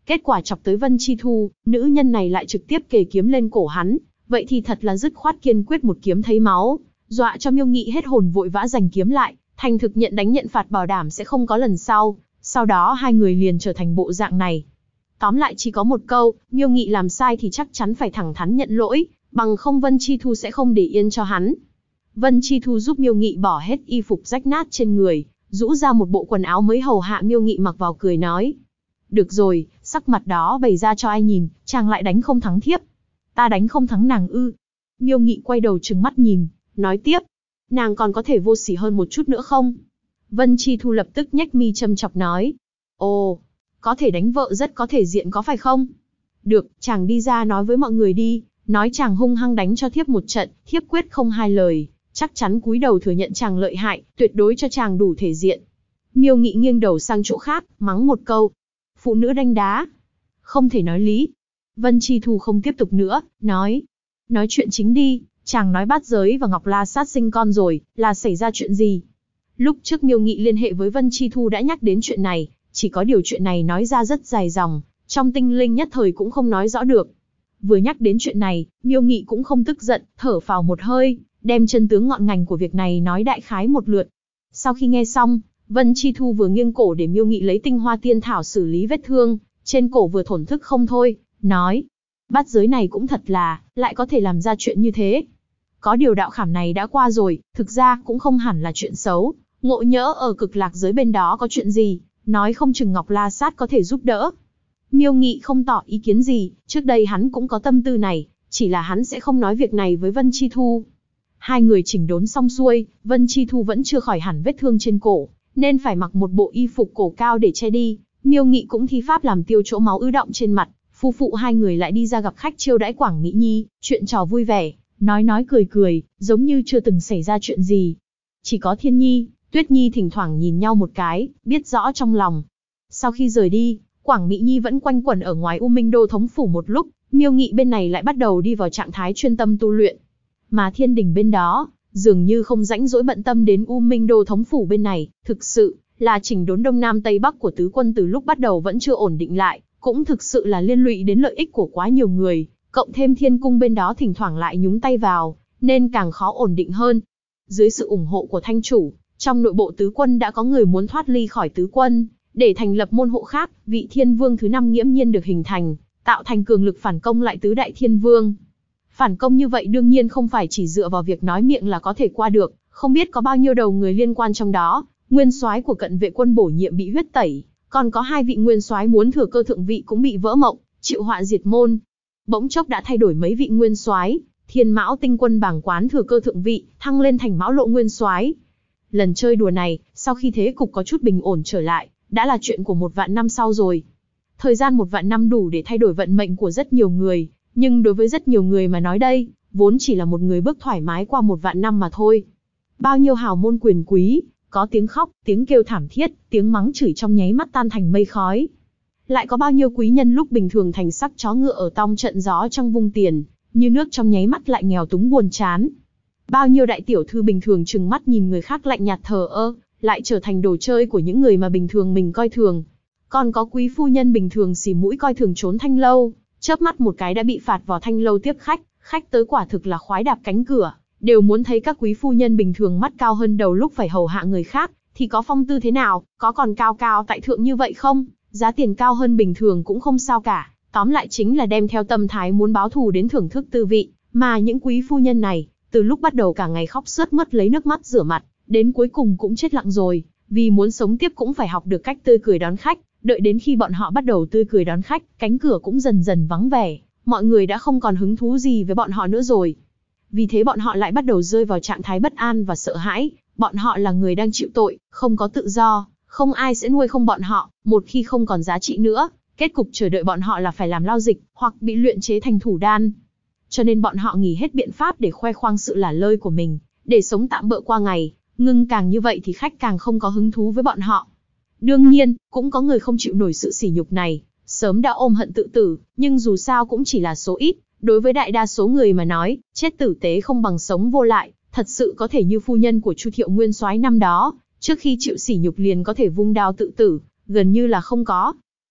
A: Kết quả chọc tới Vân Chi Thu, nữ nhân này lại trực tiếp kề kiếm lên cổ hắn, vậy thì thật là dứt khoát kiên quyết một kiếm thấy máu, dọa cho Miêu Nghị hết hồn vội vã giành kiếm lại, thành thực nhận đánh nhận phạt bảo đảm sẽ không có lần sau. Sau đó hai người liền trở thành bộ dạng này. Tóm lại chỉ có một câu, Miêu Nghị làm sai thì chắc chắn phải thẳng thắn nhận lỗi, bằng không Vân Chi Thu sẽ không để yên cho hắn. Vân Chi Thu giúp Miêu Nghị bỏ hết y phục rách nát trên người, rũ ra một bộ quần áo mới hầu hạ Miêu Nghị mặc vào, cười nói: được rồi, sắc mặt đó bày ra cho ai nhìn, chàng lại đánh không thắng thiếp. Ta đánh không thắng nàng ư? Miêu Nghị quay đầu trừng mắt nhìn, nói tiếp: nàng còn có thể vô sỉ hơn một chút nữa không? Vân Chi Thu lập tức nhếch mi châm chọc nói: ồ, có thể đánh vợ rất có thể diện có phải không? Được, chàng đi ra nói với mọi người đi, nói chàng hung hăng đánh cho thiếp một trận, thiếp quyết không hai lời, chắc chắn cúi đầu thừa nhận chàng lợi hại, tuyệt đối cho chàng đủ thể diện. Miêu Nghị nghiêng đầu sang chỗ khác, mắng một câu: phụ nữ đánh đá, không thể nói lý. Vân Chi Thu không tiếp tục nữa, nói chuyện chính đi, chàng nói Bát Giới và Ngọc La Sát sinh con rồi, là xảy ra chuyện gì? Lúc trước Miêu Nghị liên hệ với Vân Chi Thu đã nhắc đến chuyện này, chỉ có điều chuyện này nói ra rất dài dòng, trong tinh linh nhất thời cũng không nói rõ được. Vừa nhắc đến chuyện này, Miêu Nghị cũng không tức giận, thở phào một hơi, đem chân tướng ngọn ngành của việc này nói đại khái một lượt. Sau khi nghe xong, Vân Chi Thu vừa nghiêng cổ để Miêu Nghị lấy tinh hoa tiên thảo xử lý vết thương trên cổ, vừa thổn thức không thôi, nói: Bát Giới này cũng thật là, lại có thể làm ra chuyện như thế. Có điều đạo khảm này đã qua rồi, thực ra cũng không hẳn là chuyện xấu, ngộ nhỡ ở Cực Lạc giới bên đó có chuyện gì, nói không chừng Ngọc La Sát có thể giúp đỡ. Miêu Nghị không tỏ ý kiến gì, trước đây hắn cũng có tâm tư này, chỉ là hắn sẽ không nói việc này với Vân Chi Thu. Hai người chỉnh đốn xong xuôi, Vân Chi Thu vẫn chưa khỏi hẳn vết thương trên cổ, nên phải mặc một bộ y phục cổ cao để che đi. Miêu Nghị cũng thi pháp làm tiêu chỗ máu ứ động trên mặt. Phu phụ hai người lại đi ra gặp khách chiêu đãi Quảng Mỹ Nhi, chuyện trò vui vẻ, nói cười cười, giống như chưa từng xảy ra chuyện gì. Chỉ có Thiên Nhi, Tuyết Nhi thỉnh thoảng nhìn nhau một cái, biết rõ trong lòng. Sau khi rời đi, Quảng Mỹ Nhi vẫn quanh quẩn ở ngoài U Minh Đô thống phủ một lúc, Miêu Nghị bên này lại bắt đầu đi vào trạng thái chuyên tâm tu luyện. Mà Thiên Đình bên đó, dường như không rãnh rỗi bận tâm đến U Minh Đô thống phủ bên này, thực sự là chỉnh đốn Đông Nam Tây Bắc của tứ quân từ lúc bắt đầu vẫn chưa ổn định lại, cũng thực sự là liên lụy đến lợi ích của quá nhiều người, cộng thêm Thiên Cung bên đó thỉnh thoảng lại nhúng tay vào, nên càng khó ổn định hơn. Dưới sự ủng hộ của Thanh chủ, trong nội bộ tứ quân đã có người muốn thoát ly khỏi tứ quân, để thành lập môn hộ khác, vị Thiên Vương thứ 5 nghiễm nhiên được hình thành, tạo thành cường lực phản công lại tứ đại Thiên Vương. Phản công như vậy đương nhiên không phải chỉ dựa vào việc nói miệng là có thể qua được, không biết có bao nhiêu đầu người liên quan trong đó. Nguyên soái của Cận Vệ quân bổ nhiệm bị huyết tẩy, còn có 2 vị nguyên soái muốn thừa cơ thượng vị cũng bị vỡ mộng, chịu họa diệt môn. Bỗng chốc đã thay đổi mấy vị nguyên soái, Thiên Mão Tinh quân bảng quán thừa cơ thượng vị, thăng lên thành Mão Lộ nguyên soái. Lần chơi đùa này, sau khi thế cục có chút bình ổn trở lại, đã là chuyện của 1 vạn năm sau rồi. Thời gian 1 vạn năm đủ để thay đổi vận mệnh của rất nhiều người, nhưng đối với rất nhiều người mà nói đây, vốn chỉ là một người bước thoải mái qua 1 vạn năm mà thôi. Bao nhiêu hào môn quyền quý, có tiếng khóc, tiếng kêu thảm thiết, tiếng mắng chửi trong nháy mắt tan thành mây khói. Lại có bao nhiêu quý nhân lúc bình thường thành sắc chó ngựa ở tong trận gió trong vung tiền, như nước trong nháy mắt lại nghèo túng buồn chán. Bao nhiêu đại tiểu thư bình thường trừng mắt nhìn người khác lạnh nhạt thờ ơ, lại trở thành đồ chơi của những người mà bình thường mình coi thường. Còn có quý phu nhân bình thường xì mũi coi thường trốn thanh lâu, chớp mắt một cái đã bị phạt vào thanh lâu tiếp khách, khách tới quả thực là khoái đạp cánh cửa, đều muốn thấy các quý phu nhân bình thường mắt cao hơn đầu lúc phải hầu hạ người khác, thì có phong tư thế nào, có còn cao cao tại thượng như vậy không? Giá tiền cao hơn bình thường cũng không sao cả, tóm lại chính là đem theo tâm thái muốn báo thù đến thưởng thức tư vị, mà những quý phu nhân này, từ lúc bắt đầu cả ngày khóc sướt mướt lấy nước mắt rửa mặt, đến cuối cùng cũng chết lặng rồi, vì muốn sống tiếp cũng phải học được cách tươi cười đón khách, đợi đến khi bọn họ bắt đầu tươi cười đón khách, cánh cửa cũng dần dần vắng vẻ, mọi người đã không còn hứng thú gì với bọn họ nữa rồi. Vì thế bọn họ lại bắt đầu rơi vào trạng thái bất an và sợ hãi, bọn họ là người đang chịu tội, không có tự do, không ai sẽ nuôi không bọn họ, một khi không còn giá trị nữa, kết cục chờ đợi bọn họ là phải làm lao dịch, hoặc bị luyện chế thành thủ đan. Cho nên bọn họ nghỉ hết biện pháp để khoe khoang sự lả lơi của mình, để sống tạm bợ qua ngày, ngưng càng như vậy thì khách càng không có hứng thú với bọn họ. Đương nhiên, cũng có người không chịu nổi sự sỉ nhục này, sớm đã ôm hận tự tử, nhưng dù sao cũng chỉ là số ít, đối với đại đa số người mà nói, chết tử tế không bằng sống vô lại, thật sự có thể như phu nhân của Chu Thiệu Nguyên soái năm đó, trước khi chịu sỉ nhục liền có thể vung đao tự tử, gần như là không có.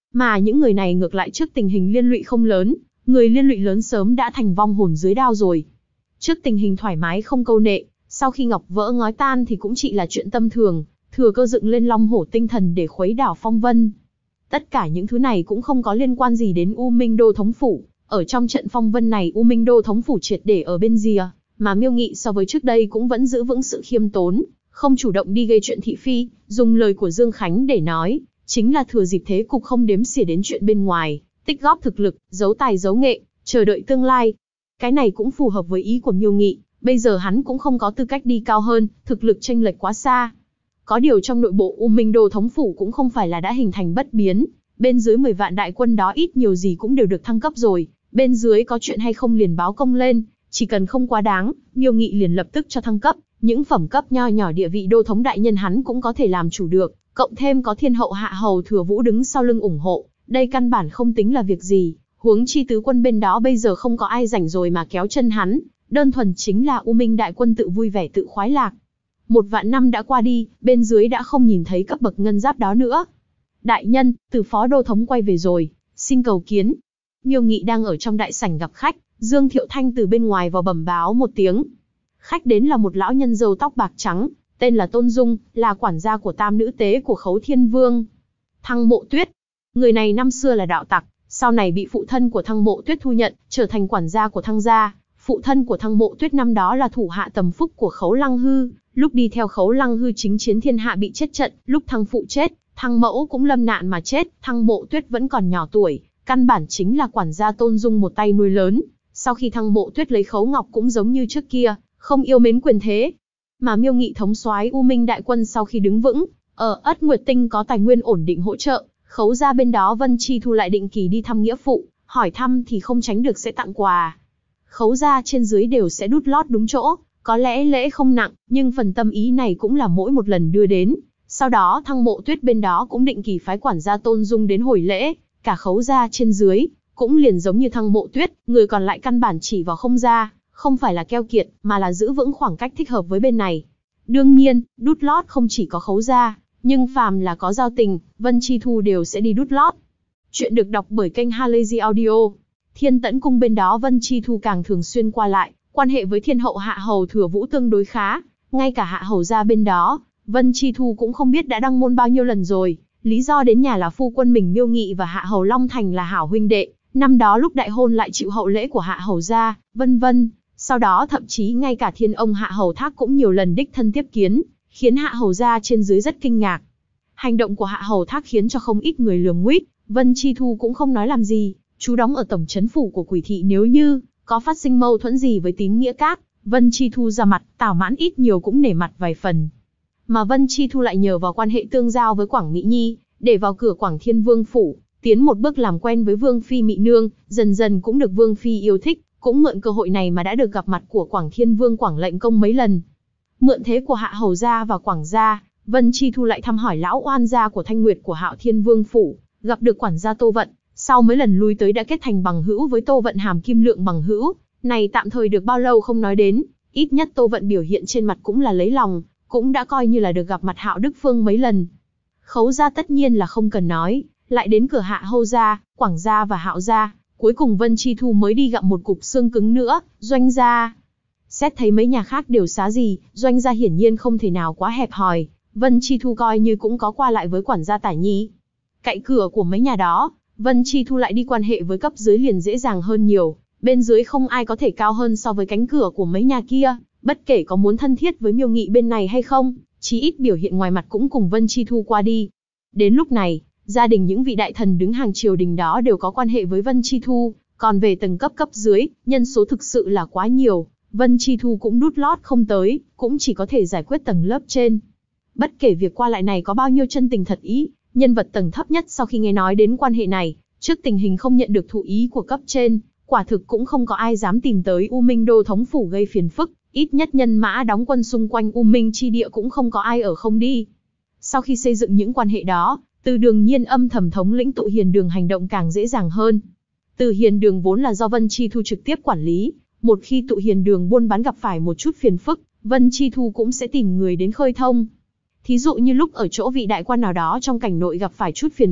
A: Mà những người này ngược lại trước tình hình liên lụy không lớn, người liên lụy lớn sớm đã thành vong hồn dưới đao rồi. Trước tình hình thoải mái không câu nệ, sau khi ngọc vỡ ngói tan thì cũng chỉ là chuyện tâm thường, thừa cơ dựng lên long hổ tinh thần để khuấy đảo phong vân. Tất cả những thứ này cũng không có liên quan gì đến U Minh Đô thống phủ. Ở trong trận phong vân này U Minh Đô thống phủ triệt để ở bên rìa, mà Miêu Nghị so với trước đây cũng vẫn giữ vững sự khiêm tốn, không chủ động đi gây chuyện thị phi, dùng lời của Dương Khánh để nói, chính là thừa dịp thế cục không đếm xỉa đến chuyện bên ngoài, tích góp thực lực, giấu tài giấu nghệ, chờ đợi tương lai. Cái này cũng phù hợp với ý của Miêu Nghị, bây giờ hắn cũng không có tư cách đi cao hơn, thực lực chênh lệch quá xa. Có điều trong nội bộ U Minh Đô thống phủ cũng không phải là đã hình thành bất biến, bên dưới 10 vạn đại quân đó ít nhiều gì cũng đều được thăng cấp rồi, bên dưới có chuyện hay không liền báo công lên, chỉ cần không quá đáng, Miêu Nghị liền lập tức cho thăng cấp, những phẩm cấp nho nhỏ địa vị đô thống đại nhân hắn cũng có thể làm chủ được, cộng thêm có thiên hậu hạ hầu Thừa Vũ đứng sau lưng ủng hộ, đây căn bản không tính là việc gì, huống chi tứ quân bên đó bây giờ không có ai rảnh rồi mà kéo chân hắn, đơn thuần chính là U Minh đại quân tự vui vẻ tự khoái lạc. 1 vạn năm đã qua đi, bên dưới đã không nhìn thấy cấp bậc ngân giáp đó nữa. Đại nhân, từ phó đô thống quay về rồi, xin cầu kiến. Miêu Nghị đang ở trong đại sảnh gặp khách, Dương Thiệu Thanh từ bên ngoài vào bẩm báo một tiếng. Khách đến là một lão nhân râu tóc bạc trắng, tên là Tôn Dung, là quản gia của tam nữ tế của Khấu Thiên Vương. Thăng Mộ Tuyết. Người này năm xưa là đạo tặc, sau này bị phụ thân của Thăng Mộ Tuyết thu nhận, trở thành quản gia của Thăng gia. Phụ thân của Thăng Mộ Tuyết năm đó là thủ hạ tầm phúc của Khấu Lăng Hư, lúc đi theo Khấu Lăng Hư chính chiến thiên hạ bị chết trận, lúc Thăng phụ chết, Thăng mẫu cũng lâm nạn mà chết, Thăng Mộ Tuyết vẫn còn nhỏ tuổi, căn bản chính là quản gia Tôn Dung một tay nuôi lớn. Sau khi Thăng Mộ Tuyết lấy Khấu Ngọc cũng giống như trước kia, không yêu mến quyền thế. Mà Miêu Nghị thống soái U Minh đại quân sau khi đứng vững, ở Ất Nguyệt Tinh có tài nguyên ổn định hỗ trợ, Khấu gia bên đó Vân Chi Thu lại định kỳ đi thăm nghĩa phụ, hỏi thăm thì không tránh được sẽ tặng quà. Khấu gia trên dưới đều sẽ đút lót đúng chỗ, có lẽ lễ không nặng, nhưng phần tâm ý này cũng là mỗi một lần đưa đến. Sau đó Thăng Mộ Tuyết bên đó cũng định kỳ phái quản gia Tôn Dung đến hồi lễ, cả Khấu gia trên dưới, cũng liền giống như Thăng Mộ Tuyết, người còn lại căn bản chỉ vào không ra, không phải là keo kiệt, mà là giữ vững khoảng cách thích hợp với bên này. Đương nhiên, đút lót không chỉ có Khấu gia, nhưng phàm là có giao tình, Vân Chi Thu đều sẽ đi đút lót. Chuyện được đọc bởi kênh Halazy Audio. Thiên Tẫn Cung bên đó Vân Chi Thu càng thường xuyên qua lại, quan hệ với thiên hậu hạ hầu Thừa Vũ tương đối khá, ngay cả hạ hầu gia bên đó, Vân Chi Thu cũng không biết đã đăng môn bao nhiêu lần rồi, lý do đến nhà là phu quân mình Miêu Nghị và hạ hầu Long Thành là hảo huynh đệ, năm đó lúc đại hôn lại chịu hậu lễ của hạ hầu gia, vân vân. Sau đó thậm chí ngay cả thiên ông hạ hầu Thác cũng nhiều lần đích thân tiếp kiến, khiến hạ hầu gia trên dưới rất kinh ngạc. Hành động của hạ hầu Thác khiến cho không ít người lườm nguýt, Vân Chi Thu cũng không nói làm gì, chú đóng ở tổng trấn phủ của Quỷ thị, nếu như có phát sinh mâu thuẫn gì với Tín Nghĩa Các, Vân Chi Thu ra mặt, Tào Mãn ít nhiều cũng nể mặt vài phần. Mà Vân Chi Thu lại nhờ vào quan hệ tương giao với Quảng Mỹ Nhi, để vào cửa Quảng Thiên Vương phủ, tiến một bước làm quen với Vương phi Mị Nương, dần dần cũng được Vương phi yêu thích, cũng mượn cơ hội này mà đã được gặp mặt của Quảng Thiên Vương Quảng Lệnh Công mấy lần. Mượn thế của hạ hầu gia và Quảng gia, Vân Chi Thu lại thăm hỏi lão oan gia của Thanh Nguyệt của Hạo Thiên Vương phủ, gặp được quản gia Tô Vận, sau mấy lần lui tới đã kết thành bằng hữu với Tô Vận, hàm kim lượng bằng hữu, này tạm thời được bao lâu không nói đến, ít nhất Tô Vận biểu hiện trên mặt cũng là lấy lòng, cũng đã coi như là được gặp mặt Hạo Đức Phương mấy lần. Khấu gia tất nhiên là không cần nói, lại đến cửa hạ hầu gia, Quảng gia và Hạo gia, cuối cùng Vân Chi Thu mới đi gặp một cục xương cứng nữa, Doanh gia. Xét thấy mấy nhà khác đều xá gì, Doanh gia hiển nhiên không thể nào quá hẹp hòi, Vân Chi Thu coi như cũng có qua lại với quản gia Tả Nhi. Cậy cửa của mấy nhà đó, Vân Chi Thu lại đi quan hệ với cấp dưới liền dễ dàng hơn nhiều, bên dưới không ai có thể cao hơn so với cánh cửa của mấy nhà kia, bất kể có muốn thân thiết với Miêu Nghị bên này hay không, chí ít biểu hiện ngoài mặt cũng cùng Vân Chi Thu qua đi. Đến lúc này, gia đình những vị đại thần đứng hàng triều đình đó đều có quan hệ với Vân Chi Thu, còn về tầng cấp dưới, nhân số thực sự là quá nhiều, Vân Chi Thu cũng đút lót không tới, cũng chỉ có thể giải quyết tầng lớp trên. Bất kể việc qua lại này có bao nhiêu chân tình thật ý, nhân vật tầng thấp nhất sau khi nghe nói đến quan hệ này, trước tình hình không nhận được thụ ý của cấp trên, quả thực cũng không có ai dám tìm tới U Minh Đô thống phủ gây phiền phức, ít nhất nhân mã đóng quân xung quanh U Minh chi địa cũng không có ai ở không đi. Sau khi xây dựng những quan hệ đó, Từ Đường Nhiên âm thầm thống lĩnh Tụ Hiền Đường hành động càng dễ dàng hơn. Từ Hiền Đường vốn là do Vân Chi Thu trực tiếp quản lý, một khi Tụ Hiền Đường buôn bán gặp phải một chút phiền phức, Vân Chi Thu cũng sẽ tìm người đến khơi thông. Thí dụ như lúc ở chỗ vị đại quan nào đó trong cảnh nội gặp phải chút phiền phức,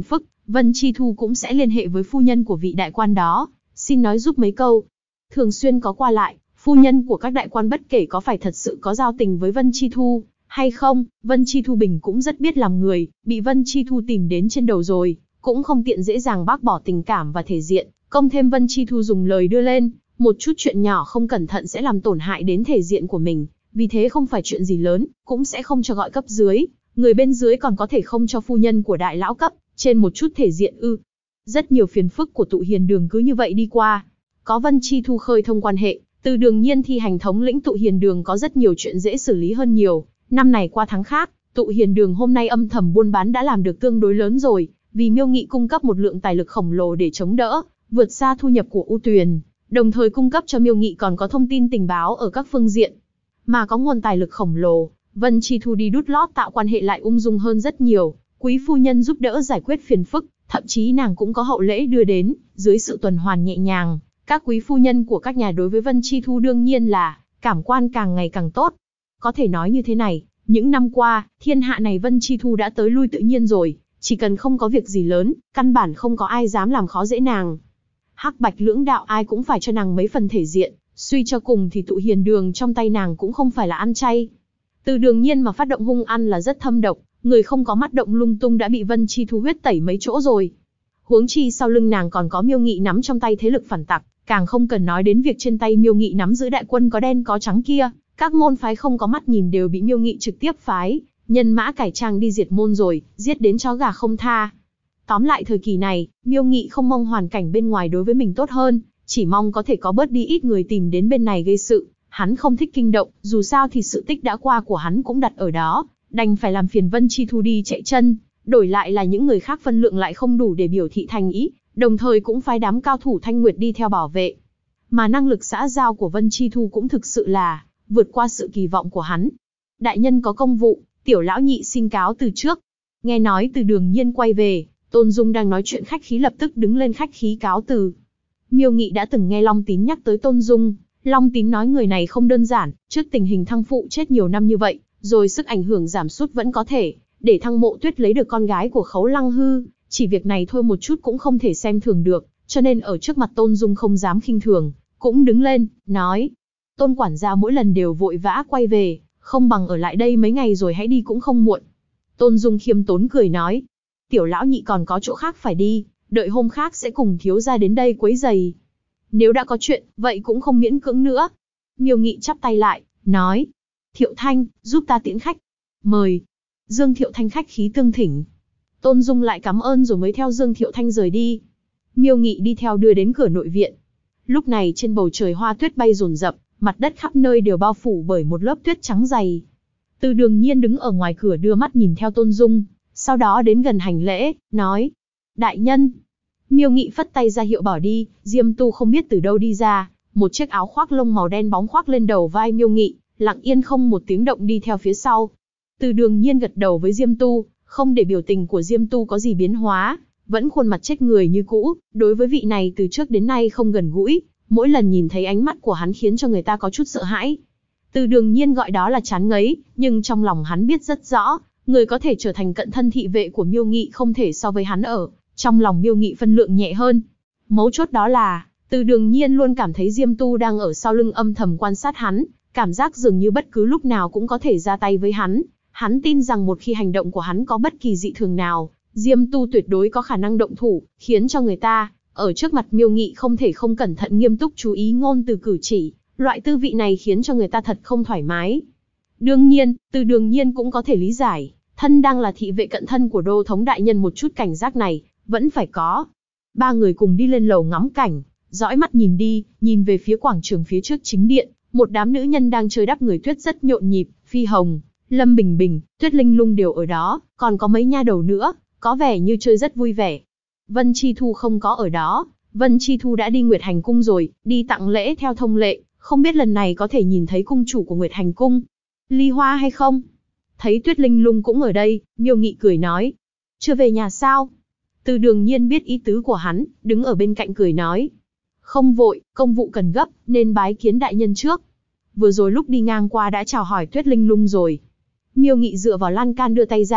A: Vân Chi Thu cũng sẽ liên hệ với phu nhân của vị đại quan đó, xin nói giúp mấy câu. Thường xuyên có qua lại, phu nhân của các đại quan bất kể có phải thật sự có giao tình với Vân Chi Thu hay không, Vân Chi Thu Bình cũng rất biết làm người, bị Vân Chi Thu tìm đến trên đầu rồi, cũng không tiện dễ dàng bác bỏ tình cảm và thể diện, công thêm Vân Chi Thu dùng lời đưa lên, một chút chuyện nhỏ không cẩn thận sẽ làm tổn hại đến thể diện của mình, vì thế không phải chuyện gì lớn, cũng sẽ không cho gọi cấp dưới, người bên dưới còn có thể không cho phu nhân của đại lão cấp, trên một chút thể diện ư. Rất nhiều phiền phức của tụ hiền đường cứ như vậy đi qua. Có Vân Chi Thu khơi thông quan hệ, Từ Đường Nhiên thi hành thống lĩnh tụ hiền đường có rất nhiều chuyện dễ xử lý hơn nhiều. Năm này qua tháng khác, tụ hiền đường hôm nay âm thầm buôn bán đã làm được tương đối lớn rồi, vì Miêu Nghị cung cấp một lượng tài lực khổng lồ để chống đỡ, vượt xa thu nhập của U Tuyền, đồng thời cung cấp cho Miêu Nghị còn có thông tin tình báo ở các phương diện. Mà có nguồn tài lực khổng lồ, Vân Chi Thu đi đút lót tạo quan hệ lại ung dung hơn rất nhiều, quý phu nhân giúp đỡ giải quyết phiền phức, thậm chí nàng cũng có hậu lễ đưa đến, dưới sự tuần hoàn nhẹ nhàng, các quý phu nhân của các nhà đối với Vân Chi Thu đương nhiên là cảm quan càng ngày càng tốt. Có thể nói như thế này, những năm qua, thiên hạ này Vân Chi Thu đã tới lui tự nhiên rồi, chỉ cần không có việc gì lớn, căn bản không có ai dám làm khó dễ nàng. Hắc bạch lưỡng đạo ai cũng phải cho nàng mấy phần thể diện, suy cho cùng thì tụ hiền đường trong tay nàng cũng không phải là ăn chay. Từ Đường Nhiên mà phát động hung ăn là rất thâm độc, người không có mắt động lung tung đã bị Vân Chi Thu huyết tẩy mấy chỗ rồi. Huống chi sau lưng nàng còn có Miêu Nghị nắm trong tay thế lực phản tặc, càng không cần nói đến việc trên tay Miêu Nghị nắm giữ đại quân có đen có trắng kia, các môn phái không có mắt nhìn đều bị Miêu Nghị trực tiếp phái nhân mã cải trang đi diệt môn rồi, giết đến chó gà không tha. Tóm lại thời kỳ này, Miêu Nghị không mong hoàn cảnh bên ngoài đối với mình tốt hơn, chỉ mong có thể có bớt đi ít người tìm đến bên này gây sự. Hắn không thích kinh động, dù sao thì sự tích đã qua của hắn cũng đặt ở đó, đành phải làm phiền Vân Chi Thu đi chạy chân, đổi lại là những người khác phân lượng lại không đủ để biểu thị thành ý, đồng thời cũng phái đám cao thủ Thanh Nguyệt đi theo bảo vệ. Mà năng lực xã giao của Vân Chi Thu cũng thực sự là vượt qua sự kỳ vọng của hắn. Đại nhân có công vụ, tiểu lão nhị xin cáo từ trước. Nghe nói Từ Đường Nhiên quay về, Tôn Dung đang nói chuyện khách khí lập tức đứng lên khách khí cáo từ. Miêu Nghị đã từng nghe Long Tín nhắc tới Tôn Dung, Long Tín nói người này không đơn giản, trước tình hình Thăng Phụ chết nhiều năm như vậy, rồi sức ảnh hưởng giảm sút vẫn có thể, để Thăng Mộ Tuyết lấy được con gái của Khấu Lăng Hư, chỉ việc này thôi một chút cũng không thể xem thường được, cho nên ở trước mặt Tôn Dung không dám khinh thường, cũng đứng lên, nói: Tôn quản gia mỗi lần đều vội vã quay về, không bằng ở lại đây mấy ngày rồi hãy đi cũng không muộn. Tôn Dung khiêm tốn cười nói: Tiểu lão nhị còn có chỗ khác phải đi, đợi hôm khác sẽ cùng thiếu gia đến đây quấy giày. Nếu đã có chuyện, vậy cũng không miễn cưỡng nữa. Miêu Nghị chắp tay lại, nói: Thiệu Thanh, giúp ta tiễn khách. Mời. Dương Thiệu Thanh khách khí tương thỉnh. Tôn Dung lại cảm ơn rồi mới theo Dương Thiệu Thanh rời đi. Miêu Nghị đi theo đưa đến cửa nội viện. Lúc này trên bầu trời hoa tuyết bay rồn rập, mặt đất khắp nơi đều bao phủ bởi một lớp tuyết trắng dày. Từ Đường Nhiên đứng ở ngoài cửa đưa mắt nhìn theo Tôn Dung, sau đó đến gần hành lễ, nói: Đại nhân. Miêu Nghị phất tay ra hiệu bỏ đi, Diêm Tu không biết từ đâu đi ra, một chiếc áo khoác lông màu đen bóng khoác lên đầu vai Miêu Nghị, lặng yên không một tiếng động đi theo phía sau. Từ Đường Nhiên gật đầu với Diêm Tu, không để biểu tình của Diêm Tu có gì biến hóa, vẫn khuôn mặt chết người như cũ, đối với vị này từ trước đến nay không gần gũi, mỗi lần nhìn thấy ánh mắt của hắn khiến cho người ta có chút sợ hãi. Từ Đường Nhiên gọi đó là chán ngấy, nhưng trong lòng hắn biết rất rõ, người có thể trở thành cận thân thị vệ của Miêu Nghị không thể so với hắn ở trong lòng Miêu Nghị phân lượng nhẹ hơn. Mấu chốt đó là, Từ Đường Nhiên luôn cảm thấy Diêm Tu đang ở sau lưng âm thầm quan sát hắn, cảm giác dường như bất cứ lúc nào cũng có thể ra tay với hắn. Hắn tin rằng một khi hành động của hắn có bất kỳ dị thường nào, Diêm Tu tuyệt đối có khả năng động thủ, khiến cho người ta ở trước mặt Miêu Nghị không thể không cẩn thận nghiêm túc chú ý ngôn từ cử chỉ, loại tư vị này khiến cho người ta thật không thoải mái. Đương nhiên, Từ Đường Nhiên cũng có thể lý giải, thân đang là thị vệ cận thân của đô thống đại nhân một chút cảnh giác này vẫn phải có. Ba người cùng đi lên lầu ngắm cảnh, dõi mắt nhìn đi, nhìn về phía quảng trường phía trước chính điện, một đám nữ nhân đang chơi đắp người tuyết rất nhộn nhịp, Phi Hồng, Lâm Bình Bình, Tuyết Linh Lung đều ở đó, còn có mấy nha đầu nữa, có vẻ như chơi rất vui vẻ. Vân Chi Thu không có ở đó, Vân Chi Thu đã đi Nguyệt Hành Cung rồi, đi tặng lễ theo thông lệ, không biết lần này có thể nhìn thấy cung chủ của Nguyệt Hành Cung, Ly Hoa hay không? Thấy Tuyết Linh Lung cũng ở đây, Miêu Nghị cười nói: Chưa về nhà sao? Từ Đường Nhiên biết ý tứ của hắn, đứng ở bên cạnh cười nói: Không vội, công vụ cần gấp, nên bái kiến đại nhân trước. Vừa rồi lúc đi ngang qua đã chào hỏi Tuyết Linh Lung rồi. Miêu Nghị dựa vào lan can đưa tay ra,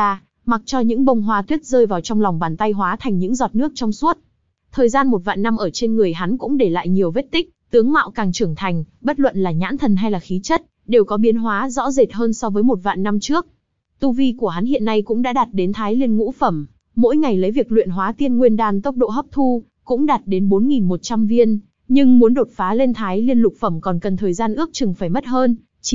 A: mặc cho những bông hoa tuyết rơi vào trong lòng bàn tay hóa thành những giọt nước trong suốt. Thời gian 1.000 năm ở trên người hắn cũng để lại nhiều vết tích, tướng mạo càng trưởng thành, bất luận là nhãn thần hay là khí chất, đều có biến hóa rõ rệt hơn so với 1.000 năm trước. Tu vi của hắn hiện nay cũng đã đạt đến Thái Liên ngũ phẩm, mỗi ngày lấy việc luyện hóa tiên nguyên đan tốc độ hấp thu cũng đạt đến 4.100 viên, nhưng muốn đột phá lên Thái Liên lục phẩm còn cần thời gian ước chừng phải mất hơn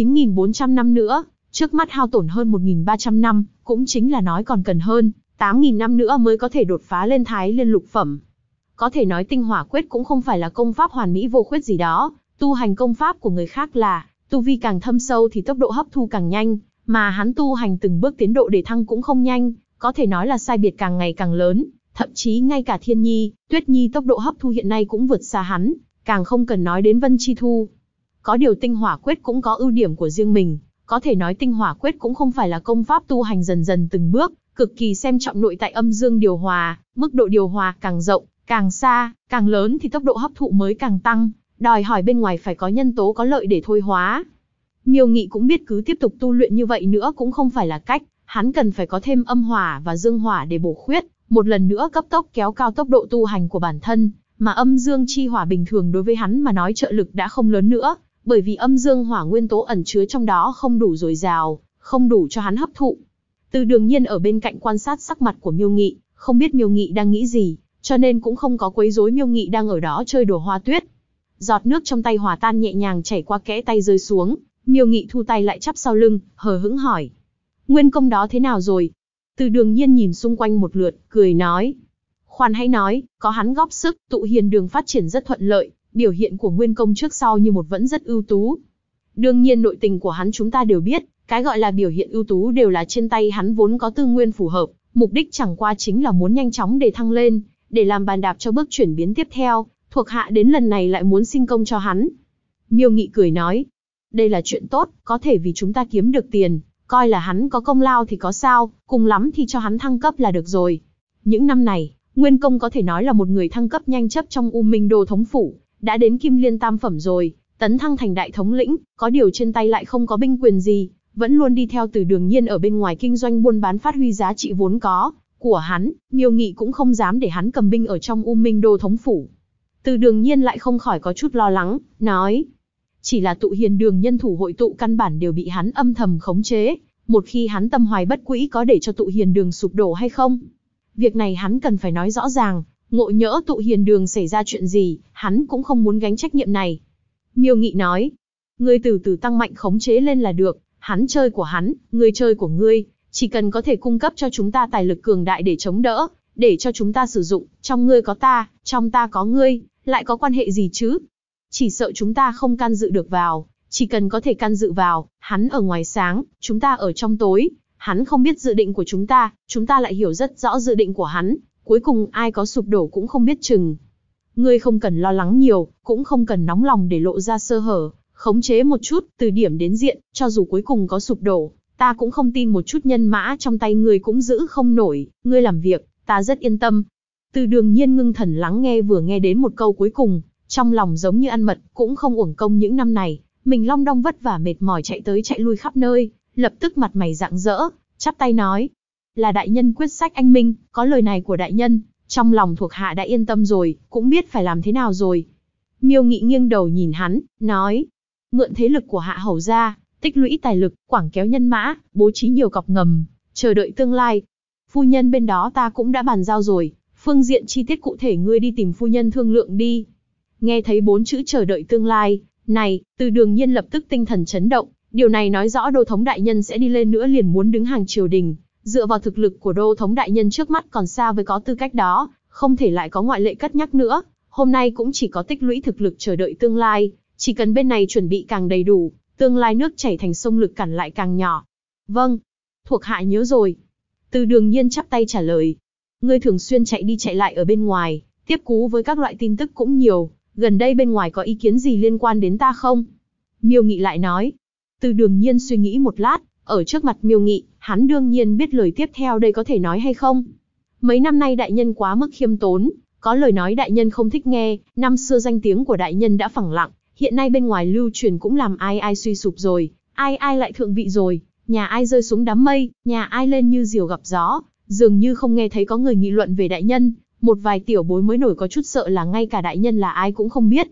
A: 9.400 năm nữa, trước mắt hao tổn hơn 1.300 năm, cũng chính là nói còn cần hơn 8.000 năm nữa mới có thể đột phá lên Thái Liên lục phẩm. Có thể nói tinh hỏa quyết cũng không phải là công pháp hoàn mỹ vô khuyết gì đó, tu hành công pháp của người khác là, tu vi càng thâm sâu thì tốc độ hấp thu càng nhanh, mà hắn tu hành từng bước tiến độ để thăng cũng không nhanh, có thể nói là sai biệt càng ngày càng lớn, thậm chí ngay cả Thiên Nhi, Tuyết Nhi tốc độ hấp thu hiện nay cũng vượt xa hắn, càng không cần nói đến Vân Chi Thu. Có điều tinh hỏa quyết cũng có ưu điểm của riêng mình, có thể nói tinh hỏa quyết cũng không phải là công pháp tu hành dần dần từng bước, cực kỳ xem trọng nội tại âm dương điều hòa, mức độ điều hòa càng rộng, càng xa, càng lớn thì tốc độ hấp thụ mới càng tăng, đòi hỏi bên ngoài phải có nhân tố có lợi để thôi hóa. Miêu Nghị cũng biết cứ tiếp tục tu luyện như vậy nữa cũng không phải là cách, hắn cần phải có thêm âm hỏa và dương hỏa để bổ khuyết, một lần nữa cấp tốc kéo cao tốc độ tu hành của bản thân, mà âm dương chi hỏa bình thường đối với hắn mà nói trợ lực đã không lớn nữa, bởi vì âm dương hỏa nguyên tố ẩn chứa trong đó không đủ dồi dào, không đủ cho hắn hấp thụ. Từ Đường Nhiên ở bên cạnh quan sát sắc mặt của Miêu Nghị, không biết Miêu Nghị đang nghĩ gì, cho nên cũng không có quấy rối Miêu Nghị đang ở đó chơi đùa hoa tuyết. Giọt nước trong tay hòa tan nhẹ nhàng chảy qua kẽ tay rơi xuống, Miêu Nghị thu tay lại chắp sau lưng, hờ hững hỏi: Nguyên công đó thế nào rồi? Từ Đường Nhiên nhìn xung quanh một lượt, cười nói: Khoan hãy nói, có hắn góp sức, Tụ Hiền Đường phát triển rất thuận lợi, biểu hiện của nguyên công trước sau như một vẫn rất ưu tú. Đương nhiên nội tình của hắn chúng ta đều biết, cái gọi là biểu hiện ưu tú đều là trên tay hắn vốn có tư nguyên phù hợp, mục đích chẳng qua chính là muốn nhanh chóng để thăng lên, để làm bàn đạp cho bước chuyển biến tiếp theo, thuộc hạ đến lần này lại muốn xin công cho hắn. Miêu Nghị cười nói: Đây là chuyện tốt, có thể vì chúng ta kiếm được tiền, coi là hắn có công lao thì có sao, cùng lắm thì cho hắn thăng cấp là được rồi. Những năm này, Nguyên Công có thể nói là một người thăng cấp nhanh chấp trong U Minh Đô thống phủ, đã đến Kim Liên tam phẩm rồi, tấn thăng thành đại thống lĩnh, có điều trên tay lại không có binh quyền gì, vẫn luôn đi theo Từ Đường Nhiên ở bên ngoài kinh doanh buôn bán phát huy giá trị vốn có của hắn, Miêu Nghị cũng không dám để hắn cầm binh ở trong U Minh Đô thống phủ. Từ Đường Nhiên lại không khỏi có chút lo lắng, nói: Chỉ là Tụ Hiền Đường nhân thủ hội tụ căn bản đều bị hắn âm thầm khống chế, một khi hắn tâm hoài bất quỹ có để cho Tụ Hiền Đường sụp đổ hay không? Việc này hắn cần phải nói rõ ràng, ngộ nhỡ Tụ Hiền Đường xảy ra chuyện gì, hắn cũng không muốn gánh trách nhiệm này. Miêu Nghị nói: Ngươi từ từ tăng mạnh khống chế lên là được, hắn chơi của hắn, ngươi chơi của ngươi, chỉ cần có thể cung cấp cho chúng ta tài lực cường đại để chống đỡ, để cho chúng ta sử dụng, trong ngươi có ta, trong ta có ngươi, lại có quan hệ gì chứ? Chỉ sợ chúng ta không can dự được vào, chỉ cần có thể can dự vào, hắn ở ngoài sáng, chúng ta ở trong tối, hắn không biết dự định của chúng ta lại hiểu rất rõ dự định của hắn, cuối cùng ai có sụp đổ cũng không biết chừng. Ngươi không cần lo lắng nhiều, cũng không cần nóng lòng để lộ ra sơ hở, khống chế một chút, từ điểm đến diện, cho dù cuối cùng có sụp đổ, ta cũng không tin một chút nhân mã trong tay ngươi cũng giữ không nổi, ngươi làm việc, ta rất yên tâm. Từ Đường Nhiên ngưng thần lắng nghe vừa nghe đến một câu cuối cùng, trong lòng giống như ăn mật, cũng không uổng công những năm này, mình long đong vất vả mệt mỏi chạy tới chạy lui khắp nơi, lập tức mặt mày rạng rỡ, chắp tay nói: Là đại nhân quyết sách anh minh, có lời này của đại nhân, trong lòng thuộc hạ đã yên tâm rồi, cũng biết phải làm thế nào rồi. Miêu Nghị nghiêng đầu nhìn hắn, nói: Mượn thế lực của Hạ hầu gia, tích lũy tài lực, quảng kéo nhân mã, bố trí nhiều cọc ngầm, chờ đợi tương lai. Phu nhân bên đó ta cũng đã bàn giao rồi, phương diện chi tiết cụ thể ngươi đi tìm phu nhân thương lượng đi. Nghe thấy 4 chữ chờ đợi tương lai này, Từ Đường Nhiên lập tức tinh thần chấn động, điều này nói rõ Đô thống đại nhân sẽ đi lên nữa, liền muốn đứng hàng triều đình, dựa vào thực lực của Đô thống đại nhân trước mắt còn xa với có tư cách đó, không thể lại có ngoại lệ cất nhắc nữa, hôm nay cũng chỉ có tích lũy thực lực chờ đợi tương lai, chỉ cần bên này chuẩn bị càng đầy đủ, tương lai nước chảy thành sông lực cản lại càng nhỏ. Vâng, thuộc hạ nhớ rồi. Từ Đường Nhiên chắp tay trả lời. Ngươi thường xuyên chạy đi chạy lại ở bên ngoài, tiếp cú với các loại tin tức cũng nhiều, gần đây bên ngoài có ý kiến gì liên quan đến ta không? Miêu Nghị lại nói. Từ Đường Nhiên suy nghĩ một lát, ở trước mặt Miêu Nghị, hắn đương nhiên biết lời tiếp theo đây có thể nói hay không. Mấy năm nay đại nhân quá mức khiêm tốn, có lời nói đại nhân không thích nghe, năm xưa danh tiếng của đại nhân đã phẳng lặng, hiện nay bên ngoài lưu truyền cũng làm ai ai suy sụp rồi, ai ai lại thượng vị rồi, Nhà ai rơi xuống đám mây, nhà ai lên như diều gặp gió, dường như không nghe thấy có người nghị luận về đại nhân, một vài tiểu bối mới nổi có chút sợ là ngay cả đại nhân là ai cũng không biết.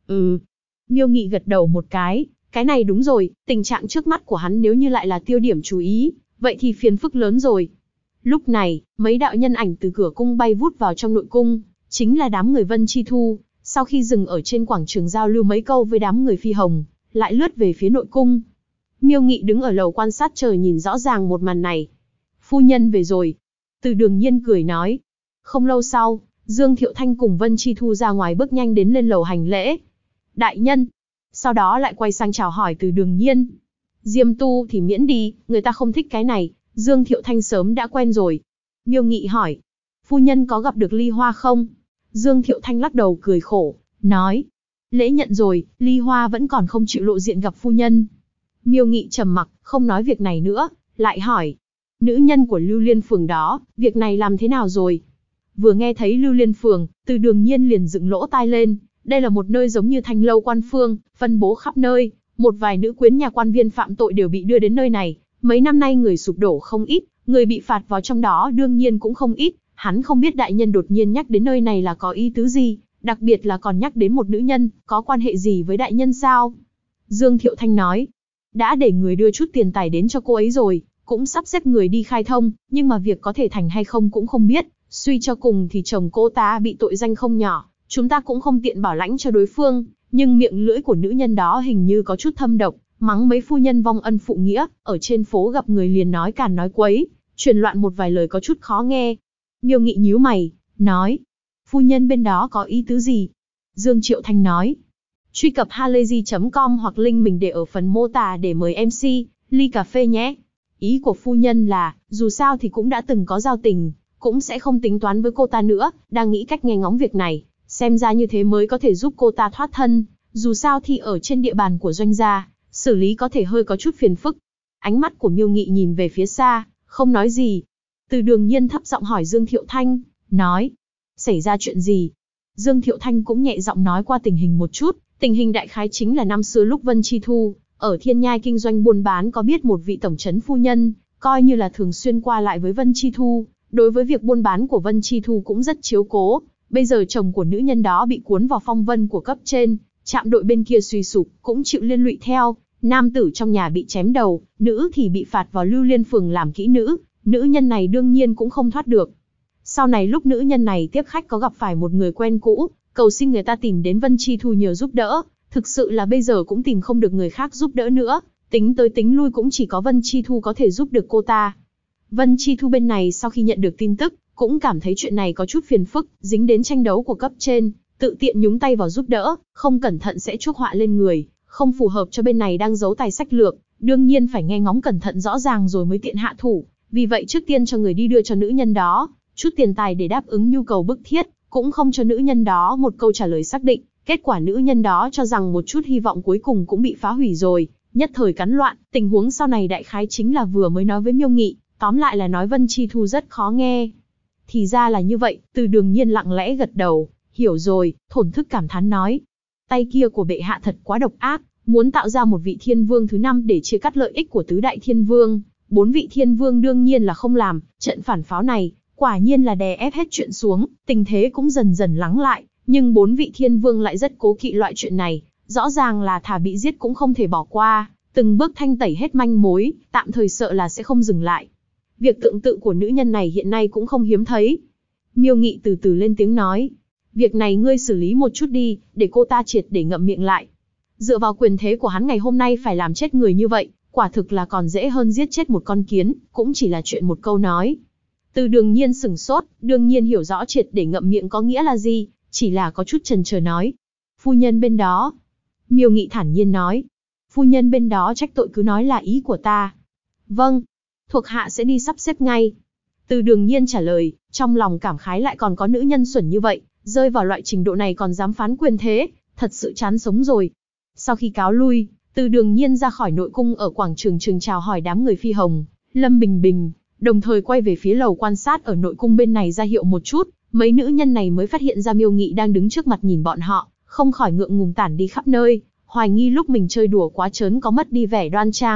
A: Miêu Nghị gật đầu một cái này đúng rồi, tình trạng trước mắt của hắn nếu như lại là tiêu điểm chú ý, vậy thì phiền phức lớn rồi. Lúc này, mấy đạo nhân ảnh từ cửa cung bay vút vào trong nội cung, chính là đám người Vân Chi Thu, sau khi dừng ở trên quảng trường giao lưu mấy câu với đám người Phi Hồng, lại lướt về phía nội cung. Miêu Nghị đứng ở lầu quan sát trời nhìn rõ ràng một màn này. Phu nhân về rồi. Từ Đường Nhiên cười nói. Không lâu sau, Dương Thiệu Thanh cùng Vân Chi Thu ra ngoài bước nhanh đến lên lầu hành lễ. Đại nhân. Sau đó lại quay sang chào hỏi Từ Đường Nhiên. Diêm tu thì miễn đi, người ta không thích cái này. Dương Thiệu Thanh sớm đã quen rồi. Miêu Nghị hỏi. Phu nhân có gặp được Ly Hoa không? Dương Thiệu Thanh lắc đầu cười khổ, nói. Lễ nhận rồi, Ly Hoa vẫn còn không chịu lộ diện gặp phu nhân. Miêu Nghị trầm mặc, không nói việc này nữa, lại hỏi. Nữ nhân của Lưu Liên Phường đó, việc này làm thế nào rồi? Vừa nghe thấy Lưu Liên Phường, Từ Đường Nhiên liền dựng lỗ tai lên. Đây là một nơi giống như thanh lâu quan phương, phân bố khắp nơi. Một vài nữ quyến nhà quan viên phạm tội đều bị đưa đến nơi này. Mấy năm nay người sụp đổ không ít, người bị phạt vào trong đó đương nhiên cũng không ít. Hắn không biết đại nhân đột nhiên nhắc đến nơi này là có ý tứ gì, đặc biệt là còn nhắc đến một nữ nhân, có quan hệ gì với đại nhân sao? Dương Thiệu Thanh nói. Đã để người đưa chút tiền tài đến cho cô ấy rồi, cũng sắp xếp người đi khai thông, nhưng mà việc có thể thành hay không cũng không biết. Suy cho cùng thì chồng cô ta bị tội danh không nhỏ, chúng ta cũng không tiện bảo lãnh cho đối phương, nhưng miệng lưỡi của nữ nhân đó hình như có chút thâm độc, mắng mấy phu nhân vong ân phụ nghĩa, ở trên phố gặp người liền nói càn nói quấy, truyền loạn một vài lời có chút khó nghe. Miêu Nghị nhíu mày, nói, phu nhân bên đó có ý tứ gì? Dương Triệu Thanh nói, truy cập halayzi.com hoặc link mình để ở phần mô tả để mời MC, ly cà phê nhé. Ý của phu nhân là, dù sao thì cũng đã từng có giao tình, cũng sẽ không tính toán với cô ta nữa, đang nghĩ cách nghe ngóng việc này, xem ra như thế mới có thể giúp cô ta thoát thân, dù sao thì ở trên địa bàn của doanh gia, xử lý có thể hơi có chút phiền phức. Ánh mắt của Miêu Nghị nhìn về phía xa, không nói gì. Từ Đường Nhiên thấp giọng hỏi Dương Thiệu Thanh, nói, xảy ra chuyện gì? Dương Thiệu Thanh cũng nhẹ giọng nói qua tình hình một chút, tình hình đại khái chính là năm xưa lúc Vân Chi Thu, ở Thiên Nhai kinh doanh buôn bán có biết một vị tổng trấn phu nhân, coi như là thường xuyên qua lại với Vân Chi Thu, đối với việc buôn bán của Vân Chi Thu cũng rất chiếu cố. Bây giờ chồng của nữ nhân đó bị cuốn vào phong vân của cấp trên, trạm đội bên kia suy sụp, cũng chịu liên lụy theo, nam tử trong nhà bị chém đầu, nữ thì bị phạt vào Lưu Liên Phường làm kỹ nữ, nữ nhân này đương nhiên cũng không thoát được. Sau này lúc nữ nhân này tiếp khách có gặp phải một người quen cũ, cầu xin người ta tìm đến Vân Chi Thu nhờ giúp đỡ, thực sự là bây giờ cũng tìm không được người khác giúp đỡ nữa, tính tới tính lui cũng chỉ có Vân Chi Thu có thể giúp được cô ta. Vân Chi Thu bên này sau khi nhận được tin tức, cũng cảm thấy chuyện này có chút phiền phức, dính đến tranh đấu của cấp trên, tự tiện nhúng tay vào giúp đỡ, không cẩn thận sẽ chuốc họa lên người, không phù hợp cho bên này đang giấu tài sách lược, đương nhiên phải nghe ngóng cẩn thận rõ ràng rồi mới tiện hạ thủ, vì vậy trước tiên cho người đi đưa cho nữ nhân đó chút tiền tài để đáp ứng nhu cầu bức thiết, cũng không cho nữ nhân đó một câu trả lời xác định, kết quả nữ nhân đó cho rằng một chút hy vọng cuối cùng cũng bị phá hủy rồi, nhất thời cắn loạn, tình huống sau này đại khái chính là vừa mới nói với Miêu Nghị, tóm lại là nói Vân Chi Thu rất khó nghe. Thì ra là như vậy, Từ Đường Nhiên lặng lẽ gật đầu, hiểu rồi, thổn thức cảm thán nói. Tay kia của bệ hạ thật quá độc ác, muốn tạo ra một vị thiên vương thứ 5 để chia cắt lợi ích của tứ đại thiên vương. 4 vị thiên vương đương nhiên là không làm, trận phản pháo này, quả nhiên là đè ép hết chuyện xuống, tình thế cũng dần dần lắng lại, nhưng 4 vị thiên vương lại rất cố kỵ loại chuyện này, rõ ràng là thà bị giết cũng không thể bỏ qua, từng bước thanh tẩy hết manh mối, tạm thời sợ là sẽ không dừng lại. Việc tượng tự của nữ nhân này hiện nay cũng không hiếm thấy. Miêu Nghị từ từ lên tiếng nói, việc này ngươi xử lý một chút đi, để cô ta triệt để ngậm miệng lại. Dựa vào quyền thế của hắn ngày hôm nay phải làm chết người như vậy, quả thực là còn dễ hơn giết chết một con kiến, cũng chỉ là chuyện một câu nói. Từ Đường Nhiên sửng sốt, đương nhiên hiểu rõ triệt để ngậm miệng có nghĩa là gì, chỉ là có chút chần chờ nói. Phu nhân bên đó. Miêu Nghị thản nhiên nói. Phu nhân bên đó trách tội cứ nói là ý của ta. Vâng, thuộc hạ sẽ đi sắp xếp ngay. Từ Đường Nhiên trả lời, trong lòng cảm khái lại còn có nữ nhân xuẩn như vậy, rơi vào loại trình độ này còn dám phán quyền thế, thật sự chán sống rồi. Sau khi cáo lui, Từ Đường Nhiên ra khỏi nội cung ở quảng trường chào hỏi đám người Phi Hồng, Lâm Bình Bình, đồng thời quay về phía lầu quan sát ở nội cung bên này ra hiệu một chút, mấy nữ nhân này mới phát hiện ra Miêu Nghị đang đứng trước mặt nhìn bọn họ, không khỏi ngượng ngùng tản đi khắp nơi, hoài nghi lúc mình chơi đùa quá trớn có mất đi vẻ đoan trang,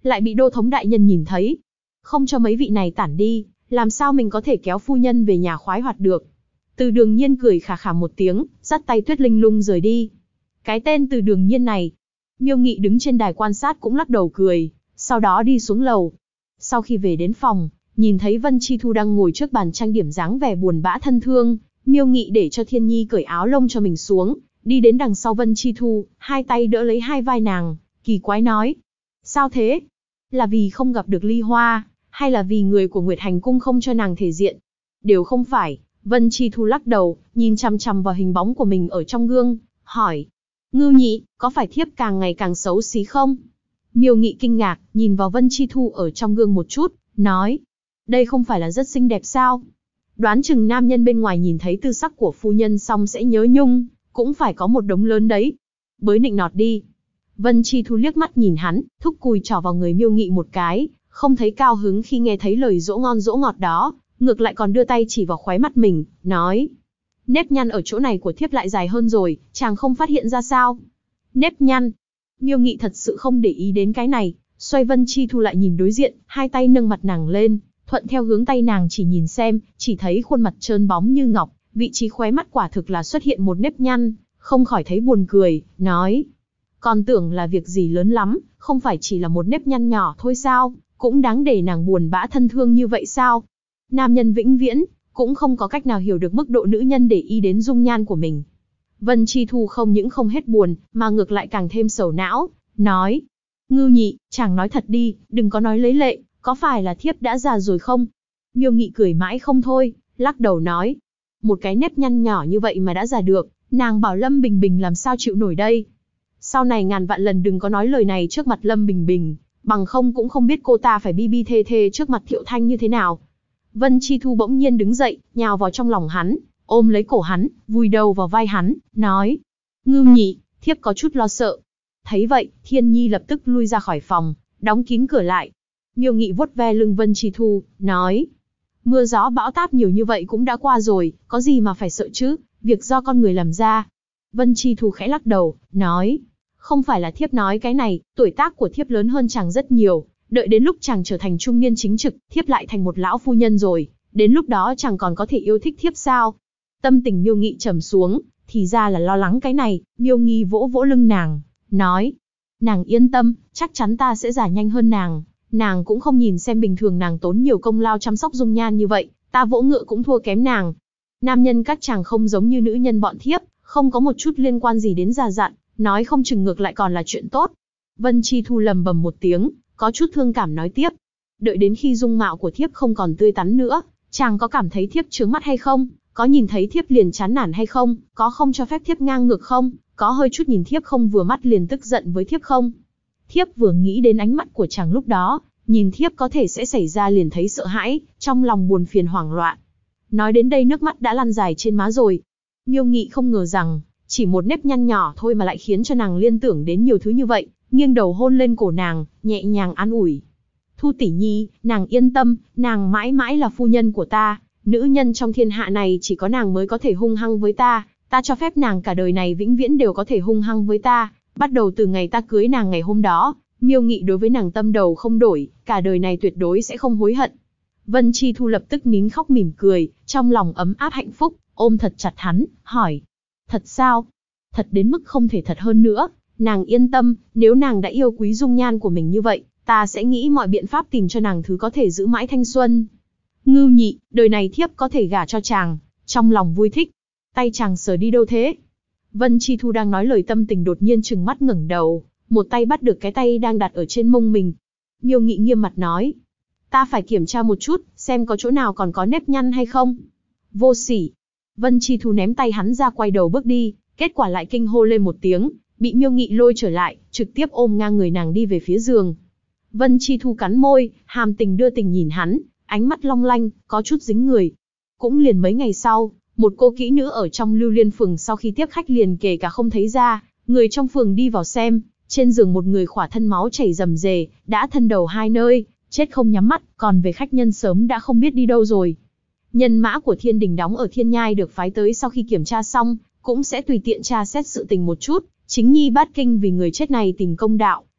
A: lại bị đô thống đại nhân nhìn thấy. Không cho mấy vị này tản đi, làm sao mình có thể kéo phu nhân về nhà khoái hoạt được. Từ Đường Nhiên cười khà khà một tiếng, dắt tay Tuyết Linh Lung rời đi. Cái tên Từ Đường Nhiên này. Miêu Nghị đứng trên đài quan sát cũng lắc đầu cười, sau đó đi xuống lầu. Sau khi về đến phòng, nhìn thấy Vân Chi Thu đang ngồi trước bàn trang điểm dáng vẻ buồn bã thân thương, Miêu Nghị để cho Thiên Nhi cởi áo lông cho mình xuống, đi đến đằng sau Vân Chi Thu, hai tay đỡ lấy hai vai nàng, kỳ quái nói. Sao thế? Là vì không gặp được Ly Hoa, hay là vì người của Nguyệt Hành Cung không cho nàng thể diện? Đều không phải. Vân Chi Thu lắc đầu, nhìn chằm chằm vào hình bóng của mình ở trong gương, hỏi. Ngưu Nhị, có phải thiếp càng ngày càng xấu xí không? Miêu Nghị kinh ngạc, nhìn vào Vân Chi Thu ở trong gương một chút, nói. Đây không phải là rất xinh đẹp sao? Đoán chừng nam nhân bên ngoài nhìn thấy tư sắc của phu nhân xong sẽ nhớ nhung, cũng phải có một đống lớn đấy. Bới nịnh nọt đi. Vân Chi Thu liếc mắt nhìn hắn, thúc cùi trỏ vào người Miêu Nghị một cái, không thấy cao hứng khi nghe thấy lời dỗ ngon dỗ ngọt đó, ngược lại còn đưa tay chỉ vào khóe mắt mình, nói. Nếp nhăn ở chỗ này của thiếp lại dài hơn rồi, chàng không phát hiện ra sao? Nếp nhăn. Miêu Nghị thật sự không để ý đến cái này, xoay Vân Chi Thu lại nhìn đối diện, hai tay nâng mặt nàng lên, thuận theo hướng tay nàng chỉ nhìn xem, chỉ thấy khuôn mặt trơn bóng như ngọc, vị trí khóe mắt quả thực là xuất hiện một nếp nhăn, không khỏi thấy buồn cười, nói. Còn tưởng là việc gì lớn lắm, không phải chỉ là một nếp nhăn nhỏ thôi sao, cũng đáng để nàng buồn bã thân thương như vậy sao? Nam nhân vĩnh viễn, cũng không có cách nào hiểu được mức độ nữ nhân để ý đến dung nhan của mình. Vân Chi Thu không những không hết buồn, mà ngược lại càng thêm sầu não, nói. Ngưu Nhị, chàng nói thật đi, đừng có nói lấy lệ, có phải là thiếp đã già rồi không? Miêu Nghị cười mãi không thôi, lắc đầu nói. Một cái nếp nhăn nhỏ như vậy mà đã già được, nàng bảo Lâm Bình Bình làm sao chịu nổi đây? Sau này ngàn vạn lần đừng có nói lời này trước mặt Lâm Bình Bình, bằng không cũng không biết cô ta phải bi bi thê thê trước mặt Thiệu Thanh như thế nào. Vân Chi Thu bỗng nhiên đứng dậy, nhào vào trong lòng hắn, ôm lấy cổ hắn, vùi đầu vào vai hắn, nói. Ngưu Nhị, thiếp có chút lo sợ. Thấy vậy, Thiên Nhi lập tức lui ra khỏi phòng, đóng kín cửa lại. Miêu Nghị vuốt ve lưng Vân Chi Thu, nói. Mưa gió bão táp nhiều như vậy cũng đã qua rồi, có gì mà phải sợ chứ, việc do con người làm ra. Vân Chi Thu khẽ lắc đầu, nói. Không phải là thiếp nói cái này, tuổi tác của thiếp lớn hơn chàng rất nhiều, đợi đến lúc chàng trở thành trung niên chính trực, thiếp lại thành một lão phu nhân rồi, đến lúc đó chàng còn có thể yêu thích thiếp sao? Tâm tình Miêu Nghị trầm xuống, thì ra là lo lắng cái này. Miêu Nghị vỗ vỗ lưng nàng, nói. Nàng yên tâm, chắc chắn ta sẽ già nhanh hơn nàng. Nàng cũng không nhìn xem bình thường nàng tốn nhiều công lao chăm sóc dung nhan như vậy, ta vỗ ngựa cũng thua kém nàng. Nam nhân các chàng không giống như nữ nhân bọn thiếp, không có một chút liên quan gì đến già dặn, nói không chừng ngược lại còn là chuyện tốt. Vân Chi Thu lầm bầm một tiếng, có chút thương cảm nói tiếp. Đợi đến khi dung mạo của thiếp không còn tươi tắn nữa, chàng có cảm thấy thiếp chướng mắt hay không? Có nhìn thấy thiếp liền chán nản hay không? Có không cho phép thiếp ngang ngược không? Có hơi chút nhìn thiếp không vừa mắt liền tức giận với thiếp không? Thiếp vừa nghĩ đến ánh mắt của chàng lúc đó, nhìn thiếp có thể sẽ xảy ra liền thấy sợ hãi, trong lòng buồn phiền hoảng loạn. Nói đến đây nước mắt đã lăn dài trên má rồi. Miêu Nghị không ngờ rằng, chỉ một nếp nhăn nhỏ thôi mà lại khiến cho nàng liên tưởng đến nhiều thứ như vậy, nghiêng đầu hôn lên cổ nàng, nhẹ nhàng an ủi. Thu tỷ nhi, nàng yên tâm, nàng mãi mãi là phu nhân của ta, nữ nhân trong thiên hạ này chỉ có nàng mới có thể hung hăng với ta, ta cho phép nàng cả đời này vĩnh viễn đều có thể hung hăng với ta, bắt đầu từ ngày ta cưới nàng ngày hôm đó, Miêu Nghị đối với nàng tâm đầu không đổi, cả đời này tuyệt đối sẽ không hối hận. Vân Chi Thu lập tức nín khóc mỉm cười, trong lòng ấm áp hạnh phúc, ôm thật chặt hắn, hỏi. Thật sao? Thật đến mức không thể thật hơn nữa, nàng yên tâm, nếu nàng đã yêu quý dung nhan của mình như vậy, ta sẽ nghĩ mọi biện pháp tìm cho nàng thứ có thể giữ mãi thanh xuân. Ngưu Nhị, đời này thiếp có thể gả cho chàng, trong lòng vui thích. Tay chàng sờ đi đâu thế? Vân Chi Thu đang nói lời tâm tình đột nhiên trừng mắt ngẩng đầu, một tay bắt được cái tay đang đặt ở trên mông mình. Miêu Nghị nghiêm mặt nói. Ta phải kiểm tra một chút, xem có chỗ nào còn có nếp nhăn hay không. Vô sỉ. Vân Chi Thu ném tay hắn ra quay đầu bước đi, kết quả lại kinh hô lên một tiếng, bị Miêu Nghị lôi trở lại, trực tiếp ôm ngang người nàng đi về phía giường. Vân Chi Thu cắn môi, hàm tình đưa tình nhìn hắn, ánh mắt long lanh, có chút dính người. Cũng liền mấy ngày sau, một cô kỹ nữ ở trong Lưu Liên phường sau khi tiếp khách liền kể cả không thấy ra, người trong phường đi vào xem, trên giường một người khỏa thân máu chảy rầm rề, đã thân đầu hai nơi, chết không nhắm mắt, còn về khách nhân sớm đã không biết đi đâu rồi. Nhân mã của Thiên Đình đóng ở Thiên Nhai được phái tới sau khi kiểm tra xong, cũng sẽ tùy tiện tra xét sự tình một chút, chính nhi bát kinh vì người chết này tìm công đạo,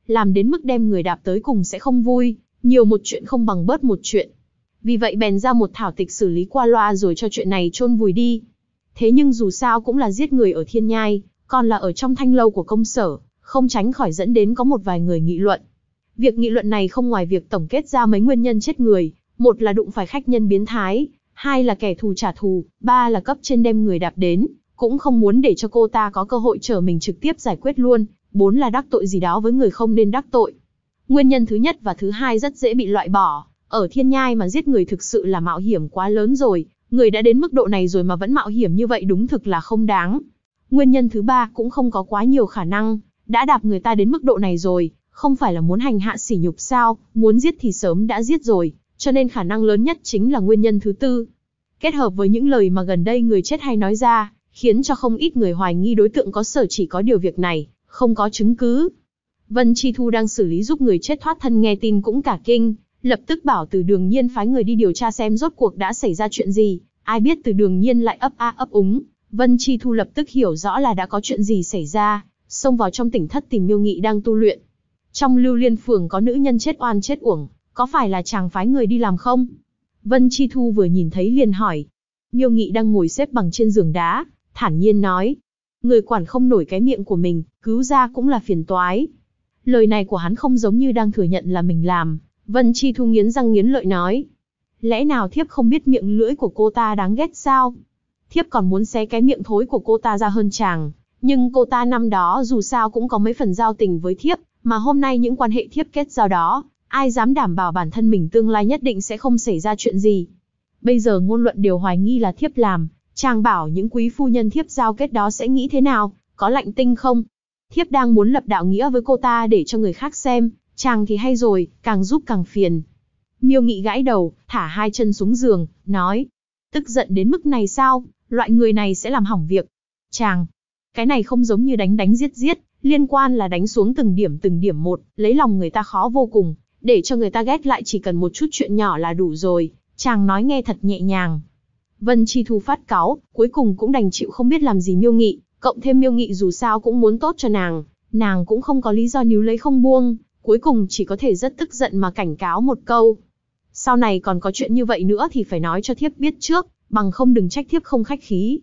A: làm đến mức đem người đạp tới cùng sẽ không vui, nhiều một chuyện không bằng bớt một chuyện. Vì vậy bèn ra một thảo tịch xử lý qua loa rồi cho chuyện này chôn vùi đi. Thế nhưng dù sao cũng là giết người ở Thiên Nhai, còn là ở trong thanh lâu của công sở, không tránh khỏi dẫn đến có một vài người nghị luận. Việc nghị luận này không ngoài việc tổng kết ra mấy nguyên nhân chết người, một là đụng phải khách nhân biến thái, hai là kẻ thù trả thù, ba là cấp trên đem người đạp đến, cũng không muốn để cho cô ta có cơ hội trở mình trực tiếp giải quyết luôn, bốn là đắc tội gì đó với người không nên đắc tội. Nguyên nhân thứ nhất và thứ hai rất dễ bị loại bỏ, ở Thiên Nhai mà giết người thực sự là mạo hiểm quá lớn rồi, người đã đến mức độ này rồi mà vẫn mạo hiểm như vậy đúng thực là không đáng. Nguyên nhân thứ ba cũng không có quá nhiều khả năng, đã đạp người ta đến mức độ này rồi, không phải là muốn hành hạ sỉ nhục sao, muốn giết thì sớm đã giết rồi, cho nên khả năng lớn nhất chính là nguyên nhân thứ tư. Kết hợp với những lời mà gần đây người chết hay nói ra, khiến cho không ít người hoài nghi đối tượng có sở chỉ có điều việc này, không có chứng cứ. Vân Chi Thu đang xử lý giúp người chết thoát thân nghe tin cũng cả kinh, lập tức bảo Từ Đường Nhiên phái người đi điều tra xem rốt cuộc đã xảy ra chuyện gì, ai biết Từ Đường Nhiên lại ấp a ấp úng. Vân Chi Thu lập tức hiểu rõ là đã có chuyện gì xảy ra, xông vào trong tỉnh thất tìm Miêu Nghị đang tu luyện. Trong Lưu Liên Phường có nữ nhân chết oan chết uổng, có phải là chàng phái người đi làm không? Vân Chi Thu vừa nhìn thấy liền hỏi. Miêu Nghị đang ngồi xếp bằng trên giường đá, thản nhiên nói. Người quản không nổi cái miệng của mình, cứu ra cũng là phiền toái. Lời này của hắn không giống như đang thừa nhận là mình làm. Vân Chi Thu nghiến răng nghiến lợi nói. Lẽ nào thiếp không biết miệng lưỡi của cô ta đáng ghét sao? Thiếp còn muốn xé cái miệng thối của cô ta ra hơn chàng. Nhưng cô ta năm đó dù sao cũng có mấy phần giao tình với thiếp, mà hôm nay những quan hệ thiếp kết giao đó, ai dám đảm bảo bản thân mình tương lai nhất định sẽ không xảy ra chuyện gì. Bây giờ ngôn luận đều hoài nghi là thiếp làm, chàng bảo những quý phu nhân thiếp giao kết đó sẽ nghĩ thế nào, có lạnh tinh không? Thiếp đang muốn lập đạo nghĩa với cô ta để cho người khác xem, chàng thì hay rồi, càng giúp càng phiền. Miêu Nghị gãi đầu, thả hai chân xuống giường, nói. Tức giận đến mức này sao, loại người này sẽ làm hỏng việc. Chàng, cái này không giống như đánh giết giết, liên quan là đánh xuống từng điểm một, lấy lòng người ta khó vô cùng, để cho người ta ghét lại chỉ cần một chút chuyện nhỏ là đủ rồi, chàng nói nghe thật nhẹ nhàng. Vân Chi Thu phát cáu, cuối cùng cũng đành chịu không biết làm gì Miêu Nghị, cộng thêm Miêu Nghị dù sao cũng muốn tốt cho nàng cũng không có lý do níu lấy không buông, cuối cùng chỉ có thể rất tức giận mà cảnh cáo một câu. Sau này còn có chuyện như vậy nữa thì phải nói cho thiếp biết trước, bằng không đừng trách thiếp không khách khí.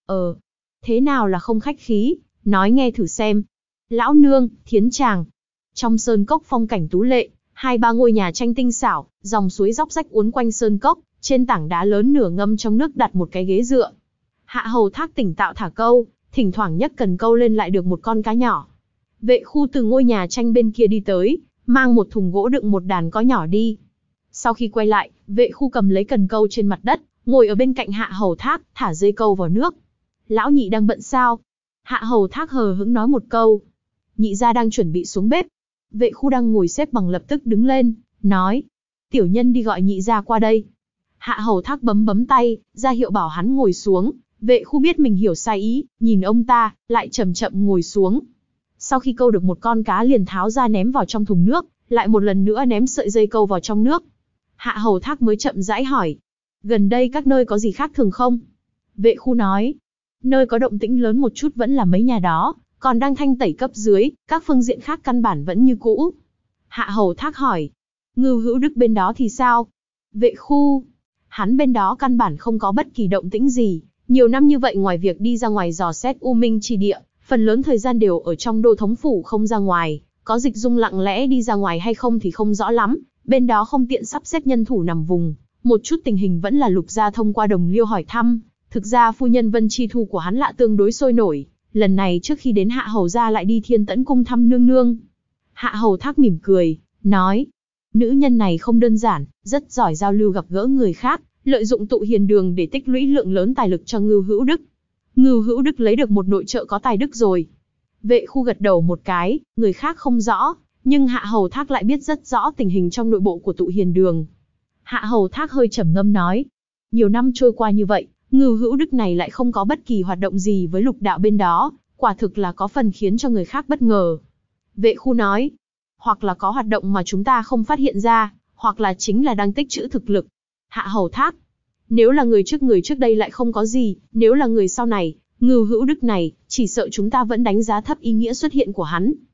A: Thế nào là không khách khí, nói nghe thử xem. Lão nương, thiến chàng. Trong sơn cốc phong cảnh tú lệ, hai ba ngôi nhà tranh tinh xảo, dòng suối róc rách uốn quanh sơn cốc, trên tảng đá lớn nửa ngâm trong nước đặt một cái ghế dựa. Hạ Hầu Thác tỉnh tạo thả câu, thỉnh thoảng nhấc cần câu lên lại được một con cá nhỏ. Vệ Khu từ ngôi nhà tranh bên kia đi tới, mang một thùng gỗ đựng một đàn có nhỏ đi. Sau khi quay lại, Vệ Khu cầm lấy cần câu trên mặt đất, ngồi ở bên cạnh Hạ Hầu Thác, thả dây câu vào nước. Lão nhị đang bận sao? Hạ Hầu Thác hờ hững nói một câu. Nhị gia đang chuẩn bị xuống bếp. Vệ Khu đang ngồi xếp bằng lập tức đứng lên, nói. Tiểu nhân đi gọi nhị gia qua đây. Hạ Hầu Thác bấm tay, ra hiệu bảo hắn ngồi xuống. Vệ Khu biết mình hiểu sai ý, nhìn ông ta, lại chậm chậm ngồi xuống. Sau khi câu được một con cá liền tháo ra ném vào trong thùng nước, lại một lần nữa ném sợi dây câu vào trong nước. Hạ Hầu Thác mới chậm rãi hỏi. Gần đây các nơi có gì khác thường không? Vệ Khu nói. Nơi có động tĩnh lớn một chút vẫn là mấy nhà đó, còn đang thanh tẩy cấp dưới, các phương diện khác căn bản vẫn như cũ. Hạ Hầu Thác hỏi. Ngưu Hữu Đức bên đó thì sao? Vệ Khu. Hắn bên đó căn bản không có bất kỳ động tĩnh gì, nhiều năm như vậy ngoài việc đi ra ngoài dò xét U Minh chi địa, phần lớn thời gian đều ở trong đô thống phủ không ra ngoài, có Dịch Dung lặng lẽ đi ra ngoài hay không thì không rõ lắm, bên đó không tiện sắp xếp nhân thủ nằm vùng, một chút tình hình vẫn là Lục gia thông qua Đồng Liêu hỏi thăm. Thực ra phu nhân Vân Chi Thu của hắn lạ tương đối sôi nổi, lần này trước khi đến Hạ Hầu gia lại đi Thiên Tẫn cung thăm nương nương. Hạ Hầu Thác mỉm cười, nói, nữ nhân này không đơn giản, rất giỏi giao lưu gặp gỡ người khác, lợi dụng tụ hiền đường để tích lũy lượng lớn tài lực cho Ngưu Hữu Đức. Ngưu Hữu Đức lấy được một nội trợ có tài đức rồi. Vệ Khu gật đầu một cái, người khác không rõ, nhưng Hạ Hầu Thác lại biết rất rõ tình hình trong nội bộ của tụ hiền đường. Hạ Hầu Thác hơi trầm ngâm nói, nhiều năm trôi qua như vậy, Ngưu Hữu Đức này lại không có bất kỳ hoạt động gì với lục đạo bên đó, quả thực là có phần khiến cho người khác bất ngờ. Vệ Khu nói, hoặc là có hoạt động mà chúng ta không phát hiện ra, hoặc là chính là đang tích trữ thực lực. Hạ Hầu Thác, nếu là người trước đây lại không có gì, nếu là người sau này, Ngưu Hữu Đức này, chỉ sợ chúng ta vẫn đánh giá thấp ý nghĩa xuất hiện của hắn.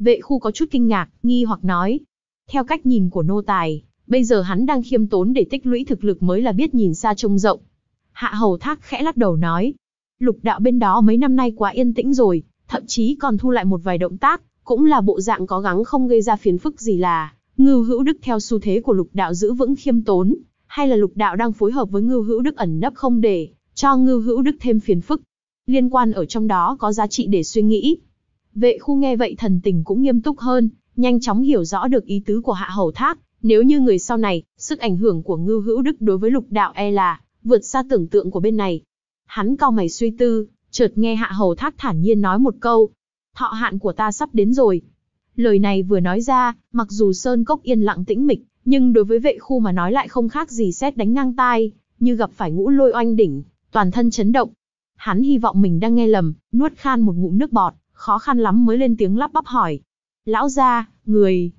A: Vệ Khu có chút kinh ngạc, nghi hoặc nói. Theo cách nhìn của nô tài, bây giờ hắn đang khiêm tốn để tích lũy thực lực mới là biết nhìn xa trông rộng. Hạ Hầu Thác khẽ lắc đầu nói. Lục đạo bên đó mấy năm nay quá yên tĩnh rồi, thậm chí còn thu lại một vài động tác, cũng là bộ dạng có gắng không gây ra phiền phức gì là. Ngưu Hữu Đức theo xu thế của lục đạo giữ vững khiêm tốn, hay là lục đạo đang phối hợp với Ngưu Hữu Đức ẩn nấp không để cho Ngưu Hữu Đức thêm phiền phức. Liên quan ở trong đó có giá trị để suy nghĩ. Vệ Khu nghe vậy thần tình cũng nghiêm túc hơn, nhanh chóng hiểu rõ được ý tứ của Hạ Hầu Thác. Nếu như người sau này, sức ảnh hưởng của Ngưu Hữu Đức đối với lục đạo e là vượt xa tưởng tượng của bên này. Hắn cau mày suy tư, chợt nghe Hạ Hầu Thác thản nhiên nói một câu. Thọ hạn của ta sắp đến rồi. Lời này vừa nói ra, mặc dù sơn cốc yên lặng tĩnh mịch, nhưng đối với Vệ Khu mà nói lại không khác gì sét đánh ngang tai, như gặp phải ngũ lôi oanh đỉnh, toàn thân chấn động. Hắn hy vọng mình đang nghe lầm, nuốt khan một ngụm nước bọt, khó khăn lắm mới lên tiếng lắp bắp hỏi. Lão gia, người,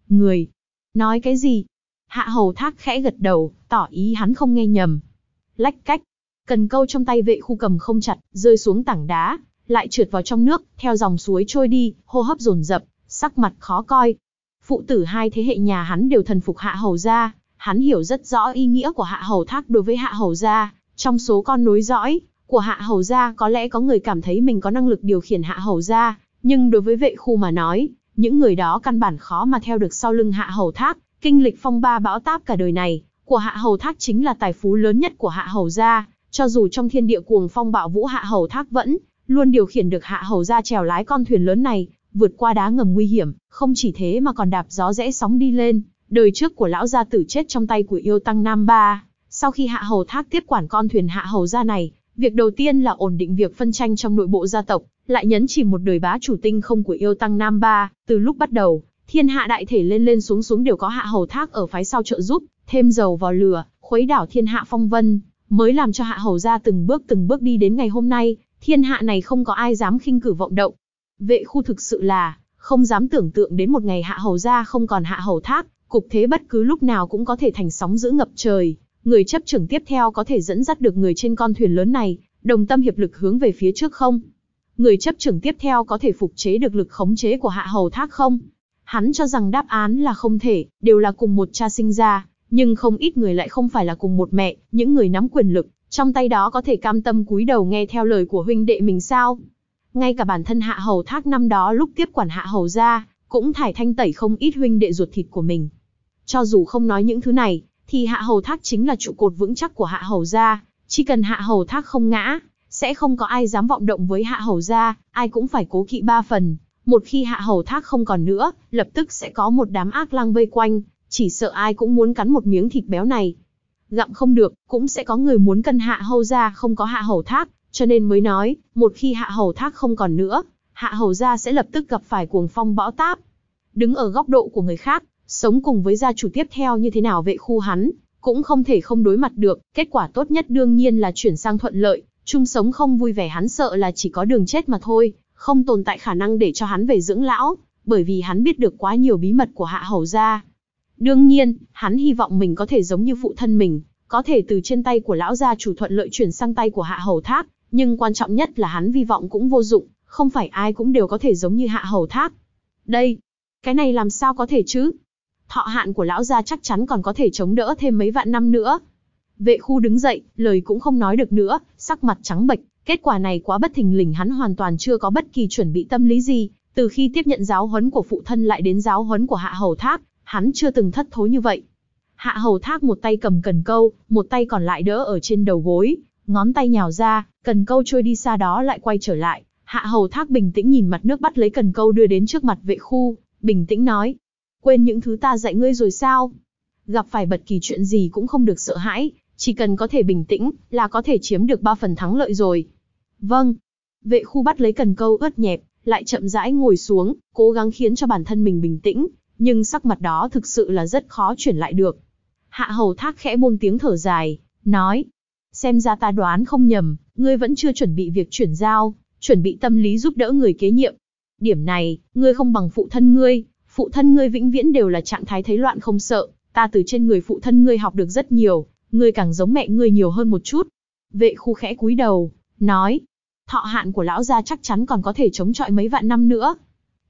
A: nói cái gì? Hạ Hầu Thác khẽ gật đầu, tỏ ý hắn không nghe nhầm. Lách cách, cần câu trong tay Vệ Khu cầm không chặt, rơi xuống tảng đá, lại trượt vào trong nước, theo dòng suối trôi đi, hô hấp dồn dập, sắc mặt khó coi. Phụ tử hai thế hệ nhà hắn đều thần phục Hạ Hầu gia, hắn hiểu rất rõ ý nghĩa của Hạ Hầu Thác đối với Hạ Hầu gia. Trong số con nối dõi của Hạ Hầu gia có lẽ có người cảm thấy mình có năng lực điều khiển Hạ Hầu gia, nhưng đối với Vệ Khu mà nói, những người đó căn bản khó mà theo được sau lưng Hạ Hầu Thác. Kinh lịch phong ba bão táp cả đời này của Hạ Hầu Thác chính là tài phú lớn nhất của Hạ Hầu gia, cho dù trong thiên địa cuồng phong bạo vũ Hạ Hầu Thác vẫn luôn điều khiển được Hạ Hầu gia chèo lái con thuyền lớn này, vượt qua đá ngầm nguy hiểm, không chỉ thế mà còn đạp gió rẽ sóng đi lên. Đời trước của lão gia tử chết trong tay của yêu tăng Nam Ba, sau khi Hạ Hầu Thác tiếp quản con thuyền Hạ Hầu gia này, việc đầu tiên là ổn định việc phân tranh trong nội bộ gia tộc, lại nhấn chìm một đời bá chủ tinh không của yêu tăng Nam Ba. Từ lúc bắt đầu, thiên hạ đại thể lên lên xuống xuống đều có Hạ Hầu Thác ở phái sau trợ giúp, thêm dầu vào lửa, khuấy đảo thiên hạ phong vân, mới làm cho Hạ Hầu gia từng bước đi đến ngày hôm nay. Thiên hạ này không có ai dám khinh cử vọng động. Vệ Khu thực sự là không dám tưởng tượng đến một ngày Hạ Hầu gia không còn Hạ Hầu Thác, cục thế bất cứ lúc nào cũng có thể thành sóng dữ ngập trời. Người chấp trưởng tiếp theo có thể dẫn dắt được người trên con thuyền lớn này, đồng tâm hiệp lực hướng về phía trước không? Người chấp trưởng tiếp theo có thể phục chế được lực khống chế của Hạ Hầu Thác không? Hắn cho rằng đáp án là không thể, đều là cùng một cha sinh ra, nhưng không ít người lại không phải là cùng một mẹ. Những người nắm quyền lực trong tay đó có thể cam tâm cúi đầu nghe theo lời của huynh đệ mình sao? Ngay cả bản thân Hạ Hầu Thác năm đó lúc tiếp quản Hạ Hầu gia, cũng thải thanh tẩy không ít huynh đệ ruột thịt của mình. Cho dù không nói những thứ này, thì Hạ Hầu Thác chính là trụ cột vững chắc của Hạ Hầu gia. Chỉ cần Hạ Hầu Thác không ngã, sẽ không có ai dám vọng động với Hạ Hầu gia, ai cũng phải cố kỵ ba phần. Một khi Hạ Hầu Thác không còn nữa, lập tức sẽ có một đám ác lang vây quanh, chỉ sợ ai cũng muốn cắn một miếng thịt béo này. Gặm không được, cũng sẽ có người muốn cân Hạ Hầu gia không có Hạ Hầu Thác, cho nên mới nói, một khi Hạ Hầu Thác không còn nữa, Hạ Hầu gia sẽ lập tức gặp phải cuồng phong bão táp. Đứng ở góc độ của người khác, sống cùng với gia chủ tiếp theo như thế nào, Vệ Khu hắn cũng không thể không đối mặt được. Kết quả tốt nhất đương nhiên là chuyển sang thuận lợi, chung sống không vui vẻ. Hắn sợ là chỉ có đường chết mà thôi, không tồn tại khả năng để cho hắn về dưỡng lão, bởi vì hắn biết được quá nhiều bí mật của Hạ Hầu gia. Đương nhiên, hắn hy vọng mình có thể giống như phụ thân mình, có thể từ trên tay của lão gia chủ thuận lợi chuyển sang tay của Hạ Hầu Thác, nhưng quan trọng nhất là hắn hy vọng cũng vô dụng, không phải ai cũng đều có thể giống như Hạ Hầu Thác. Đây, cái này làm sao có thể chứ? Thọ hạn của lão gia chắc chắn còn có thể chống đỡ thêm mấy vạn năm nữa. Vệ Khu đứng dậy, lời cũng không nói được nữa, sắc mặt trắng bệch. Kết quả này quá bất thình lình, hắn hoàn toàn chưa có bất kỳ chuẩn bị tâm lý gì. Từ khi tiếp nhận giáo huấn của phụ thân lại đến giáo huấn của Hạ Hầu Thác, hắn chưa từng thất thố như vậy. Hạ Hầu Thác một tay cầm cần câu, một tay còn lại đỡ ở trên đầu gối, ngón tay nhào ra, cần câu trôi đi xa đó lại quay trở lại. Hạ Hầu Thác bình tĩnh nhìn mặt nước, bắt lấy cần câu đưa đến trước mặt Vệ Khu, bình tĩnh nói: quên những thứ ta dạy ngươi rồi sao? Gặp phải bất kỳ chuyện gì cũng không được sợ hãi, chỉ cần có thể bình tĩnh là có thể chiếm được 3 phần thắng lợi rồi. Vâng. Vệ Khu bắt lấy cần câu ướt nhẹp, lại chậm rãi ngồi xuống, cố gắng khiến cho bản thân mình bình tĩnh, nhưng sắc mặt đó thực sự là rất khó chuyển lại được. Hạ Hầu Thác khẽ buông tiếng thở dài, nói: xem ra ta đoán không nhầm, ngươi vẫn chưa chuẩn bị việc chuyển giao, chuẩn bị tâm lý giúp đỡ người kế nhiệm. Điểm này, ngươi không bằng phụ thân ngươi. Phụ thân ngươi vĩnh viễn đều là trạng thái thấy loạn không sợ, ta từ trên người phụ thân ngươi học được rất nhiều, ngươi càng giống mẹ ngươi nhiều hơn một chút. Vệ Khu khẽ cúi đầu, nói: thọ hạn của lão gia chắc chắn còn có thể chống chọi mấy vạn năm nữa.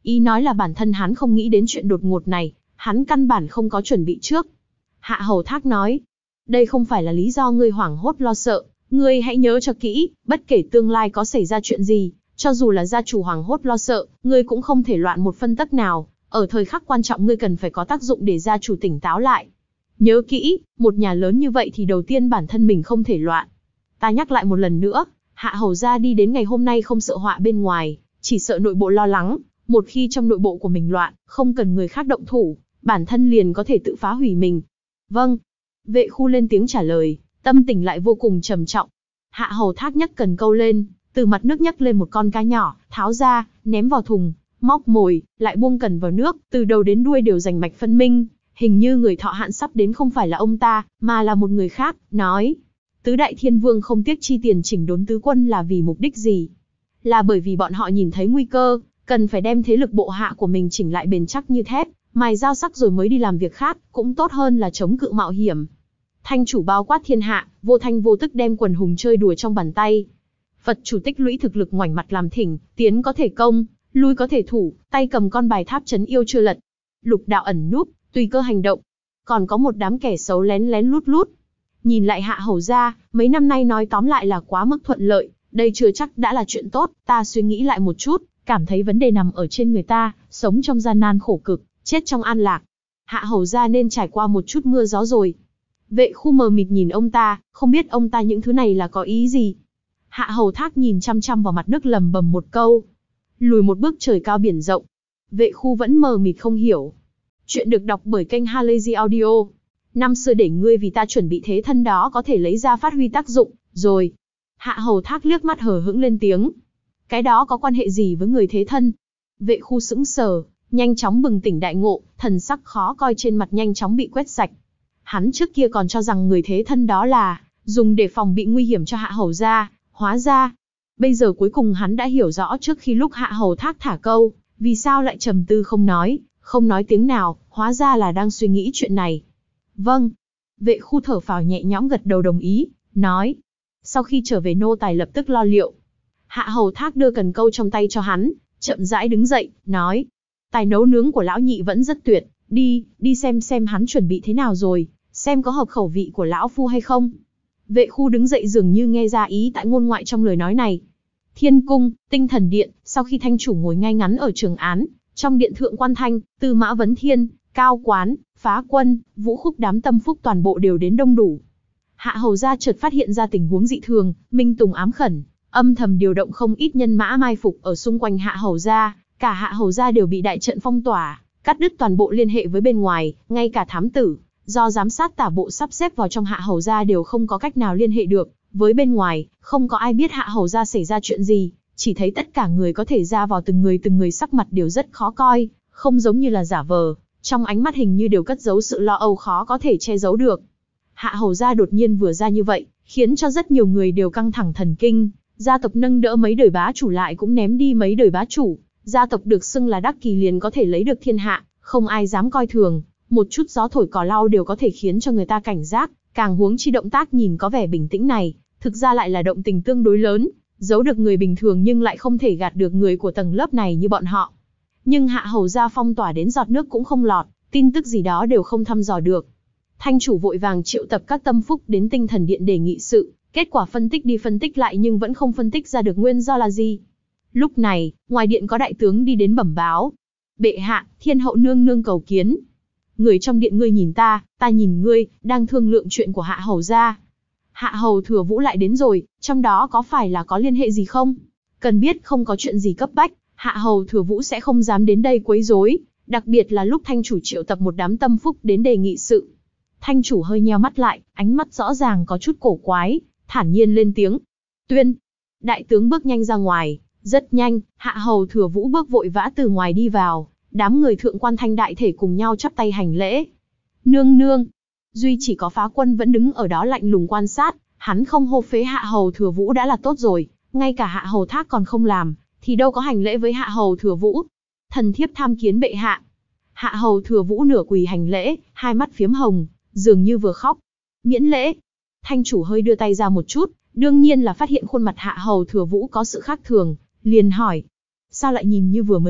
A: Ý nói là bản thân hắn không nghĩ đến chuyện đột ngột này, hắn căn bản không có chuẩn bị trước. Hạ Hầu Thác nói, đây không phải là lý do ngươi hoảng hốt lo sợ, ngươi hãy nhớ cho kỹ, bất kể tương lai có xảy ra chuyện gì, cho dù là gia chủ hoảng hốt lo sợ, ngươi cũng không thể loạn một phân tấc nào, ở thời khắc quan trọng ngươi cần phải có tác dụng để gia chủ tỉnh táo lại. Nhớ kỹ, một nhà lớn như vậy thì đầu tiên bản thân mình không thể loạn. Ta nhắc lại một lần nữa, Hạ Hầu gia đi đến ngày hôm nay không sợ họa bên ngoài, chỉ sợ nội bộ lo lắng, một khi trong nội bộ của mình loạn, không cần người khác động thủ, bản thân liền có thể tự phá hủy mình. Vâng. Vệ Khu lên tiếng trả lời, tâm tình lại vô cùng trầm trọng. Hạ Hầu Thác nhấc cần câu lên, từ mặt nước nhấc lên một con cá nhỏ, tháo ra, ném vào thùng, móc mồi, lại buông cần vào nước, từ đầu đến đuôi đều rành mạch phân minh. Hình như người thọ hạn sắp đến không phải là ông ta, mà là một người khác, nói. Tứ đại thiên vương không tiếc chi tiền chỉnh đốn tứ quân là vì mục đích gì? Là bởi vì bọn họ nhìn thấy nguy cơ, cần phải đem thế lực bộ hạ của mình chỉnh lại bền chắc như thép, mài dao sắc rồi mới đi làm việc khác, cũng tốt hơn là chống cự mạo hiểm. Thanh chủ bao quát thiên hạ, vô thanh vô tức đem quần hùng chơi đùa trong bàn tay. Phật chủ tích lũy thực lực ngoảnh mặt làm thỉnh, tiến có thể công, lui có thể thủ, tay cầm con bài tháp trấn yêu chưa lật. Lục đạo ẩn núp, tùy cơ hành động. Còn có một đám kẻ xấu lén lén lút lút. Nhìn lại Hạ Hầu gia, mấy năm nay nói tóm lại là quá mức thuận lợi, đây chưa chắc đã là chuyện tốt, ta suy nghĩ lại một chút, cảm thấy vấn đề nằm ở trên người ta, sống trong gian nan khổ cực, chết trong an lạc. Hạ Hầu gia nên trải qua một chút mưa gió rồi. Vệ Khu mờ mịt nhìn ông ta, không biết ông ta những thứ này là có ý gì. Hạ Hầu Thác nhìn chăm chăm vào mặt nước lầm bầm một câu. Lùi một bước trời cao biển rộng. Vệ Khu vẫn mờ mịt không hiểu. Chuyện được đọc bởi kênh Halazy Audio. Năm xưa để ngươi vì ta chuẩn bị thế thân đó có thể lấy ra phát huy tác dụng, rồi. Hạ Hầu Thác liếc mắt hờ hững lên tiếng. Cái đó có quan hệ gì với người thế thân? Vệ Khu sững sờ, nhanh chóng bừng tỉnh đại ngộ, thần sắc khó coi trên mặt nhanh chóng bị quét sạch. Hắn trước kia còn cho rằng người thế thân đó là dùng để phòng bị nguy hiểm cho Hạ Hầu gia, hóa ra. Bây giờ cuối cùng hắn đã hiểu rõ trước khi lúc Hạ Hầu Thác thả câu, vì sao lại trầm tư không nói tiếng nào, hóa ra là đang suy nghĩ chuyện này. Vâng. Vệ Khu thở phào nhẹ nhõm gật đầu đồng ý, nói. Sau khi trở về nô tài lập tức lo liệu. Hạ Hầu Thác đưa cần câu trong tay cho hắn, chậm rãi đứng dậy, nói. Tài nấu nướng của lão nhị vẫn rất tuyệt, đi xem hắn chuẩn bị thế nào rồi, xem có hợp khẩu vị của lão phu hay không. Vệ Khu đứng dậy dường như nghe ra ý tại ngôn ngoại trong lời nói này. Thiên cung, Tinh Thần Điện, sau khi thanh chủ ngồi ngay ngắn ở trường án, trong điện thượng quan thanh, Tư Mã Vấn Thiên, Cao Quán, Phá Quân, Vũ Khúc đám tâm phúc toàn bộ đều đến đông đủ. Hạ Hầu gia chợt phát hiện ra tình huống dị thường, minh tùng ám khẩn, âm thầm điều động không ít nhân mã mai phục ở xung quanh Hạ Hầu gia, cả Hạ Hầu gia đều bị đại trận phong tỏa, cắt đứt toàn bộ liên hệ với bên ngoài, ngay cả thám tử, do giám sát tả bộ sắp xếp vào trong Hạ Hầu gia đều không có cách nào liên hệ được với bên ngoài, không có ai biết Hạ Hầu gia xảy ra chuyện gì, chỉ thấy tất cả người có thể ra vào từng người sắc mặt đều rất khó coi, không giống như là giả vờ, trong ánh mắt hình như đều cất giấu sự lo âu khó có thể che giấu được. Hạ Hầu gia đột nhiên vừa ra như vậy, khiến cho rất nhiều người đều căng thẳng thần kinh, gia tộc nâng đỡ mấy đời bá chủ lại cũng ném đi mấy đời bá chủ, gia tộc được xưng là đắc kỳ liền có thể lấy được thiên hạ, không ai dám coi thường, một chút gió thổi cỏ lau đều có thể khiến cho người ta cảnh giác, càng huống chi động tác nhìn có vẻ bình tĩnh này, thực ra lại là động tình tương đối lớn, giấu được người bình thường nhưng lại không thể gạt được người của tầng lớp này như bọn họ. Nhưng Hạ Hầu gia phong tỏa đến giọt nước cũng không lọt, tin tức gì đó đều không thăm dò được. Thanh chủ vội vàng triệu tập các tâm phúc đến Tinh Thần Điện để nghị sự, kết quả phân tích đi phân tích lại nhưng vẫn không phân tích ra được nguyên do là gì. Lúc này, ngoài điện có đại tướng đi đến bẩm báo. Bệ hạ, Thiên hậu nương nương cầu kiến. Người trong điện ngươi nhìn ta nhìn ngươi, đang thương lượng chuyện của Hạ Hầu gia. Hạ Hầu Thừa Vũ lại đến rồi, trong đó có phải là có liên hệ gì không? Cần biết không có chuyện gì cấp bách, Hạ Hầu Thừa Vũ sẽ không dám đến đây quấy rối, đặc biệt là lúc thanh chủ triệu tập một đám tâm phúc đến đề nghị sự. Thanh chủ hơi nheo mắt lại, ánh mắt rõ ràng có chút cổ quái, thản nhiên lên tiếng. Tuyên. Đại tướng bước nhanh ra ngoài, rất nhanh, Hạ Hầu Thừa Vũ bước vội vã từ ngoài đi vào, đám người thượng quan thanh đại thể cùng nhau chắp tay hành lễ. Nương nương. Duy chỉ có Phá Quân vẫn đứng ở đó lạnh lùng quan sát, hắn không hô phế Hạ Hầu Thừa Vũ đã là tốt rồi, ngay cả Hạ Hầu Thác còn không làm, thì đâu có hành lễ với Hạ Hầu Thừa Vũ. Thần thiếp tham kiến bệ hạ. Hạ Hầu Thừa Vũ nửa quỳ hành lễ, hai mắt phiếm hồng, dường như vừa khóc. Miễn lễ. Thanh chủ hơi đưa tay ra một chút, đương nhiên là phát hiện khuôn mặt Hạ Hầu Thừa Vũ có sự khác thường, liền hỏi. Sao lại nhìn như vừa mới khóc,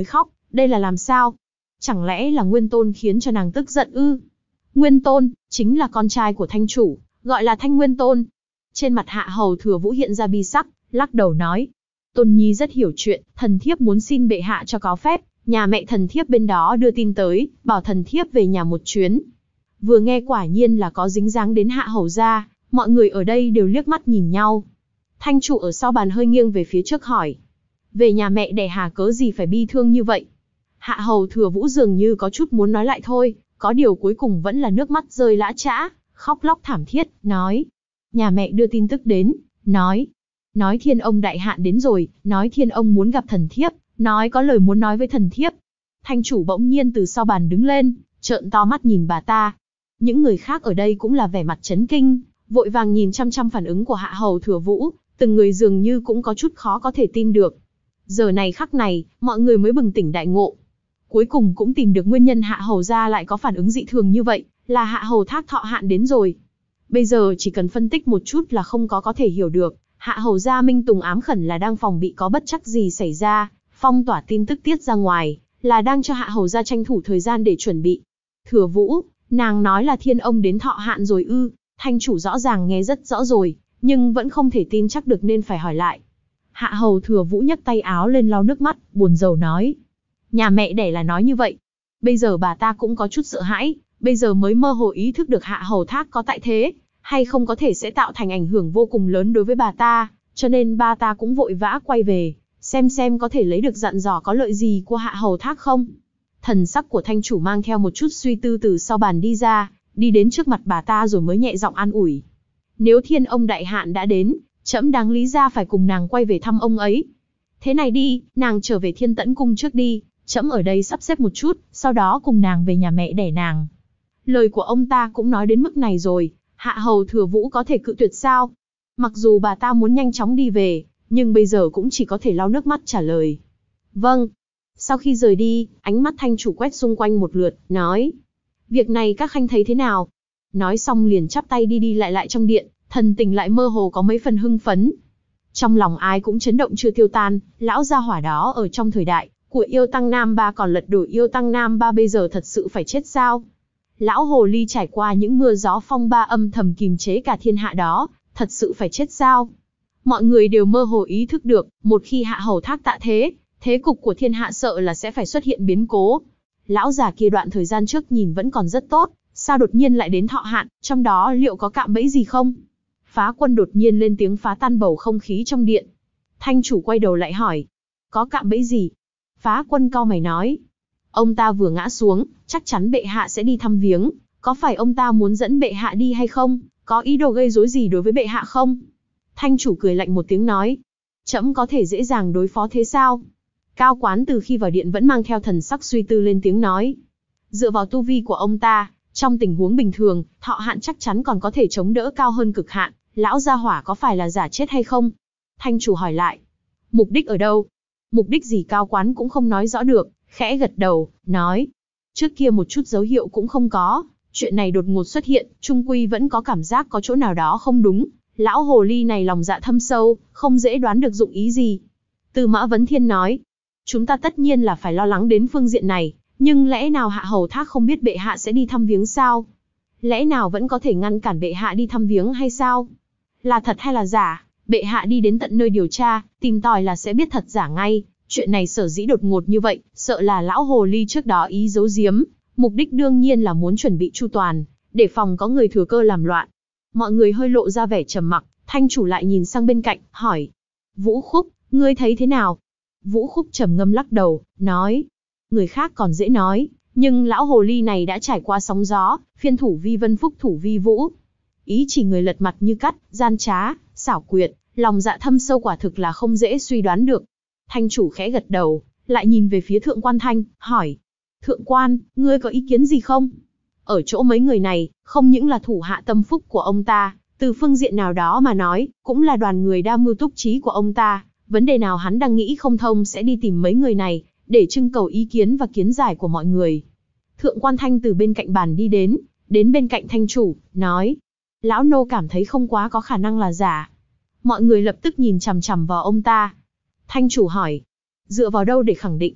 A: Đây là làm sao? Chẳng lẽ là Nguyên Tôn khiến cho nàng tức giận ư? Nguyên Tôn, chính là con trai của Thanh chủ, gọi là Thanh Nguyên Tôn. Trên mặt Hạ Hầu Thừa Vũ hiện ra bi sắc, lắc đầu nói. Tôn Nhi rất hiểu chuyện, thần thiếp muốn xin bệ hạ cho có phép, nhà mẹ thần thiếp bên đó đưa tin tới, bảo thần thiếp về nhà một chuyến. Vừa nghe quả nhiên là có dính dáng đến Hạ Hầu gia, mọi người ở đây đều liếc mắt nhìn nhau. Thanh chủ ở sau bàn hơi nghiêng về phía trước hỏi. Về nhà mẹ đẻ hà cớ gì phải bi thương như vậy? Hạ Hầu Thừa Vũ dường như có chút muốn nói lại thôi, có điều cuối cùng vẫn là nước mắt rơi lã chã, khóc lóc thảm thiết, nói. Nhà mẹ đưa tin tức đến, nói Thiên Ông đại hạn đến rồi, nói Thiên Ông muốn gặp thần thiếp, nói có lời muốn nói với thần thiếp. Thanh chủ bỗng nhiên từ sau bàn đứng lên, trợn to mắt nhìn bà ta. Những người khác ở đây cũng là vẻ mặt chấn kinh, vội vàng nhìn chăm chăm phản ứng của Hạ Hầu Thừa Vũ, từng người dường như cũng có chút khó có thể tin được. Giờ này khắc này, mọi người mới bừng tỉnh đại ngộ. Cuối cùng cũng tìm được nguyên nhân Hạ Hầu gia lại có phản ứng dị thường như vậy, là Hạ Hầu Thác thọ hạn đến rồi. Bây giờ chỉ cần phân tích một chút là không có thể hiểu được, Hạ Hầu gia Minh Tùng ám khẩn là đang phòng bị có bất trắc gì xảy ra, phong tỏa tin tức tiết ra ngoài, là đang cho Hạ Hầu gia tranh thủ thời gian để chuẩn bị. Thừa Vũ, nàng nói là Thiên Ông đến thọ hạn rồi ư? Thanh chủ rõ ràng nghe rất rõ rồi, nhưng vẫn không thể tin chắc được nên phải hỏi lại. Hạ Hầu Thừa Vũ nhấc tay áo lên lau nước mắt, buồn rầu nói. Nhà mẹ đẻ là nói như vậy. Bây giờ bà ta cũng có chút sợ hãi, bây giờ mới mơ hồ ý thức được Hạ Hầu Thác có tại thế, hay không có thể sẽ tạo thành ảnh hưởng vô cùng lớn đối với bà ta, cho nên bà ta cũng vội vã quay về, xem có thể lấy được dặn dò có lợi gì của Hạ Hầu Thác không. Thần sắc của thanh chủ mang theo một chút suy tư từ sau bàn đi ra, đi đến trước mặt bà ta rồi mới nhẹ giọng an ủi. Nếu Thiên Ông đại hạn đã đến, trẫm đáng lý ra phải cùng nàng quay về thăm ông ấy. Thế này đi, nàng trở về Thiên Tẫn cung trước đi, trẫm ở đây sắp xếp một chút, sau đó cùng nàng về nhà mẹ đẻ nàng. Lời của ông ta cũng nói đến mức này rồi, Hạ Hầu Thừa Vũ có thể cự tuyệt sao? Mặc dù bà ta muốn nhanh chóng đi về, nhưng bây giờ cũng chỉ có thể lau nước mắt trả lời. Vâng. Sau khi rời đi, ánh mắt thanh chủ quét xung quanh một lượt, nói. Việc này các khanh thấy thế nào? Nói xong liền chắp tay đi lại trong điện, thần tình lại mơ hồ có mấy phần hưng phấn. Trong lòng ai cũng chấn động chưa tiêu tan, lão gia hỏa đó ở trong thời đại của yêu tăng Nam Ba còn lật đổ yêu tăng Nam Ba bây giờ thật sự phải chết sao? Lão hồ ly trải qua những mưa gió phong ba âm thầm kìm chế cả thiên hạ đó, thật sự phải chết sao? Mọi người đều mơ hồ ý thức được, một khi Hạ Hầu Thác tạ thế, thế cục của thiên hạ sợ là sẽ phải xuất hiện biến cố. Lão già kia đoạn thời gian trước nhìn vẫn còn rất tốt, sao đột nhiên lại đến thọ hạn, trong đó liệu có cạm bẫy gì không? Phá Quân đột nhiên lên tiếng phá tan bầu không khí trong điện. Thanh chủ quay đầu lại hỏi, có cạm bẫy gì? Phá Quân cau mày nói, ông ta vừa ngã xuống, chắc chắn bệ hạ sẽ đi thăm viếng, có phải ông ta muốn dẫn bệ hạ đi hay không? Có ý đồ gây rối gì đối với bệ hạ không? Thanh chủ cười lạnh một tiếng nói, trẫm có thể dễ dàng đối phó thế sao? Cao Quán từ khi vào điện vẫn mang theo thần sắc suy tư lên tiếng nói, dựa vào tu vi của ông ta, trong tình huống bình thường, thọ hạn chắc chắn còn có thể chống đỡ cao hơn cực hạn, lão gia hỏa có phải là giả chết hay không? Thanh chủ hỏi lại, mục đích ở đâu? Mục đích gì Cao Quán cũng không nói rõ được, khẽ gật đầu, nói, trước kia một chút dấu hiệu cũng không có, chuyện này đột ngột xuất hiện, trung quy vẫn có cảm giác có chỗ nào đó không đúng, lão hồ ly này lòng dạ thâm sâu, không dễ đoán được dụng ý gì. Tư Mã Vấn Thiên nói, chúng ta tất nhiên là phải lo lắng đến phương diện này, nhưng lẽ nào Hạ Hầu Thác không biết bệ hạ sẽ đi thăm viếng sao? Lẽ nào vẫn có thể ngăn cản bệ hạ đi thăm viếng hay sao? Là thật hay là giả, bệ hạ đi đến tận nơi điều tra, tìm tòi là sẽ biết thật giả ngay. Chuyện này sở dĩ đột ngột như vậy, sợ là lão hồ ly trước đó ý giấu giếm, mục đích đương nhiên là muốn chuẩn bị chu toàn, để phòng có người thừa cơ làm loạn. Mọi người hơi lộ ra vẻ trầm mặc, thanh chủ lại nhìn sang bên cạnh, hỏi. Vũ Khúc, ngươi thấy thế nào? Vũ Khúc trầm ngâm lắc đầu, nói. Người khác còn dễ nói, nhưng lão hồ ly này đã trải qua sóng gió, phiên thủ vi vân phúc thủ vi vũ. Ý chỉ người lật mặt như cắt, gian trá, xảo quyệt, lòng dạ thâm sâu quả thực là không dễ suy đoán được. Thanh chủ khẽ gật đầu, lại nhìn về phía Thượng Quan Thanh, hỏi. Thượng Quan, ngươi có ý kiến gì không? Ở chỗ mấy người này, không những là thủ hạ tâm phúc của ông ta, từ phương diện nào đó mà nói, cũng là đoàn người đa mưu túc trí của ông ta. Vấn đề nào hắn đang nghĩ không thông sẽ đi tìm mấy người này, để trưng cầu ý kiến và kiến giải của mọi người. Thượng Quan Thanh từ bên cạnh bàn đi đến bên cạnh thanh chủ, nói. Lão nô cảm thấy không quá có khả năng là giả. Mọi người lập tức nhìn chằm chằm vào ông ta. Thanh chủ hỏi. Dựa vào đâu để khẳng định?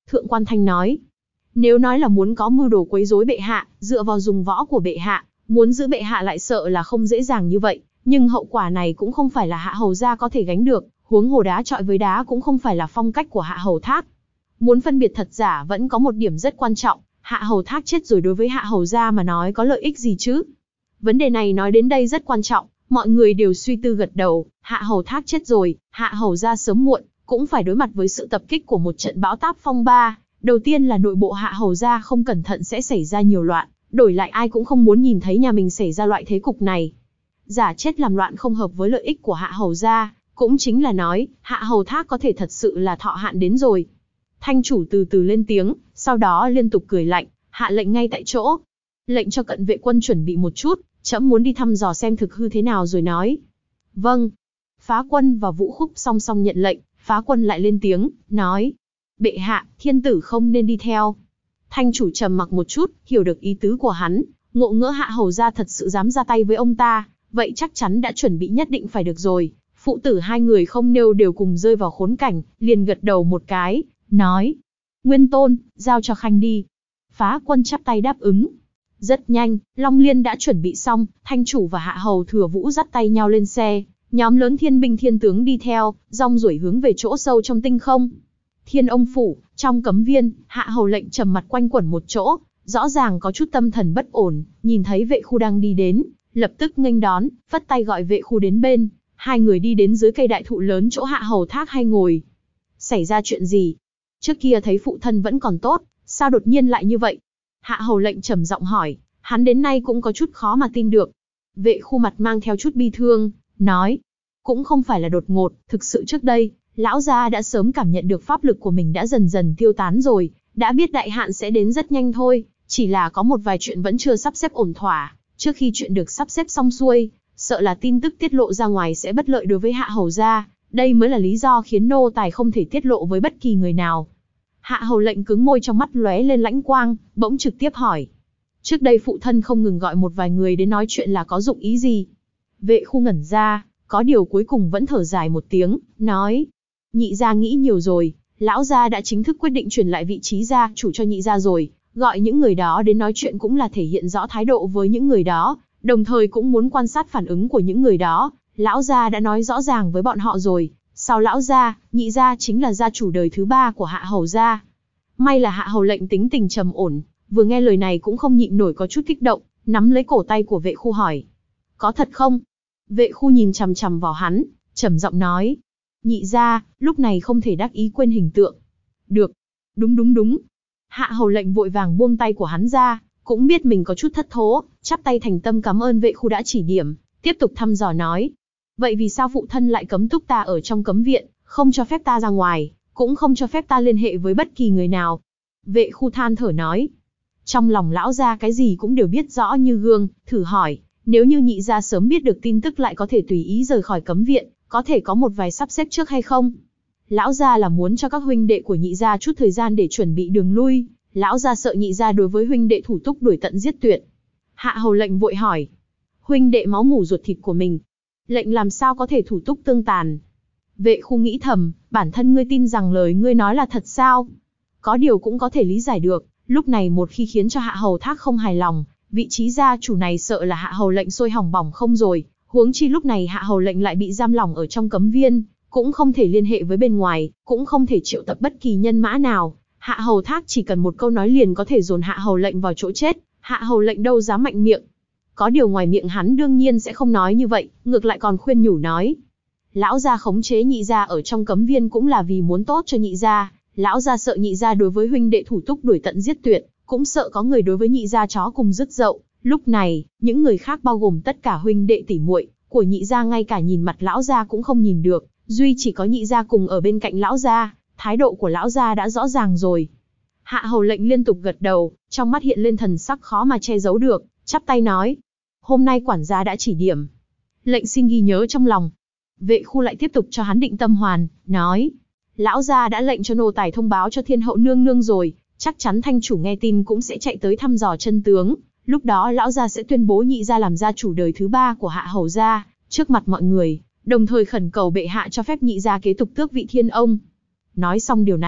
A: Thượng quan Thanh nói. Nếu nói là muốn có mưu đồ quấy rối bệ hạ, dựa vào dùng võ của bệ hạ, muốn giữ bệ hạ lại sợ là không dễ dàng như vậy, nhưng hậu quả này cũng không phải là Hạ Hầu gia có thể gánh được, huống hồ đá chọi với đá cũng không phải là phong cách của Hạ Hầu Thác. Muốn phân biệt thật giả vẫn có một điểm rất quan trọng, Hạ Hầu Thác chết rồi đối với Hạ Hầu gia mà nói có lợi ích gì chứ? Vấn đề này nói đến đây rất quan trọng, mọi người đều suy tư gật đầu, Hạ Hầu Thác chết rồi, Hạ Hầu gia sớm muộn cũng phải đối mặt với sự tập kích của một trận bão táp phong ba. Đầu tiên là nội bộ Hạ Hầu gia không cẩn thận sẽ xảy ra nhiều loạn, đổi lại ai cũng không muốn nhìn thấy nhà mình xảy ra loại thế cục này. Giả chết làm loạn không hợp với lợi ích của Hạ Hầu gia, cũng chính là nói, Hạ Hầu Thác có thể thật sự là thọ hạn đến rồi. Thanh chủ từ từ lên tiếng, sau đó liên tục cười lạnh, hạ lệnh ngay tại chỗ. Lệnh cho cận vệ quân chuẩn bị một chút, trẫm muốn đi thăm dò xem thực hư thế nào rồi nói. Vâng. Phá Quân và Vũ Khúc song song nhận lệnh, Phá Quân lại lên tiếng, nói. Bệ hạ, thiên tử không nên đi theo. Thanh chủ trầm mặc một chút, hiểu được ý tứ của hắn, ngộ ngỡ Hạ Hầu gia thật sự dám ra tay với ông ta, vậy chắc chắn đã chuẩn bị nhất định phải được rồi. Phụ tử hai người không nêu đều cùng rơi vào khốn cảnh, liền gật đầu một cái, nói. Nguyên Tôn, giao cho Khanh đi. Phá Quân chắp tay đáp ứng. Rất nhanh, Long Liên đã chuẩn bị xong, Thanh chủ và Hạ Hầu Thừa Vũ dắt tay nhau lên xe, nhóm lớn thiên binh thiên tướng đi theo, rong ruổi hướng về chỗ sâu trong tinh không. Thiên Ông phủ, trong cấm viên, Hạ Hầu lệnh trầm mặt quanh quẩn một chỗ, rõ ràng có chút tâm thần bất ổn, nhìn thấy vệ khu đang đi đến, lập tức nghênh đón, phất tay gọi vệ khu đến bên, hai người đi đến dưới cây đại thụ lớn chỗ Hạ Hầu Thác hay ngồi. Xảy ra chuyện gì? Trước kia thấy phụ thân vẫn còn tốt, sao đột nhiên lại như vậy? Hạ Hầu lệnh trầm giọng hỏi, hắn đến nay cũng có chút khó mà tin được. Vệ khu mặt mang theo chút bi thương, nói, cũng không phải là đột ngột, thực sự trước đây, lão gia đã sớm cảm nhận được pháp lực của mình đã dần dần tiêu tán rồi, đã biết đại hạn sẽ đến rất nhanh thôi, chỉ là có một vài chuyện vẫn chưa sắp xếp ổn thỏa, trước khi chuyện được sắp xếp xong xuôi, sợ là tin tức tiết lộ ra ngoài sẽ bất lợi đối với Hạ Hầu gia, đây mới là lý do khiến nô tài không thể tiết lộ với bất kỳ người nào. Hạ Hầu lệnh cứng môi, trong mắt lóe lên lãnh quang, bỗng trực tiếp hỏi. Trước đây phụ thân không ngừng gọi một vài người đến nói chuyện là có dụng ý gì? Vệ khu ngẩn ra, có điều cuối cùng vẫn thở dài một tiếng, nói. Nhị gia nghĩ nhiều rồi, lão gia đã chính thức quyết định truyền lại vị trí gia chủ cho nhị gia rồi, gọi những người đó đến nói chuyện cũng là thể hiện rõ thái độ với những người đó, đồng thời cũng muốn quan sát phản ứng của những người đó, lão gia đã nói rõ ràng với bọn họ rồi, sau lão gia, nhị gia chính là gia chủ đời thứ 3 của Hạ Hầu gia. May là Hạ Hầu lệnh tính tình trầm ổn, vừa nghe lời này cũng không nhịn nổi có chút kích động, nắm lấy cổ tay của vệ khu hỏi. Có thật không? Vệ khu nhìn chằm chằm vào hắn, trầm giọng nói. Nhị gia, lúc này không thể đắc ý quên hình tượng. Được. Đúng. Hạ Hầu lệnh vội vàng buông tay của hắn ra, cũng biết mình có chút thất thố, chắp tay thành tâm cảm ơn vệ khu đã chỉ điểm, tiếp tục thăm dò nói. Vậy vì sao phụ thân lại cấm túc ta ở trong cấm viện, không cho phép ta ra ngoài, cũng không cho phép ta liên hệ với bất kỳ người nào? Vệ khu than thở nói. Trong lòng lão gia cái gì cũng đều biết rõ như gương, thử hỏi, nếu như nhị gia sớm biết được tin tức lại có thể tùy ý rời khỏi cấm viện, có thể có một vài sắp xếp trước hay không? Lão gia là muốn cho các huynh đệ của nhị gia chút thời gian để chuẩn bị đường lui, lão gia sợ nhị gia đối với huynh đệ thủ túc đuổi tận giết tuyệt. Hạ Hầu lệnh vội hỏi. Huynh đệ máu mủ ruột thịt của mình, lệnh làm sao có thể thủ túc tương tàn? Vệ khu nghĩ thầm, bản thân ngươi tin rằng lời ngươi nói là thật sao? Có điều cũng có thể lý giải được, lúc này một khi khiến cho Hạ Hầu Thác không hài lòng, vị trí gia chủ này sợ là Hạ Hầu lệnh sôi hỏng bỏng không rồi, huống chi lúc này Hạ Hầu lệnh lại bị giam lỏng ở trong cấm viên, cũng không thể liên hệ với bên ngoài, cũng không thể triệu tập bất kỳ nhân mã nào. Hạ Hầu Thác chỉ cần một câu nói liền có thể dồn Hạ Hầu lệnh vào chỗ chết, Hạ Hầu lệnh đâu dám mạnh miệng. Có điều ngoài miệng hắn đương nhiên sẽ không nói như vậy, ngược lại còn khuyên nhủ nói. Lão gia khống chế nhị gia ở trong cấm viên cũng là vì muốn tốt cho nhị gia, lão gia sợ nhị gia đối với huynh đệ thủ túc đuổi tận giết tuyệt, cũng sợ có người đối với nhị gia chó cùng rứt dậu. Lúc này, những người khác bao gồm tất cả huynh đệ tỷ muội của nhị gia ngay cả nhìn mặt lão gia cũng không nhìn được, duy chỉ có nhị gia cùng ở bên cạnh lão gia, thái độ của lão gia đã rõ ràng rồi. Hạ Hầu lệnh liên tục gật đầu, trong mắt hiện lên thần sắc khó mà che giấu được, chắp tay nói. Hôm nay quản gia đã chỉ điểm, lệnh xin ghi nhớ trong lòng. Vệ khu lại tiếp tục cho hắn định tâm hoàn, nói. Lão gia đã lệnh cho nô tài thông báo cho thiên hậu nương nương rồi, chắc chắn thanh chủ nghe tin cũng sẽ chạy tới thăm dò chân tướng. Lúc đó lão gia sẽ tuyên bố nhị gia làm gia chủ đời thứ 3 của Hạ Hầu gia, trước mặt mọi người, đồng thời khẩn cầu bệ hạ cho phép nhị gia kế tục tước vị thiên ông. Nói xong điều này,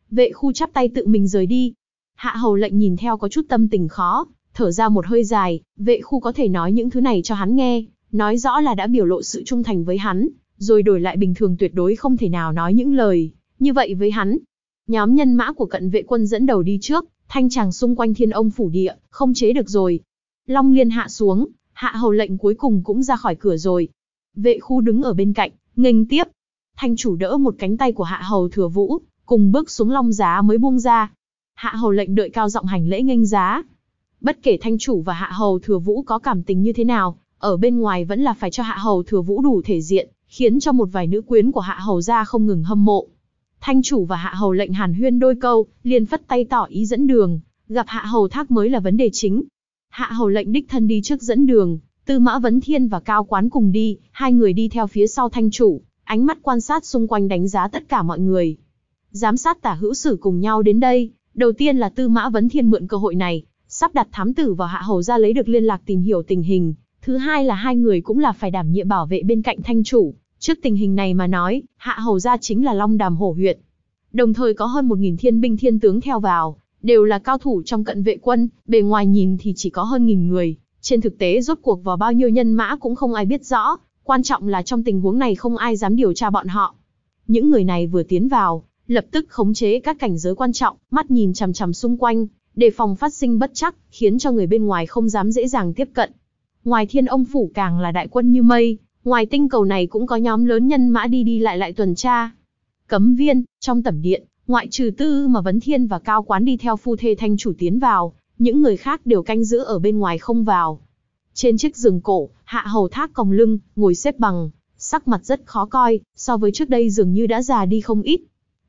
A: Vệ Khu chắp tay tự mình rời đi. Hạ hầu lệnh nhìn theo có chút tâm tình khó, thở ra một hơi dài. Vệ Khu có thể nói những thứ này cho hắn nghe, nói rõ là đã biểu lộ sự trung thành với hắn, rồi đổi lại bình thường tuyệt đối không thể nào nói những lời như vậy với hắn. Nhóm nhân mã của Cận Vệ quân dẫn đầu đi trước, thanh tràng xung quanh Thiên Ông phủ địa, không chế được rồi. Long Liên hạ xuống, Hạ hầu lệnh cuối cùng cũng ra khỏi cửa rồi. Vệ Khu đứng ở bên cạnh, nghênh tiếp. Thanh chủ đỡ một cánh tay của Hạ hầu Thừa Vũ, cùng bước xuống long giá mới buông ra. Hạ hầu lệnh đợi cao giọng hành lễ nghênh giá. Bất kể thanh chủ và Hạ hầu Thừa Vũ có cảm tình như thế nào, ở bên ngoài vẫn là phải cho Hạ hầu Thừa Vũ đủ thể diện, khiến cho một vài nữ quyến của Hạ hầu gia không ngừng hâm mộ. Thanh chủ và Hạ hầu lệnh hàn huyên đôi câu, liền phất tay tỏ ý dẫn đường, gặp Hạ hầu Thác mới là vấn đề chính. Hạ hầu lệnh đích thân đi trước dẫn đường, Tư Mã Vấn Thiên và Cao Quán cùng đi, hai người đi theo phía sau thanh chủ, ánh mắt quan sát xung quanh đánh giá tất cả mọi người. Giám sát tả hữu sử cùng nhau đến đây, đầu tiên là Tư Mã Vấn Thiên mượn cơ hội này, sắp đặt thám tử vào Hạ hầu gia lấy được liên lạc tìm hiểu tình hình. Thứ hai là hai người cũng là phải đảm nhiệm bảo vệ bên cạnh thanh chủ. Trước tình hình này mà nói, Hạ hầu gia chính là Long Đàm hổ huyện. Đồng thời có hơn 1000 thiên binh thiên tướng theo vào, đều là cao thủ trong Cận Vệ quân, bề ngoài nhìn thì chỉ có hơn 1000 người. Trên thực tế rốt cuộc vào bao nhiêu nhân mã cũng không ai biết rõ, quan trọng là trong tình huống này không ai dám điều tra bọn họ. Những người này vừa tiến vào, lập tức khống chế các cảnh giới quan trọng, mắt nhìn chằm chằm xung quanh, đề phòng phát sinh bất trắc, khiến cho người bên ngoài không dám dễ dàng tiếp cận. Ngoài Thiên Ông phủ càng là đại quân như mây, ngoài tinh cầu này cũng có nhóm lớn nhân mã đi đi lại lại tuần tra. Cấm viên, trong tẩm điện, ngoại trừ Tư Mã Vấn Thiên và Cao Quán đi theo phu thê thanh chủ tiến vào, những người khác đều canh giữ ở bên ngoài không vào. Trên chiếc giường cổ, Hạ hầu Thác còng lưng, ngồi xếp bằng, sắc mặt rất khó coi, so với trước đây dường như đã già đi không ít.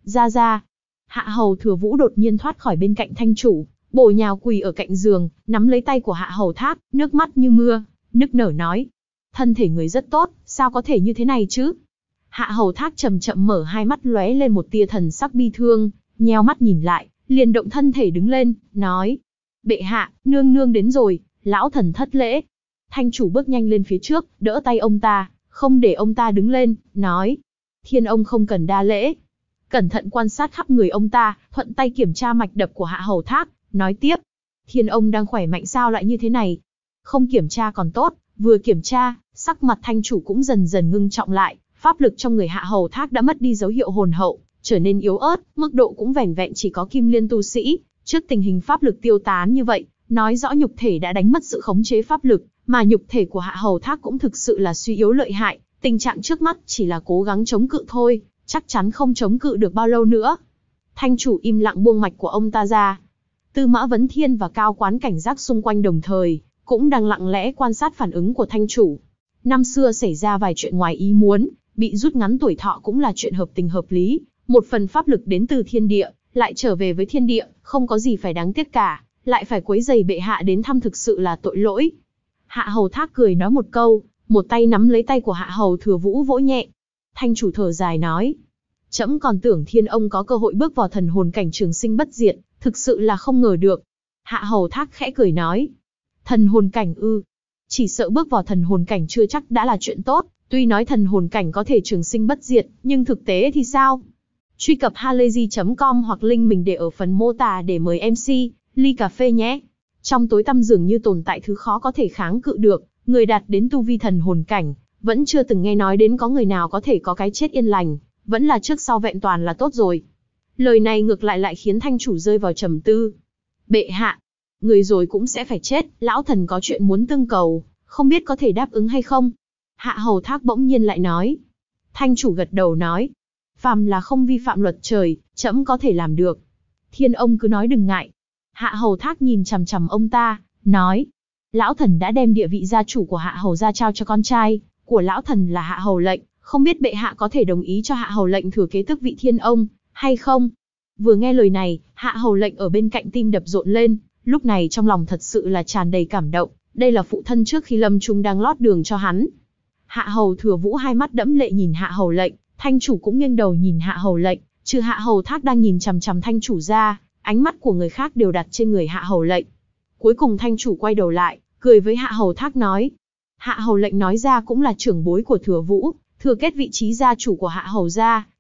A: Ra. Hạ hầu Thừa Vũ đột nhiên thoát khỏi bên cạnh thanh chủ, bổ nhào quỳ ở cạnh giường, nắm lấy tay của Hạ hầu Thác, nước mắt như mưa, nức nở nói. Thân thể người rất tốt, sao có thể như thế này chứ? Hạ hầu Thác chậm chậm mở hai mắt lóe lên một tia thần sắc bi thương, nheo mắt nhìn lại, liền động thân thể đứng lên, nói. Bệ hạ, nương nương đến rồi, lão thần thất lễ. Thanh chủ bước nhanh lên phía trước, đỡ tay ông ta, không để ông ta đứng lên, nói. Thiên ông không cần đa lễ. Cẩn thận quan sát khắp người ông ta, thuận tay kiểm tra mạch đập của Hạ hầu Thác, nói tiếp. Thiên ông đang khỏe mạnh sao lại như thế này? Không kiểm tra còn tốt, vừa kiểm tra, sắc mặt thanh chủ cũng dần dần ngưng trọng lại, pháp lực trong người Hạ hầu Thác đã mất đi dấu hiệu hồn hậu, trở nên yếu ớt, mức độ cũng vẻn vẹn chỉ có kim liên tu sĩ. Trước tình hình pháp lực tiêu tán như vậy, nói rõ nhục thể đã đánh mất sự khống chế pháp lực, mà nhục thể của Hạ hầu Thác cũng thực sự là suy yếu lợi hại, tình trạng trước mắt chỉ là cố gắng chống cự thôi, chắc chắn không chống cự được bao lâu nữa. Thanh chủ im lặng buông mạch của ông ta ra. Tư Mã Vấn Thiên và Cao Quán cảnh giác xung quanh đồng thời, cũng đang lặng lẽ quan sát phản ứng của thanh chủ. Năm xưa xảy ra vài chuyện ngoài ý muốn, bị rút ngắn tuổi thọ cũng là chuyện hợp tình hợp lý, một phần pháp lực đến từ thiên địa, lại trở về với thiên địa, không có gì phải đáng tiếc cả, lại phải quấy rầy bệ hạ đến thăm thực sự là tội lỗi. Hạ hầu Thác cười nói một câu, một tay nắm lấy tay của Hạ hầu Thừa Vũ vỗ nhẹ. Thanh chủ thở dài nói, trẫm còn tưởng Thiên ông có cơ hội bước vào thần hồn cảnh trường sinh bất diệt, thực sự là không ngờ được. Hạ hầu Thác khẽ cười nói, thần hồn cảnh ư? Chỉ sợ bước vào thần hồn cảnh chưa chắc đã là chuyện tốt, tuy nói thần hồn cảnh có thể trường sinh bất diệt, nhưng thực tế thì sao? Truy cập halayzi.com hoặc link mình để ở phần mô tả để mời MC, ly cà phê nhé. Trong tối tăm dường như tồn tại thứ khó có thể kháng cự được, người đạt đến tu vi thần hồn cảnh, vẫn chưa từng nghe nói đến có người nào có thể có cái chết yên lành, vẫn là trước sau vẹn toàn là tốt rồi. Lời này ngược lại khiến thanh chủ rơi vào trầm tư. Bệ hạ, người rồi cũng sẽ phải chết, lão thần có chuyện muốn tương cầu, không biết có thể đáp ứng hay không? Hạ hầu Thác bỗng nhiên lại nói. Thanh chủ gật đầu nói, phàm là không vi phạm luật trời, trẫm có thể làm được. Thiên ông cứ nói đừng ngại. Hạ hầu Thác nhìn chằm chằm ông ta, nói, lão thần đã đem địa vị gia chủ của Hạ hầu gia trao cho con trai của lão thần là Hạ hầu lệnh, không biết bệ hạ có thể đồng ý cho Hạ hầu lệnh thừa kế tước vị Thiên ông hay không? Vừa nghe lời này, Hạ hầu lệnh ở bên cạnh tim đập rộn lên, lúc này trong lòng thật sự là tràn đầy cảm động, đây là phụ thân trước khi lâm chung đang lót đường cho hắn. Hạ hầu Thừa Vũ hai mắt đẫm lệ nhìn Hạ hầu lệnh, thanh chủ cũng nghiêng đầu nhìn Hạ hầu lệnh, trừ Hạ hầu Thác đang nhìn chằm chằm thanh chủ ra, ánh mắt của người khác đều đặt trên người Hạ hầu lệnh. Cuối cùng thanh chủ quay đầu lại, cười với Hạ hầu Thác nói. Hạ hầu lệnh nói ra cũng là trưởng bối của Thừa Vũ, thừa kết vị trí gia chủ của Hạ hầu gia,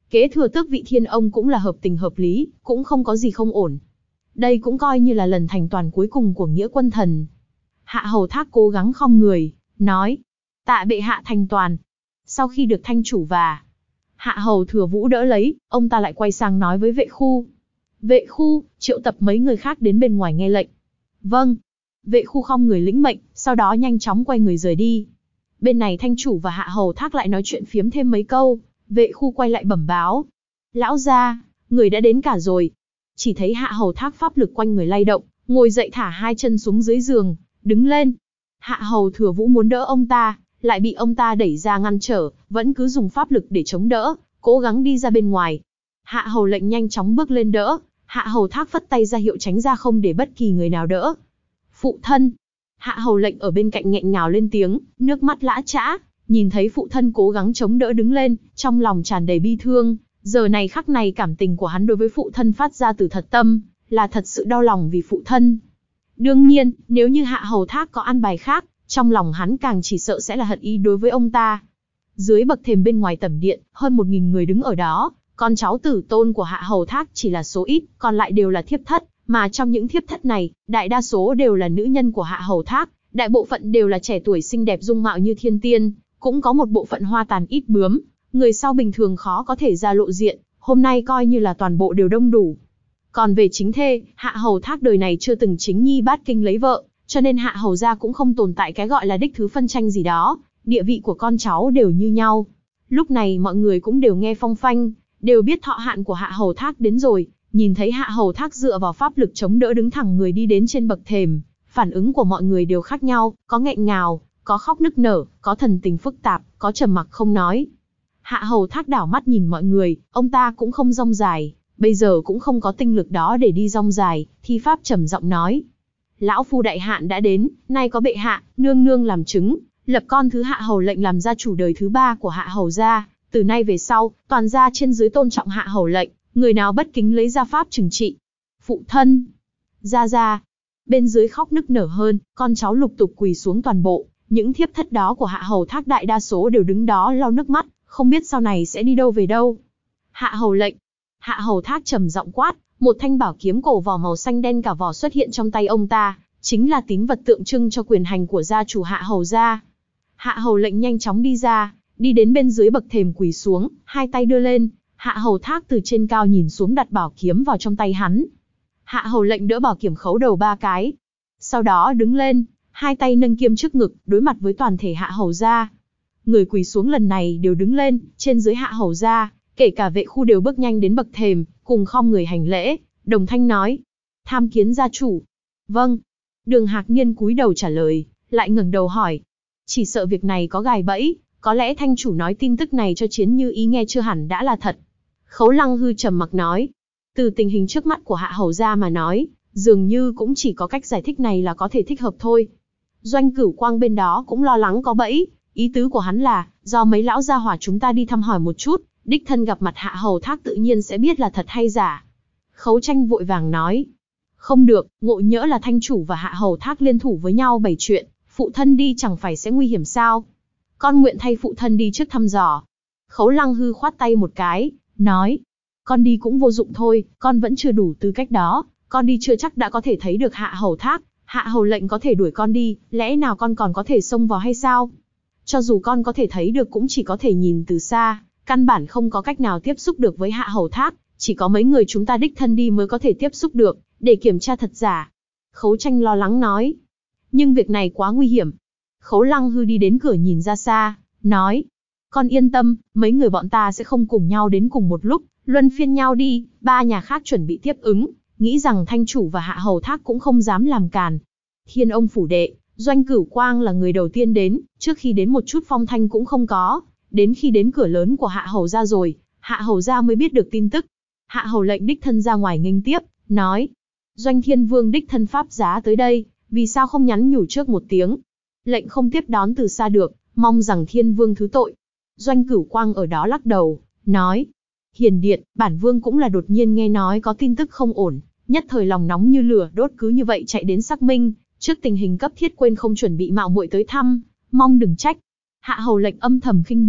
A: Kế thừa tước vị thiên ông cũng là hợp tình hợp lý, cũng không có gì không ổn. Đây cũng coi như là lần thành toàn cuối cùng của nghĩa quân thần. Hạ hầu thác cố gắng khom người, nói, tạ bệ hạ thành toàn. Sau khi được thanh chủ và hạ hầu thừa vũ đỡ lấy, ông ta lại quay sang nói với vệ khu. Vệ khu, triệu tập mấy người khác đến bên ngoài nghe lệnh. Vâng. Vệ khu khom người lĩnh mệnh, sau đó nhanh chóng quay người rời đi. Bên này thanh chủ và hạ hầu thác lại nói chuyện phiếm thêm mấy câu, vệ khu quay lại bẩm báo. Lão gia, người đã đến cả rồi. Chỉ thấy hạ hầu thác pháp lực quanh người lay động, ngồi dậy thả hai chân xuống dưới giường, đứng lên. Hạ hầu thừa vũ muốn đỡ ông ta, lại bị ông ta đẩy ra ngăn trở, vẫn cứ dùng pháp lực để chống đỡ, cố gắng đi ra bên ngoài. Hạ hầu lệnh nhanh chóng bước lên đỡ, hạ hầu thác phất tay ra hiệu tránh ra không để bất kỳ người nào đỡ. Phụ thân. Hạ hầu lệnh ở bên cạnh nghẹn ngào lên tiếng, nước mắt lã chã, nhìn thấy phụ thân cố gắng chống đỡ đứng lên, trong lòng tràn đầy bi thương. Giờ này khắc này cảm tình của hắn đối với phụ thân phát ra từ thật tâm, là thật sự đau lòng vì phụ thân. Đương nhiên, nếu như hạ hầu thác có an bài khác, trong lòng hắn càng chỉ sợ sẽ là hận ý đối với ông ta. Dưới bậc thềm bên ngoài tẩm điện, hơn 1000 người đứng ở đó, con cháu tử tôn của hạ hầu thác chỉ là số ít, còn lại đều là thiếp thất, mà trong những thiếp thất này, đại đa số đều là nữ nhân của hạ hầu thác, đại bộ phận đều là trẻ tuổi xinh đẹp dung mạo như thiên tiên, cũng có một bộ phận hoa tàn ít bướm, người sau bình thường khó có thể ra lộ diện, hôm nay coi như là toàn bộ đều đông đủ. Còn về chính thê, hạ hầu thác đời này chưa từng chính nhi bát kinh lấy vợ, cho nên hạ hầu gia cũng không tồn tại cái gọi là đích thứ phân tranh gì đó, địa vị của con cháu đều như nhau. Lúc này mọi người cũng đều nghe phong phanh, đều biết thọ hạn của hạ hầu thác đến rồi, nhìn thấy hạ hầu thác dựa vào pháp lực chống đỡ đứng thẳng người đi đến trên bậc thềm, phản ứng của mọi người đều khác nhau, có nghẹn ngào, có khóc nức nở, có thần tình phức tạp, có trầm mặc không nói. Hạ hầu thác đảo mắt nhìn mọi người, ông ta cũng không rong dài, bây giờ cũng không có tinh lực đó để đi rong dài, thi pháp trầm giọng nói. Lão phu đại hạn đã đến, nay có bệ hạ, nương nương làm chứng, lập con thứ hạ hầu lệnh làm gia chủ đời thứ 3 của hạ hầu gia, từ nay về sau, toàn gia trên dưới tôn trọng hạ hầu lệnh, người nào bất kính lấy gia pháp trừng trị. Phụ thân, gia, bên dưới khóc nức nở hơn, con cháu lục tục quỳ xuống toàn bộ, những thiếp thất đó của hạ hầu thác đại đa số đều đứng đó lau nước mắt, không biết sau này sẽ đi đâu về đâu. Hạ hầu lệnh. Hạ hầu thác trầm giọng quát, một thanh bảo kiếm cổ vỏ màu xanh đen cả vỏ xuất hiện trong tay ông ta, chính là tín vật tượng trưng cho quyền hành của gia chủ hạ hầu gia. Hạ hầu lệnh nhanh chóng đi ra, đi đến bên dưới bậc thềm quỳ xuống, hai tay đưa lên, hạ hầu thác từ trên cao nhìn xuống đặt bảo kiếm vào trong tay hắn. Hạ hầu lệnh đỡ bảo kiếm khấu đầu 3 cái. Sau đó đứng lên, hai tay nâng kiếm trước ngực, đối mặt với toàn thể hạ hầu gia. Người quỳ xuống lần này đều đứng lên, trên dưới hạ hầu gia, kể cả vệ khu đều bước nhanh đến bậc thềm, cùng khom người hành lễ, đồng thanh nói. Tham kiến gia chủ. Vâng. Đường Hạc Niên cúi đầu trả lời, lại ngẩng đầu hỏi. Chỉ sợ việc này có gài bẫy, có lẽ thanh chủ nói tin tức này cho Chiến Như Ý nghe chưa hẳn đã là thật. Khấu Lăng Hư trầm mặc nói. Từ tình hình trước mắt của hạ hầu gia mà nói, dường như cũng chỉ có cách giải thích này là có thể thích hợp thôi. Doanh Cửu Quang bên đó cũng lo lắng có bẫy, ý tứ của hắn là, do mấy lão gia hỏa chúng ta đi thăm hỏi một chút, đích thân gặp mặt hạ hầu thác tự nhiên sẽ biết là thật hay giả. Khấu Tranh vội vàng nói. Không được, ngộ nhỡ là thanh chủ và hạ hầu thác liên thủ với nhau bày chuyện, phụ thân đi chẳng phải sẽ nguy hiểm sao? Con nguyện thay phụ thân đi trước thăm dò. Khấu Lăng Hư khoát tay một cái, nói. Con đi cũng vô dụng thôi, con vẫn chưa đủ tư cách đó, con đi chưa chắc đã có thể thấy được hạ hầu thác, hạ hầu lệnh có thể đuổi con đi, lẽ nào con còn có thể xông vào hay sao? Cho dù con có thể thấy được cũng chỉ có thể nhìn từ xa, căn bản không có cách nào tiếp xúc được với hạ hầu thác, chỉ có mấy người chúng ta đích thân đi mới có thể tiếp xúc được, để kiểm tra thật giả. Khấu Tranh lo lắng nói. Nhưng việc này quá nguy hiểm. Khấu Lăng Hư đi đến cửa nhìn ra xa, nói. Con yên tâm, mấy người bọn ta sẽ không cùng nhau đến cùng một lúc, luân phiên nhau đi, 3 nhà khác chuẩn bị tiếp ứng, nghĩ rằng thanh chủ và hạ hầu thác cũng không dám làm càn. Thiên ông phủ đệ, Doanh Cửu Quang là người đầu tiên đến, trước khi đến một chút phong thanh cũng không có, đến khi đến cửa lớn của hạ hầu gia rồi, hạ hầu gia mới biết được tin tức. Hạ hầu lệnh đích thân ra ngoài nghênh tiếp, nói. Doanh Thiên Vương đích thân pháp giá tới đây, vì sao không nhắn nhủ trước một tiếng? Lệnh không tiếp đón từ xa được, mong rằng Thiên Vương thứ tội. Doanh Cửu Quang ở đó lắc đầu, nói. Hiền điện, bản vương cũng là đột nhiên nghe nói có tin tức không ổn, nhất thời lòng nóng như lửa đốt cứ như vậy chạy đến xác minh, trước tình hình cấp thiết quên không chuẩn bị mạo muội tới thăm, mong đừng trách. Hạ hầu lệnh âm thầm khinh bỉ,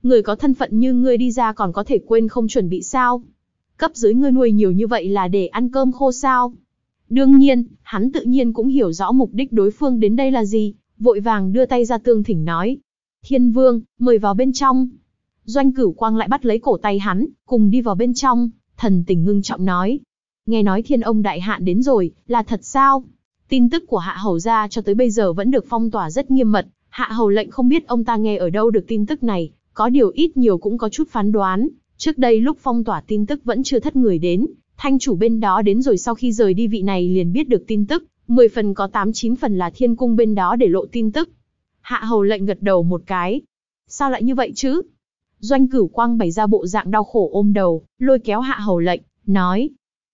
A: Người có thân phận như ngươi đi ra còn có thể quên không chuẩn bị sao? Cấp dưới ngươi nuôi nhiều như vậy là để ăn cơm khô sao? Đương nhiên, hắn tự nhiên cũng hiểu rõ mục đích đối phương đến đây là gì, vội vàng đưa tay ra tương thỉnh nói. Thiên Vương, mời vào bên trong. Doanh Cửu Quang lại bắt lấy cổ tay hắn, cùng đi vào bên trong, thần tình ngưng trọng nói. Nghe nói Thiên Ông đại hạn đến rồi, là thật sao? Tin tức của Hạ Hầu gia cho tới bây giờ vẫn được phong tỏa rất nghiêm mật, Hạ Hầu lệnh không biết ông ta nghe ở đâu được tin tức này, có điều ít nhiều cũng có chút phán đoán. Trước đây lúc phong tỏa tin tức vẫn chưa thất người đến, thanh chủ bên đó đến rồi sau khi rời đi vị này liền biết được tin tức, 10 phần có 8-9 phần là Thiên Cung bên đó để lộ tin tức. Hạ Hầu lệnh gật đầu một cái. Sao lại như vậy chứ? Doanh Cửu Quang bày ra bộ dạng đau khổ ôm đầu, lôi kéo Hạ Hầu lệnh, nói.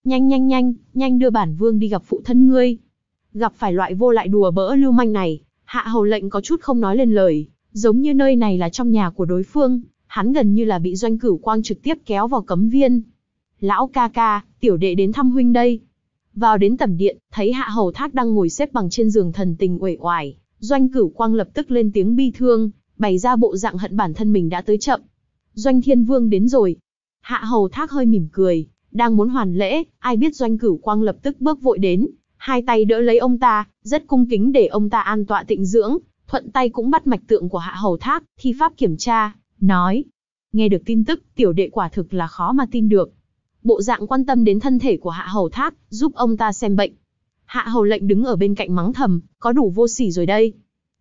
A: Nhanh đưa bản vương đi gặp phụ thân ngươi. Gặp phải loại vô lại đùa bỡ lưu manh này, Hạ Hầu lệnh có chút không nói lên lời, giống như nơi này là trong nhà của đối phương, hắn gần như là bị Doanh Cửu Quang trực tiếp kéo vào cấm viên. Lão ca ca, tiểu đệ đến thăm huynh đây. Vào đến tẩm điện, thấy Hạ Hầu Thác đang ngồi xếp bằng trên giường thần tình uể oải, Doanh Cửu Quang lập tức lên tiếng bi thương, bày ra bộ dạng hận bản thân mình đã tới chậm. Doanh Thiên Vương đến rồi. Hạ Hầu Thác hơi mỉm cười, đang muốn hoàn lễ, ai biết Doanh Cửu Quang lập tức bước vội đến, hai tay đỡ lấy ông ta, rất cung kính để ông ta an tọa tịnh dưỡng, thuận tay cũng bắt mạch tượng của Hạ Hầu Thác, thi pháp kiểm tra, nói. Nghe được tin tức, tiểu đệ quả thực là khó mà tin được. Bộ dạng quan tâm đến thân thể của Hạ Hầu Thác, giúp ông ta xem bệnh. Hạ Hầu lệnh đứng ở bên cạnh mắng thầm, có đủ vô sỉ rồi đây.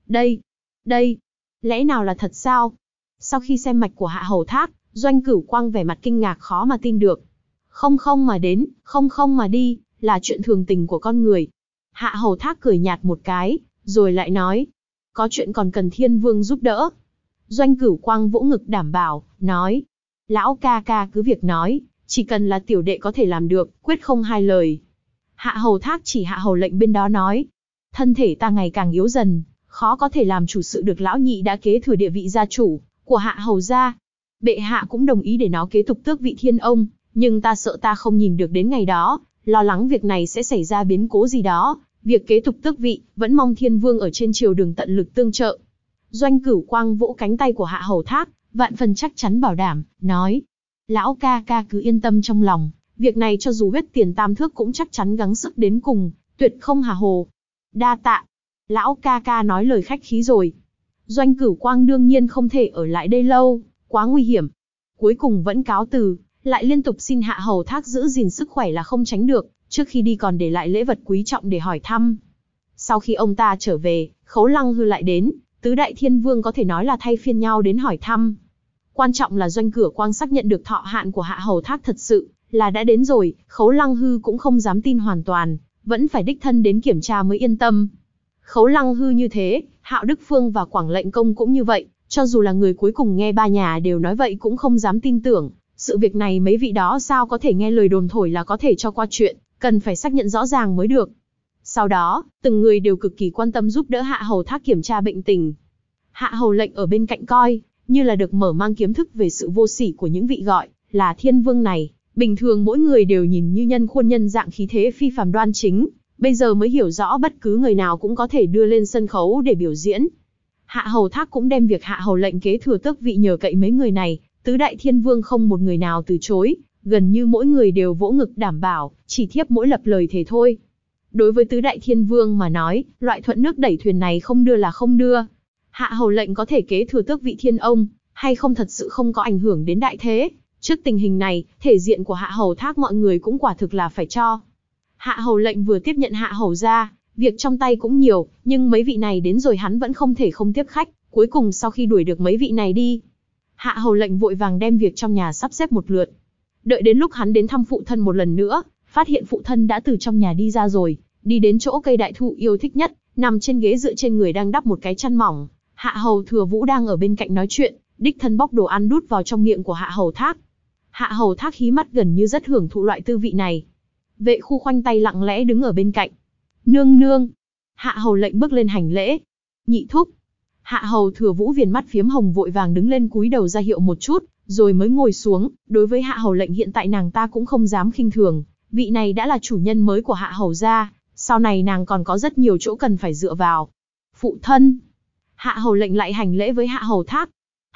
A: Đây, lẽ nào là thật sao? Sau khi xem mạch của Hạ Hầu Thác, Doanh Cửu Quang vẻ mặt kinh ngạc khó mà tin được. Không mà đến, không mà đi, là chuyện thường tình của con người. Hạ Hầu Thác cười nhạt một cái, rồi lại nói. Có chuyện còn cần Thiên Vương giúp đỡ. Doanh Cửu Quang vỗ ngực đảm bảo, nói. Lão ca ca cứ việc nói, chỉ cần là tiểu đệ có thể làm được, quyết không hai lời. Hạ Hầu Thác chỉ Hạ Hầu lệnh bên đó nói. Thân thể ta ngày càng yếu dần, khó có thể làm chủ sự được lão nhị đã kế thừa địa vị gia chủ của Hạ Hầu gia. Bệ hạ cũng đồng ý để nó kế tục tước vị Thiên Ông, nhưng ta sợ ta không nhìn được đến ngày đó, lo lắng việc này sẽ xảy ra biến cố gì đó. Việc kế tục tước vị, vẫn mong Thiên Vương ở trên triều đường tận lực tương trợ. Doanh Cửu Quang vỗ cánh tay của Hạ Hầu Thác, vạn phần chắc chắn bảo đảm, nói. Lão ca ca cứ yên tâm trong lòng, việc này cho dù huyết tiền tam thước cũng chắc chắn gắng sức đến cùng, tuyệt không hà hồ. Đa tạ. Lão ca ca nói lời khách khí rồi. Doanh Cửu Quang đương nhiên không thể ở lại đây lâu, quá nguy hiểm. Cuối cùng vẫn cáo từ, lại liên tục xin Hạ Hầu Thác giữ gìn sức khỏe là không tránh được, trước khi đi còn để lại lễ vật quý trọng để hỏi thăm. Sau khi ông ta trở về, Khấu Lăng Hư lại đến, tứ đại thiên vương có thể nói là thay phiên nhau đến hỏi thăm. Quan trọng là Doanh Cửu Quang xác nhận được thọ hạn của Hạ Hầu Thác thật sự là đã đến rồi, Khấu Lăng Hư cũng không dám tin hoàn toàn, vẫn phải đích thân đến kiểm tra mới yên tâm. Khấu Lăng Hư như thế, Hạo Đức Phương và Quảng Lệnh Công cũng như vậy, cho dù là người cuối cùng nghe ba nhà đều nói vậy cũng không dám tin tưởng. Sự việc này mấy vị đó sao có thể nghe lời đồn thổi là có thể cho qua chuyện, cần phải xác nhận rõ ràng mới được. Sau đó, từng người đều cực kỳ quan tâm giúp đỡ Hạ Hầu Thác kiểm tra bệnh tình. Hạ Hầu lệnh ở bên cạnh coi, như là được mở mang kiến thức về sự vô sỉ của những vị gọi là thiên vương này. Bình thường mỗi người đều nhìn như nhân khuôn nhân dạng khí thế phi phàm đoan chính, bây giờ mới hiểu rõ bất cứ người nào cũng có thể đưa lên sân khấu để biểu diễn. Hạ Hầu Thác cũng đem việc Hạ Hầu lệnh kế thừa tước vị nhờ cậy mấy người này, tứ đại thiên vương không một người nào từ chối, gần như mỗi người đều vỗ ngực đảm bảo, chỉ thiếp mỗi lập lời thề thôi. Đối với tứ đại thiên vương mà nói, loại thuận nước đẩy thuyền này không đưa là không đưa. Hạ Hầu lệnh có thể kế thừa tước vị Thiên Ông, hay không thật sự không có ảnh hưởng đến đại thế. Trước tình hình này, thể diện của Hạ Hầu Thác mọi người cũng quả thực là phải cho. Hạ Hầu lệnh vừa tiếp nhận Hạ Hầu ra, việc trong tay cũng nhiều, nhưng mấy vị này đến rồi hắn vẫn không thể không tiếp khách. Cuối cùng sau khi đuổi được mấy vị này đi, Hạ Hầu lệnh vội vàng đem việc trong nhà sắp xếp một lượt. Đợi đến lúc hắn đến thăm phụ thân một lần nữa, phát hiện phụ thân đã từ trong nhà đi ra rồi, đi đến chỗ cây đại thụ yêu thích nhất, nằm trên ghế dựa trên người đang đắp một cái chăn mỏng. Hạ Hầu Thừa Vũ đang ở bên cạnh nói chuyện, đích thân bóc đồ ăn đút vào trong miệng của Hạ Hầu Thác. Hạ Hầu Thác hí mắt gần như rất hưởng thụ loại tư vị này. Vệ Khu khoanh tay lặng lẽ đứng ở bên cạnh. Nương nương. Hạ Hầu lệnh bước lên hành lễ. Nhị thúc. Hạ Hầu Thừa Vũ viền mắt phiếm hồng vội vàng đứng lên cúi đầu ra hiệu một chút, rồi mới ngồi xuống. Đối với Hạ Hầu lệnh hiện tại nàng ta cũng không dám khinh thường, vị này đã là chủ nhân mới của Hạ Hầu gia, sau này nàng còn có rất nhiều chỗ cần phải dựa vào. Phụ thân. Hạ Hầu lệnh lại hành lễ với Hạ Hầu Thác.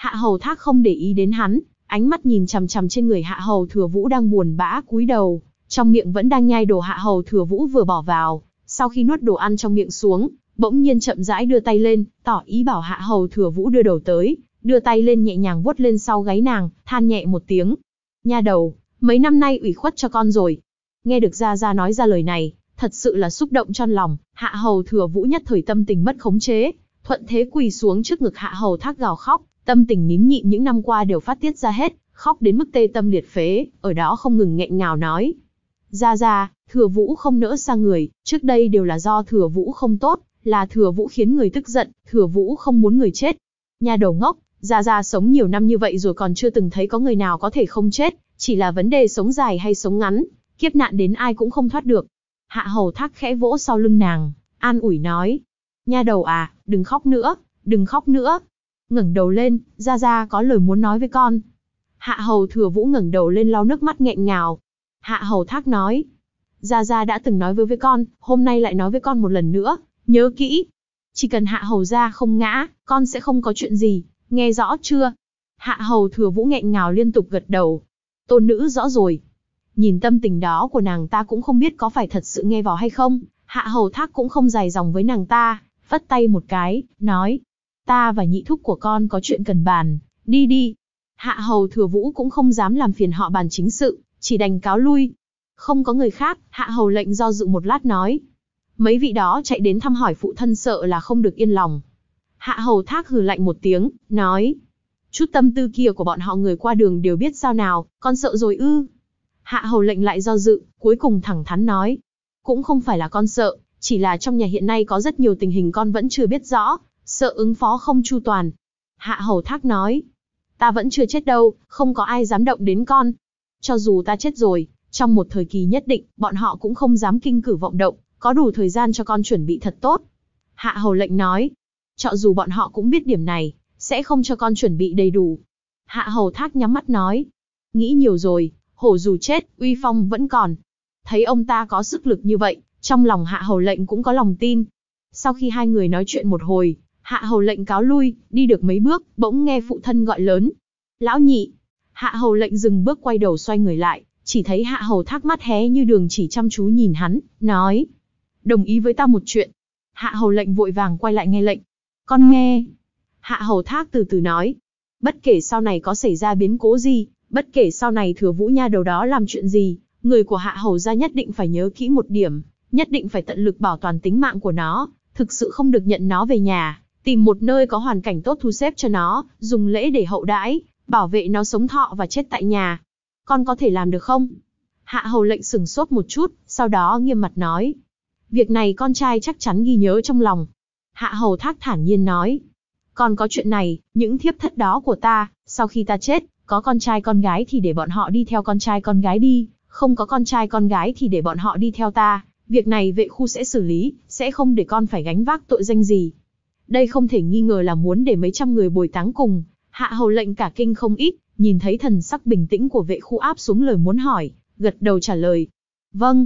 A: Hạ Hầu Thác không để ý đến hắn, ánh mắt nhìn chằm chằm trên người Hạ Hầu Thừa Vũ đang buồn bã cúi đầu, trong miệng vẫn đang nhai đồ Hạ Hầu Thừa Vũ vừa bỏ vào. Sau khi nuốt đồ ăn trong miệng xuống, bỗng nhiên chậm rãi đưa tay lên, tỏ ý bảo Hạ Hầu Thừa Vũ đưa đầu tới, đưa tay lên nhẹ nhàng vuốt lên sau gáy nàng, than nhẹ một tiếng. Nha đầu, mấy năm nay ủy khuất cho con rồi. Nghe được Gia Gia nói ra lời này, thật sự là xúc động trong lòng, Hạ Hầu Thừa Vũ nhất thời tâm tình mất khống chế, thuận thế quỳ xuống trước ngực Hạ Hầu Thác gào khóc, tâm tình nín nhịn những năm qua đều phát tiết ra hết, khóc đến mức tê tâm liệt phế, ở đó không ngừng nghẹn ngào nói. Gia Gia, Thừa Vũ không nỡ xa người, trước đây đều là do Thừa Vũ không tốt, là Thừa Vũ khiến người tức giận, Thừa Vũ không muốn người chết. Nha đầu ngốc, Gia Gia sống nhiều năm như vậy rồi còn chưa từng thấy có người nào có thể không chết, chỉ là vấn đề sống dài hay sống ngắn, kiếp nạn đến ai cũng không thoát được. Hạ Hầu Thác khẽ vỗ sau lưng nàng, an ủi nói. Nha đầu à, đừng khóc nữa, đừng khóc nữa. Ngẩng đầu lên, Gia Gia có lời muốn nói với con. Hạ Hầu Thừa Vũ ngẩng đầu lên lau nước mắt nghẹn ngào. Hạ Hầu Thác nói. Gia Gia đã từng nói với con, hôm nay lại nói với con một lần nữa, nhớ kỹ. Chỉ cần Hạ Hầu gia không ngã, con sẽ không có chuyện gì, nghe rõ chưa? Hạ Hầu Thừa Vũ nghẹn ngào liên tục gật đầu. Tôn nữ rõ rồi. Nhìn tâm tình đó của nàng ta cũng không biết có phải thật sự nghe vào hay không, Hạ Hầu Thác cũng không dài dòng với nàng ta, vất tay một cái, nói. Ta và nhị thúc của con có chuyện cần bàn, đi đi. Hạ Hầu Thừa Vũ cũng không dám làm phiền họ bàn chính sự, chỉ đành cáo lui. Không có người khác, Hạ Hầu lệnh do dự một lát nói. Mấy vị đó chạy đến thăm hỏi phụ thân sợ là không được yên lòng. Hạ Hầu Thác hừ lạnh một tiếng, nói. Chút tâm tư kia của bọn họ người qua đường đều biết sao nào, con sợ rồi ư. Hạ Hầu lệnh lại do dự, cuối cùng thẳng thắn nói. Cũng không phải là con sợ, chỉ là trong nhà hiện nay có rất nhiều tình hình con vẫn chưa biết rõ, sợ ứng phó không chu toàn. Hạ Hầu Thác nói. Ta vẫn chưa chết đâu, không có ai dám động đến con. Cho dù ta chết rồi, trong một thời kỳ nhất định, bọn họ cũng không dám kinh cử vọng động, có đủ thời gian cho con chuẩn bị thật tốt. Hạ Hầu lệnh nói. Cho dù bọn họ cũng biết điểm này, sẽ không cho con chuẩn bị đầy đủ. Hạ Hầu Thác nhắm mắt nói. Nghĩ nhiều rồi, hổ dù chết, uy phong vẫn còn. Thấy ông ta có sức lực như vậy, trong lòng Hạ Hầu lệnh cũng có lòng tin. Sau khi hai người nói chuyện một hồi, Hạ Hầu lệnh cáo lui, đi được mấy bước, bỗng nghe phụ thân gọi lớn. Lão nhị. Hạ Hầu lệnh dừng bước quay đầu xoay người lại, chỉ thấy Hạ Hầu Thác mắt hé như đường chỉ chăm chú nhìn hắn, nói. Đồng ý với ta một chuyện. Hạ Hầu lệnh vội vàng quay lại nghe lệnh. Con nghe. Hạ Hầu Thác từ từ nói. Bất kể sau này có xảy ra biến cố gì, bất kể sau này Thừa Vũ nha đầu đó làm chuyện gì, người của Hạ Hầu gia nhất định phải nhớ kỹ một điểm, nhất định phải tận lực bảo toàn tính mạng của nó, thực sự không được nhận nó về nhà, tìm một nơi có hoàn cảnh tốt thu xếp cho nó, dùng lễ để hậu đãi, bảo vệ nó sống thọ và chết tại nhà. Con có thể làm được không? Hạ Hầu lệnh sửng sốt một chút, sau đó nghiêm mặt nói. Việc này con trai chắc chắn ghi nhớ trong lòng. Hạ Hầu Thác thản nhiên nói. Còn có chuyện này, những thiếp thất đó của ta, sau khi ta chết, có con trai con gái thì để bọn họ đi theo con trai con gái đi, không có con trai con gái thì để bọn họ đi theo ta. Việc này vệ khu sẽ xử lý, sẽ không để con phải gánh vác tội danh gì. Đây không thể nghi ngờ là muốn để mấy trăm người bồi táng cùng. Hạ Hầu lệnh cả kinh không ít, nhìn thấy thần sắc bình tĩnh của vệ khu áp xuống lời muốn hỏi, gật đầu trả lời. Vâng.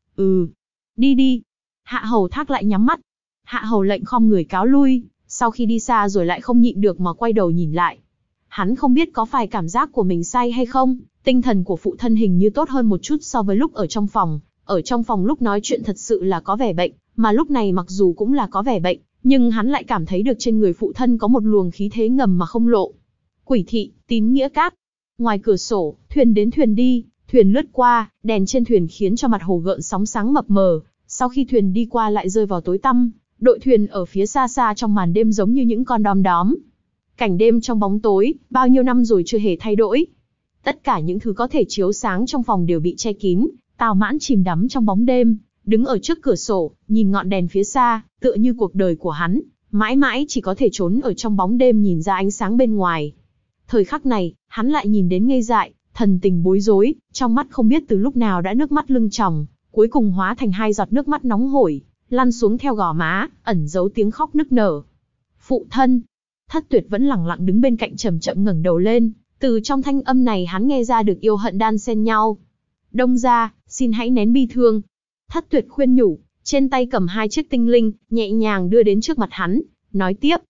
A: Đi đi. Hạ Hầu Thác lại nhắm mắt. Hạ Hầu lệnh khom người cáo lui, sau khi đi xa rồi lại không nhịn được mà quay đầu nhìn lại. Hắn không biết có phải cảm giác của mình sai hay không, tinh thần của phụ thân hình như tốt hơn một chút so với lúc ở trong phòng. Ở trong phòng lúc nói chuyện thật sự là có vẻ bệnh, mà lúc này mặc dù cũng là có vẻ bệnh, nhưng hắn lại cảm thấy được trên người phụ thân có một luồng khí thế ngầm mà không lộ. Quỷ thị, Tín Nghĩa Cát. Ngoài cửa sổ, thuyền đến thuyền đi, thuyền lướt qua, đèn trên thuyền khiến cho mặt hồ gợn sóng sáng mập mờ. Sau khi thuyền đi qua lại rơi vào tối tăm, đội thuyền ở phía xa xa trong màn đêm giống như những con đom đóm. Cảnh đêm trong bóng tối, bao nhiêu năm rồi chưa hề thay đổi. Tất cả những thứ có thể chiếu sáng trong phòng đều bị che kín. Tào Mãn chìm đắm trong bóng đêm, đứng ở trước cửa sổ, nhìn ngọn đèn phía xa, tựa như cuộc đời của hắn, mãi mãi chỉ có thể trốn ở trong bóng đêm nhìn ra ánh sáng bên ngoài. Thời khắc này, hắn lại nhìn đến ngây dại, thần tình bối rối, trong mắt không biết từ lúc nào đã nước mắt lưng tròng, cuối cùng hóa thành hai giọt nước mắt nóng hổi, lăn xuống theo gò má, ẩn giấu tiếng khóc nức nở. Phụ thân. Thất Tuyệt vẫn lặng lặng đứng bên cạnh chậm chậm ngẩng đầu lên, từ trong thanh âm này hắn nghe ra được yêu hận đan xen nhau. Đông gia, xin hãy nén bi thương. Thất Tuyệt khuyên nhủ, trên tay cầm hai chiếc tinh linh, nhẹ nhàng đưa đến trước mặt hắn, nói tiếp.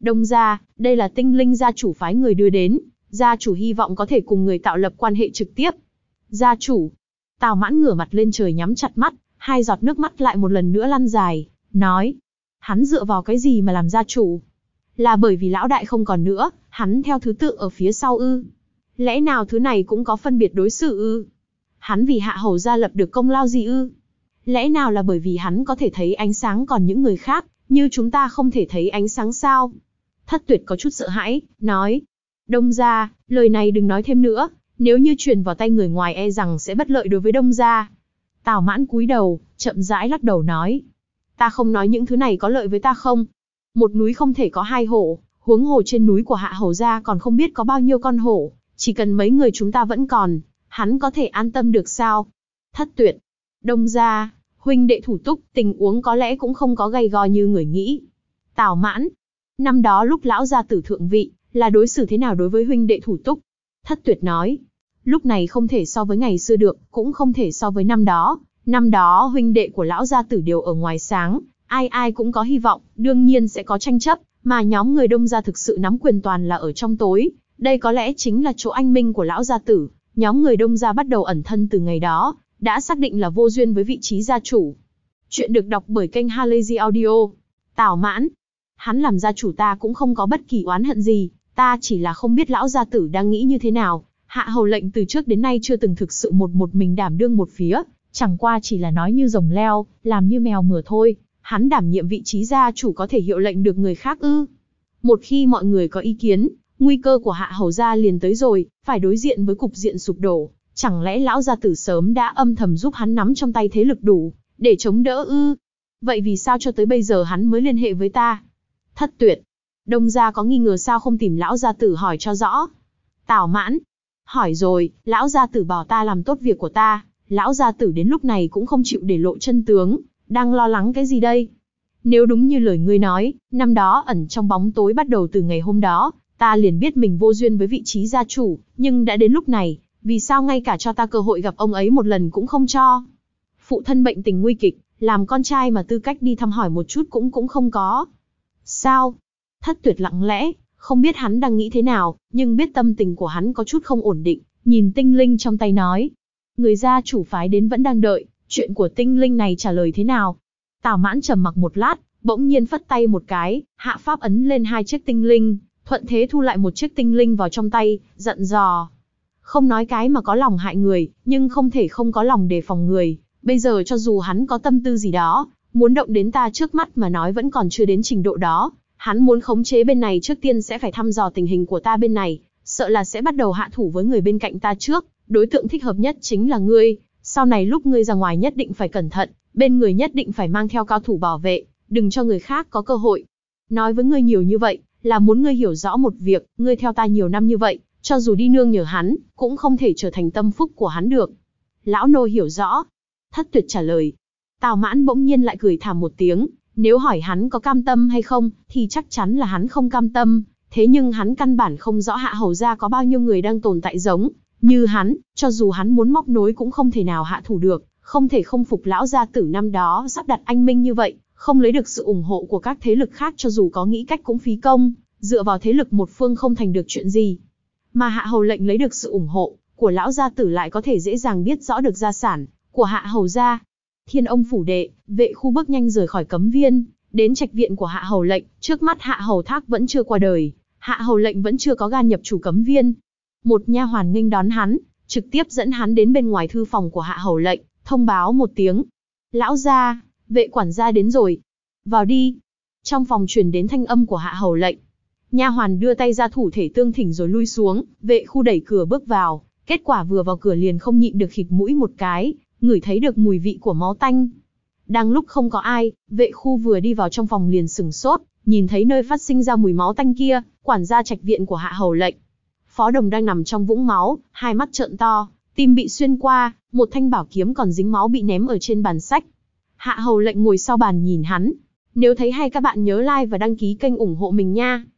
A: Đông gia, đây là tinh linh gia chủ phái người đưa đến, gia chủ hy vọng có thể cùng người tạo lập quan hệ trực tiếp. Gia chủ. Tào Mãn ngửa mặt lên trời nhắm chặt mắt, hai giọt nước mắt lại một lần nữa lăn dài, nói. Hắn dựa vào cái gì mà làm gia chủ? Là bởi vì lão đại không còn nữa, hắn theo thứ tự ở phía sau ư? Lẽ nào thứ này cũng có phân biệt đối xử ư? Hắn vì Hạ Hầu gia lập được công lao gì ư? Lẽ nào là bởi vì hắn có thể thấy ánh sáng còn những người khác, như chúng ta không thể thấy ánh sáng sao? Thất Tuyệt có chút sợ hãi, nói. Đông gia, lời này đừng nói thêm nữa, nếu như truyền vào tay người ngoài e rằng sẽ bất lợi đối với Đông gia. Tào Mãn cúi đầu, chậm rãi lắc đầu nói. Ta không nói những thứ này có lợi với ta không? Một núi không thể có hai hổ, huống hồ trên núi của Hạ Hầu gia còn không biết có bao nhiêu con hổ, chỉ cần mấy người chúng ta vẫn còn, hắn có thể an tâm được sao? Thất Tuyệt. Đông gia, huynh đệ thủ túc, tình huống có lẽ cũng không có gay go như người nghĩ. Tào Mãn. Năm đó lúc lão gia tử thượng vị, là đối xử thế nào đối với huynh đệ thủ túc? Thất Tuyệt nói. Lúc này không thể so với ngày xưa được, cũng không thể so với năm đó. Năm đó huynh đệ của lão gia tử đều ở ngoài sáng, ai ai cũng có hy vọng, đương nhiên sẽ có tranh chấp, mà nhóm người Đông gia thực sự nắm quyền toàn là ở trong tối. Đây có lẽ chính là chỗ anh minh của lão gia tử. Nhóm người Đông gia bắt đầu ẩn thân từ ngày đó, đã xác định là vô duyên với vị trí gia chủ. Chuyện được đọc bởi kênh Halazy Audio. Tào Mãn. Hắn làm gia chủ ta cũng không có bất kỳ oán hận gì, ta chỉ là không biết lão gia tử đang nghĩ như thế nào. Hạ Hầu lệnh từ trước đến nay chưa từng thực sự một mình đảm đương một phía, chẳng qua chỉ là nói như rồng leo, làm như mèo mửa thôi. Hắn đảm nhiệm vị trí gia chủ có thể hiệu lệnh được người khác ư? Một khi mọi người có ý kiến, nguy cơ của Hạ Hầu gia liền tới rồi, phải đối diện với cục diện sụp đổ. Chẳng lẽ lão gia tử sớm đã âm thầm giúp hắn nắm trong tay thế lực đủ để chống đỡ ư? Vậy vì sao cho tới bây giờ hắn mới liên hệ với ta? Thất Tuyệt. Đông gia có nghi ngờ sao không tìm lão gia tử hỏi cho rõ? Tào Mãn. Hỏi rồi, lão gia tử bảo ta làm tốt việc của ta, lão gia tử đến lúc này cũng không chịu để lộ chân tướng, đang lo lắng cái gì đây? Nếu đúng như lời ngươi nói, năm đó ẩn trong bóng tối bắt đầu từ ngày hôm đó, ta liền biết mình vô duyên với vị trí gia chủ, nhưng đã đến lúc này, vì sao ngay cả cho ta cơ hội gặp ông ấy một lần cũng không cho? Phụ thân bệnh tình nguy kịch, làm con trai mà tư cách đi thăm hỏi một chút cũng không có. Sao? Thất Tuyệt lặng lẽ, không biết hắn đang nghĩ thế nào, nhưng biết tâm tình của hắn có chút không ổn định, nhìn tinh linh trong tay nói. Người gia chủ phái đến vẫn đang đợi, chuyện của tinh linh này trả lời thế nào? Tào Mãn trầm mặc một lát, bỗng nhiên phất tay một cái, hạ pháp ấn lên hai chiếc tinh linh, thuận thế thu lại một chiếc tinh linh vào trong tay, dặn dò. Không nói cái mà có lòng hại người, nhưng không thể không có lòng đề phòng người. Bây giờ cho dù hắn có tâm tư gì đó, muốn động đến ta trước mắt mà nói vẫn còn chưa đến trình độ đó. Hắn muốn khống chế bên này trước tiên sẽ phải thăm dò tình hình của ta bên này, sợ là sẽ bắt đầu hạ thủ với người bên cạnh ta trước. Đối tượng thích hợp nhất chính là ngươi, sau này lúc ngươi ra ngoài nhất định phải cẩn thận, bên người nhất định phải mang theo cao thủ bảo vệ, đừng cho người khác có cơ hội. Nói với ngươi nhiều như vậy, là muốn ngươi hiểu rõ một việc, ngươi theo ta nhiều năm như vậy, cho dù đi nương nhờ hắn, cũng không thể trở thành tâm phúc của hắn được. Lão nô hiểu rõ. Thất Tuyệt trả lời. Tào Mãn bỗng nhiên lại cười thảm một tiếng, nếu hỏi hắn có cam tâm hay không, thì chắc chắn là hắn không cam tâm, thế nhưng hắn căn bản không rõ Hạ Hầu gia có bao nhiêu người đang tồn tại giống như hắn, cho dù hắn muốn móc nối cũng không thể nào hạ thủ được, không thể không phục lão gia tử năm đó sắp đặt anh minh như vậy, không lấy được sự ủng hộ của các thế lực khác cho dù có nghĩ cách cũng phí công, dựa vào thế lực một phương không thành được chuyện gì. Mà Hạ Hầu lệnh lấy được sự ủng hộ của lão gia tử lại có thể dễ dàng biết rõ được gia sản của Hạ Hầu gia. Thiên Ông phủ đệ, vệ khu bước nhanh rời khỏi cấm viên, đến trạch viện của Hạ Hầu lệnh, trước mắt Hạ Hầu Thác vẫn chưa qua đời, Hạ Hầu lệnh vẫn chưa có gan nhập chủ cấm viên. Một nha hoàn nghênh đón hắn, trực tiếp dẫn hắn đến bên ngoài thư phòng của Hạ Hầu lệnh, thông báo một tiếng. Lão gia, vệ quản gia đến rồi. Vào đi. Trong phòng truyền đến thanh âm của Hạ Hầu lệnh. Nha hoàn đưa tay ra thủ thể tương thỉnh rồi lui xuống, vệ khu đẩy cửa bước vào, kết quả vừa vào cửa liền không nhịn được khịt mũi một cái, ngửi thấy được mùi vị của máu tanh. Đang lúc không có ai, vệ khu vừa đi vào trong phòng liền sửng sốt, nhìn thấy nơi phát sinh ra mùi máu tanh kia, quản gia trạch viện của Hạ Hầu lệnh. Phó Đồng đang nằm trong vũng máu, hai mắt trợn to, tim bị xuyên qua, một thanh bảo kiếm còn dính máu bị ném ở trên bàn sách. Hạ Hầu lệnh ngồi sau bàn nhìn hắn. Nếu thấy hay các bạn nhớ like và đăng ký kênh ủng hộ mình nha.